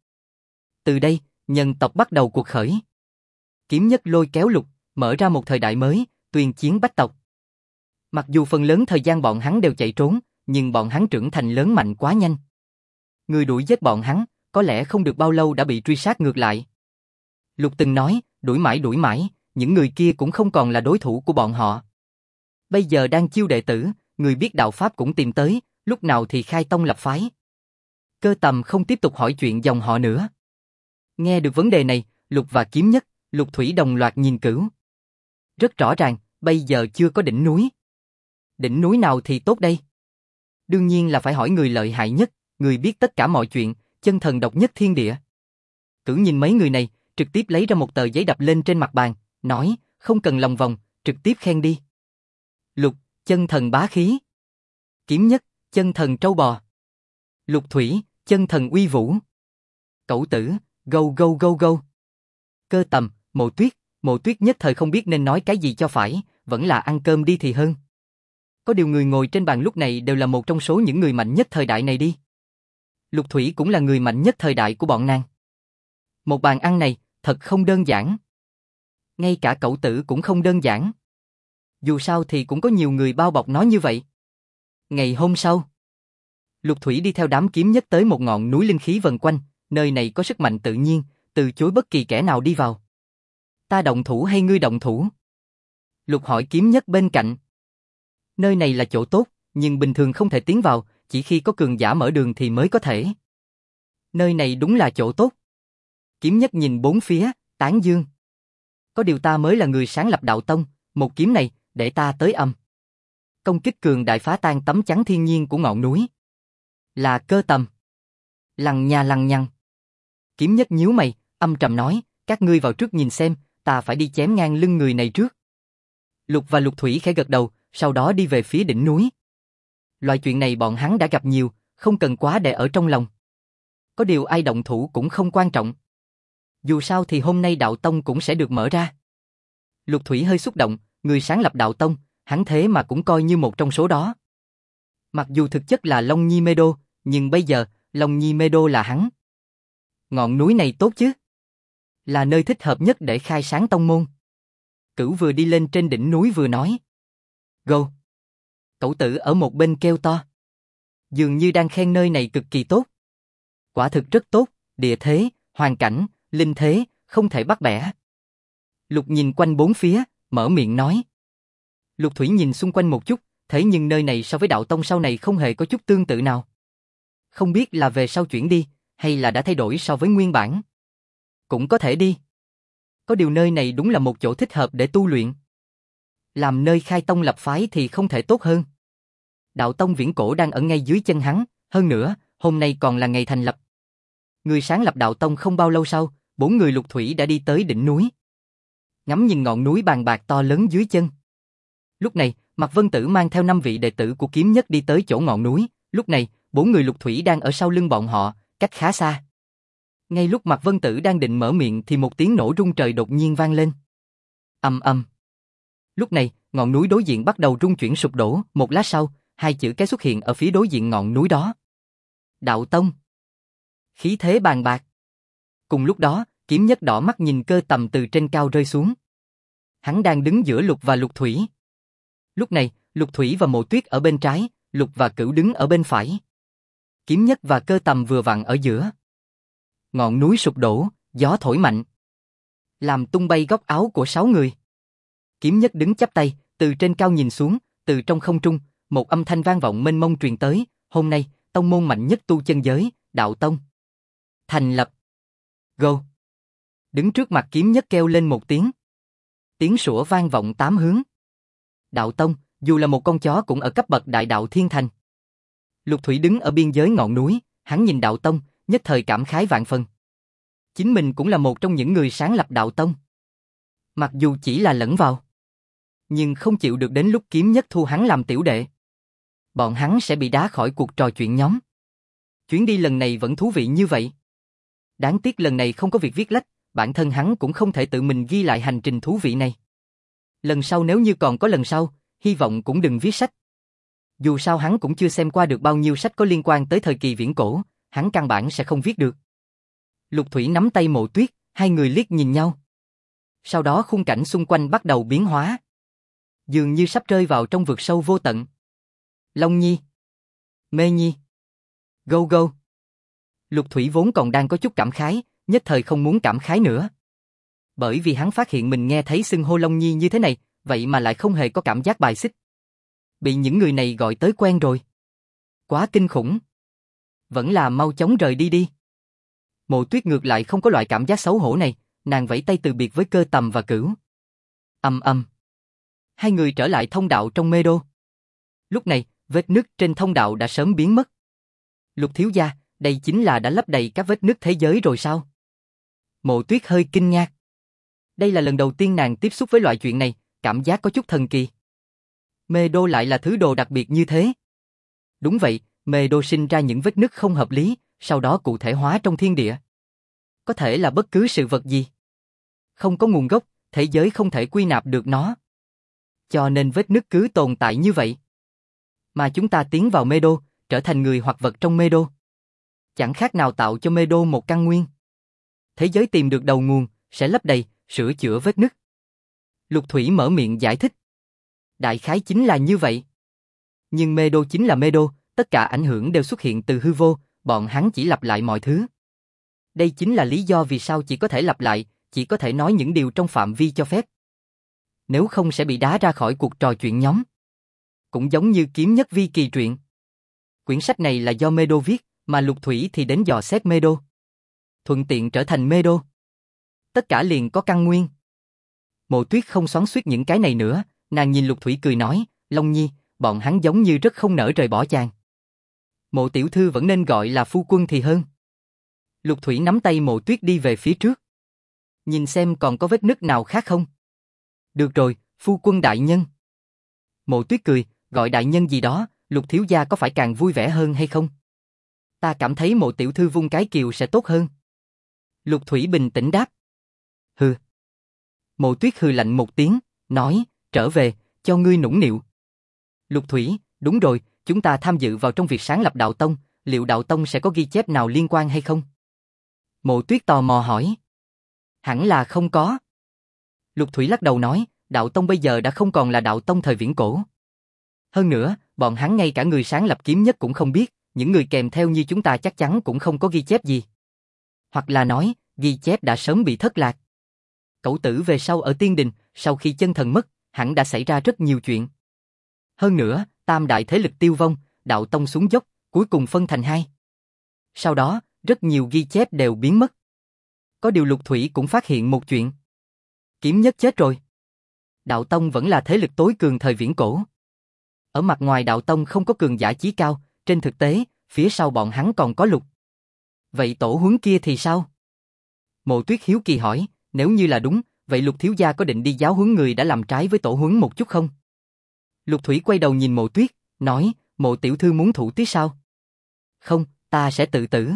Từ đây, nhân tộc bắt đầu cuộc khởi. Kiếm Nhất lôi kéo Lục, mở ra một thời đại mới, tuyên chiến bách tộc. Mặc dù phần lớn thời gian bọn hắn đều chạy trốn, nhưng bọn hắn trưởng thành lớn mạnh quá nhanh. Người đuổi giết bọn hắn, có lẽ không được bao lâu đã bị truy sát ngược lại. Lục từng nói, đuổi mãi, những người kia cũng không còn là đối thủ của bọn họ. Bây giờ đang chiêu đệ tử, người biết đạo pháp cũng tìm tới, lúc nào thì khai tông lập phái. Cơ Tầm không tiếp tục hỏi chuyện dòng họ nữa. Nghe được vấn đề này, Lục và Kiếm Nhất, Lục Thủy đồng loạt nhìn Cửu. Rất rõ ràng, bây giờ chưa có đỉnh núi. Đỉnh núi nào thì tốt đây? Đương nhiên là phải hỏi người lợi hại nhất, người biết tất cả mọi chuyện, chân thần độc nhất thiên địa. Cửu nhìn mấy người này, trực tiếp lấy ra một tờ giấy đập lên trên mặt bàn, nói, không cần lòng vòng, trực tiếp khen đi. Lục, chân thần bá khí. Kiếm Nhất, chân thần trâu bò. Lục Thủy, chân thần uy vũ. Cẩu Tử, gâu gâu gâu gâu. Cơ Tầm, Mộ Tuyết nhất thời không biết nên nói cái gì cho phải, vẫn là ăn cơm đi thì hơn. Có điều người ngồi trên bàn lúc này đều là một trong số những người mạnh nhất thời đại này đi. Lục Thủy cũng là người mạnh nhất thời đại của bọn nàng. Một bàn ăn này, thật không đơn giản. Ngay cả Cẩu Tử cũng không đơn giản. Dù sao thì cũng có nhiều người bao bọc nó như vậy. Ngày hôm sau, Lục Thủy đi theo đám Kiếm Nhất tới một ngọn núi linh khí vần quanh, nơi này có sức mạnh tự nhiên, từ chối bất kỳ kẻ nào đi vào. Ta động thủ hay ngươi động thủ? Lục hỏi Kiếm Nhất bên cạnh. Nơi này là chỗ tốt, nhưng bình thường không thể tiến vào, chỉ khi có cường giả mở đường thì mới có thể. Nơi này đúng là chỗ tốt. Kiếm Nhất nhìn bốn phía, tán dương. Có điều ta mới là người sáng lập đạo tông, một kiếm này, để ta tới âm. Công kích cường đại phá tan tấm chắn thiên nhiên của ngọn núi. Là Cơ Tầm. Lằng nhằng. Kiếm Nhất nhíu mày, âm trầm nói, các ngươi vào trước nhìn xem, ta phải đi chém ngang lưng người này trước. Lục và Lục Thủy khẽ gật đầu, sau đó đi về phía đỉnh núi. Loại chuyện này bọn hắn đã gặp nhiều, không cần quá để ở trong lòng. Có điều ai động thủ cũng không quan trọng. Dù sao thì hôm nay đạo tông cũng sẽ được mở ra. Lục Thủy hơi xúc động, người sáng lập đạo tông, hắn thế mà cũng coi như một trong số đó. Mặc dù thực chất là Long Nhi Mê Đô, nhưng bây giờ, Long Nhi Mê Đô là hắn. Ngọn núi này tốt chứ? Là nơi thích hợp nhất để khai sáng tông môn. Cửu vừa đi lên trên đỉnh núi vừa nói. Go! Cẩu tử ở một bên kêu to. Dường như đang khen nơi này cực kỳ tốt. Quả thực rất tốt, địa thế, hoàn cảnh, linh thế, không thể bắt bẻ. Lục nhìn quanh bốn phía, mở miệng nói. Lục Thủy nhìn xung quanh một chút, thế nhưng nơi này so với đạo tông sau này không hề có chút tương tự nào. Không biết là về sau chuyển đi, hay là đã thay đổi so với nguyên bản. Cũng có thể đi. Có điều nơi này đúng là một chỗ thích hợp để tu luyện. Làm nơi khai tông lập phái thì không thể tốt hơn. Đạo tông viễn cổ đang ở ngay dưới chân hắn, hơn nữa, hôm nay còn là ngày thành lập. Người sáng lập đạo tông không bao lâu sau, 4 người Lục Thủy đã đi tới đỉnh núi. Ngắm nhìn ngọn núi bàn bạc to lớn dưới chân. Lúc này, Mạc Vân Tử mang theo 5 vị đệ tử của kiếm nhất đi tới chỗ ngọn núi. Lúc này, 4 người Lục Thủy đang ở sau lưng bọn họ, cách khá xa. Ngay lúc Mạc Vân Tử đang định mở miệng thì một tiếng nổ rung trời đột nhiên vang lên. Ầm ầm. Lúc này, ngọn núi đối diện bắt đầu rung chuyển sụp đổ, một lát sau, 2 chữ cái xuất hiện ở phía đối diện ngọn núi đó. Đạo Tông. Khí thế bàn bạc. Cùng lúc đó, kiếm nhất đỏ mắt nhìn Cơ Tầm từ trên cao rơi xuống. Hắn đang đứng giữa Lục và Lục Thủy. Lúc này, Lục Thủy và Mộ Tuyết ở bên trái, Lục và Cửu đứng ở bên phải. Kiếm nhất và Cơ Tầm vừa vặn ở giữa. Ngọn núi sụp đổ, gió thổi mạnh, làm tung bay góc áo của 6 người. Kiếm nhất đứng chắp tay, từ trên cao nhìn xuống, từ trong không trung, một âm thanh vang vọng mênh mông truyền tới. Hôm nay, tông môn mạnh nhất tu chân giới, Đạo Tông thành lập. Go! Đứng trước mặt kiếm nhất kêu lên một tiếng. Tiếng sủa vang vọng 8 hướng. Đạo Tông, dù là một con chó cũng ở cấp bậc đại đạo thiên thành. Lục Thủy đứng ở biên giới ngọn núi, hắn nhìn Đạo Tông, nhất thời cảm khái vạn phần. Chính mình cũng là một trong những người sáng lập Đạo Tông. Mặc dù chỉ là lẫn vào, nhưng không chịu được đến lúc kiếm nhất thu hắn làm tiểu đệ. Bọn hắn sẽ bị đá khỏi cuộc trò chuyện nhóm. Chuyến đi lần này vẫn thú vị như vậy. Đáng tiếc lần này không có việc viết lách, bản thân hắn cũng không thể tự mình ghi lại hành trình thú vị này. Lần sau nếu như còn có lần sau, hy vọng cũng đừng viết sách. Dù sao hắn cũng chưa xem qua được bao nhiêu sách có liên quan tới thời kỳ viễn cổ, hắn căn bản sẽ không viết được. Lục Thủy nắm tay Mộ Tuyết, hai người liếc nhìn nhau. Sau đó khung cảnh xung quanh bắt đầu biến hóa. Dường như sắp rơi vào trong vực sâu vô tận. Long Nhi, Mê Nhi, Go Go. Lục Thủy vốn còn đang có chút cảm khái, nhất thời không muốn cảm khái nữa. Bởi vì hắn phát hiện mình nghe thấy xưng hô Long Nhi như thế này, vậy mà lại không hề có cảm giác bài xích. Bị những người này gọi tới quen rồi. Quá kinh khủng. Vẫn là mau chóng rời đi đi. Mộ Tuyết ngược lại không có loại cảm giác xấu hổ này, nàng vẫy tay từ biệt với Cơ Tầm và Cửu. Ầm ầm. Hai người trở lại thông đạo trong Mê Đô. Lúc này, vết nứt trên thông đạo đã sớm biến mất. Lục thiếu gia, đây chính là đã lấp đầy các vết nứt thế giới rồi sao? Mộ Tuyết hơi kinh ngạc. Đây là lần đầu tiên nàng tiếp xúc với loại chuyện này, cảm giác có chút thần kỳ. Mê Đô lại là thứ đồ đặc biệt như thế. Đúng vậy, Mê Đô sinh ra những vết nứt không hợp lý, sau đó cụ thể hóa trong thiên địa. Có thể là bất cứ sự vật gì. Không có nguồn gốc, thế giới không thể quy nạp được nó. Cho nên vết nứt cứ tồn tại như vậy. Mà chúng ta tiến vào Mê Đô, trở thành người hoặc vật trong Mê Đô. Chẳng khác nào tạo cho Mê Đô một căn nguyên. Thế giới tìm được đầu nguồn, sẽ lấp đầy, sửa chữa vết nứt. Lục Thủy mở miệng giải thích. Đại khái chính là như vậy. Nhưng Mê Đô chính là Mê Đô, tất cả ảnh hưởng đều xuất hiện từ hư vô, bọn hắn chỉ lặp lại mọi thứ. Đây chính là lý do vì sao chỉ có thể lặp lại, chỉ có thể nói những điều trong phạm vi cho phép. Nếu không sẽ bị đá ra khỏi cuộc trò chuyện nhóm. Cũng giống như Kiếm Nhất Vi Kỳ truyện. Quyển sách này là do Mê Đô viết, mà Lục Thủy thì đến dò xét Mê Đô. Thuận tiện trở thành Mê Đô. Tất cả liền có căn nguyên. Mộ Tuyết không xoắn xuýt những cái này nữa, nàng nhìn Lục Thủy cười nói, Long Nhi, bọn hắn giống như rất không nỡ rời bỏ chàng. Mộ tiểu thư vẫn nên gọi là phu quân thì hơn. Lục Thủy nắm tay Mộ Tuyết đi về phía trước. Nhìn xem còn có vết nứt nào khác không? Được rồi, phu quân đại nhân. Mộ Tuyết cười, gọi đại nhân gì đó, Lục thiếu gia có phải càng vui vẻ hơn hay không? Ta cảm thấy Mộ tiểu thư vung cái kiều sẽ tốt hơn. Lục Thủy bình tĩnh đáp. Hừ. Mộ Tuyết hừ lạnh một tiếng, nói, trở về, cho ngươi nũng nịu. Lục Thủy, đúng rồi, chúng ta tham dự vào trong việc sáng lập đạo tông, liệu đạo tông sẽ có ghi chép nào liên quan hay không? Mộ Tuyết tò mò hỏi. Hẳn là không có. Lục Thủy lắc đầu nói, đạo tông bây giờ đã không còn là đạo tông thời viễn cổ. Hơn nữa, bọn hắn ngay cả người sáng lập kiếm nhất cũng không biết, những người kèm theo như chúng ta chắc chắn cũng không có ghi chép gì. Hoặc là nói, ghi chép đã sớm bị thất lạc. Cẩu tử về sau ở Tiên Đình, sau khi chân thần mất, hẳn đã xảy ra rất nhiều chuyện. Hơn nữa, tam đại thế lực tiêu vong, đạo tông xuống dốc, cuối cùng phân thành hai. Sau đó, rất nhiều ghi chép đều biến mất. Có điều Lục Thủy cũng phát hiện một chuyện. Kiếm nhất chết rồi. Đạo tông vẫn là thế lực tối cường thời viễn cổ. Ở mặt ngoài đạo tông không có cường giả chí cao, trên thực tế, phía sau bọn hắn còn có Lục. Vậy tổ huấn kia thì sao? Mộ Tuyết hiếu kỳ hỏi, nếu như là đúng, vậy Lục thiếu gia có định đi giáo huấn người đã làm trái với tổ huấn một chút không? Lục Thủy quay đầu nhìn Mộ Tuyết, nói, Mộ tiểu thư muốn thủ tiết sao? Không, ta sẽ tự tử.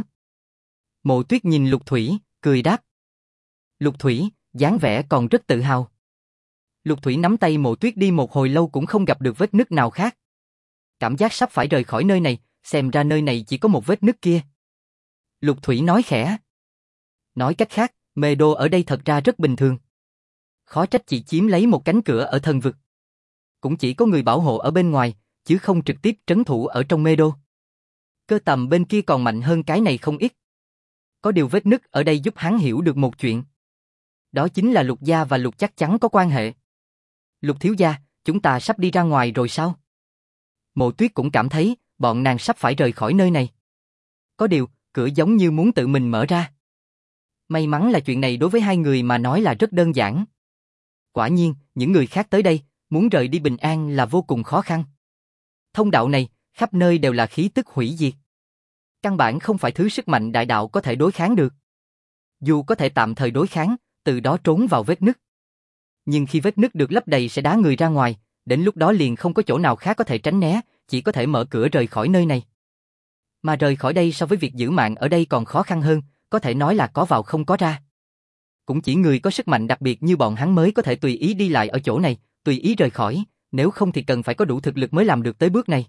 Mộ Tuyết nhìn Lục Thủy, cười đáp. Lục Thủy, dáng vẻ còn rất tự hào. Lục Thủy nắm tay Mộ Tuyết đi một hồi lâu cũng không gặp được vết nứt nào khác. Cảm giác sắp phải rời khỏi nơi này, xem ra nơi này chỉ có một vết nứt kia. Lục Thủy nói khẽ. Nói cách khác, mê đô ở đây thật ra rất bình thường. Khó trách chỉ chiếm lấy một cánh cửa ở thần vực. Cũng chỉ có người bảo hộ ở bên ngoài, chứ không trực tiếp trấn thủ ở trong mê đô. Cơ tầm bên kia còn mạnh hơn cái này không ít. Có điều vết nứt ở đây giúp hắn hiểu được một chuyện. Đó chính là Lục gia và Lục chắc chắn có quan hệ. Lục thiếu gia, chúng ta sắp đi ra ngoài rồi sao? Mộ Tuyết cũng cảm thấy, bọn nàng sắp phải rời khỏi nơi này. Có điều, cửa giống như muốn tự mình mở ra. May mắn là chuyện này đối với hai người mà nói là rất đơn giản. Quả nhiên, những người khác tới đây, muốn rời đi bình an là vô cùng khó khăn. Thông đạo này, khắp nơi đều là khí tức hủy diệt. Căn bản không phải thứ sức mạnh đại đạo có thể đối kháng được. Dù có thể tạm thời đối kháng, từ đó trốn vào vết nứt. Nhưng khi vết nứt được lấp đầy sẽ đá người ra ngoài, đến lúc đó liền không có chỗ nào khác có thể tránh né, chỉ có thể mở cửa rời khỏi nơi này. Mà rời khỏi đây so với việc giữ mạng ở đây còn khó khăn hơn, có thể nói là có vào không có ra. Cũng chỉ người có sức mạnh đặc biệt như bọn hắn mới có thể tùy ý đi lại ở chỗ này, tùy ý rời khỏi, nếu không thì cần phải có đủ thực lực mới làm được tới bước này.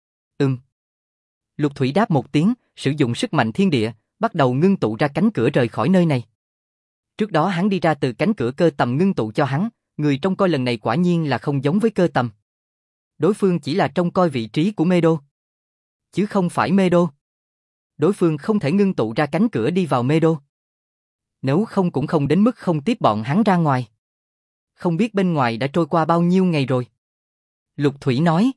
Lục Thủy đáp một tiếng, sử dụng sức mạnh thiên địa, bắt đầu ngưng tụ ra cánh cửa rời khỏi nơi này. Trước đó hắn đi ra từ cánh cửa cơ tầm ngưng tụ cho hắn, người trông coi lần này quả nhiên là không giống với cơ tầm. Đối phương chỉ là trông coi vị trí của mê đô, chứ không phải mê đô. Đối phương không thể ngưng tụ ra cánh cửa đi vào mê đô. Nếu không cũng không đến mức không tiếp bọn hắn ra ngoài. Không biết bên ngoài đã trôi qua bao nhiêu ngày rồi. Lục Thủy nói.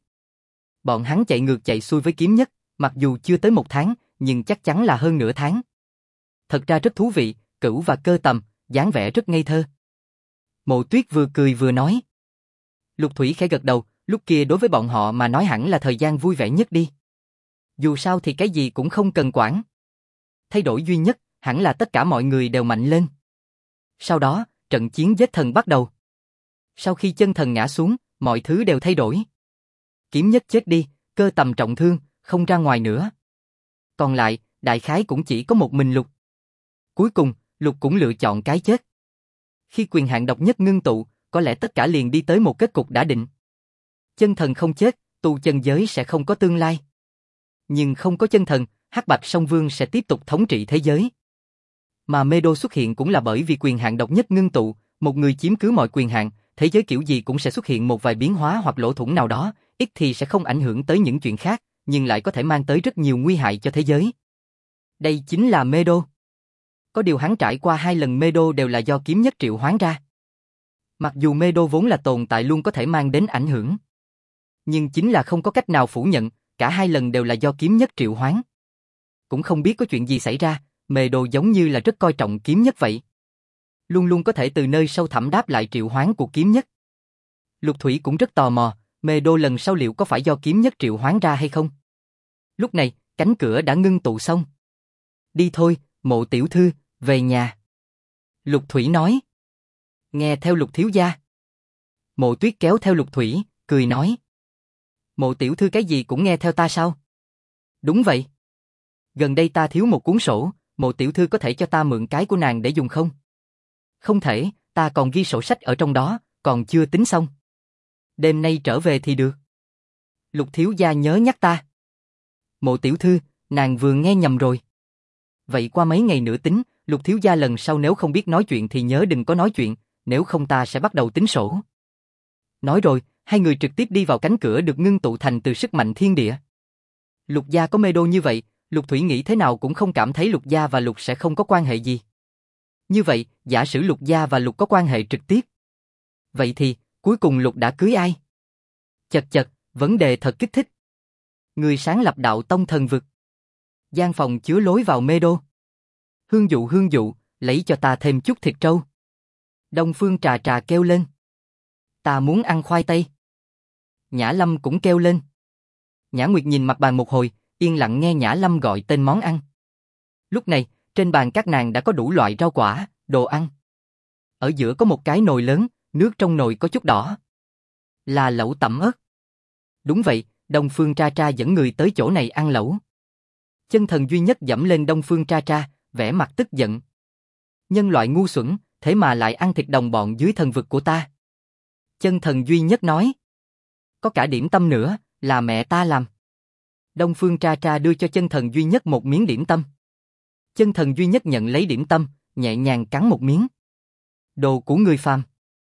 Bọn hắn chạy ngược chạy xuôi với kiếm nhất, mặc dù chưa tới 1 tháng, nhưng chắc chắn là hơn nửa tháng. Thật ra rất thú vị, Cửu và Cơ Tầm, dáng vẻ rất ngây thơ. Mộ Tuyết vừa cười vừa nói. Lục Thủy khẽ gật đầu, lúc kia đối với bọn họ mà nói hẳn là thời gian vui vẻ nhất đi. Dù sao thì cái gì cũng không cần quản. Thay đổi duy nhất, hẳn là tất cả mọi người đều mạnh lên. Sau đó, trận chiến giết thần bắt đầu. Sau khi chân thần ngã xuống, mọi thứ đều thay đổi. Kiếm nhất chết đi, Cơ Tầm trọng thương, không ra ngoài nữa. Còn lại, đại khái cũng chỉ có một mình Lục. Cuối cùng, Lục cũng lựa chọn cái chết. Khi quyền hạn độc nhất ngưng tụ, có lẽ tất cả liền đi tới một kết cục đã định. Chân thần không chết, tu chân giới sẽ không có tương lai. Nhưng không có chân thần, Hắc Bạch Song Vương sẽ tiếp tục thống trị thế giới. Mà mê đô xuất hiện cũng là bởi vì quyền hạn độc nhất ngưng tụ, một người chiếm cứ mọi quyền hạn, thế giới kiểu gì cũng sẽ xuất hiện một vài biến hóa hoặc lỗ thủng nào đó, ít thì sẽ không ảnh hưởng tới những chuyện khác, nhưng lại có thể mang tới rất nhiều nguy hại cho thế giới. Đây chính là mê đô. Có điều hắn trải qua 2 lần mê đô đều là do kiếm nhất triệu hoán ra. Mặc dù mê đô vốn là tồn tại luôn có thể mang đến ảnh hưởng, nhưng chính là không có cách nào phủ nhận, cả 2 lần đều là do kiếm nhất triệu hoán. Cũng không biết có chuyện gì xảy ra, mê đô giống như là rất coi trọng kiếm nhất vậy. Luôn luôn có thể từ nơi sâu thẳm đáp lại triệu hoán của kiếm nhất. Lục Thủy cũng rất tò mò, mê đô lần sau liệu có phải do kiếm nhất triệu hoán ra hay không? Lúc này, cánh cửa đã ngưng tụ xong. Đi thôi, Mộ tiểu thư, về nhà. Lục Thủy nói. Nghe theo Lục thiếu gia. Mộ Tuyết kéo theo Lục Thủy, cười nói. Mộ tiểu thư cái gì cũng nghe theo ta sao? Đúng vậy. Gần đây ta thiếu một cuốn sổ, Mộ tiểu thư có thể cho ta mượn cái của nàng để dùng không? Không thể, ta còn ghi sổ sách ở trong đó, còn chưa tính xong. Đêm nay trở về thì được. Lục thiếu gia nhớ nhắc ta. Mộ tiểu thư, nàng vừa nghe nhầm rồi. Vậy qua mấy ngày nữa tính, Lục thiếu gia lần sau nếu không biết nói chuyện thì nhớ đừng có nói chuyện, nếu không ta sẽ bắt đầu tính sổ. Nói rồi, hai người trực tiếp đi vào cánh cửa được ngưng tụ thành từ sức mạnh thiên địa. Lục gia có mê đô như vậy, Lục Thủy nghĩ thế nào cũng không cảm thấy Lục gia và Lục sẽ không có quan hệ gì. Như vậy, giả sử Lục gia và Lục có quan hệ trực tiếp. Vậy thì, cuối cùng Lục đã cưới ai? Chật chật, vấn đề thật kích thích. Người sáng lập đạo tông thần vực. Gian phòng chứa lối vào mê đô. Hương dụ, lấy cho ta thêm chút thịt trâu. Đông Phương Trà Trà kêu lên. Ta muốn ăn khoai tây. Nhã Lâm cũng kêu lên. Nhã Nguyệt nhìn mặt bàn một hồi, yên lặng nghe Nhã Lâm gọi tên món ăn. Lúc này, trên bàn các nàng đã có đủ loại rau quả, đồ ăn. Ở giữa có một cái nồi lớn, nước trong nồi có chút đỏ. Là lẩu tẩm ớt. Đúng vậy, Đông Phương Tra Tra dẫn người tới chỗ này ăn lẩu. Chân thần duy nhất dẫm lên Đông Phương Tra Tra, vẻ mặt tức giận. Nhân loại ngu xuẩn, thế mà lại ăn thịt đồng bọn dưới thần vực của ta. Chân thần duy nhất nói. Có cả điểm tâm nữa, là mẹ ta làm. Đông Phương Tra Tra đưa cho chân thần duy nhất một miếng điểm tâm. Chân thần duy nhất nhận lấy điểm tâm, nhẹ nhàng cắn một miếng. Đồ của người phàm.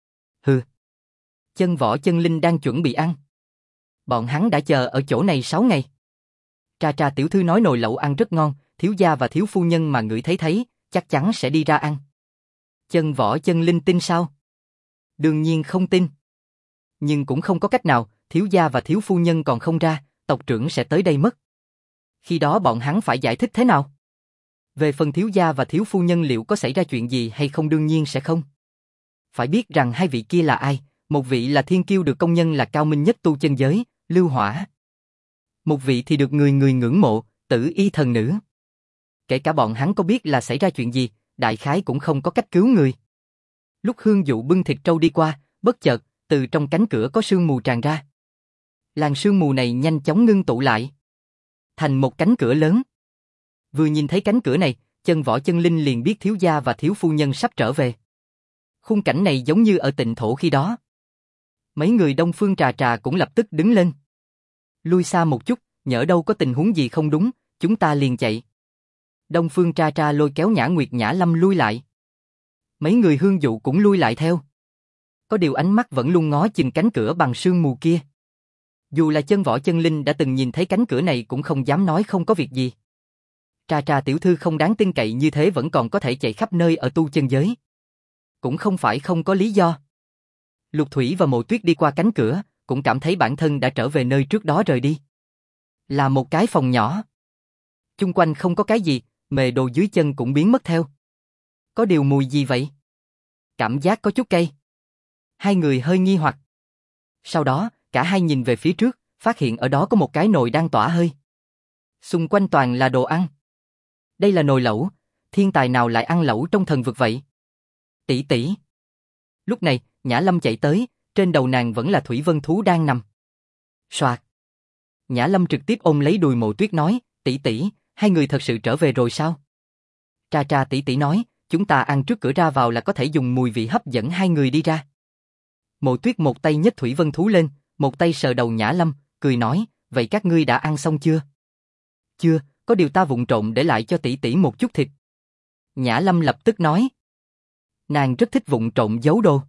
Hừ. Chân Võ Chân Linh đang chuẩn bị ăn. Bọn hắn đã chờ ở chỗ này 6 ngày. Tra Tra tiểu thư nói nồi lẩu ăn rất ngon, thiếu gia và thiếu phu nhân mà ngửi thấy, chắc chắn sẽ đi ra ăn. Chân Võ Chân Linh tin sao? Đương nhiên không tin. Nhưng cũng không có cách nào, thiếu gia và thiếu phu nhân còn không ra, tộc trưởng sẽ tới đây mất. Khi đó bọn hắn phải giải thích thế nào? Về phần thiếu gia và thiếu phu nhân liệu có xảy ra chuyện gì hay không đương nhiên sẽ không. Phải biết rằng hai vị kia là ai, một vị là thiên kiêu được công nhận là cao minh nhất tu chân giới, Lưu Hỏa. Một vị thì được người người ngưỡng mộ, Tử Y thần nữ. Kể cả bọn hắn có biết là xảy ra chuyện gì, đại khái cũng không có cách cứu người. Lúc Hương Dụ bưng thịt trâu đi qua, bất chợt, từ trong cánh cửa có sương mù tràn ra. Làn sương mù này nhanh chóng ngưng tụ lại thành một cánh cửa lớn. Vừa nhìn thấy cánh cửa này, Chân Võ Chân Linh liền biết thiếu gia và thiếu phu nhân sắp trở về. Khung cảnh này giống như ở Tịnh Thổ khi đó. Mấy người Đông Phương Trà Trà cũng lập tức đứng lên. Lui xa một chút, nhỡ đâu có tình huống gì không đúng, chúng ta liền chạy. Đông Phương Trà Trà lôi kéo Nhã Nguyệt Nhã Lâm lui lại. Mấy người Hương Dụ cũng lui lại theo. Có điều ánh mắt vẫn luôn ngó chừng cánh cửa bằng sương mù kia. Dù là Chân Võ Chân Linh đã từng nhìn thấy cánh cửa này cũng không dám nói không có việc gì. Trà Trà tiểu thư không đáng tin cậy như thế vẫn còn có thể chạy khắp nơi ở tu chân giới. Cũng không phải không có lý do. Lục Thủy và Mộ Tuyết đi qua cánh cửa, cũng cảm thấy bản thân đã trở về nơi trước đó rời đi. Là một cái phòng nhỏ. Chung quanh không có cái gì, mề đồ dưới chân cũng biến mất theo. Có điều mùi gì vậy? Cảm giác có chút cay. Hai người hơi nghi hoặc. Sau đó, cả hai nhìn về phía trước, phát hiện ở đó có một cái nồi đang tỏa hơi. Xung quanh toàn là đồ ăn. Đây là nồi lẩu, thiên tài nào lại ăn lẩu trong thần vực vậy? Tỷ tỷ. Lúc này, Nhã Lâm chạy tới, trên đầu nàng vẫn là Thủy Vân thú đang nằm. Soạt. Nhã Lâm trực tiếp ôm lấy đùi Mộ Tuyết nói, tỷ tỷ, hai người thật sự trở về rồi sao? Tra Tra tỷ tỷ nói, chúng ta ăn trước cửa ra vào là có thể dùng mùi vị hấp dẫn hai người đi ra. Mộ Tuyết một tay nhấc Thủy Vân thú lên, một tay sờ đầu Nhã Lâm, cười nói, vậy các ngươi đã ăn xong chưa? Chưa, có điều ta vụng trộm để lại cho tỷ tỷ một chút thịt. Nhã Lâm lập tức nói. Nàng rất thích vụng trộm giấu đồ.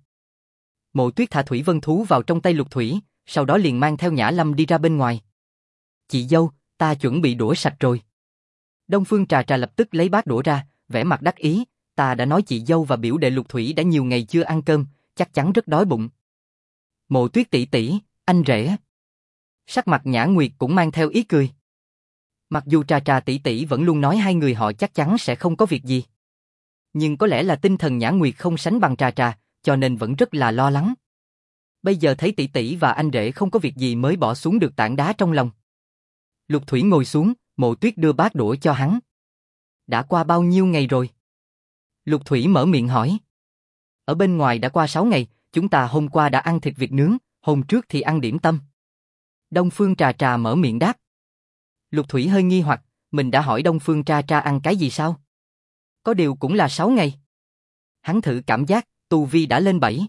Mộ Tuyết thả Thủy Vân thú vào trong tay Lục Thủy, sau đó liền mang theo Nhã Lâm đi ra bên ngoài. Chị dâu, ta chuẩn bị đũa sạch rồi. Đông Phương Trà Trà lập tức lấy bát đũa ra, vẻ mặt đắc ý, ta đã nói chị dâu và biểu đệ Lục Thủy đã nhiều ngày chưa ăn cơm, chắc chắn rất đói bụng. Mộ Tuyết tỷ tỷ, anh rể. Sắc mặt Nhã Nguyệt cũng mang theo ý cười. Mặc dù Trà Trà tỷ tỷ vẫn luôn nói hai người họ chắc chắn sẽ không có việc gì. Nhưng có lẽ là tinh thần Nhã Nguyệt không sánh bằng Trà Trà, cho nên vẫn rất là lo lắng. Bây giờ thấy tỷ tỷ và anh rể không có việc gì mới bỏ xuống được tảng đá trong lòng. Lục Thủy ngồi xuống, Mộ Tuyết đưa bát đũa cho hắn. Đã qua bao nhiêu ngày rồi? Lục Thủy mở miệng hỏi. Ở bên ngoài đã qua 6 ngày, chúng ta hôm qua đã ăn thịt vịt nướng, hôm trước thì ăn điểm tâm. Đông Phương Trà Trà mở miệng đáp. Lục Thủy hơi nghi hoặc, Mình đã hỏi Đông Phương Tra Tra ăn cái gì sao? Có điều cũng là 6 ngày. Hắn thử cảm giác, tu vi đã lên 7.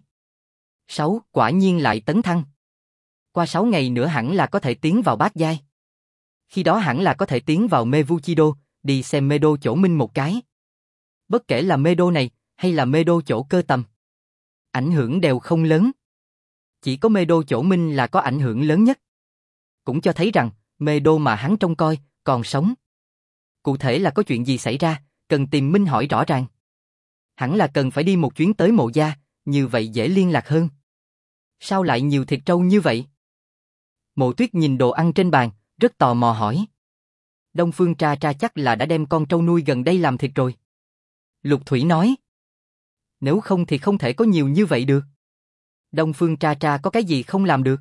6, quả nhiên lại tấn thăng. Qua 6 ngày nữa hẳn là có thể tiến vào bát giai. Khi đó hẳn là có thể tiến vào mê vu chi đô, đi xem mê đô chỗ Minh một cái. Bất kể là mê đô này, hay là mê đô chỗ Cơ Tầm, ảnh hưởng đều không lớn. Chỉ có mê đô chỗ Minh là có ảnh hưởng lớn nhất. Cũng cho thấy rằng, mê đô mà hắn trông coi, còn sống. Cụ thể là có chuyện gì xảy ra, cần tìm Minh hỏi rõ ràng. Hẳn là cần phải đi một chuyến tới mộ gia, như vậy dễ liên lạc hơn. Sao lại nhiều thịt trâu như vậy? Mộ Tuyết nhìn đồ ăn trên bàn, rất tò mò hỏi. Đông Phương Tra Tra chắc là đã đem con trâu nuôi gần đây làm thịt rồi. Lục Thủy nói. Nếu không thì không thể có nhiều như vậy được. Đông Phương Tra Tra có cái gì không làm được?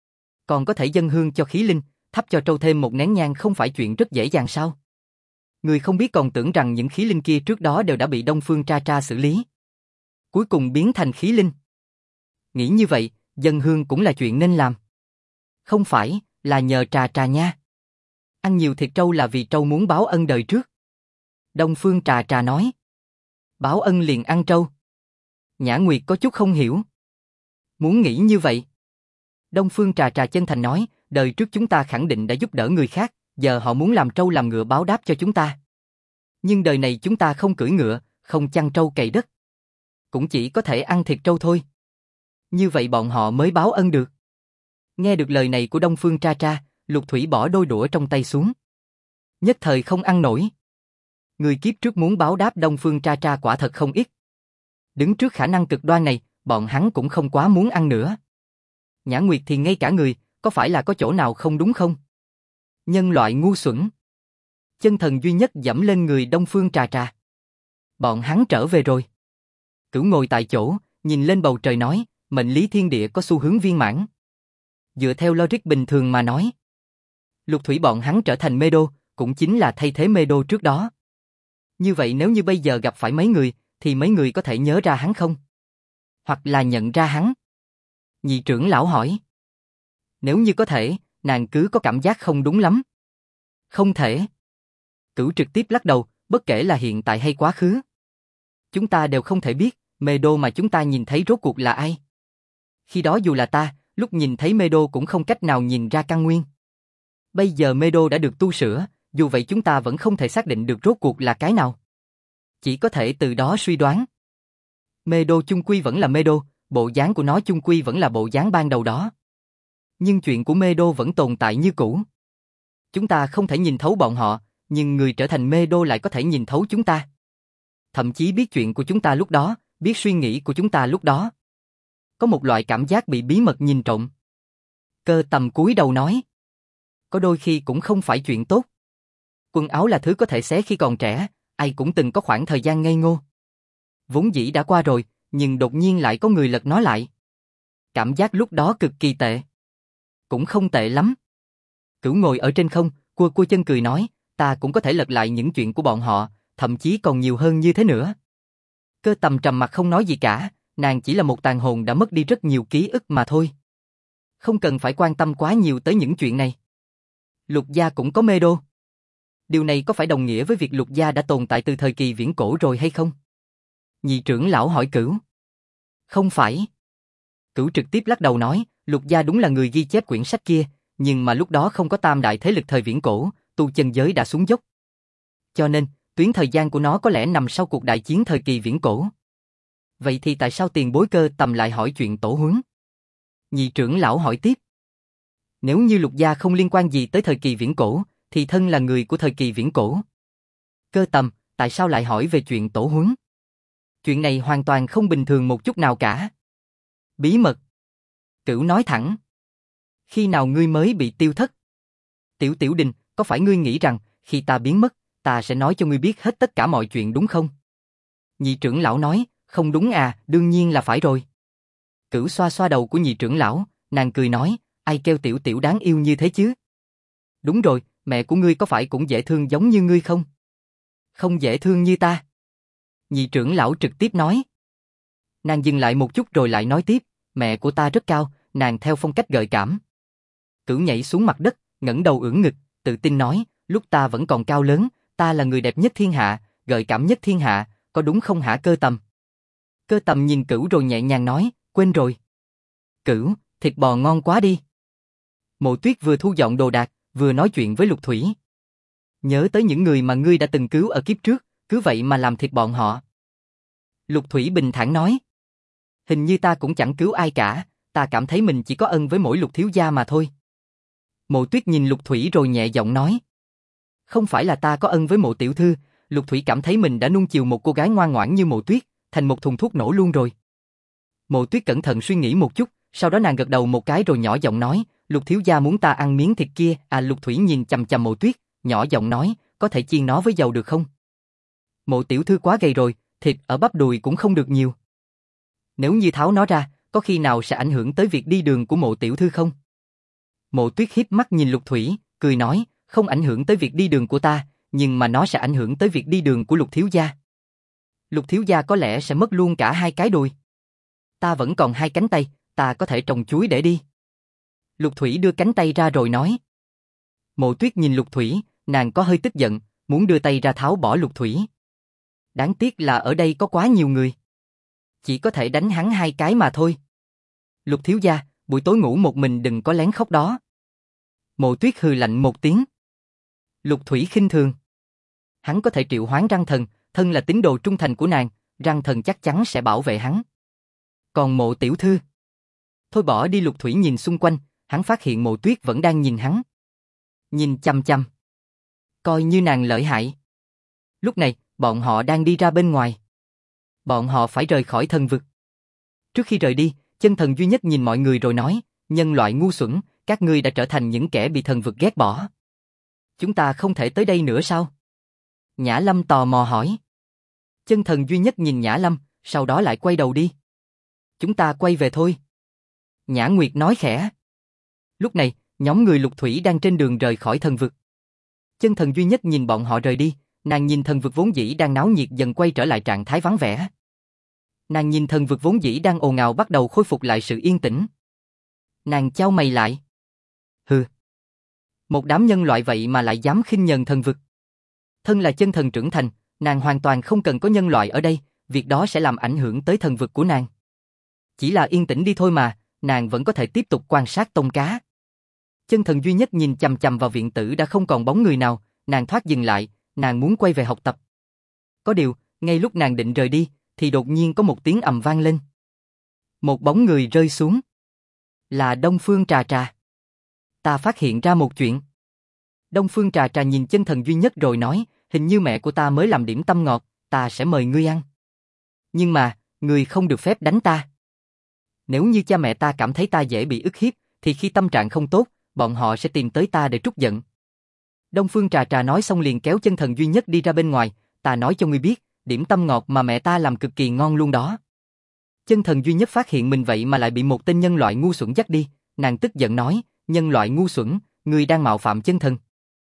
Còn có thể dâng hương cho khí linh, thắp cho trâu thêm một nén nhang không phải chuyện rất dễ dàng sao? Người không biết còn tưởng rằng những khí linh kia trước đó đều đã bị Đông Phương Tra Tra xử lý. Cuối cùng biến thành khí linh. Nghĩ như vậy, dâng hương cũng là chuyện nên làm. Không phải, là nhờ Trà Trà nha. Ăn nhiều thịt trâu là vì trâu muốn báo ân đời trước. Đông Phương Trà Trà nói. Báo ân liền ăn trâu. Nhã Nguyệt có chút không hiểu. Muốn nghĩ như vậy. Đông Phương Trà Trà chân thành nói, đời trước chúng ta khẳng định đã giúp đỡ người khác, giờ họ muốn làm trâu làm ngựa báo đáp cho chúng ta. Nhưng đời này chúng ta không cưỡi ngựa, không chăn trâu cày đất. Cũng chỉ có thể ăn thịt trâu thôi. Như vậy bọn họ mới báo ân được. Nghe được lời này của Đông Phương Tra Tra, Lục Thủy bỏ đôi đũa trong tay xuống. Nhất thời không ăn nổi. Người kiếp trước muốn báo đáp Đông Phương Tra Tra quả thật không ít. Đứng trước khả năng cực đoan này, bọn hắn cũng không quá muốn ăn nữa. Nhã Nguyệt thì ngay cả người, có phải là có chỗ nào không đúng không? Nhân loại ngu xuẩn. Chân thần duy nhất dẫm lên người Đông Phương Trà Trà. Bọn hắn trở về rồi. Cửu ngồi tại chỗ, nhìn lên bầu trời nói, mệnh lý thiên địa có xu hướng viên mãn. Dựa theo logic bình thường mà nói, Lục Thủy bọn hắn trở thành mê đô, cũng chính là thay thế mê đô trước đó. Như vậy nếu như bây giờ gặp phải mấy người, thì mấy người có thể nhớ ra hắn không? Hoặc là nhận ra hắn? Nhị trưởng lão hỏi. Nếu như có thể, nàng cứ có cảm giác không đúng lắm. Không thể. Cửu trực tiếp lắc đầu, bất kể là hiện tại hay quá khứ. Chúng ta đều không thể biết, mê đô mà chúng ta nhìn thấy rốt cuộc là ai. Khi đó dù là ta, lúc nhìn thấy mê đô cũng không cách nào nhìn ra căn nguyên. Bây giờ mê đô đã được tu sửa, dù vậy chúng ta vẫn không thể xác định được rốt cuộc là cái nào. Chỉ có thể từ đó suy đoán. Mê đô chung quy vẫn là mê đô, bộ dáng của nó chung quy vẫn là bộ dáng ban đầu đó. Nhưng chuyện của mê đô vẫn tồn tại như cũ. Chúng ta không thể nhìn thấu bọn họ, nhưng người trở thành mê đô lại có thể nhìn thấu chúng ta. Thậm chí biết chuyện của chúng ta lúc đó, biết suy nghĩ của chúng ta lúc đó. Có một loại cảm giác bị bí mật nhìn trộm. Cơ Tầm cúi đầu nói. Có đôi khi cũng không phải chuyện tốt. Quần áo là thứ có thể xé khi còn trẻ, ai cũng từng có khoảng thời gian ngây ngô. Vốn dĩ đã qua rồi, nhưng đột nhiên lại có người lật nó lại. Cảm giác lúc đó cực kỳ tệ. Cũng không tệ lắm. Cửu ngồi ở trên không, cua chân cười nói, ta cũng có thể lật lại những chuyện của bọn họ, thậm chí còn nhiều hơn như thế nữa. Cơ Tầm trầm mặt không nói gì cả, nàng chỉ là một tàn hồn đã mất đi rất nhiều ký ức mà thôi. Không cần phải quan tâm quá nhiều tới những chuyện này. Lục gia cũng có mê đô. Điều này có phải đồng nghĩa với việc Lục gia đã tồn tại từ thời kỳ viễn cổ rồi hay không? Nhị trưởng lão hỏi Cửu. Không phải. Cửu trực tiếp lắc đầu nói, Lục gia đúng là người ghi chép quyển sách kia, nhưng mà lúc đó không có tam đại thế lực thời viễn cổ, tu chân giới đã xuống dốc. Cho nên, tuyến thời gian của nó có lẽ nằm sau cuộc đại chiến thời kỳ viễn cổ. Vậy thì tại sao tiền bối Cơ Tầm lại hỏi chuyện tổ huấn? Nhị trưởng lão hỏi tiếp. Nếu như Lục gia không liên quan gì tới thời kỳ viễn cổ, thì thân là người của thời kỳ viễn cổ. Cơ Tầm, tại sao lại hỏi về chuyện tổ huấn? Chuyện này hoàn toàn không bình thường một chút nào cả. Bí mật. Cửu nói thẳng. Khi nào ngươi mới bị tiêu thất? Tiểu Đình, có phải ngươi nghĩ rằng, khi ta biến mất, ta sẽ nói cho ngươi biết hết tất cả mọi chuyện đúng không? Nhị trưởng lão nói, không đúng à, đương nhiên là phải rồi. Cửu xoa xoa đầu của nhị trưởng lão, nàng cười nói, ai kêu Tiểu đáng yêu như thế chứ? Đúng rồi, mẹ của ngươi có phải cũng dễ thương giống như ngươi không? Không dễ thương như ta. Nhị trưởng lão trực tiếp nói. Nàng dừng lại một chút rồi lại nói tiếp, mẹ của ta rất cao, nàng theo phong cách gợi cảm. Cửu nhảy xuống mặt đất, ngẩng đầu ưỡn ngực, tự tin nói, Lúc ta vẫn còn cao lớn, ta là người đẹp nhất thiên hạ, gợi cảm nhất thiên hạ, có đúng không hả Cơ Tầm? Cơ Tầm nhìn Cửu rồi nhẹ nhàng nói, quên rồi. Cửu, thịt bò ngon quá đi. Mộ Tuyết vừa thu dọn đồ đạc, vừa nói chuyện với Lục Thủy. Nhớ tới những người mà ngươi đã từng cứu ở kiếp trước, cứ vậy mà làm thịt bọn họ. Lục Thủy bình thản nói. Hình như ta cũng chẳng cứu ai cả, ta cảm thấy mình chỉ có ân với mỗi Lục thiếu gia mà thôi. Mộ Tuyết nhìn Lục Thủy rồi nhẹ giọng nói. Không phải là ta có ân với Mộ tiểu thư, Lục Thủy cảm thấy mình đã nuông chiều một cô gái ngoan ngoãn như Mộ Tuyết, thành một thùng thuốc nổ luôn rồi. Mộ Tuyết cẩn thận suy nghĩ một chút, sau đó nàng gật đầu một cái rồi nhỏ giọng nói, Lục thiếu gia muốn ta ăn miếng thịt kia, Lục Thủy nhìn chằm chằm Mộ Tuyết, nhỏ giọng nói, có thể chiên nó với dầu được không? Mộ tiểu thư quá gầy rồi, thịt ở bắp đùi cũng không được nhiều. Nếu như tháo nó ra, có khi nào sẽ ảnh hưởng tới việc đi đường của Mộ tiểu thư không? Mộ Tuyết híp mắt nhìn Lục Thủy, cười nói, không ảnh hưởng tới việc đi đường của ta, nhưng mà nó sẽ ảnh hưởng tới việc đi đường của Lục thiếu gia. Lục thiếu gia có lẽ sẽ mất luôn cả hai cái đùi. Ta vẫn còn hai cánh tay, ta có thể trồng chuối để đi. Lục Thủy đưa cánh tay ra rồi nói. Mộ Tuyết nhìn Lục Thủy, nàng có hơi tức giận, muốn đưa tay ra tháo bỏ Lục Thủy. Đáng tiếc là ở đây có quá nhiều người. Chỉ có thể đánh hắn hai cái mà thôi. Lục thiếu gia, buổi tối ngủ một mình đừng có lén khóc đó. Mộ Tuyết hừ lạnh một tiếng. Lục Thủy khinh thường. Hắn có thể triệu hoán Răng Thần, thân là tín đồ trung thành của nàng, Răng Thần chắc chắn sẽ bảo vệ hắn. Còn Mộ tiểu thư? Thôi bỏ đi. Lục Thủy nhìn xung quanh, hắn phát hiện Mộ Tuyết vẫn đang nhìn hắn. Nhìn chăm chăm. Coi như nàng lợi hại. Lúc này, bọn họ đang đi ra bên ngoài. Bọn họ phải rời khỏi thần vực. Trước khi rời đi, Chân Thần duy nhất nhìn mọi người rồi nói, nhân loại ngu xuẩn, các ngươi đã trở thành những kẻ bị thần vực ghét bỏ. Chúng ta không thể tới đây nữa sao? Nhã Lâm tò mò hỏi. Chân Thần duy nhất nhìn Nhã Lâm, sau đó lại quay đầu đi. Chúng ta quay về thôi. Nhã Nguyệt nói khẽ. Lúc này, nhóm người Lục Thủy đang trên đường rời khỏi thần vực. Chân Thần duy nhất nhìn bọn họ rời đi, nàng nhìn thần vực vốn dĩ đang náo nhiệt dần quay trở lại trạng thái vắng vẻ. Nàng nhìn thần vực vốn dĩ đang ồn ào bắt đầu khôi phục lại sự yên tĩnh. Nàng chau mày lại. Hừ. Một đám nhân loại vậy mà lại dám khinh nhờn thần vực. Thân là chân thần trưởng thành, nàng hoàn toàn không cần có nhân loại ở đây, việc đó sẽ làm ảnh hưởng tới thần vực của nàng. Chỉ là yên tĩnh đi thôi mà, nàng vẫn có thể tiếp tục quan sát tôm cá. Chân thần duy nhất nhìn chằm chằm vào viện tử đã không còn bóng người nào, nàng thoát dừng lại, nàng muốn quay về học tập. Có điều, ngay lúc nàng định rời đi, thì đột nhiên có một tiếng ầm vang lên. Một bóng người rơi xuống. Là Đông Phương Trà Trà. Ta phát hiện ra một chuyện. Đông Phương Trà Trà nhìn chân thần duy nhất rồi nói, hình như mẹ của ta mới làm điểm tâm ngọt, ta sẽ mời ngươi ăn. Nhưng mà, ngươi không được phép đánh ta. Nếu như cha mẹ ta cảm thấy ta dễ bị ức hiếp, thì khi tâm trạng không tốt, bọn họ sẽ tìm tới ta để trút giận. Đông Phương Trà Trà nói xong liền kéo chân thần duy nhất đi ra bên ngoài, ta nói cho ngươi biết, điểm tâm ngọt mà mẹ ta làm cực kỳ ngon luôn đó. Chân thần duy nhất phát hiện mình vậy mà lại bị một tên nhân loại ngu xuẩn dắt đi, nàng tức giận nói, nhân loại ngu xuẩn, ngươi đang mạo phạm chân thần.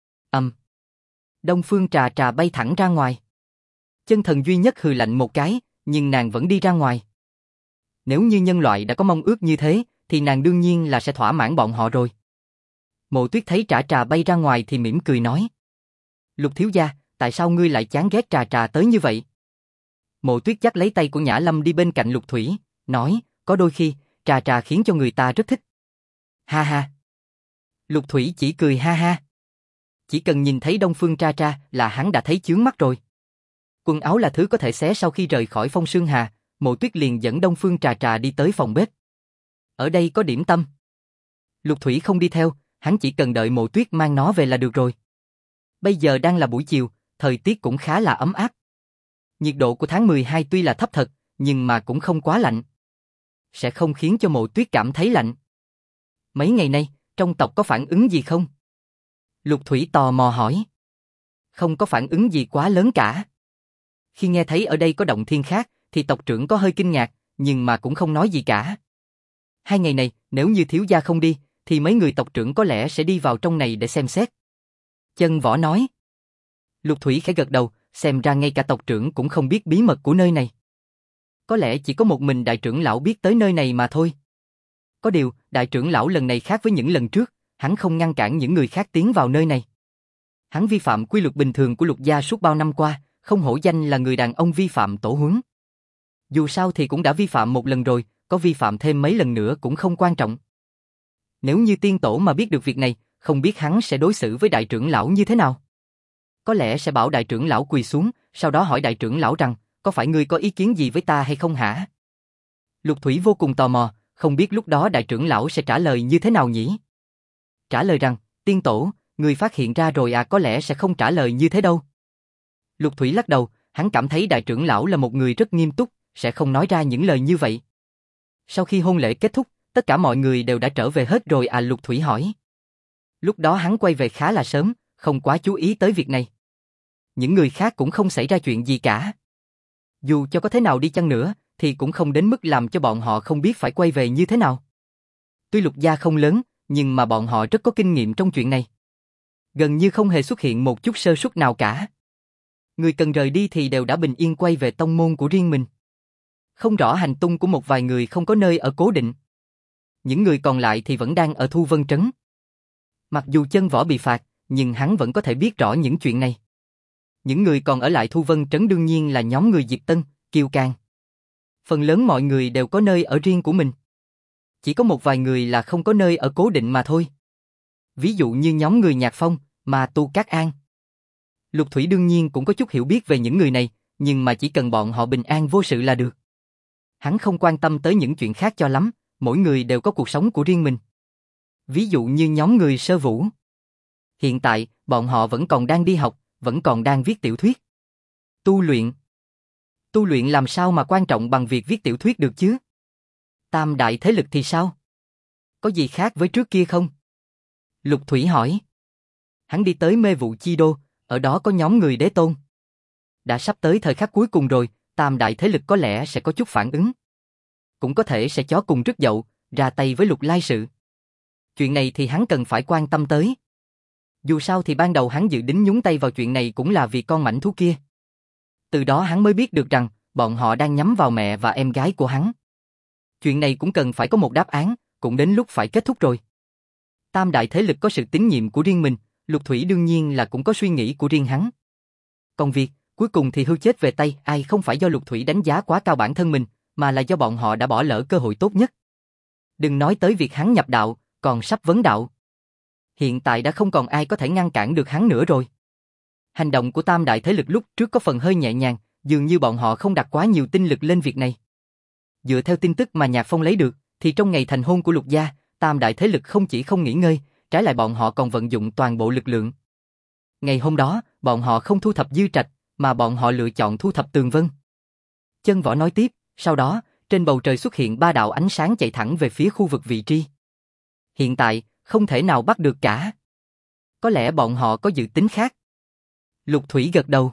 Đông Phương Trà Trà bay thẳng ra ngoài. Chân thần duy nhất hừ lạnh một cái, nhưng nàng vẫn đi ra ngoài. Nếu như nhân loại đã có mong ước như thế, thì nàng đương nhiên là sẽ thỏa mãn bọn họ rồi. Mộ Tuyết thấy Trà Trà bay ra ngoài thì mỉm cười nói. Lục thiếu gia, tại sao ngươi lại chán ghét Trà Trà tới như vậy? Mộ Tuyết dắt lấy tay của Nhã Lâm đi bên cạnh Lục Thủy, nói, có đôi khi, Trà Trà khiến cho người ta rất thích. Ha ha. Lục Thủy chỉ cười ha ha. Chỉ cần nhìn thấy Đông Phương Trà Trà là hắn đã thấy chướng mắt rồi. Quần áo là thứ có thể xé sau khi rời khỏi Phong Sương Hà, Mộ Tuyết liền dẫn Đông Phương Trà Trà đi tới phòng bếp. Ở đây có điểm tâm. Lục Thủy không đi theo, hắn chỉ cần đợi Mộ Tuyết mang nó về là được rồi. Bây giờ đang là buổi chiều, thời tiết cũng khá là ấm áp. Nhiệt độ của tháng 12 tuy là thấp thật, nhưng mà cũng không quá lạnh. Sẽ không khiến cho Mộ Tuyết cảm thấy lạnh. Mấy ngày nay, trong tộc có phản ứng gì không? Lục Thủy tò mò hỏi. Không có phản ứng gì quá lớn cả. Khi nghe thấy ở đây có động thiên khác, thì tộc trưởng có hơi kinh ngạc, nhưng mà cũng không nói gì cả. 2 ngày này, nếu như thiếu gia không đi, thì mấy người tộc trưởng có lẽ sẽ đi vào trong này để xem xét. Chân Võ nói. Lục Thủy khẽ gật đầu, xem ra ngay cả tộc trưởng cũng không biết bí mật của nơi này. Có lẽ chỉ có một mình đại trưởng lão biết tới nơi này mà thôi. Có điều, đại trưởng lão lần này khác với những lần trước, hắn không ngăn cản những người khác tiến vào nơi này. Hắn vi phạm quy luật bình thường của Lục gia suốt bao năm qua, không hổ danh là người đàn ông vi phạm tổ huấn. Dù sao thì cũng đã vi phạm một lần rồi, có vi phạm thêm mấy lần nữa cũng không quan trọng. Nếu như tiên tổ mà biết được việc này, không biết hắn sẽ đối xử với đại trưởng lão như thế nào. Có lẽ sẽ bảo đại trưởng lão quỳ xuống, sau đó hỏi đại trưởng lão rằng, có phải ngươi có ý kiến gì với ta hay không hả? Lục Thủy vô cùng tò mò, không biết lúc đó đại trưởng lão sẽ trả lời như thế nào nhỉ? Trả lời rằng, tiên tổ, ngươi phát hiện ra rồi à, có lẽ sẽ không trả lời như thế đâu. Lục Thủy lắc đầu, hắn cảm thấy đại trưởng lão là một người rất nghiêm túc, sẽ không nói ra những lời như vậy. Sau khi hôn lễ kết thúc, tất cả mọi người đều đã trở về hết rồi à, Lục Thủy hỏi. Lúc đó hắn quay về khá là sớm, không quá chú ý tới việc này. Những người khác cũng không xảy ra chuyện gì cả. Dù cho có thế nào đi chăng nữa, thì cũng không đến mức làm cho bọn họ không biết phải quay về như thế nào. Tuy Lục gia không lớn, nhưng mà bọn họ rất có kinh nghiệm trong chuyện này. Gần như không hề xuất hiện một chút sơ suất nào cả. Người cần rời đi thì đều đã bình yên quay về tông môn của riêng mình. Không rõ hành tung của một vài người không có nơi ở cố định. Những người còn lại thì vẫn đang ở Thu Vân Trấn. Mặc dù chân võ bị phạt, nhưng hắn vẫn có thể biết rõ những chuyện này. Những người còn ở lại Thu Vân Trấn đương nhiên là nhóm người Diệp Tân, Kiều Càn. Phần lớn mọi người đều có nơi ở riêng của mình. Chỉ có một vài người là không có nơi ở cố định mà thôi. Ví dụ như nhóm người Nhạc Phong, mà Tu Cát An. Lục Thủy đương nhiên cũng có chút hiểu biết về những người này, nhưng mà chỉ cần bọn họ bình an vô sự là được. Hắn không quan tâm tới những chuyện khác cho lắm, mỗi người đều có cuộc sống của riêng mình. Ví dụ như nhóm người Sơ Vũ. Hiện tại, bọn họ vẫn còn đang đi học, vẫn còn đang viết tiểu thuyết. Tu luyện. Tu luyện làm sao mà quan trọng bằng việc viết tiểu thuyết được chứ? Tam đại thế lực thì sao? Có gì khác với trước kia không? Lục Thủy hỏi. Hắn đi tới Mê Vụ Chi Đô, ở đó có nhóm người đế tôn. Đã sắp tới thời khắc cuối cùng rồi, tam đại thế lực có lẽ sẽ có chút phản ứng. Cũng có thể sẽ chó cùng rứt dậu, ra tay với Lục Lai Sự. Chuyện này thì hắn cần phải quan tâm tới. Dù sao thì ban đầu hắn dự định nhúng tay vào chuyện này cũng là vì con mãnh thú kia. Từ đó hắn mới biết được rằng, bọn họ đang nhắm vào mẹ và em gái của hắn. Chuyện này cũng cần phải có một đáp án, cũng đến lúc phải kết thúc rồi. Tam đại thế lực có sự tín nhiệm của riêng mình, Lục Thủy đương nhiên là cũng có suy nghĩ của riêng hắn. Còn việc, cuối cùng thì hưu chết về tay ai không phải do Lục Thủy đánh giá quá cao bản thân mình, mà là do bọn họ đã bỏ lỡ cơ hội tốt nhất. Đừng nói tới việc hắn nhập đạo, còn sắp vấn đạo. Hiện tại đã không còn ai có thể ngăn cản được hắn nữa rồi. Hành động của tam đại thế lực lúc trước có phần hơi nhẹ nhàng, dường như bọn họ không đặt quá nhiều tinh lực lên việc này. Dựa theo tin tức mà Nhạc Phong lấy được, thì trong ngày thành hôn của Lục gia, tam đại thế lực không chỉ không nghỉ ngơi, trái lại bọn họ còn vận dụng toàn bộ lực lượng. Ngày hôm đó, bọn họ không thu thập Dư Trạch, mà bọn họ lựa chọn thu thập Tường Vân. Chân Võ nói tiếp, sau đó, trên bầu trời xuất hiện 3 đạo ánh sáng chạy thẳng về phía khu vực vị trí. Hiện tại, không thể nào bắt được cả. Có lẽ bọn họ có dự tính khác. Lục Thủy gật đầu.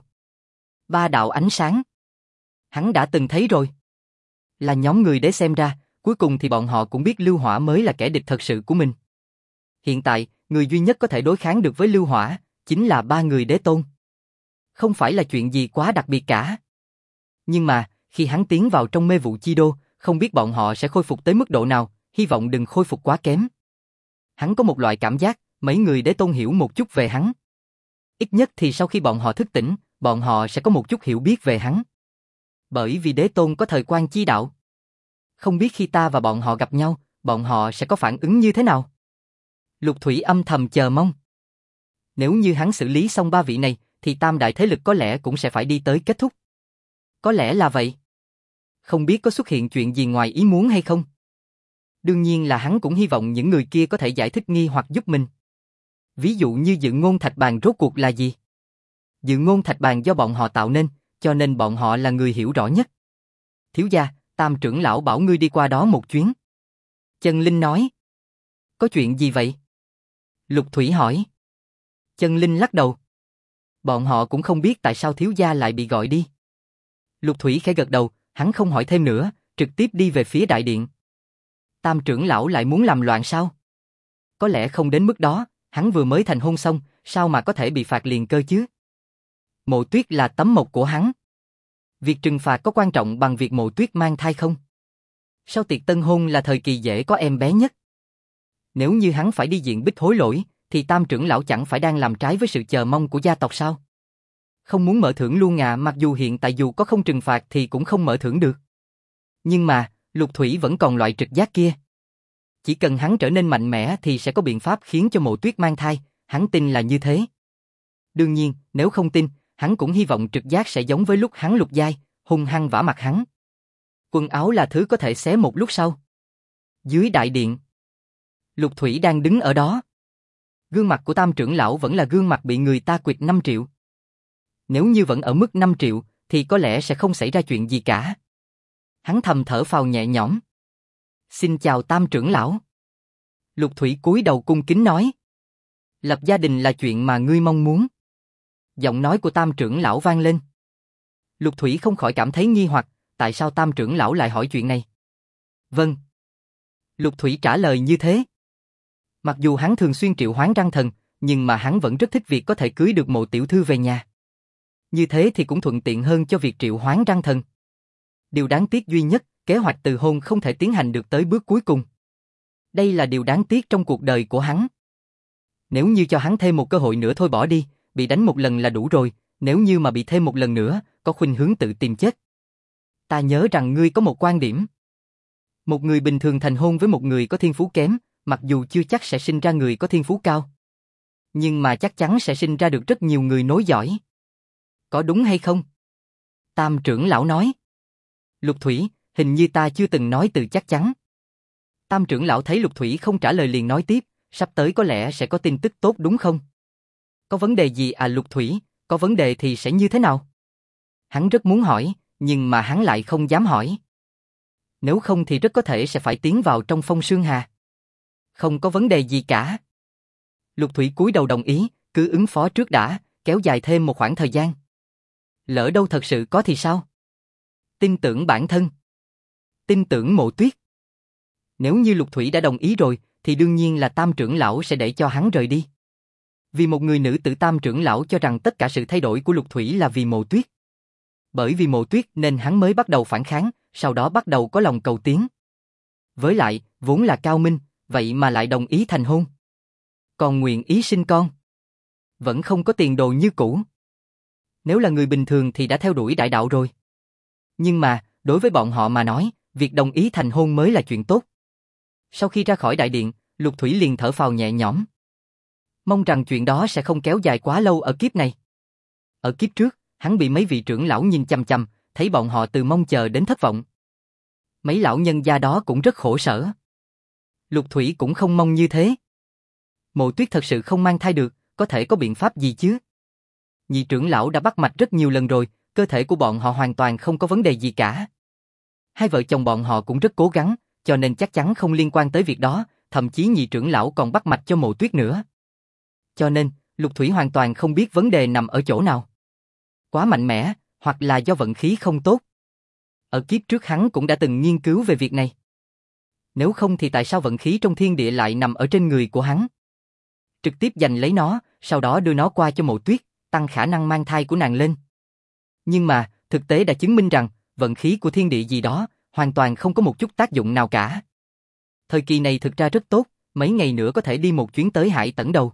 3 đạo ánh sáng. Hắn đã từng thấy rồi. Là nhóm người để xem ra, cuối cùng thì bọn họ cũng biết Lưu Hỏa mới là kẻ địch thật sự của mình. Hiện tại, người duy nhất có thể đối kháng được với Lưu Hỏa, chính là 3 người đế tôn. Không phải là chuyện gì quá đặc biệt cả. Nhưng mà, khi hắn tiến vào trong Mê Vụ Chi Đô, không biết bọn họ sẽ khôi phục tới mức độ nào, hy vọng đừng khôi phục quá kém. Hắn có một loại cảm giác, mấy người đế tôn hiểu một chút về hắn. Ít nhất thì sau khi bọn họ thức tỉnh, bọn họ sẽ có một chút hiểu biết về hắn. Bởi vì đế tôn có thời quan chi đạo. Không biết khi ta và bọn họ gặp nhau, bọn họ sẽ có phản ứng như thế nào? Lục Thủy âm thầm chờ mong. Nếu như hắn xử lý xong 3 vị này, thì tam đại thế lực có lẽ cũng sẽ phải đi tới kết thúc. Có lẽ là vậy. Không biết có xuất hiện chuyện gì ngoài ý muốn hay không? Đương nhiên là hắn cũng hy vọng những người kia có thể giải thích nghi hoặc giúp mình. Ví dụ như Dự Ngôn Thạch Bàn rốt cuộc là gì? Dự Ngôn Thạch Bàn do bọn họ tạo nên, cho nên bọn họ là người hiểu rõ nhất. Thiếu gia, Tam trưởng lão bảo ngươi đi qua đó một chuyến. Chân Linh nói. Có chuyện gì vậy? Lục Thủy hỏi. Chân Linh lắc đầu. Bọn họ cũng không biết tại sao thiếu gia lại bị gọi đi. Lục Thủy khẽ gật đầu, hắn không hỏi thêm nữa, trực tiếp đi về phía đại điện. Tam trưởng lão lại muốn làm loạn sao? Có lẽ không đến mức đó, hắn vừa mới thành hôn xong, sao mà có thể bị phạt liền cơ chứ? Mộ Tuyết là tấm mộc của hắn. Việc trừng phạt có quan trọng bằng việc Mộ Tuyết mang thai không? Sau tiệc tân hôn là thời kỳ dễ có em bé nhất. Nếu như hắn phải đi diện bích hối lỗi, thì thì Tam trưởng lão chẳng phải đang làm trái với sự chờ mong của gia tộc sao? Không muốn mở thưởng luôn à, mặc dù hiện tại dù có không trừng phạt thì cũng không mở thưởng được. Nhưng mà, Lục Thủy vẫn còn loại trực giác kia. Chỉ cần hắn trở nên mạnh mẽ thì sẽ có biện pháp khiến cho Mộ Tuyết mang thai, hắn tin là như thế. Đương nhiên, nếu không tin, hắn cũng hy vọng trực giác sẽ giống với lúc hắn lục giai, hung hăng vả mặt hắn. Quần áo là thứ có thể xé một lúc sau. Dưới đại điện, Lục Thủy đang đứng ở đó. Gương mặt của Tam trưởng lão vẫn là gương mặt bị người ta quỵt 5 triệu. Nếu như vẫn ở mức 5 triệu, thì có lẽ sẽ không xảy ra chuyện gì cả. Hắn thầm thở phào nhẹ nhõm. Xin chào Tam trưởng lão. Lục Thủy cúi đầu cung kính nói. Lập gia đình là chuyện mà ngươi mong muốn. Giọng nói của Tam trưởng lão vang lên. Lục Thủy không khỏi cảm thấy nghi hoặc, tại sao Tam trưởng lão lại hỏi chuyện này? Vâng. Lục Thủy trả lời như thế. Mặc dù hắn thường xuyên triệu hoán răng thần, nhưng mà hắn vẫn rất thích việc có thể cưới được Mộ tiểu thư về nhà. Như thế thì cũng thuận tiện hơn cho việc triệu hoán răng thần. Điều đáng tiếc duy nhất, kế hoạch từ hôn không thể tiến hành được tới bước cuối cùng. Đây là điều đáng tiếc trong cuộc đời của hắn. Nếu như cho hắn thêm một cơ hội nữa thôi bỏ đi, bị đánh một lần là đủ rồi, nếu như mà bị thêm một lần nữa, có khuynh hướng tự tìm chết. Ta nhớ rằng ngươi có một quan điểm. Một người bình thường thành hôn với một người có thiên phú kém, mặc dù chưa chắc sẽ sinh ra người có thiên phú cao, nhưng mà chắc chắn sẽ sinh ra được rất nhiều người nối dõi. Có đúng hay không? Tam trưởng lão nói. Lục Thủy, hình như ta chưa từng nói từ chắc chắn. Tam trưởng lão thấy Lục Thủy không trả lời liền nói tiếp, sắp tới có lẽ sẽ có tin tức tốt đúng không? Có vấn đề gì à Lục Thủy, có vấn đề thì sẽ như thế nào? Hắn rất muốn hỏi, nhưng mà hắn lại không dám hỏi. Nếu không thì rất có thể sẽ phải tiến vào trong Phong Sương Hà. Không có vấn đề gì cả. Lục Thủy cúi đầu đồng ý, cứ ứng phó trước đã, kéo dài thêm một khoảng thời gian. Lỡ đâu thật sự có thì sao? Tin tưởng bản thân. Tin tưởng Mộ Tuyết. Nếu như Lục Thủy đã đồng ý rồi, thì đương nhiên là Tam trưởng lão sẽ để cho hắn rời đi. Vì một người nữ tử Tam trưởng lão cho rằng tất cả sự thay đổi của Lục Thủy là vì Mộ Tuyết. Bởi vì Mộ Tuyết nên hắn mới bắt đầu phản kháng, sau đó bắt đầu có lòng cầu tiến. Với lại, vốn là cao minh, vậy mà lại đồng ý thành hôn. Còn nguyện ý sinh con. Vẫn không có tiền đồ như cũ. Nếu là người bình thường thì đã theo đuổi đại đạo rồi. Nhưng mà, đối với bọn họ mà nói, việc đồng ý thành hôn mới là chuyện tốt. Sau khi ra khỏi đại điện, Lục Thủy liền thở phào nhẹ nhõm. Mong rằng chuyện đó sẽ không kéo dài quá lâu ở kiếp này. Ở kiếp trước, hắn bị mấy vị trưởng lão nhìn chằm chằm, thấy bọn họ từ mong chờ đến thất vọng. Mấy lão nhân gia đó cũng rất khổ sở. Lục Thủy cũng không mong như thế. Mộ Tuyết thật sự không mang thai được, có thể có biện pháp gì chứ? Nhị trưởng lão đã bắt mạch rất nhiều lần rồi, cơ thể của bọn họ hoàn toàn không có vấn đề gì cả. Hai vợ chồng bọn họ cũng rất cố gắng, cho nên chắc chắn không liên quan tới việc đó, thậm chí nhị trưởng lão còn bắt mạch cho Mộ Tuyết nữa. Cho nên, Lục Thủy hoàn toàn không biết vấn đề nằm ở chỗ nào. Quá mạnh mẽ, hoặc là do vận khí không tốt. Ở kiếp trước hắn cũng đã từng nghiên cứu về việc này. Nếu không thì tại sao vận khí trong thiên địa lại nằm ở trên người của hắn? Trực tiếp giành lấy nó, sau đó đưa nó qua cho Mộ Tuyết, tăng khả năng mang thai của nàng lên. Nhưng mà, thực tế đã chứng minh rằng, vận khí của thiên địa gì đó, hoàn toàn không có một chút tác dụng nào cả. Thời kỳ này thực ra rất tốt, mấy ngày nữa có thể đi một chuyến tới Hải Tẩn Đầu.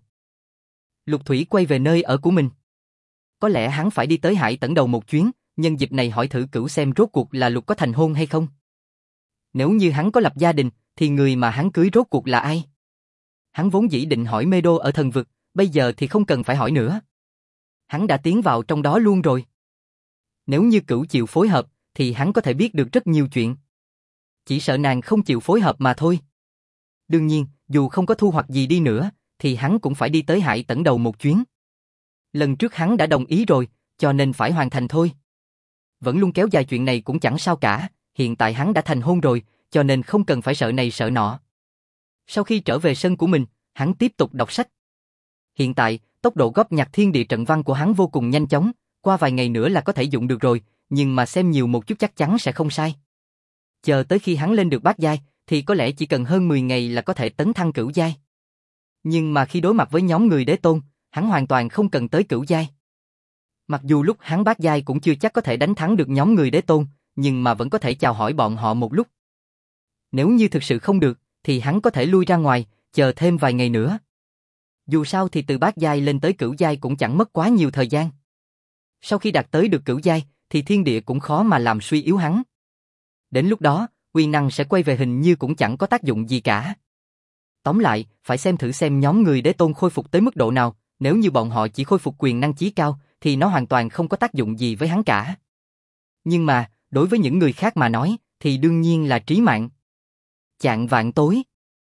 Lục Thủy quay về nơi ở của mình. Có lẽ hắn phải đi tới Hải Tẩn Đầu một chuyến, nhân dịp này hỏi thử Cửu xem rốt cuộc là Lục có thành hôn hay không. Nếu như hắn có lập gia đình, thì người mà hắn cưới rốt cuộc là ai? Hắn vốn dĩ định hỏi Mê Đô ở thần vực, bây giờ thì không cần phải hỏi nữa. Hắn đã tiến vào trong đó luôn rồi. Nếu như Cửu chịu phối hợp, thì hắn có thể biết được rất nhiều chuyện. Chỉ sợ nàng không chịu phối hợp mà thôi. Đương nhiên, dù không có thu hoạch gì đi nữa, thì hắn cũng phải đi tới Hải Tẩn Đầu một chuyến. Lần trước hắn đã đồng ý rồi, cho nên phải hoàn thành thôi. Vẫn luôn kéo dài chuyện này cũng chẳng sao cả, hiện tại hắn đã thành hôn rồi, cho nên không cần phải sợ này sợ nọ. Sau khi trở về sân của mình, hắn tiếp tục đọc sách. Hiện tại, tốc độ góp nhặt thiên địa trận văn của hắn vô cùng nhanh chóng, qua vài ngày nữa là có thể dụng được rồi, nhưng mà xem nhiều một chút chắc chắn sẽ không sai. Chờ tới khi hắn lên được bát giai, thì có lẽ chỉ cần hơn 10 ngày là có thể tấn thăng cửu giai. Nhưng mà khi đối mặt với nhóm người đế tôn, hắn hoàn toàn không cần tới cửu giai. Mặc dù lúc hắn bát giai cũng chưa chắc có thể đánh thắng được nhóm người đế tôn, nhưng mà vẫn có thể chào hỏi bọn họ một lúc. Nếu như thực sự không được, thì hắn có thể lui ra ngoài, chờ thêm vài ngày nữa. Dù sao thì từ bát giai lên tới cửu giai cũng chẳng mất quá nhiều thời gian. Sau khi đạt tới được cửu giai, thì thiên địa cũng khó mà làm suy yếu hắn. Đến lúc đó, quyền năng sẽ quay về hình như cũng chẳng có tác dụng gì cả. Tóm lại, phải xem thử xem nhóm người đế tôn khôi phục tới mức độ nào, nếu như bọn họ chỉ khôi phục quyền năng chí cao, thì nó hoàn toàn không có tác dụng gì với hắn cả. Nhưng mà, đối với những người khác mà nói, thì đương nhiên là trí mạng. Chạng vạn tối.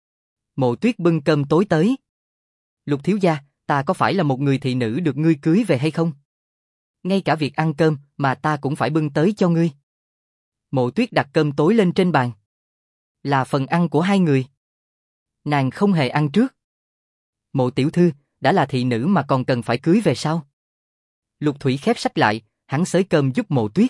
Mộ Tuyết bưng cơm tối tới. Lục thiếu gia, ta có phải là một người thị nữ được ngươi cưới về hay không? Ngay cả việc ăn cơm mà ta cũng phải bưng tới cho ngươi. Mộ Tuyết đặt cơm tối lên trên bàn. Là phần ăn của hai người. Nàng không hề ăn trước. Mộ tiểu thư, đã là thị nữ mà còn cần phải cưới về sao? Lục Thủy khép sách lại, hắn xới cơm giúp Mộ Tuyết.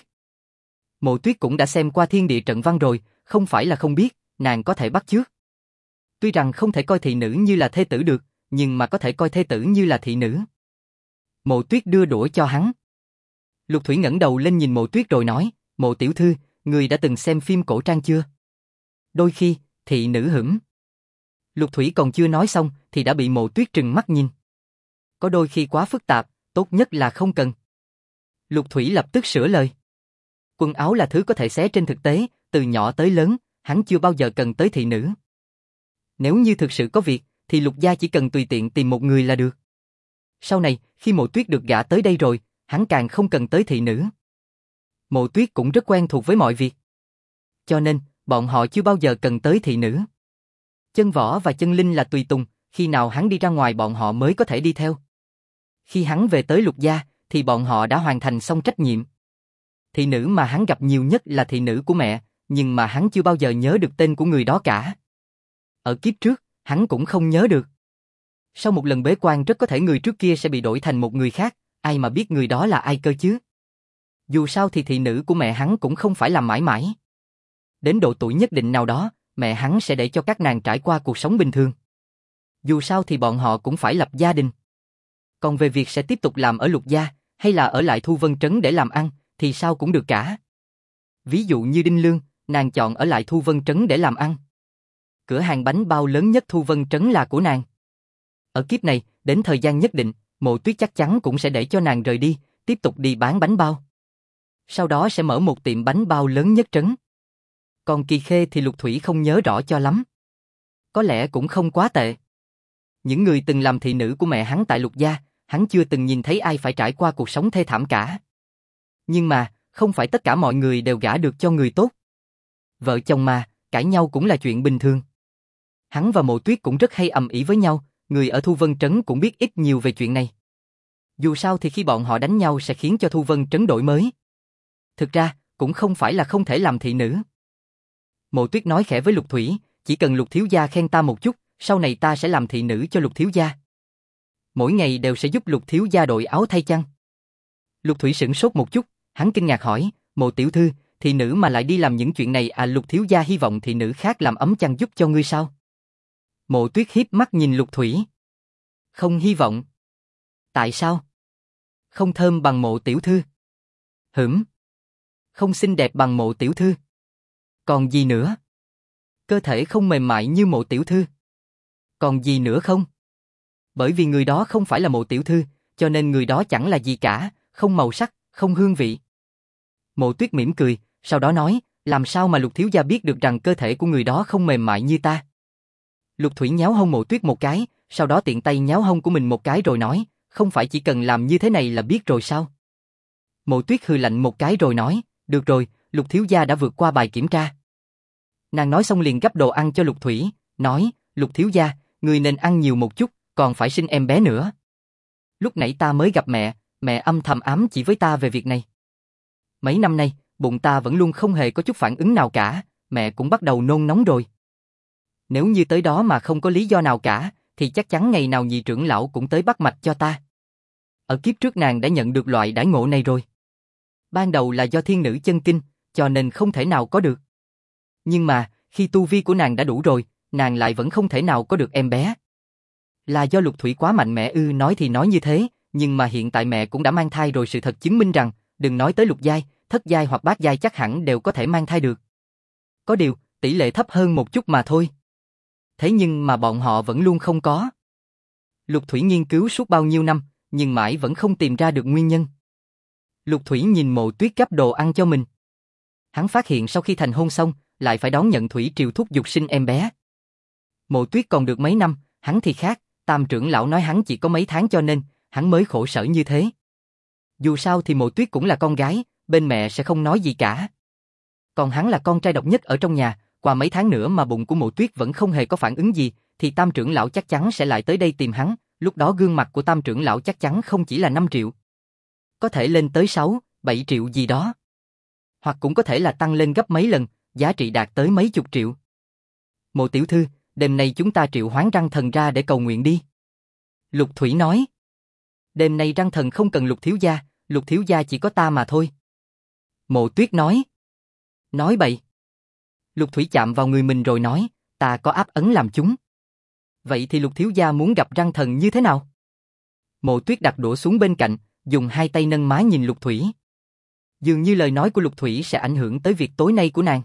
Mộ Tuyết cũng đã xem qua thiên địa trận văn rồi, không phải là không biết, nàng có thể bắt chước. Tuy rằng không thể coi thị nữ như là thê tử được, nhưng mà có thể coi thê tử như là thị nữ. Mộ Tuyết đưa đũa cho hắn. Lục Thủy ngẩng đầu lên nhìn Mộ Tuyết rồi nói, Mộ tiểu thư, người đã từng xem phim cổ trang chưa? Đôi khi, thị nữ hửng. Lục Thủy còn chưa nói xong thì đã bị Mộ Tuyết trừng mắt nhìn. Có đôi khi quá phức tạp, tốt nhất là không cần. Lục Thủy lập tức sửa lời. Quần áo là thứ có thể xé trên thực tế, từ nhỏ tới lớn, hắn chưa bao giờ cần tới thị nữ. Nếu như thực sự có việc, thì Lục gia chỉ cần tùy tiện tìm một người là được. Sau này, khi Mộ Tuyết được gả tới đây rồi, hắn càng không cần tới thị nữ. Mộ Tuyết cũng rất quen thuộc với mọi việc. Cho nên, bọn họ chưa bao giờ cần tới thị nữ. Chân Võ và Chân Linh là tùy tùng, khi nào hắn đi ra ngoài bọn họ mới có thể đi theo. Khi hắn về tới Lục gia, thì bọn họ đã hoàn thành xong trách nhiệm. Thị nữ mà hắn gặp nhiều nhất là thị nữ của mẹ, nhưng mà hắn chưa bao giờ nhớ được tên của người đó cả. Ở kiếp trước, hắn cũng không nhớ được. Sau một lần bế quan rất có thể người trước kia sẽ bị đổi thành một người khác, ai mà biết người đó là ai cơ chứ. Dù sao thì thị nữ của mẹ hắn cũng không phải làm mãi mãi. Đến độ tuổi nhất định nào đó, mẹ hắn sẽ để cho các nàng trải qua cuộc sống bình thường. Dù sao thì bọn họ cũng phải lập gia đình. Còn về việc sẽ tiếp tục làm ở Lục gia, hay là ở lại Thu Vân Trấn để làm ăn, thì sao cũng được cả. Ví dụ như Đinh Lương, nàng chọn ở lại Thu Vân Trấn để làm ăn. Cửa hàng bánh bao lớn nhất Thu Vân Trấn là của nàng. Ở kiếp này, đến thời gian nhất định, Mộ Tuyết chắc chắn cũng sẽ để cho nàng rời đi, tiếp tục đi bán bánh bao. Sau đó sẽ mở một tiệm bánh bao lớn nhất trấn. Còn Kỳ Khê thì Lục Thủy không nhớ rõ cho lắm. Có lẽ cũng không quá tệ. Những người từng làm thị nữ của mẹ hắn tại Lục gia, hắn chưa từng nhìn thấy ai phải trải qua cuộc sống thê thảm cả. Nhưng mà, không phải tất cả mọi người đều gả được cho người tốt. Vợ chồng mà, cãi nhau cũng là chuyện bình thường. Hắn và Mộ Tuyết cũng rất hay ầm ĩ với nhau, người ở Thu Vân Trấn cũng biết ít nhiều về chuyện này. Dù sao thì khi bọn họ đánh nhau sẽ khiến cho Thu Vân Trấn đổi mới. Thực ra, cũng không phải là không thể làm thị nữ. Mộ Tuyết nói khẽ với Lục Thủy, chỉ cần Lục thiếu gia khen ta một chút, sau này ta sẽ làm thị nữ cho Lục thiếu gia. Mỗi ngày đều sẽ giúp Lục thiếu gia đội áo thay chăn. Lục Thủy sửng sốt một chút, hắn kinh ngạc hỏi, Mộ tiểu thư, thị nữ mà lại đi làm những chuyện này à? Lục thiếu gia hy vọng thị nữ khác làm ấm chăn giúp cho ngươi sao? Mộ Tuyết hiếp mắt nhìn Lục Thủy. Không hy vọng. Tại sao? Không thơm bằng Mộ tiểu thư. Không xinh đẹp bằng Mộ tiểu thư. Còn gì nữa? Cơ thể không mềm mại như Mộ tiểu thư. Còn gì nữa không? Bởi vì người đó không phải là Mộ tiểu thư, cho nên người đó chẳng là gì cả, không màu sắc, không hương vị. Mộ Tuyết mỉm cười, sau đó nói, làm sao mà Lục thiếu gia biết được rằng cơ thể của người đó không mềm mại như ta? Lục Thủy nhéo hông Mộ Tuyết một cái, sau đó tiện tay nhéo hông của mình một cái rồi nói, không phải chỉ cần làm như thế này là biết rồi sao? Mộ Tuyết hừ lạnh một cái rồi nói, được rồi, Lục thiếu gia đã vượt qua bài kiểm tra. Nàng nói xong liền gắp đồ ăn cho Lục Thủy, nói, Lục thiếu gia, người nên ăn nhiều một chút, còn phải sinh em bé nữa. Lúc nãy ta mới gặp mẹ, mẹ âm thầm ám chỉ với ta về việc này. Mấy năm nay, bụng ta vẫn luôn không hề có chút phản ứng nào cả, mẹ cũng bắt đầu nôn nóng rồi. Nếu như tới đó mà không có lý do nào cả, thì chắc chắn ngày nào nhị trưởng lão cũng tới bắt mạch cho ta. Ở kiếp trước nàng đã nhận được loại đãi ngộ này rồi. Ban đầu là do thiên nữ chân kinh, cho nên không thể nào có được. Nhưng mà, khi tu vi của nàng đã đủ rồi, nàng lại vẫn không thể nào có được em bé. Là do Lục Thủy quá mạnh mẽ ư? Nói thì nói như thế, nhưng mà hiện tại mẹ cũng đã mang thai rồi, sự thật chứng minh rằng, đừng nói tới lục giai, thất giai hoặc bát giai chắc hẳn đều có thể mang thai được. Có điều, tỷ lệ thấp hơn một chút mà thôi. Thế nhưng mà bọn họ vẫn luôn không có. Lục Thủy nghiên cứu suốt bao nhiêu năm, nhưng mãi vẫn không tìm ra được nguyên nhân. Lục Thủy nhìn Mộ Tuyết gắp đồ ăn cho mình. Hắn phát hiện sau khi thành hôn xong, lại phải đón nhận Thủy Triều thúc giục sinh em bé. Mộ Tuyết còn được mấy năm, hắn thì khác, Tam trưởng lão nói hắn chỉ có mấy tháng cho nên, hắn mới khổ sở như thế. Dù sao thì Mộ Tuyết cũng là con gái, bên mẹ sẽ không nói gì cả. Còn hắn là con trai độc nhất ở trong nhà, qua mấy tháng nữa mà bụng của Mộ Tuyết vẫn không hề có phản ứng gì, thì Tam trưởng lão chắc chắn sẽ lại tới đây tìm hắn, lúc đó gương mặt của Tam trưởng lão chắc chắn không chỉ là 5 triệu. Có thể lên tới 6, 7 triệu gì đó. Hoặc cũng có thể là tăng lên gấp mấy lần, giá trị đạt tới mấy chục triệu. Mộ tiểu thư, đêm nay chúng ta triệu hoán Răng Thần ra để cầu nguyện đi. Lục Thủy nói. Đêm nay Răng Thần không cần Lục thiếu gia chỉ có ta mà thôi. Mộ Tuyết nói. Nói bậy. Lục Thủy chạm vào người mình rồi nói, ta có áp ấn làm chúng. Vậy thì Lục thiếu gia muốn gặp Răng Thần như thế nào? Mộ Tuyết đặt đũa xuống bên cạnh, dùng hai tay nâng má nhìn Lục Thủy. Dường như lời nói của Lục Thủy sẽ ảnh hưởng tới việc tối nay của nàng.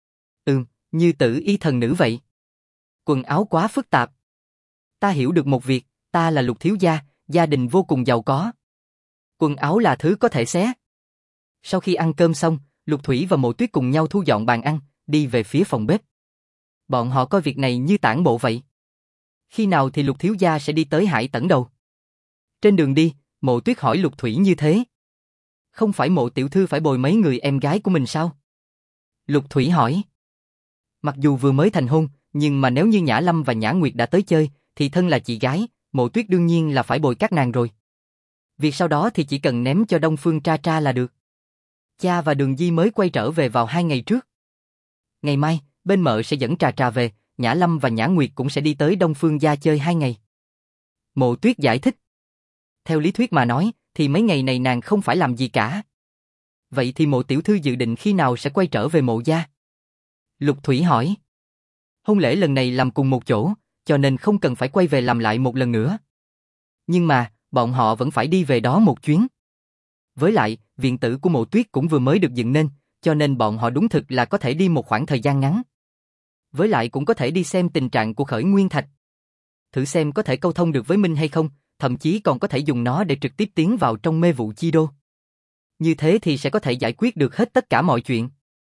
Như Tử Y thần nữ vậy. Quần áo quá phức tạp. Ta hiểu được một việc, ta là Lục thiếu gia, gia đình vô cùng giàu có. Quần áo là thứ có thể xé. Sau khi ăn cơm xong, Lục Thủy và Mộ Tuyết cùng nhau thu dọn bàn ăn, đi về phía phòng bếp. Bọn họ coi việc này như tản bộ vậy. Khi nào thì Lục thiếu gia sẽ đi tới Hải Tẩn Đầu? Trên đường đi, Mộ Tuyết hỏi Lục Thủy như thế. Không phải Mộ tiểu thư phải bồi mấy người em gái của mình sao? Lục Thủy hỏi. Mặc dù vừa mới thành hôn, nhưng mà nếu như Nhã Lâm và Nhã Nguyệt đã tới chơi, thì thân là chị gái, Mộ Tuyết đương nhiên là phải bồi các nàng rồi. Việc sau đó thì chỉ cần ném cho Đông Phương Tra Tra là được. Cha và Đường Di mới quay trở về vào 2 ngày trước. Ngày mai, bên mợ sẽ dẫn Trà Trà về, Nhã Lâm và Nhã Nguyệt cũng sẽ đi tới Đông Phương gia chơi 2 ngày. Mộ Tuyết giải thích. Theo lý thuyết mà nói, thì mấy ngày này nàng không phải làm gì cả. Vậy thì Mộ tiểu thư dự định khi nào sẽ quay trở về Mộ gia? Lục Thủy hỏi. Hôn lễ lần này làm cùng một chỗ, cho nên không cần phải quay về làm lại một lần nữa. Nhưng mà, bọn họ vẫn phải đi về đó một chuyến. Với lại, viện tử của Mộ Tuyết cũng vừa mới được dựng nên, cho nên bọn họ đúng thực là có thể đi một khoảng thời gian ngắn. Với lại cũng có thể đi xem tình trạng của Khởi Nguyên Thạch. Thử xem có thể câu thông được với Minh hay không, thậm chí còn có thể dùng nó để trực tiếp tiến vào trong mê vụ chi đô. Như thế thì sẽ có thể giải quyết được hết tất cả mọi chuyện.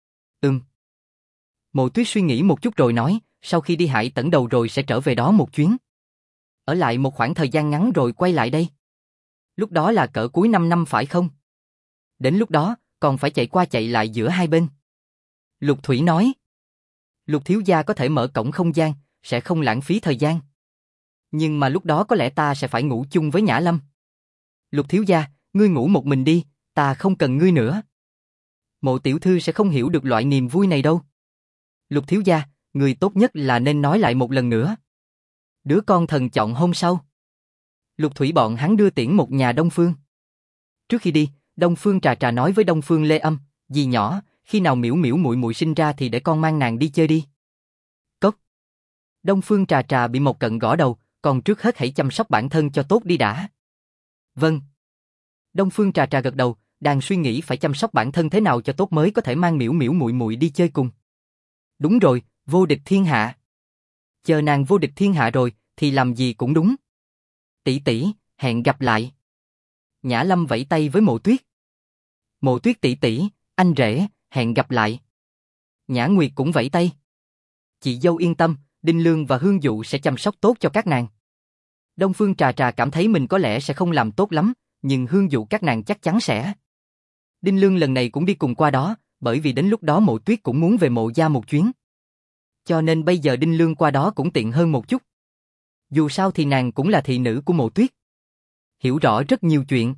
Mộ Tuyết suy nghĩ một chút rồi nói, sau khi đi Hải Tẩn Đầu rồi sẽ trở về đó một chuyến. Ở lại một khoảng thời gian ngắn rồi quay lại đây. Lúc đó là cỡ cuối 5 năm phải không? Đến lúc đó, còn phải chạy qua chạy lại giữa hai bên. Lục Thủy nói. Lục thiếu gia có thể mở cổng không gian, sẽ không lãng phí thời gian. Nhưng mà lúc đó có lẽ ta sẽ phải ngủ chung với Nhã Lâm. Lục thiếu gia, ngươi ngủ một mình đi, ta không cần ngươi nữa. Mộ tiểu thư sẽ không hiểu được loại niềm vui này đâu. Lục thiếu gia, người tốt nhất là nên nói lại một lần nữa. Đứa con thần chọn hôm sau. Lục Thủy bọn hắn đưa tiễn một nhà Đông Phương. Trước khi đi, Đông Phương Trà Trà nói với Đông Phương Lê Âm, dì nhỏ, khi nào Miễu Miễu muội muội sinh ra thì để con mang nàng đi chơi đi. Cốc. Đông Phương Trà Trà bị Mộc Cận gõ đầu, còn trước hết hãy chăm sóc bản thân cho tốt đi đã. Vâng. Đông Phương Trà Trà gật đầu, đang suy nghĩ phải chăm sóc bản thân thế nào cho tốt mới có thể mang Miễu Miễu muội muội đi chơi cùng. Đúng rồi, vô địch thiên hạ. Chờ nàng vô địch thiên hạ rồi, thì làm gì cũng đúng. Tỷ tỷ, hẹn gặp lại. Nhã Lâm vẫy tay với Mộ Tuyết. Mộ Tuyết tỷ tỷ, anh rể, hẹn gặp lại. Nhã Nguyệt cũng vẫy tay. Chị dâu yên tâm, Đinh Lương và Hương Dụ sẽ chăm sóc tốt cho các nàng. Đông Phương Trà Trà cảm thấy mình có lẽ sẽ không làm tốt lắm, nhưng Hương Dụ các nàng chắc chắn sẽ. Đinh Lương lần này cũng đi cùng qua đó, bởi vì đến lúc đó Mộ Tuyết cũng muốn về Mộ gia một chuyến. Cho nên bây giờ Đinh Lương qua đó cũng tiện hơn một chút. Dù sao thì nàng cũng là thị nữ của Mộ Tuyết. Hiểu rõ rất nhiều chuyện.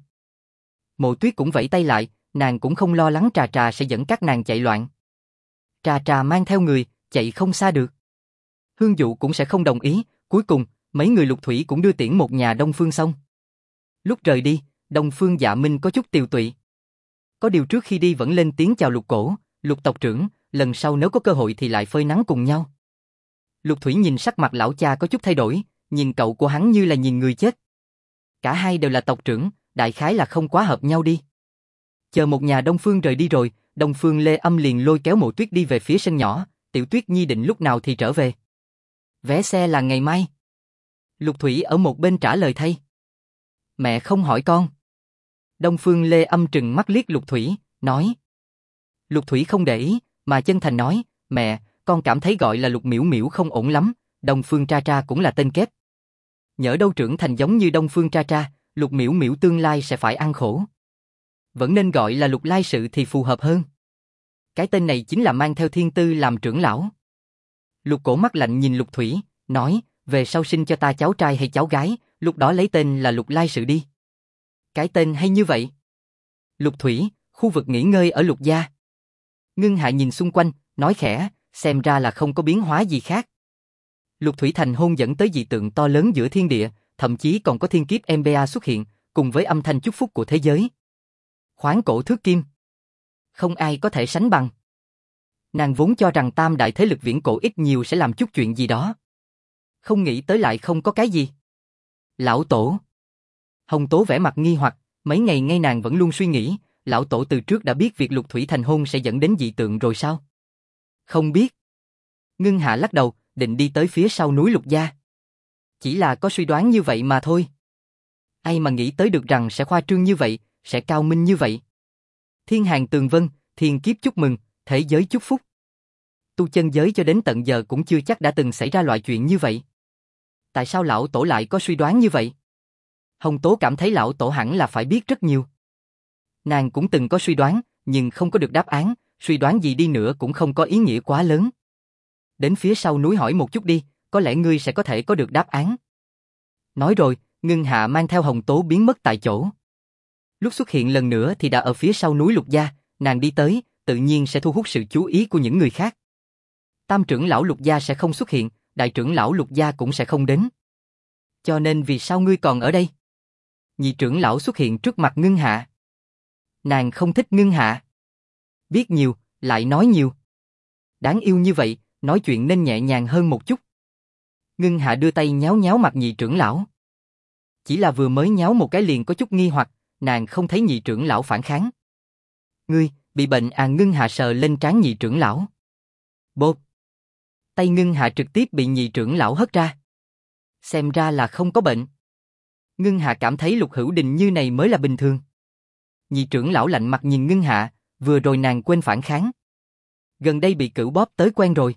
Mộ Tuyết cũng vẫy tay lại, nàng cũng không lo lắng Trà Trà sẽ dẫn các nàng chạy loạn. Trà Trà mang theo người, chạy không xa được. Hương Dụ cũng sẽ không đồng ý, cuối cùng, mấy người Lục Thủy cũng đưa tiễn một nhà Đông Phương xong. Lúc rời đi, Đông Phương Dạ Minh có chút tiều tụy. Có điều trước khi đi vẫn lên tiếng chào Lục Cổ, Lục tộc trưởng, lần sau nếu có cơ hội thì lại phơi nắng cùng nhau. Lục Thủy nhìn sắc mặt lão cha có chút thay đổi, nhìn cậu của hắn như là nhìn người chết. Cả hai đều là tộc trưởng, đại khái là không quá hợp nhau đi. Chờ một nhà Đông Phương rời đi rồi, Đông Phương Lê Âm liền lôi kéo Mộ Tuyết đi về phía sân nhỏ, Tiểu Tuyết Nhi định lúc nào thì trở về. Vé xe là ngày mai. Lục Thủy ở một bên trả lời thay. Mẹ không hỏi con. Đông Phương Lê âm trừng mắt liếc Lục Thủy, nói. Lục Thủy không để ý, mà chân thành nói, mẹ, con cảm thấy gọi là Lục Miễu Miễu không ổn lắm, Đông Phương Tra Tra cũng là tên kép. Nhỡ đâu trưởng thành giống như Đông Phương Tra Tra, Lục Miễu Miễu tương lai sẽ phải ăn khổ. Vẫn nên gọi là Lục Lai Sự thì phù hợp hơn. Cái tên này chính là mang theo thiên tư làm trưởng lão. Lục Cổ mắt lạnh nhìn Lục Thủy, nói, về sau sinh cho ta cháu trai hay cháu gái, lúc đó lấy tên là Lục Lai Sự đi. Cái tên hay như vậy. Lục Thủy, khu vực nghỉ ngơi ở Lục gia. Ngưng Hạ nhìn xung quanh, nói khẽ, xem ra là không có biến hóa gì khác. Lục Thủy thành hôn dẫn tới dị tượng to lớn giữa thiên địa, thậm chí còn có thiên kiếp MBA xuất hiện, cùng với âm thanh chúc phúc của thế giới. Khoáng cổ thước kim. Không ai có thể sánh bằng. Nàng vốn cho rằng tam đại thế lực viễn cổ ít nhiều sẽ làm chút chuyện gì đó. Không nghĩ tới lại không có cái gì. Lão Tổ. Hồng Tố vẻ mặt nghi hoặc, mấy ngày ngay nàng vẫn luôn suy nghĩ, lão tổ từ trước đã biết việc Lục Thủy thành hôn sẽ dẫn đến dị tượng rồi sao? Không biết. Ngưng Hạ lắc đầu, định đi tới phía sau núi Lục gia. Chỉ là có suy đoán như vậy mà thôi. Ai mà nghĩ tới được rằng sẽ khoa trương như vậy, sẽ cao minh như vậy. Thiên hàng tường vân, thiên kiếp chúc mừng, thế giới chúc phúc. Tu chân giới cho đến tận giờ cũng chưa chắc đã từng xảy ra loại chuyện như vậy. Tại sao lão tổ lại có suy đoán như vậy? Hồng Tố cảm thấy lão tổ hẳn là phải biết rất nhiều. Nàng cũng từng có suy đoán, nhưng không có được đáp án, suy đoán gì đi nữa cũng không có ý nghĩa quá lớn. Đến phía sau núi hỏi một chút đi, có lẽ ngươi sẽ có thể có được đáp án. Nói rồi, Ngưng Hạ mang theo Hồng Tố biến mất tại chỗ. Lúc xuất hiện lần nữa thì đã ở phía sau núi Lục gia, nàng đi tới, tự nhiên sẽ thu hút sự chú ý của những người khác. Tam trưởng lão Lục gia sẽ không xuất hiện, đại trưởng lão Lục gia cũng sẽ không đến. Cho nên vì sao ngươi còn ở đây? Nhị trưởng lão xuất hiện trước mặt Ngưng Hạ. Nàng không thích Ngưng Hạ. Biết nhiều, lại nói nhiều. Đáng yêu như vậy, nói chuyện nên nhẹ nhàng hơn một chút. Ngưng Hạ đưa tay nhéo nhéo mặt nhị trưởng lão. Chỉ là vừa mới nhéo một cái liền có chút nghi hoặc, nàng không thấy nhị trưởng lão phản kháng. Ngươi, bị bệnh à? Ngưng Hạ sờ lên trán nhị trưởng lão. Bộp. Tay Ngưng Hạ trực tiếp bị nhị trưởng lão hất ra. Xem ra là không có bệnh. Ngưng Hạ cảm thấy Lục Hữu Đình như này mới là bình thường. Nhị trưởng lão lạnh mặt nhìn Ngưng Hạ, vừa rồi nàng quên phản kháng. Gần đây bị cửu bóp tới quen rồi.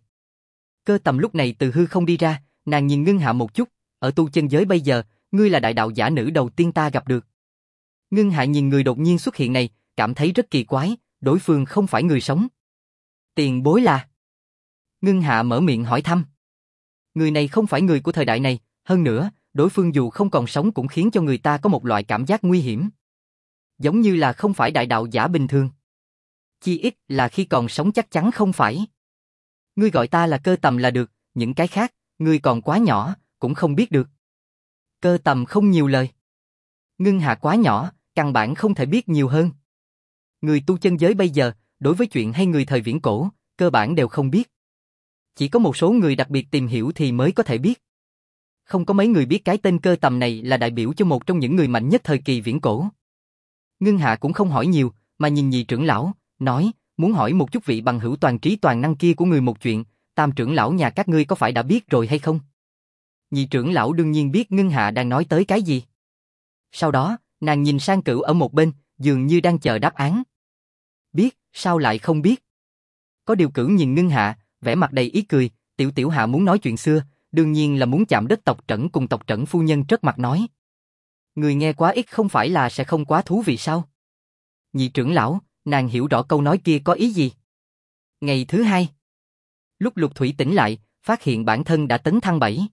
Cơ Tầm lúc này từ hư không đi ra, nàng nhìn Ngưng Hạ một chút, ở tu chân giới bây giờ, ngươi là đại đạo giả nữ đầu tiên ta gặp được. Ngưng Hạ nhìn người đột nhiên xuất hiện này, cảm thấy rất kỳ quái, đối phương không phải người sống. Tiền bối là? Ngưng Hạ mở miệng hỏi thăm. Người này không phải người của thời đại này, hơn nữa, đối phương dù không còn sống cũng khiến cho người ta có một loại cảm giác nguy hiểm. Giống như là không phải đại đạo giả bình thường. Chi ít là khi còn sống chắc chắn không phải. Ngươi gọi ta là Cơ Tầm là được, những cái khác, ngươi còn quá nhỏ, cũng không biết được. Cơ Tầm không nhiều lời. Ngưng Hạ quá nhỏ, căn bản không thể biết nhiều hơn. Người tu chân giới bây giờ, đối với chuyện hay người thời viễn cổ, cơ bản đều không biết. Chỉ có một số người đặc biệt tìm hiểu thì mới có thể biết. Không có mấy người biết cái tên Cơ Tầm này là đại biểu cho một trong những người mạnh nhất thời kỳ viễn cổ. Ngưng Hạ cũng không hỏi nhiều, mà nhìn nhị trưởng lão, nói, muốn hỏi một chút vị bằng hữu toàn trí toàn năng kia của người một chuyện, tam trưởng lão nhà các ngươi có phải đã biết rồi hay không? Nhị trưởng lão đương nhiên biết Ngưng Hạ đang nói tới cái gì. Sau đó, nàng nhìn sang Cửu ở một bên, dường như đang chờ đáp án. Biết, sao lại không biết? Có điều Cửu nhìn Ngưng Hạ, vẻ mặt đầy ý cười, tiểu hạ muốn nói chuyện xưa, đương nhiên là muốn chạm đất tộc Trẩn cùng tộc Trẩn phu nhân trớt mặt nói. Người nghe quá ít không phải là sẽ không quá thú vị sao? Nhị trưởng lão, nàng hiểu rõ câu nói kia có ý gì? Ngày thứ hai, lúc Lục Thủy tỉnh lại, phát hiện bản thân đã tấn thăng 7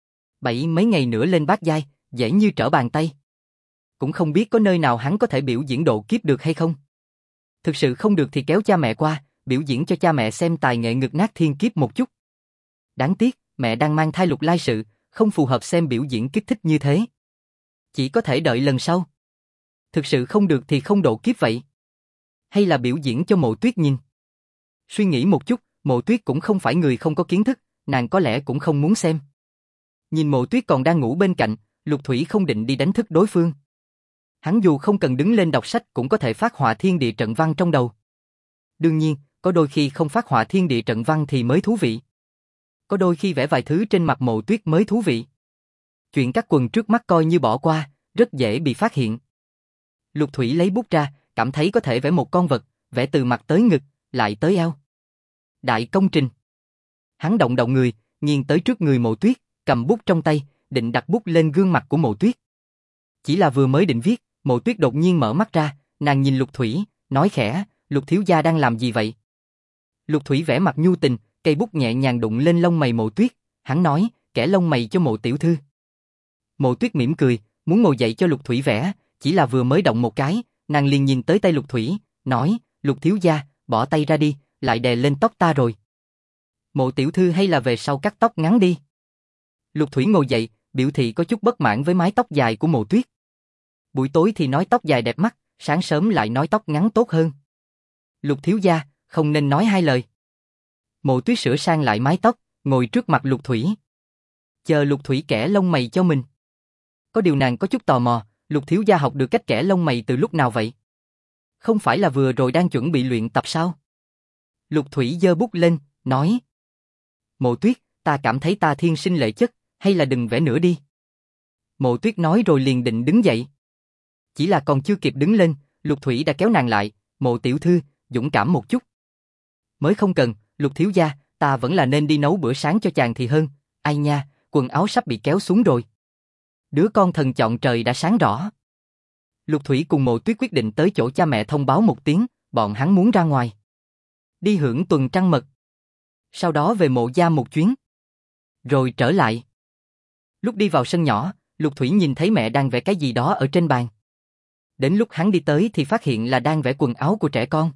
mấy ngày nữa lên bát giai, dễ như trở bàn tay. Cũng không biết có nơi nào hắn có thể biểu diễn độ kiếp được hay không. Thực sự không được thì kéo cha mẹ qua, biểu diễn cho cha mẹ xem tài nghệ ngực nát thiên kiếp một chút. Đáng tiếc, mẹ đang mang thai Lục Lai Sự, không phù hợp xem biểu diễn kích thích như thế. Chỉ có thể đợi lần sau. Thực sự không được thì không độ kiếp vậy. Hay là biểu diễn cho Mộ Tuyết nhìn. Suy nghĩ một chút, Mộ Tuyết cũng không phải người không có kiến thức, nàng có lẽ cũng không muốn xem. Nhìn Mộ Tuyết còn đang ngủ bên cạnh, Lục Thủy không định đi đánh thức đối phương. Hắn dù không cần đứng lên đọc sách cũng có thể phát họa thiên địa trận văn trong đầu. Đương nhiên, có đôi khi không phát họa thiên địa trận văn thì mới thú vị. Có đôi khi vẽ vài thứ trên mặt Mộ Tuyết mới thú vị. Chuyện cắt quần trước mắt coi như bỏ qua, rất dễ bị phát hiện. Lục Thủy lấy bút ra, cảm thấy có thể vẽ một con vật, vẽ từ mặt tới ngực, lại tới eo. Đại công trình. Hắn động động người, nghiêng tới trước người Mộ Tuyết, cầm bút trong tay, định đặt bút lên gương mặt của Mộ Tuyết. Chỉ là vừa mới định viết, Mộ Tuyết đột nhiên mở mắt ra, nàng nhìn Lục Thủy, nói khẽ, Lục thiếu gia đang làm gì vậy? Lục Thủy vẻ mặt nhu tình, cây bút nhẹ nhàng đụng lên lông mày Mộ Tuyết, hắn nói, kẻ lông mày cho Mộ tiểu thư. Mộ Tuyết mỉm cười, muốn ngồi dậy cho Lục Thủy vẽ, chỉ là vừa mới động một cái, nàng liền nhìn tới tay Lục Thủy, nói, Lục thiếu gia, bỏ tay ra đi, lại đè lên tóc ta rồi. Mộ tiểu thư hay là về sau cắt tóc ngắn đi. Lục Thủy ngồi dậy, biểu thị có chút bất mãn với mái tóc dài của Mộ Tuyết. Buổi tối thì nói tóc dài đẹp mắt, sáng sớm lại nói tóc ngắn tốt hơn. Lục thiếu gia, không nên nói hai lời. Mộ Tuyết sửa sang lại mái tóc, ngồi trước mặt Lục Thủy. Chờ Lục Thủy kẻ lông mày cho mình. Có điều nàng có chút tò mò, Lục thiếu gia học được cách kẻ lông mày từ lúc nào vậy? Không phải là vừa rồi đang chuẩn bị luyện tập sao? Lục Thủy giơ bút lên, nói. Mộ Tuyết, ta cảm thấy ta thiên sinh lệ chất, hay là đừng vẽ nữa đi. Mộ Tuyết nói rồi liền định đứng dậy. Chỉ là còn chưa kịp đứng lên, Lục Thủy đã kéo nàng lại, Mộ tiểu thư, dũng cảm một chút. Mới không cần, Lục thiếu gia, ta vẫn là nên đi nấu bữa sáng cho chàng thì hơn, ai nha, quần áo sắp bị kéo xuống rồi. Đứa con thần chọn trời đã sáng rõ. Lục Thủy cùng Mộ Tuyết quyết định tới chỗ cha mẹ thông báo một tiếng, bọn hắn muốn ra ngoài. Đi hưởng tuần trăng mật. Sau đó về Mộ gia một chuyến. Rồi trở lại. Lúc đi vào sân nhỏ, Lục Thủy nhìn thấy mẹ đang vẽ cái gì đó ở trên bàn. Đến lúc hắn đi tới thì phát hiện là đang vẽ quần áo của trẻ con.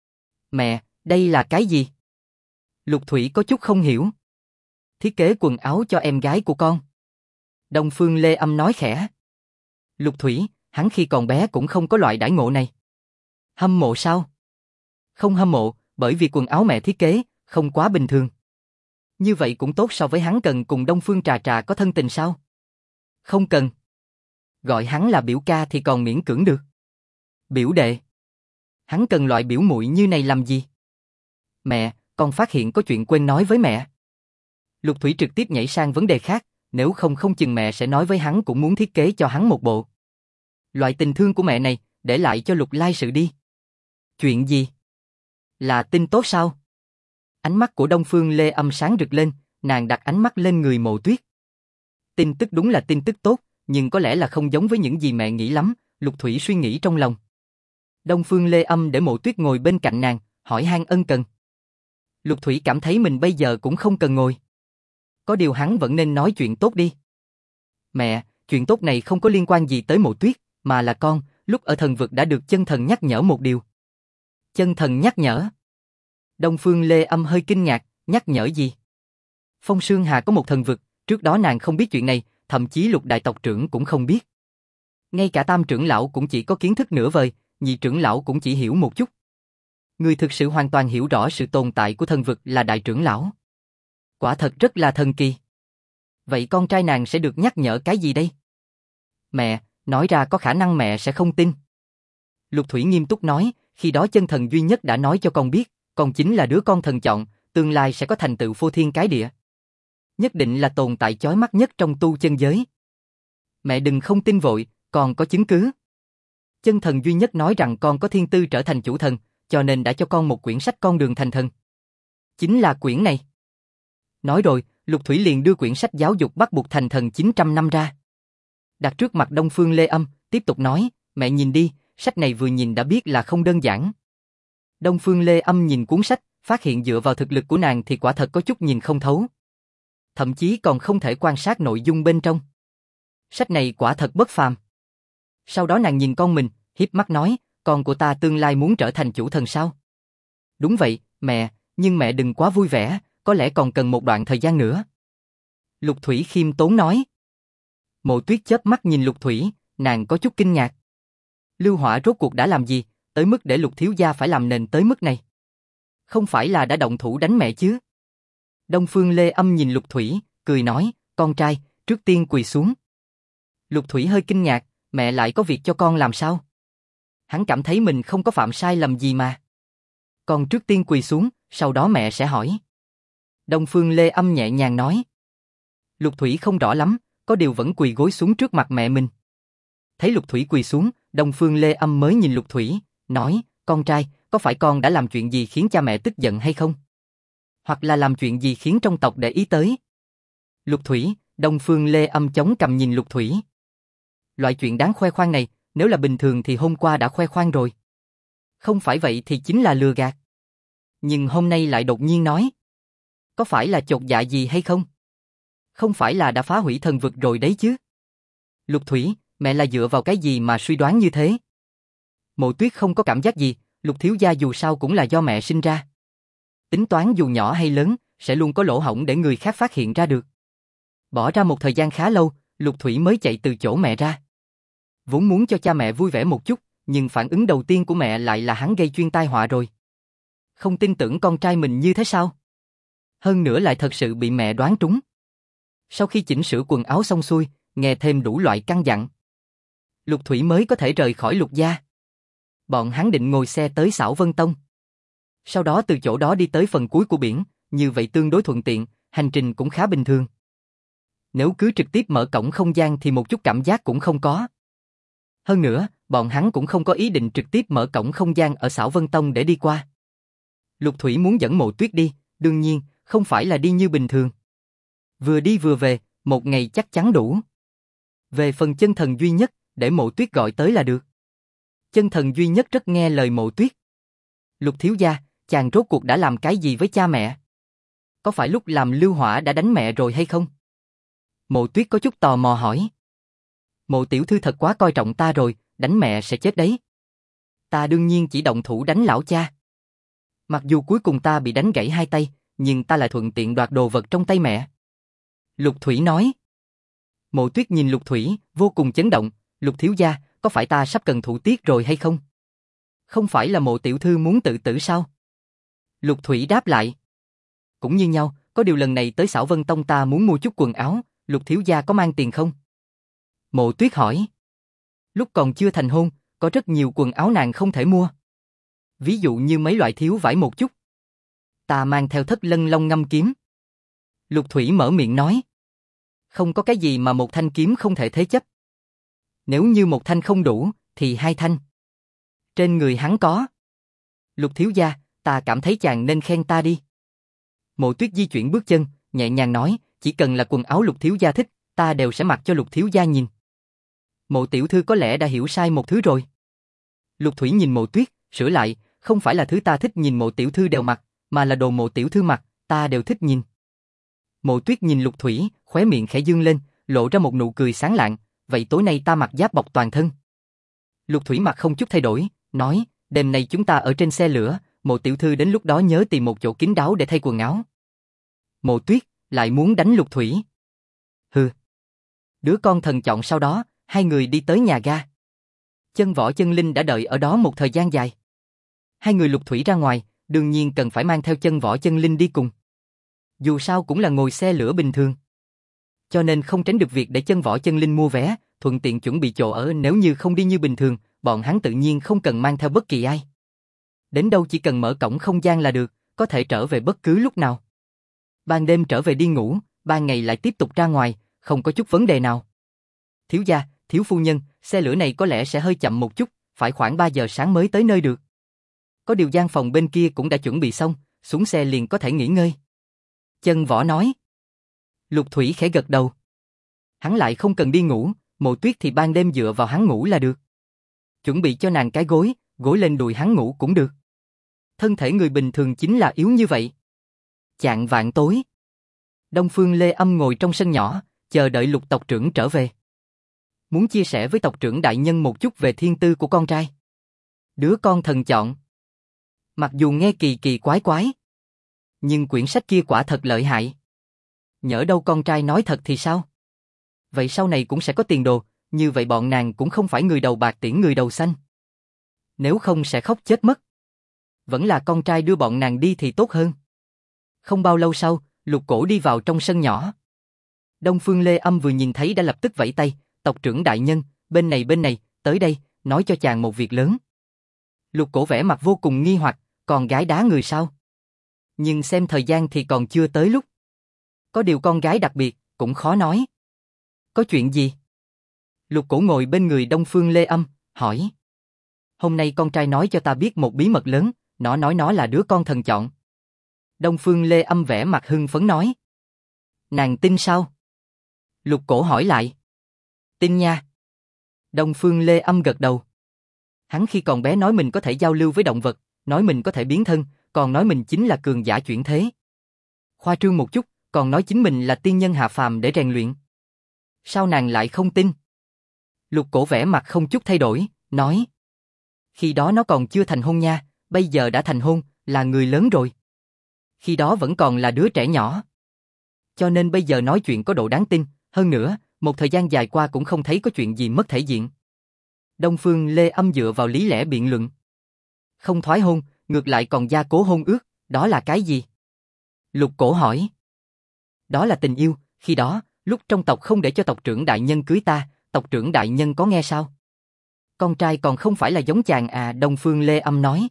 Mẹ, đây là cái gì? Lục Thủy có chút không hiểu. Thiết kế quần áo cho em gái của con. Đông Phương Lê Âm nói khẽ. Lục Thủy, hắn khi còn bé cũng không có loại đãi ngộ này. Hâm mộ sao? Không hâm mộ, bởi vì quần áo mẹ thiết kế, không quá bình thường. Như vậy cũng tốt so với hắn cần cùng Đông Phương Trà Trà có thân tình sao? Không cần. Gọi hắn là biểu ca thì còn miễn cưỡng được. Biểu đệ. Hắn cần loại biểu muội như này làm gì? Mẹ, con phát hiện có chuyện quên nói với mẹ. Lục Thủy trực tiếp nhảy sang vấn đề khác, nếu không chừng mẹ sẽ nói với hắn cũng muốn thiết kế cho hắn một bộ. Loại tình thương của mẹ này, để lại cho Lục Lai Sự đi. Chuyện gì? Là tin tốt sao? Ánh mắt của Đông Phương Lê Âm sáng rực lên, nàng đặt ánh mắt lên người Mộ Tuyết. Tin tức đúng là tin tức tốt, nhưng có lẽ là không giống với những gì mẹ nghĩ lắm, Lục Thủy suy nghĩ trong lòng. Đông Phương Lê Âm để Mộ Tuyết ngồi bên cạnh nàng, hỏi han ân cần. Lục Thủy cảm thấy mình bây giờ cũng không cần ngồi. Có điều hắn vẫn nên nói chuyện tốt đi. Mẹ, chuyện tốt này không có liên quan gì tới Mộ Tuyết, mà là con, lúc ở thần vực đã được chân thần nhắc nhở một điều. Chân thần nhắc nhở? Đông Phương Lê Âm hơi kinh ngạc, nhắc nhở gì? Phong Sương Hà có một thần vực, trước đó nàng không biết chuyện này, thậm chí Lục đại tộc trưởng cũng không biết. Ngay cả Tam trưởng lão cũng chỉ có kiến thức nửa vời, Nhị trưởng lão cũng chỉ hiểu một chút. Người thực sự hoàn toàn hiểu rõ sự tồn tại của thần vực là đại trưởng lão. Quả thật rất là thần kỳ. Vậy con trai nàng sẽ được nhắc nhở cái gì đây? Mẹ, nói ra có khả năng mẹ sẽ không tin. Lục Thủy nghiêm túc nói, khi đó chân thần duy nhất đã nói cho con biết, con chính là đứa con thần chọn, tương lai sẽ có thành tựu phô thiên cái địa. Nhất định là tồn tại chói mắt nhất trong tu chân giới. Mẹ đừng không tin vội, con có chứng cứ. Chân thần duy nhất nói rằng con có thiên tư trở thành chủ thần, cho nên đã cho con một quyển sách con đường thành thần. Chính là quyển này. Nói rồi, Lục Thủy liền đưa quyển sách giáo dục bắt buộc thành thần 900 năm ra. Đặt trước mặt Đông Phương Lê Âm, tiếp tục nói, mẹ nhìn đi, sách này vừa nhìn đã biết là không đơn giản. Đông Phương Lê Âm nhìn cuốn sách, phát hiện dựa vào thực lực của nàng thì quả thật có chút nhìn không thấu. Thậm chí còn không thể quan sát nội dung bên trong. Sách này quả thật bất phàm. Sau đó nàng nhìn con mình, hiếp mắt nói, con của ta tương lai muốn trở thành chủ thần sao? Đúng vậy, mẹ, nhưng mẹ đừng quá vui vẻ, có lẽ còn cần một đoạn thời gian nữa. Lục Thủy khiêm tốn nói. Mộ Tuyết chớp mắt nhìn Lục Thủy, nàng có chút kinh ngạc. Lưu Hỏa rốt cuộc đã làm gì, tới mức để Lục thiếu gia phải làm nền tới mức này? Không phải là đã động thủ đánh mẹ chứ? Đông Phương Lê Âm nhìn Lục Thủy, cười nói, con trai, trước tiên quỳ xuống. Lục Thủy hơi kinh ngạc, mẹ lại có việc cho con làm sao? Hắn cảm thấy mình không có phạm sai lầm gì mà. Con trước tiên quỳ xuống, sau đó mẹ sẽ hỏi. Đông Phương Lê Âm nhẹ nhàng nói. Lục Thủy không rõ lắm, có điều vẫn quỳ gối xuống trước mặt mẹ mình. Thấy Lục Thủy quỳ xuống, Đông Phương Lê Âm mới nhìn Lục Thủy, nói, con trai, có phải con đã làm chuyện gì khiến cha mẹ tức giận hay không? Hoặc là làm chuyện gì khiến trong tộc để ý tới? Lục Thủy, Đông Phương Lê Âm chống cằm nhìn Lục Thủy. Loại chuyện đáng khoe khoang này, nếu là bình thường thì hôm qua đã khoe khoang rồi. Không phải vậy thì chính là lừa gạt. Nhưng hôm nay lại đột nhiên nói. Có phải là chột dạ gì hay không? Không phải là đã phá hủy thần vực rồi đấy chứ? Lục Thủy, mẹ là dựa vào cái gì mà suy đoán như thế? Mộ Tuyết không có cảm giác gì, Lục thiếu gia dù sao cũng là do mẹ sinh ra. Tính toán dù nhỏ hay lớn, sẽ luôn có lỗ hổng để người khác phát hiện ra được. Bỏ ra một thời gian khá lâu, Lục Thủy mới chạy từ chỗ mẹ ra. Vốn muốn cho cha mẹ vui vẻ một chút, nhưng phản ứng đầu tiên của mẹ lại là hắn gây chuyên tai họa rồi. Không tin tưởng con trai mình như thế sao? Hơn nữa lại thật sự bị mẹ đoán trúng. Sau khi chỉnh sửa quần áo xong xuôi, nghe thêm đủ loại căn dặn, Lục Thủy mới có thể rời khỏi Lục gia. Bọn hắn định ngồi xe tới Xảo Vân Tông. Sau đó từ chỗ đó đi tới phần cuối của biển, như vậy tương đối thuận tiện, hành trình cũng khá bình thường. Nếu cứ trực tiếp mở cổng không gian thì một chút cảm giác cũng không có. Hơn nữa, bọn hắn cũng không có ý định trực tiếp mở cổng không gian ở Xảo Vân Tông để đi qua. Lục Thủy muốn dẫn Mộ Tuyết đi, đương nhiên, không phải là đi như bình thường. Vừa đi vừa về, một ngày chắc chắn đủ. Về phần chân thần duy nhất, để Mộ Tuyết gọi tới là được. Chân thần duy nhất rất nghe lời Mộ Tuyết. Lục thiếu gia, chàng rốt cuộc đã làm cái gì với cha mẹ? Có phải lúc làm lưu hỏa đã đánh mẹ rồi hay không? Mộ Tuyết có chút tò mò hỏi. Mộ tiểu thư thật quá coi trọng ta rồi, đánh mẹ sẽ chết đấy. Ta đương nhiên chỉ động thủ đánh lão cha. Mặc dù cuối cùng ta bị đánh gãy hai tay, nhưng ta lại thuận tiện đoạt đồ vật trong tay mẹ. Lục Thủy nói. Mộ Tuyết nhìn Lục Thủy, vô cùng chấn động. Lục thiếu gia, có phải ta sắp cần thủ tiết rồi hay không? Không phải là Mộ tiểu thư muốn tự tử sao? Lục Thủy đáp lại. Cũng như nhau, có điều lần này tới Xảo Vân Tông ta muốn mua chút quần áo, Lục thiếu gia có mang tiền không? Mộ Tuyết hỏi. Lúc còn chưa thành hôn, có rất nhiều quần áo nàng không thể mua. Ví dụ như mấy loại thiếu vải một chút. Ta mang theo Thất Lân Long ngâm kiếm. Lục Thủy mở miệng nói. Không có cái gì mà một thanh kiếm không thể thế chấp. Nếu như một thanh không đủ, thì hai thanh. Trên người hắn có. Lục thiếu gia, ta cảm thấy chàng nên khen ta đi. Mộ Tuyết di chuyển bước chân, nhẹ nhàng nói, chỉ cần là quần áo Lục thiếu gia thích, ta đều sẽ mặc cho Lục thiếu gia nhìn. Mộ tiểu thư có lẽ đã hiểu sai một thứ rồi. Lục Thủy nhìn Mộ Tuyết, sửa lại, không phải là thứ ta thích nhìn Mộ tiểu thư đều mặc, mà là đồ Mộ tiểu thư mặc, ta đều thích nhìn. Mộ Tuyết nhìn Lục Thủy, khóe miệng khẽ dương lên, lộ ra một nụ cười sáng lạng, vậy tối nay ta mặc giáp bọc toàn thân. Lục Thủy mặt không chút thay đổi, nói, đêm nay chúng ta ở trên xe lửa, Mộ tiểu thư đến lúc đó nhớ tìm một chỗ kín đáo để thay quần áo. Mộ Tuyết lại muốn đánh Lục Thủy. Hừ. Đứa con thần chọn sau đó, hai người đi tới nhà ga. Chân Võ Chân Linh đã đợi ở đó một thời gian dài. Hai người Lục Thủy ra ngoài, đương nhiên cần phải mang theo Chân Võ Chân Linh đi cùng. Dù sao cũng là ngồi xe lửa bình thường. Cho nên không tránh được việc để Chân Võ Chân Linh mua vé, thuận tiện chuẩn bị chỗ ở, nếu như không đi như bình thường, bọn hắn tự nhiên không cần mang theo bất kỳ ai. Đến đâu chỉ cần mở cổng không gian là được, có thể trở về bất cứ lúc nào. Ban đêm trở về đi ngủ, ban ngày lại tiếp tục ra ngoài, không có chút vấn đề nào. Thiếu gia, thiếu phu nhân, xe lửa này có lẽ sẽ hơi chậm một chút, phải khoảng 3 giờ sáng mới tới nơi được. Có điều gian phòng bên kia cũng đã chuẩn bị xong, xuống xe liền có thể nghỉ ngơi. Chân Võ nói. Lục Thủy khẽ gật đầu. Hắn lại không cần đi ngủ, Mộ Tuyết thì ban đêm dựa vào hắn ngủ là được. Chuẩn bị cho nàng cái gối, gối lên đùi hắn ngủ cũng được. Thân thể người bình thường chính là yếu như vậy. Chạng vạng tối. Đông Phương Lê Âm ngồi trong sân nhỏ, chờ đợi Lục tộc trưởng trở về. Muốn chia sẻ với tộc trưởng đại nhân một chút về thiên tư của con trai. Đứa con thần chọn. Mặc dù nghe kỳ kỳ quái quái, nhưng quyển sách kia quả thật lợi hại. Nhỡ đâu con trai nói thật thì sao? Vậy sau này cũng sẽ có tiền đồ, như vậy bọn nàng cũng không phải người đầu bạc tiễn người đầu xanh. Nếu không sẽ khóc chết mất. Vẫn là con trai đưa bọn nàng đi thì tốt hơn. Không bao lâu sau, Lục Cổ đi vào trong sân nhỏ. Đông Phương Lê Âm vừa nhìn thấy đã lập tức vẫy tay, tộc trưởng đại nhân, bên này, tới đây, nói cho chàng một việc lớn. Lục Cổ vẻ mặt vô cùng nghi hoặc, con gái đá người sao? Nhưng xem thời gian thì còn chưa tới lúc. Có điều con gái đặc biệt, cũng khó nói. Có chuyện gì? Lục Cổ ngồi bên người Đông Phương Lê Âm, hỏi. Hôm nay con trai nói cho ta biết một bí mật lớn, nó nói nó là đứa con thần chọn. Đông Phương Lê Âm vẻ mặt hưng phấn nói. Nàng tin sao? Lục Cổ hỏi lại. Tin nha. Đông Phương Lê Âm gật đầu. Hắn khi còn bé nói mình có thể giao lưu với động vật, nói mình có thể biến thân, còn nói mình chính là cường giả chuyển thế. Khoa trương một chút, còn nói chính mình là tiên nhân hạ phàm để rèn luyện. Sao nàng lại không tin? Lục Cổ vẻ mặt không chút thay đổi, nói. Khi đó nó còn chưa thành hôn nha, bây giờ đã thành hôn, là người lớn rồi. Khi đó vẫn còn là đứa trẻ nhỏ. Cho nên bây giờ nói chuyện có độ đáng tin, hơn nữa, một thời gian dài qua cũng không thấy có chuyện gì mất thể diện. Đông Phương Lê Âm dựa vào lý lẽ biện luận. Không thoái hôn, ngược lại còn gia cố hôn ước, đó là cái gì? Lục Cổ hỏi. Đó là tình yêu, khi đó, lúc trong tộc không để cho tộc trưởng đại nhân cưới ta, tộc trưởng đại nhân có nghe sao? Con trai còn không phải là giống chàng à, Đông Phương Lê Âm nói.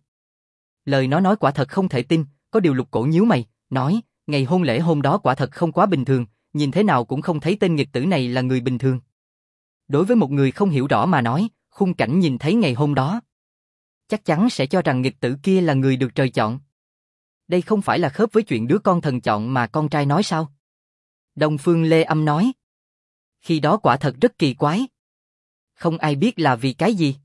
Lời nó nói quả thật không thể tin, có điều Lục Cổ nhíu mày, nói, ngày hôn lễ hôm đó quả thật không quá bình thường, nhìn thế nào cũng không thấy tên nghịch tử này là người bình thường. Đối với một người không hiểu rõ mà nói, khung cảnh nhìn thấy ngày hôm đó, chắc chắn sẽ cho rằng nghịch tử kia là người được trời chọn. Đây không phải là khớp với chuyện đứa con thần chọn mà con trai nói sao? Đông Phương Lê Âm nói. Khi đó quả thật rất kỳ quái. Không ai biết là vì cái gì.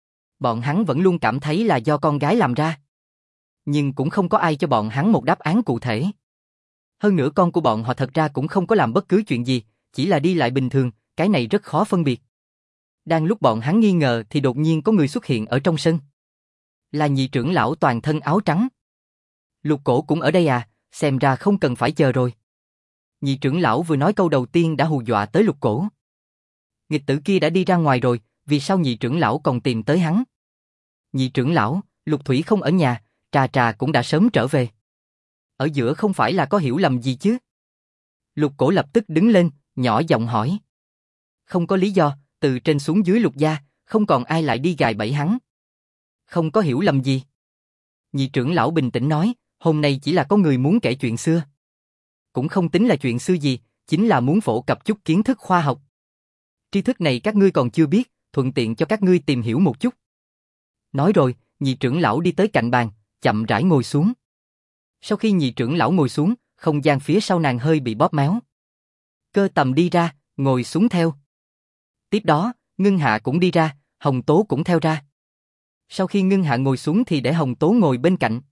Bọn hắn vẫn luôn cảm thấy là do con gái làm ra. Nhưng cũng không có ai cho bọn hắn một đáp án cụ thể. Hơn nữa con của bọn họ thật ra cũng không có làm bất cứ chuyện gì, chỉ là đi lại bình thường, cái này rất khó phân biệt. Đang lúc bọn hắn nghi ngờ thì đột nhiên có người xuất hiện ở trong sân. Là nhị trưởng lão toàn thân áo trắng. Lục Cổ cũng ở đây à, xem ra không cần phải chờ rồi. Nhị trưởng lão vừa nói câu đầu tiên đã hù dọa tới Lục Cổ. Nghịch tử kia đã đi ra ngoài rồi, vì sao nhị trưởng lão còn tìm tới hắn? Nhị trưởng lão, Lục Thủy không ở nhà, Trà Trà cũng đã sớm trở về. Ở giữa không phải là có hiểu lầm gì chứ? Lục Cổ lập tức đứng lên, nhỏ giọng hỏi. Không có lý do, từ trên xuống dưới Lục gia, không còn ai lại đi gài bẫy hắn. Không có hiểu lầm gì. Nhị trưởng lão bình tĩnh nói, hôm nay chỉ là có người muốn kể chuyện xưa. Cũng không tính là chuyện xưa gì, chính là muốn phổ cập chút kiến thức khoa học. Tri thức này các ngươi còn chưa biết, thuận tiện cho các ngươi tìm hiểu một chút. Nói rồi, nhị trưởng lão đi tới cạnh bàn, chậm rãi ngồi xuống. Sau khi nhị trưởng lão ngồi xuống, không gian phía sau nàng hơi bị bóp méo. Cơ Tầm đi ra, ngồi xuống theo. Tiếp đó, Ngân Hạ cũng đi ra, Hồng Tố cũng theo ra. Sau khi Ngân Hạ ngồi xuống thì để Hồng Tố ngồi bên cạnh.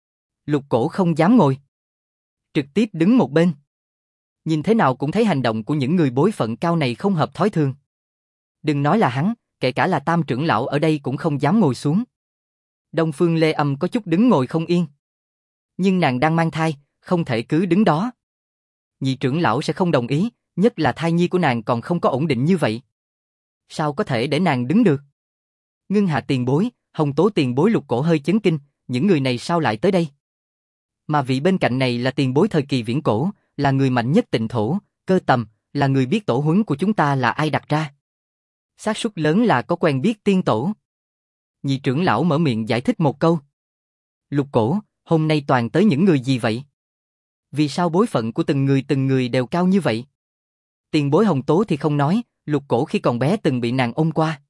Lục Cổ không dám ngồi, trực tiếp đứng một bên. Nhìn thế nào cũng thấy hành động của những người bối phận cao này không hợp thói thường. Đừng nói là hắn, kể cả là Tam trưởng lão ở đây cũng không dám ngồi xuống. Đông Phương Lê Âm có chút đứng ngồi không yên. Nhưng nàng đang mang thai, không thể cứ đứng đó. Nhị trưởng lão sẽ không đồng ý, nhất là thai nhi của nàng còn không có ổn định như vậy. Sao có thể để nàng đứng được? Ngân Hạ tiền bối, Hồng Tố tiền bối, Lục Cổ hơi chấn kinh, những người này sao lại tới đây? Mà vị bên cạnh này là tiền bối thời kỳ viễn cổ, là người mạnh nhất Tịnh Thổ, Cơ Tầm, là người biết tổ huấn của chúng ta là ai đặt ra. Xác suất lớn là có quen biết tiên tổ. Nhị trưởng lão mở miệng giải thích một câu. Lục Cổ, hôm nay toàn tới những người gì vậy? Vì sao bối phận của từng người đều cao như vậy? Tiền bối Hồng Tố thì không nói, Lục Cổ khi còn bé từng bị nàng ôm qua.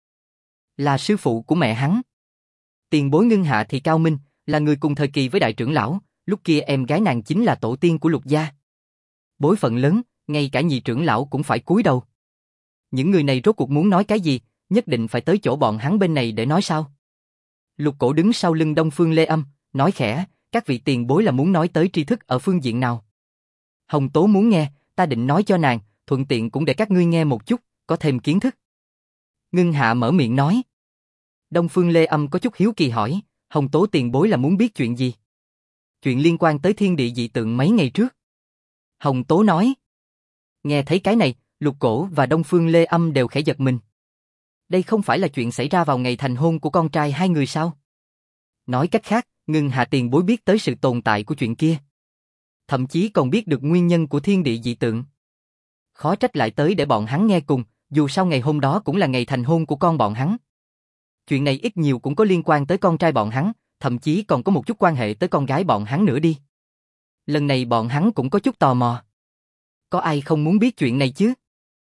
Là sư phụ của mẹ hắn. Tiền bối Ngân Hạ thì cao minh, là người cùng thời kỳ với đại trưởng lão, lúc kia em gái nàng chính là tổ tiên của Lục gia. Bối phận lớn, ngay cả nhị trưởng lão cũng phải cúi đầu. Những người này rốt cuộc muốn nói cái gì, nhất định phải tới chỗ bọn hắn bên này để nói sao? Lục Cổ đứng sau lưng Đông Phương Lê Âm, nói khẽ, các vị tiền bối là muốn nói tới tri thức ở phương diện nào? Hồng Tố muốn nghe, ta định nói cho nàng, thuận tiện cũng để các ngươi nghe một chút, có thêm kiến thức. Ngân Hạ mở miệng nói. Đông Phương Lê Âm có chút hiếu kỳ hỏi, Hồng Tố tiền bối là muốn biết chuyện gì? Chuyện liên quan tới thiên địa dị tượng mấy ngày trước. Hồng Tố nói. Nghe thấy cái này, Lục Cổ và Đông Phương Lê Âm đều khẽ giật mình. Đây không phải là chuyện xảy ra vào ngày thành hôn của con trai hai người sao? Nói cách khác, Ngân Hạ tiền bối biết tới sự tồn tại của chuyện kia. Thậm chí còn biết được nguyên nhân của thiên địa dị tượng. Khó trách lại tới để bọn hắn nghe cùng, dù sao ngày hôm đó cũng là ngày thành hôn của con bọn hắn. Chuyện này ít nhiều cũng có liên quan tới con trai bọn hắn, thậm chí còn có một chút quan hệ tới con gái bọn hắn nữa đi. Lần này bọn hắn cũng có chút tò mò. Có ai không muốn biết chuyện này chứ?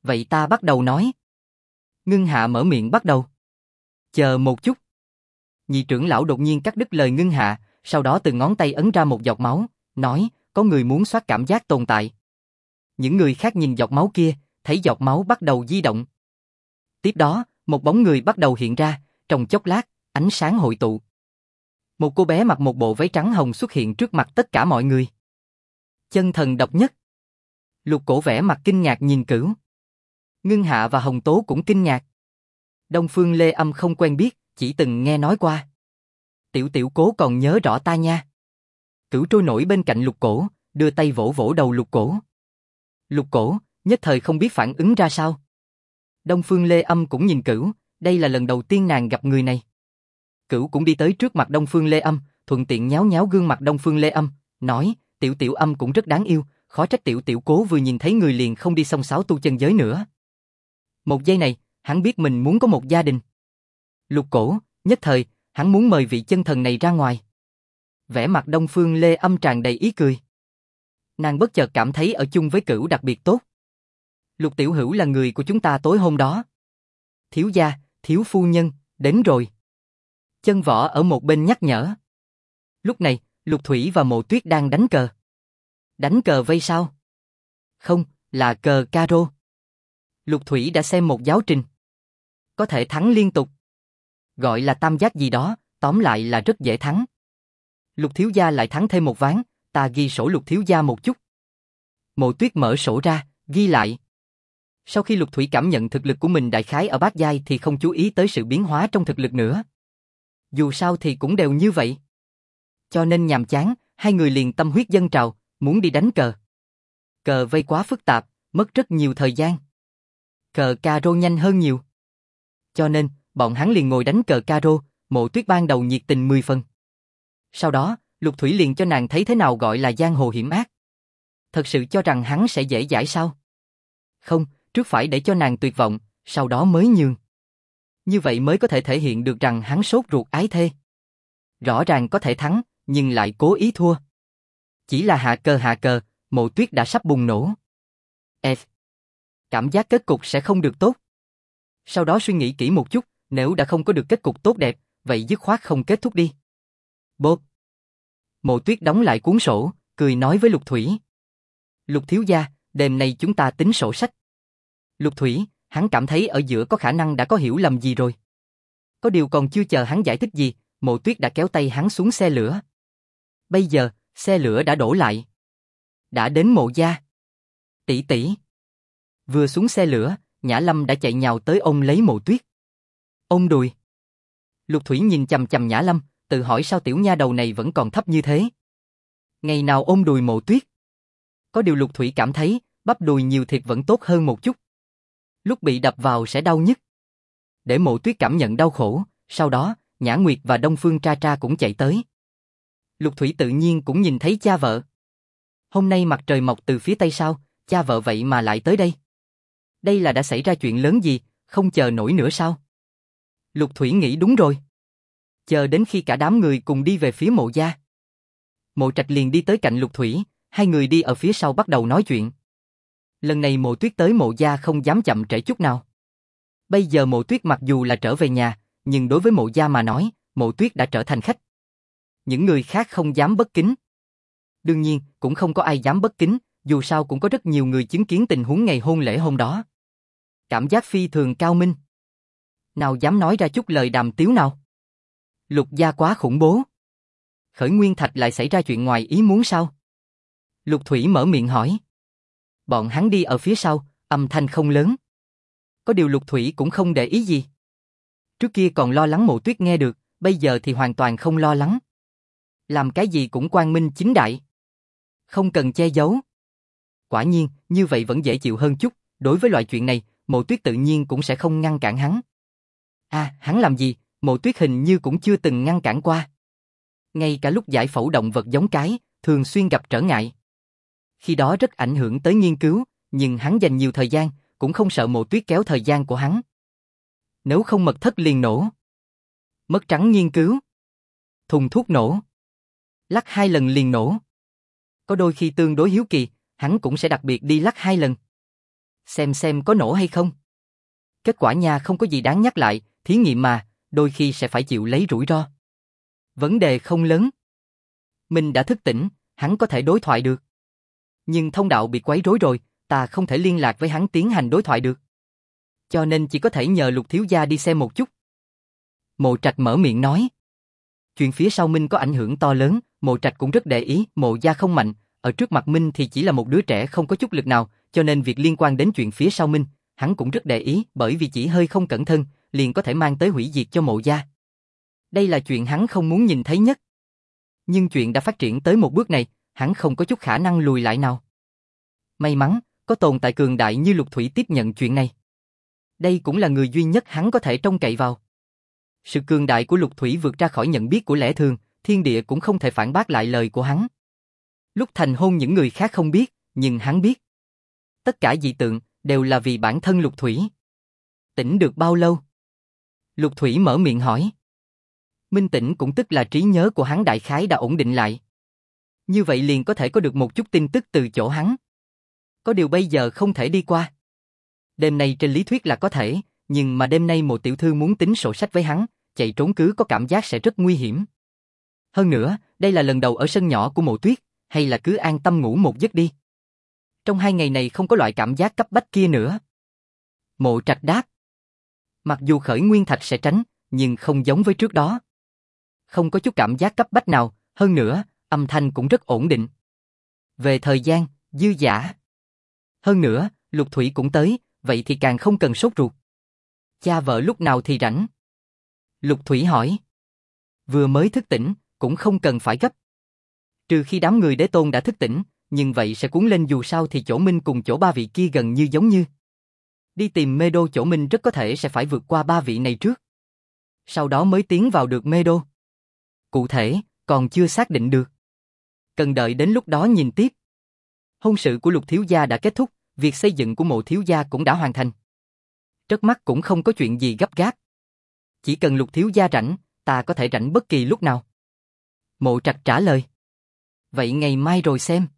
Vậy ta bắt đầu nói. Ngưng Hạ mở miệng bắt đầu. Chờ một chút. Nhị trưởng lão đột nhiên cắt đứt lời Ngưng Hạ, sau đó từ ngón tay ấn ra một giọt máu, nói, có người muốn soát cảm giác tồn tại. Những người khác nhìn giọt máu kia, thấy giọt máu bắt đầu di động. Tiếp đó, một bóng người bắt đầu hiện ra, trong chốc lát, ánh sáng hội tụ. Một cô bé mặc một bộ váy trắng hồng xuất hiện trước mặt tất cả mọi người. Chân thần độc nhất. Lục Cổ vẻ mặt kinh ngạc nhìn Cửu. Ngưng Hạ và Hồng Tố cũng kinh ngạc. Đông Phương Lê Âm không quen biết, chỉ từng nghe nói qua. Tiểu tiểu Cố còn nhớ rõ ta nha. Cửu trôi nổi bên cạnh Lục Cổ, đưa tay vỗ vỗ đầu Lục Cổ. Lục Cổ, nhất thời không biết phản ứng ra sao. Đông Phương Lê Âm cũng nhìn Cửu, đây là lần đầu tiên nàng gặp người này. Cửu cũng đi tới trước mặt Đông Phương Lê Âm, thuận tiện nhéo nhéo gương mặt Đông Phương Lê Âm, nói, tiểu tiểu Âm cũng rất đáng yêu, khó trách tiểu tiểu Cố vừa nhìn thấy người liền không đi xông xáo tu chân giới nữa. Một giây này, hắn biết mình muốn có một gia đình. Lục Cổ, nhất thời, hắn muốn mời vị chân thần này ra ngoài. Vẻ mặt Đông Phương Lê Âm tràn đầy ý cười. Nàng bất chợt cảm thấy ở chung với Cửu đặc biệt tốt. Lục tiểu hữu là người của chúng ta tối hôm đó. Thiếu gia, thiếu phu nhân, đến rồi. Chân Võ ở một bên nhắc nhở. Lúc này, Lục Thủy và Mộ Tuyết đang đánh cờ. Đánh cờ vây sao? Không, là cờ caro. Lục Thủy đã xem một giáo trình. Có thể thắng liên tục. Gọi là tam giác gì đó, tóm lại là rất dễ thắng. Lục thiếu gia lại thắng thêm một ván, ta ghi sổ Lục thiếu gia một chút. Mộ Tuyết mở sổ ra, ghi lại. Sau khi Lục Thủy cảm nhận thực lực của mình đại khái ở bát giai thì không chú ý tới sự biến hóa trong thực lực nữa. Dù sao thì cũng đều như vậy. Cho nên nhàm chán, hai người liền tâm huyết dâng trào, muốn đi đánh cờ. Cờ vây quá phức tạp, mất rất nhiều thời gian. Cờ caro nhanh hơn nhiều. Cho nên, bọn hắn liền ngồi đánh cờ caro, Mộ Tuyết ban đầu nhiệt tình 10 phần. Sau đó, Lục Thủy liền cho nàng thấy thế nào gọi là giang hồ hiểm ác. Thật sự cho rằng hắn sẽ dễ dãi sao? Không, trước phải để cho nàng tuyệt vọng, sau đó mới nhường. Như vậy mới có thể thể hiện được rằng hắn sốt ruột ái thê. Rõ ràng có thể thắng, nhưng lại cố ý thua. Chỉ là hạ cờ, Mộ Tuyết đã sắp bùng nổ. Cảm giác kết cục sẽ không được tốt. Sau đó suy nghĩ kỹ một chút, nếu đã không có được kết cục tốt đẹp, vậy dứt khoát không kết thúc đi. Bốp. Mộ Tuyết đóng lại cuốn sổ, cười nói với Lục Thủy. Lục thiếu gia, đêm nay chúng ta tính sổ sách. Lục Thủy, hắn cảm thấy ở giữa có khả năng đã có hiểu lầm gì rồi. Có điều còn chưa chờ hắn giải thích gì, Mộ Tuyết đã kéo tay hắn xuống xe lửa. Bây giờ, xe lửa đã đổ lại. Đã đến Mộ gia. Tỷ tỷ. Vừa xuống xe lửa, Nhã Lâm đã chạy nhào tới ôm lấy Mộ Tuyết. Ôm đùi. Lục Thủy nhìn chằm chằm Nhã Lâm, tự hỏi sao tiểu nha đầu này vẫn còn thấp như thế. Ngày nào ôm đùi Mộ Tuyết. Có điều Lục Thủy cảm thấy, bắp đùi nhiều thịt vẫn tốt hơn một chút. Lúc bị đập vào sẽ đau nhức. Để Mộ Tuyết cảm nhận đau khổ, sau đó, Nhã Nguyệt và Đông Phương Tra Tra cũng chạy tới. Lục Thủy tự nhiên cũng nhìn thấy cha vợ. Hôm nay mặt trời mọc từ phía tây sao, cha vợ vậy mà lại tới đây. Đây là đã xảy ra chuyện lớn gì, không chờ nổi nữa sao? Lục Thủy nghĩ đúng rồi. Chờ đến khi cả đám người cùng đi về phía Mộ gia. Mộ Trạch liền đi tới cạnh Lục Thủy, hai người đi ở phía sau bắt đầu nói chuyện. Lần này Mộ Tuyết tới Mộ gia không dám chậm trễ chút nào. Bây giờ Mộ Tuyết mặc dù là trở về nhà, nhưng đối với Mộ gia mà nói, Mộ Tuyết đã trở thành khách. Những người khác không dám bất kính. Đương nhiên, cũng không có ai dám bất kính, dù sao cũng có rất nhiều người chứng kiến tình huống ngày hôn lễ hôm đó. Cảm giác phi thường cao minh. Nào dám nói ra chút lời đàm tiếu nào? Lục gia quá khủng bố. Khởi Nguyên Thạch lại xảy ra chuyện ngoài ý muốn sao? Lục Thủy mở miệng hỏi. Bọn hắn đi ở phía sau, âm thanh không lớn. Có điều Lục Thủy cũng không để ý gì. Trước kia còn lo lắng Mộ Tuyết nghe được, bây giờ thì hoàn toàn không lo lắng. Làm cái gì cũng quang minh chính đại. Không cần che giấu. Quả nhiên, như vậy vẫn dễ chịu hơn chút, đối với loại chuyện này, Mộ Tuyết tự nhiên cũng sẽ không ngăn cản hắn. Hắn làm gì, Mộ Tuyết hình như cũng chưa từng ngăn cản qua. Ngay cả lúc giải phẫu động vật giống cái, thường xuyên gặp trở ngại. Khi đó rất ảnh hưởng tới nghiên cứu, nhưng hắn dành nhiều thời gian, cũng không sợ Mộ Tuyết kéo thời gian của hắn. Nếu không mật thất liền nổ. Mất trắng nghiên cứu. Thùng thuốc nổ. Lắc 2 lần liền nổ. Có đôi khi tương đối hiếu kỳ, hắn cũng sẽ đặc biệt đi lắc 2 lần. Xem có nổ hay không. Kết quả nha không có gì đáng nhắc lại, thí nghiệm mà, đôi khi sẽ phải chịu lấy rủi ro. Vấn đề không lớn. Mình đã thức tỉnh, hắn có thể đối thoại được. Nhưng thông đạo bị quấy rối rồi, ta không thể liên lạc với hắn tiến hành đối thoại được. Cho nên chỉ có thể nhờ Lục thiếu gia đi xem một chút. Mộ Trạch mở miệng nói. Chuyện phía sau Minh có ảnh hưởng to lớn, Mộ Trạch cũng rất để ý, Mộ gia không mạnh, ở trước mặt Minh thì chỉ là một đứa trẻ không có chút lực nào, cho nên việc liên quan đến chuyện phía sau Minh, hắn cũng rất để ý, bởi vì chỉ hơi không cẩn thận, liền có thể mang tới hủy diệt cho Mộ gia. Đây là chuyện hắn không muốn nhìn thấy nhất. Nhưng chuyện đã phát triển tới một bước này, hắn không có chút khả năng lùi lại nào. May mắn, có tồn tại cường đại như Lục Thủy tiếp nhận chuyện này. Đây cũng là người duy nhất hắn có thể trông cậy vào. Sự cường đại của Lục Thủy vượt ra khỏi nhận biết của lẽ thường, thiên địa cũng không thể phản bác lại lời của hắn. Lúc thành hôn những người khác không biết, nhưng hắn biết. Tất cả dị tượng đều là vì bản thân Lục Thủy. Tỉnh được bao lâu? Lục Thủy mở miệng hỏi. Minh tỉnh cũng tức là trí nhớ của hắn đại khái đã ổn định lại. Như vậy liền có thể có được một chút tin tức từ chỗ hắn. Có điều bây giờ không thể đi qua. Đêm nay trên lý thuyết là có thể, nhưng mà đêm nay Mộ tiểu thư muốn tính sổ sách với hắn, chạy trốn cứ có cảm giác sẽ rất nguy hiểm. Hơn nữa, đây là lần đầu ở sân nhỏ của Mộ Tuyết, hay là cứ an tâm ngủ một giấc đi. Trong 2 ngày này không có loại cảm giác cấp bách kia nữa. Mộ Trạch đáp. Mặc dù khởi nguyên thạch sẽ tránh, nhưng không giống với trước đó. Không có chút cảm giác cấp bách nào, hơn nữa, âm thanh cũng rất ổn định. Về thời gian, dư dả. Hơn nữa, Lục Thủy cũng tới, vậy thì càng không cần sốt ruột. Cha vợ lúc nào thì rảnh? Lục Thủy hỏi. Vừa mới thức tỉnh, cũng không cần phải gấp. Trừ khi đám người Đế Tôn đã thức tỉnh, nhưng vậy sẽ cuốn lên dù sao thì chỗ Minh cùng chỗ 3 vị kia gần như giống như. Đi tìm Mê Đô chỗ Minh rất có thể sẽ phải vượt qua 3 vị này trước. Sau đó mới tiến vào được Mê Đô. Cụ thể, còn chưa xác định được. Cần đợi đến lúc đó nhìn tiếp. Hôn sự của Lục thiếu gia đã kết thúc, việc xây dựng của Mộ thiếu gia cũng đã hoàn thành. Trước mắt cũng không có chuyện gì gấp gáp. Chỉ cần Lục thiếu gia rảnh, ta có thể rảnh bất kỳ lúc nào. Mộ Trạch trả lời. Vậy ngày mai rồi xem.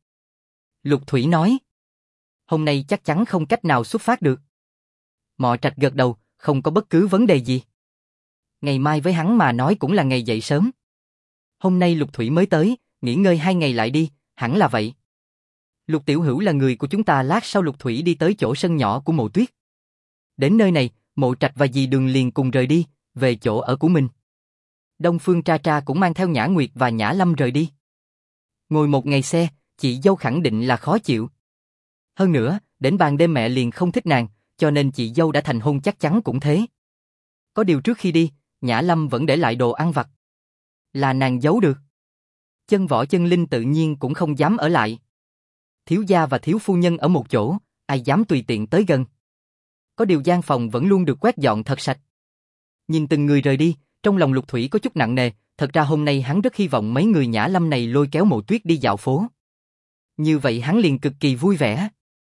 Lục Thủy nói. Hôm nay chắc chắn không cách nào xuất phát được. Mộ Trạch gật đầu, không có bất cứ vấn đề gì. Ngày mai với hắn mà nói cũng là ngày dậy sớm. Hôm nay Lục Thủy mới tới, nghỉ ngơi 2 ngày lại đi, hẳn là vậy. Lục Tiểu Hữu là người của chúng ta, lát sau Lục Thủy đi tới chỗ sân nhỏ của Mộ Tuyết. Đến nơi này, Mộ Trạch và dì Đường liền cùng rời đi, về chỗ ở của mình. Đông Phương Tra Tra cũng mang theo Nhã Nguyệt và Nhã Lâm rời đi. Ngồi một ngày xe, chị dâu khẳng định là khó chịu. Hơn nữa, đến ban đêm mẹ liền không thích nàng, cho nên chị dâu đã thành hôn chắc chắn cũng thế. Có điều trước khi đi, Nhã Lâm vẫn để lại đồ ăn vặt. Là nàng giấu được. Chân Võ Chân Linh tự nhiên cũng không dám ở lại. Thiếu gia và thiếu phu nhân ở một chỗ, ai dám tùy tiện tới gần. Có điều gian phòng vẫn luôn được quét dọn thật sạch. Nhìn từng người rời đi, trong lòng Lục Thủy có chút nặng nề, thật ra hôm nay hắn rất hy vọng mấy người Nhã Lâm này lôi kéo Mộ Tuyết đi dạo phố. Như vậy hắn liền cực kỳ vui vẻ.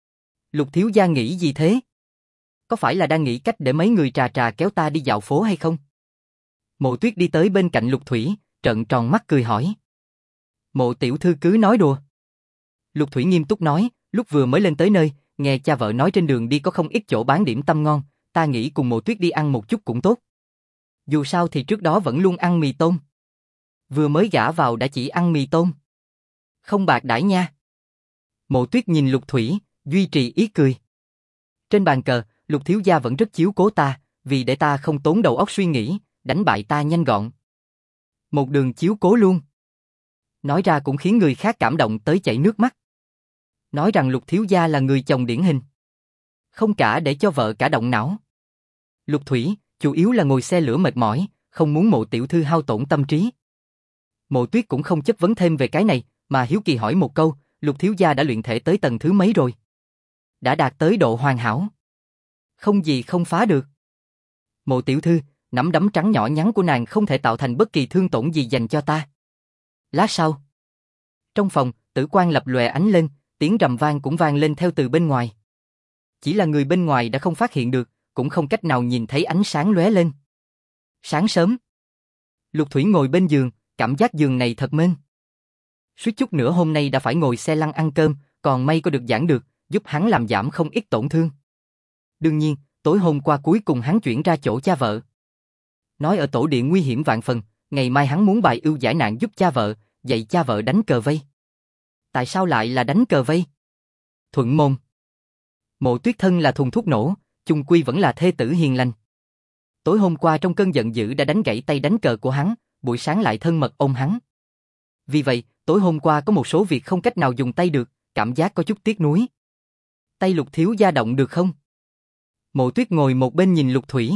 Lục thiếu gia nghĩ gì thế? Có phải là đang nghĩ cách để mấy người Trà Trà kéo ta đi dạo phố hay không? Mộ Tuyết đi tới bên cạnh Lục Thủy, trợn tròn mắt cười hỏi. Mộ tiểu thư cứ nói đùa. Lục Thủy nghiêm túc nói, lúc vừa mới lên tới nơi, nghe cha vợ nói trên đường đi có không ít chỗ bán điểm tâm ngon, ta nghĩ cùng Mộ Tuyết đi ăn một chút cũng tốt. Dù sao thì trước đó vẫn luôn ăn mì tôm. Vừa mới gả vào đã chỉ ăn mì tôm. Không bạc đãi nha. Mộ Tuyết nhìn Lục Thủy, duy trì ý cười. Trên bàn cờ, Lục thiếu gia vẫn rất chiếu cố ta, vì để ta không tốn đầu óc suy nghĩ, đánh bại ta nhanh gọn. Một đường chiếu cố luôn. Nói ra cũng khiến người khác cảm động tới chảy nước mắt. Nói rằng Lục thiếu gia là người chồng điển hình. Không cả để cho vợ cả động não. Lục Thủy, chủ yếu là ngồi xe lửa mệt mỏi, không muốn Mộ tiểu thư hao tổn tâm trí. Mộ Tuyết cũng không chất vấn thêm về cái này, mà hiếu kỳ hỏi một câu, Lục thiếu gia đã luyện thể tới tầng thứ mấy rồi? Đã đạt tới độ hoàn hảo. Không gì không phá được. Mộ tiểu thư, nắm đấm trắng nhỏ nhắn của nàng không thể tạo thành bất kỳ thương tổn gì dành cho ta. Lát sau, trong phòng, tử quang lập lòe ánh lên, tiếng rầm vang cũng vang lên theo từ bên ngoài. Chỉ là người bên ngoài đã không phát hiện được, cũng không cách nào nhìn thấy ánh sáng lóe lên. Sáng sớm, Lục Thủy ngồi bên giường, cảm giác giường này thật mên. Suýt chút nữa hôm nay đã phải ngồi xe lăn ăn cơm, còn may có được giảng được, giúp hắn làm giảm không ít tổn thương. Đương nhiên, tối hôm qua cuối cùng hắn chuyển ra chỗ cha vợ. Nói ở tổ điện nguy hiểm vạn phần, ngày mai hắn muốn bài ưu giải nạn giúp cha vợ, dạy cha vợ đánh cờ vây. Tại sao lại là đánh cờ vây? Thuận môn. Mộ Tuyết thân là thùng thuốc nổ, chung quy vẫn là thê tử hiền lành. Tối hôm qua trong cơn giận dữ đã đánh gãy tay đánh cờ của hắn, buổi sáng lại thân mật ôm hắn. Vì vậy, tối hôm qua có một số việc không cách nào dùng tay được, cảm giác có chút tiếc nuối. Tay Lục thiếu gia động được không? Mộ Tuyết ngồi một bên nhìn Lục Thủy.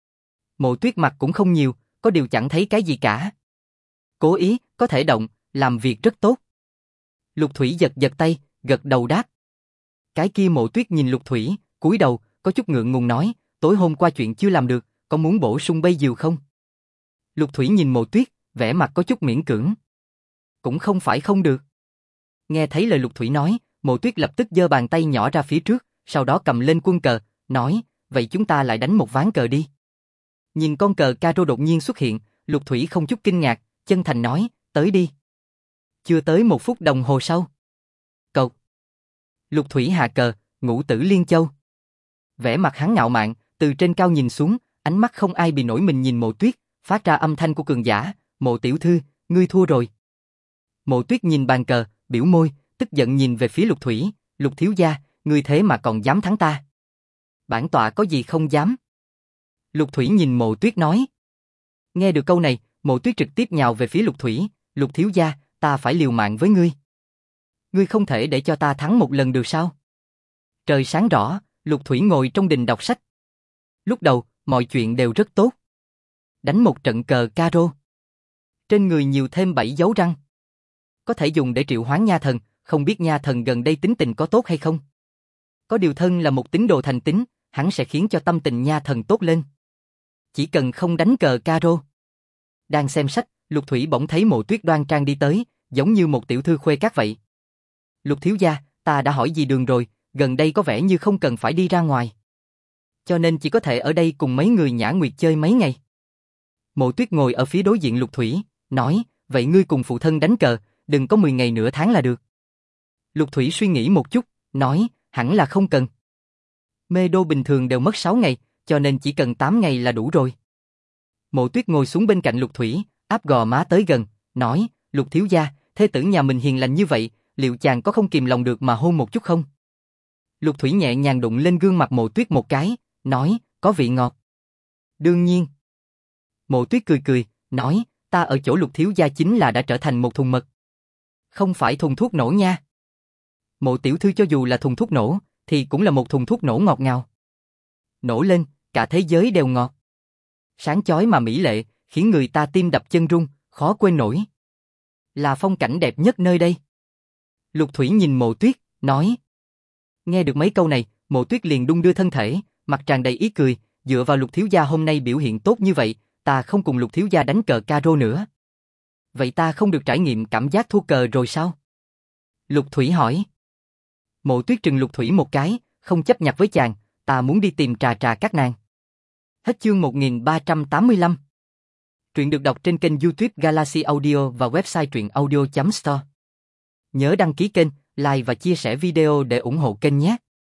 Mộ Tuyết mặt cũng không nhiều, có điều chẳng thấy cái gì cả. Cố ý, có thể động, làm việc rất tốt. Lục Thủy giật giật tay, gật đầu đáp. Cái kia Mộ Tuyết nhìn Lục Thủy, cúi đầu, có chút ngượng ngùng nói, tối hôm qua chuyện chưa làm được, có muốn bổ sung bây giờ không? Lục Thủy nhìn Mộ Tuyết, vẻ mặt có chút miễn cưỡng. Cũng không phải không được. Nghe thấy lời Lục Thủy nói, Mộ Tuyết lập tức giơ bàn tay nhỏ ra phía trước, sau đó cầm lên quân cờ, nói, vậy chúng ta lại đánh một ván cờ đi. Nhìn con cờ caro đột nhiên xuất hiện, Lục Thủy không chút kinh ngạc, chân thành nói, tới đi. Chưa tới 1 phút đồng hồ sau. Cộc. Lục Thủy hạ cờ, Ngũ Tử Liên Châu. Vẻ mặt hắn ngạo mạn, từ trên cao nhìn xuống, ánh mắt không ai bị nổi mình nhìn Mộ Tuyết, phát ra âm thanh của cường giả, Mộ tiểu thư, ngươi thua rồi. Mộ Tuyết nhìn bàn cờ, biểu môi, tức giận nhìn về phía Lục Thủy, Lục thiếu gia, ngươi thế mà còn dám thắng ta. Bản tọa có gì không dám. Lục Thủy nhìn Mộ Tuyết nói. Nghe được câu này, Mộ Tuyết trực tiếp nhào về phía Lục Thủy, Lục thiếu gia, ta phải liều mạng với ngươi. Ngươi không thể để cho ta thắng một lần được sao? Trời sáng rõ, Lục Thủy ngồi trong đình đọc sách. Lúc đầu, mọi chuyện đều rất tốt. Đánh một trận cờ caro. Trên người nhiều thêm 7 dấu răng. Có thể dùng để triệu hoán nha thần, không biết nha thần gần đây tính tình có tốt hay không? Có điều thân là một tín đồ thành tín, hắn sẽ khiến cho tâm tình nha thần tốt lên. Chỉ cần không đánh cờ caro. Đang xem sách, Lục Thủy bỗng thấy Mộ Tuyết đoan trang đi tới, giống như một tiểu thư khuê các vậy. Lục thiếu gia, ta đã hỏi dì Đường rồi, gần đây có vẻ như không cần phải đi ra ngoài. Cho nên chỉ có thể ở đây cùng mấy người Nhã Nguyệt chơi mấy ngày. Mộ Tuyết ngồi ở phía đối diện Lục Thủy, nói, vậy ngươi cùng phụ thân đánh cờ, đừng có 10 ngày nửa tháng là được. Lục Thủy suy nghĩ một chút, nói, hẳn là không cần. Mê đô bình thường đều mất 6 ngày, cho nên chỉ cần 8 ngày là đủ rồi. Mộ Tuyết ngồi xuống bên cạnh Lục Thủy, áp gò má tới gần, nói, Lục thiếu gia, thê tử nhà mình hiền lành như vậy, liệu chàng có không kìm lòng được mà hôn một chút không? Lục Thủy nhẹ nhàng đụng lên gương mặt Mộ Tuyết một cái, nói, có vị ngọt. Đương nhiên. Mộ Tuyết cười cười, nói, ta ở chỗ Lục thiếu gia chính là đã trở thành một thùng mật. Không phải thùng thuốc nổ nha. Mộ tiểu thư cho dù là thùng thuốc nổ, thì cũng là một thùng thuốc nổ ngọt ngào. Nổ lên, cả thế giới đều ngọt. Sáng chói mà mỹ lệ, khiến người ta tim đập chân rung, khó quên nổi. Là phong cảnh đẹp nhất nơi đây. Lục Thủy nhìn Mộ Tuyết, nói. Nghe được mấy câu này, Mộ Tuyết liền đung đưa thân thể, mặt tràn đầy ý cười, dựa vào Lục thiếu gia hôm nay biểu hiện tốt như vậy, ta không cùng Lục thiếu gia đánh cờ caro nữa. Vậy ta không được trải nghiệm cảm giác thua cờ rồi sao? Lục Thủy hỏi. Mộ Tuyết trừng Lục Thủy một cái, không chấp nhặt với chàng, ta muốn đi tìm Trà Trà các nàng. Hết chương 1385. Truyện được đọc trên kênh YouTube Galaxy Audio và website truyệnaudio.store. Nhớ đăng ký kênh, like và chia sẻ video để ủng hộ kênh nhé.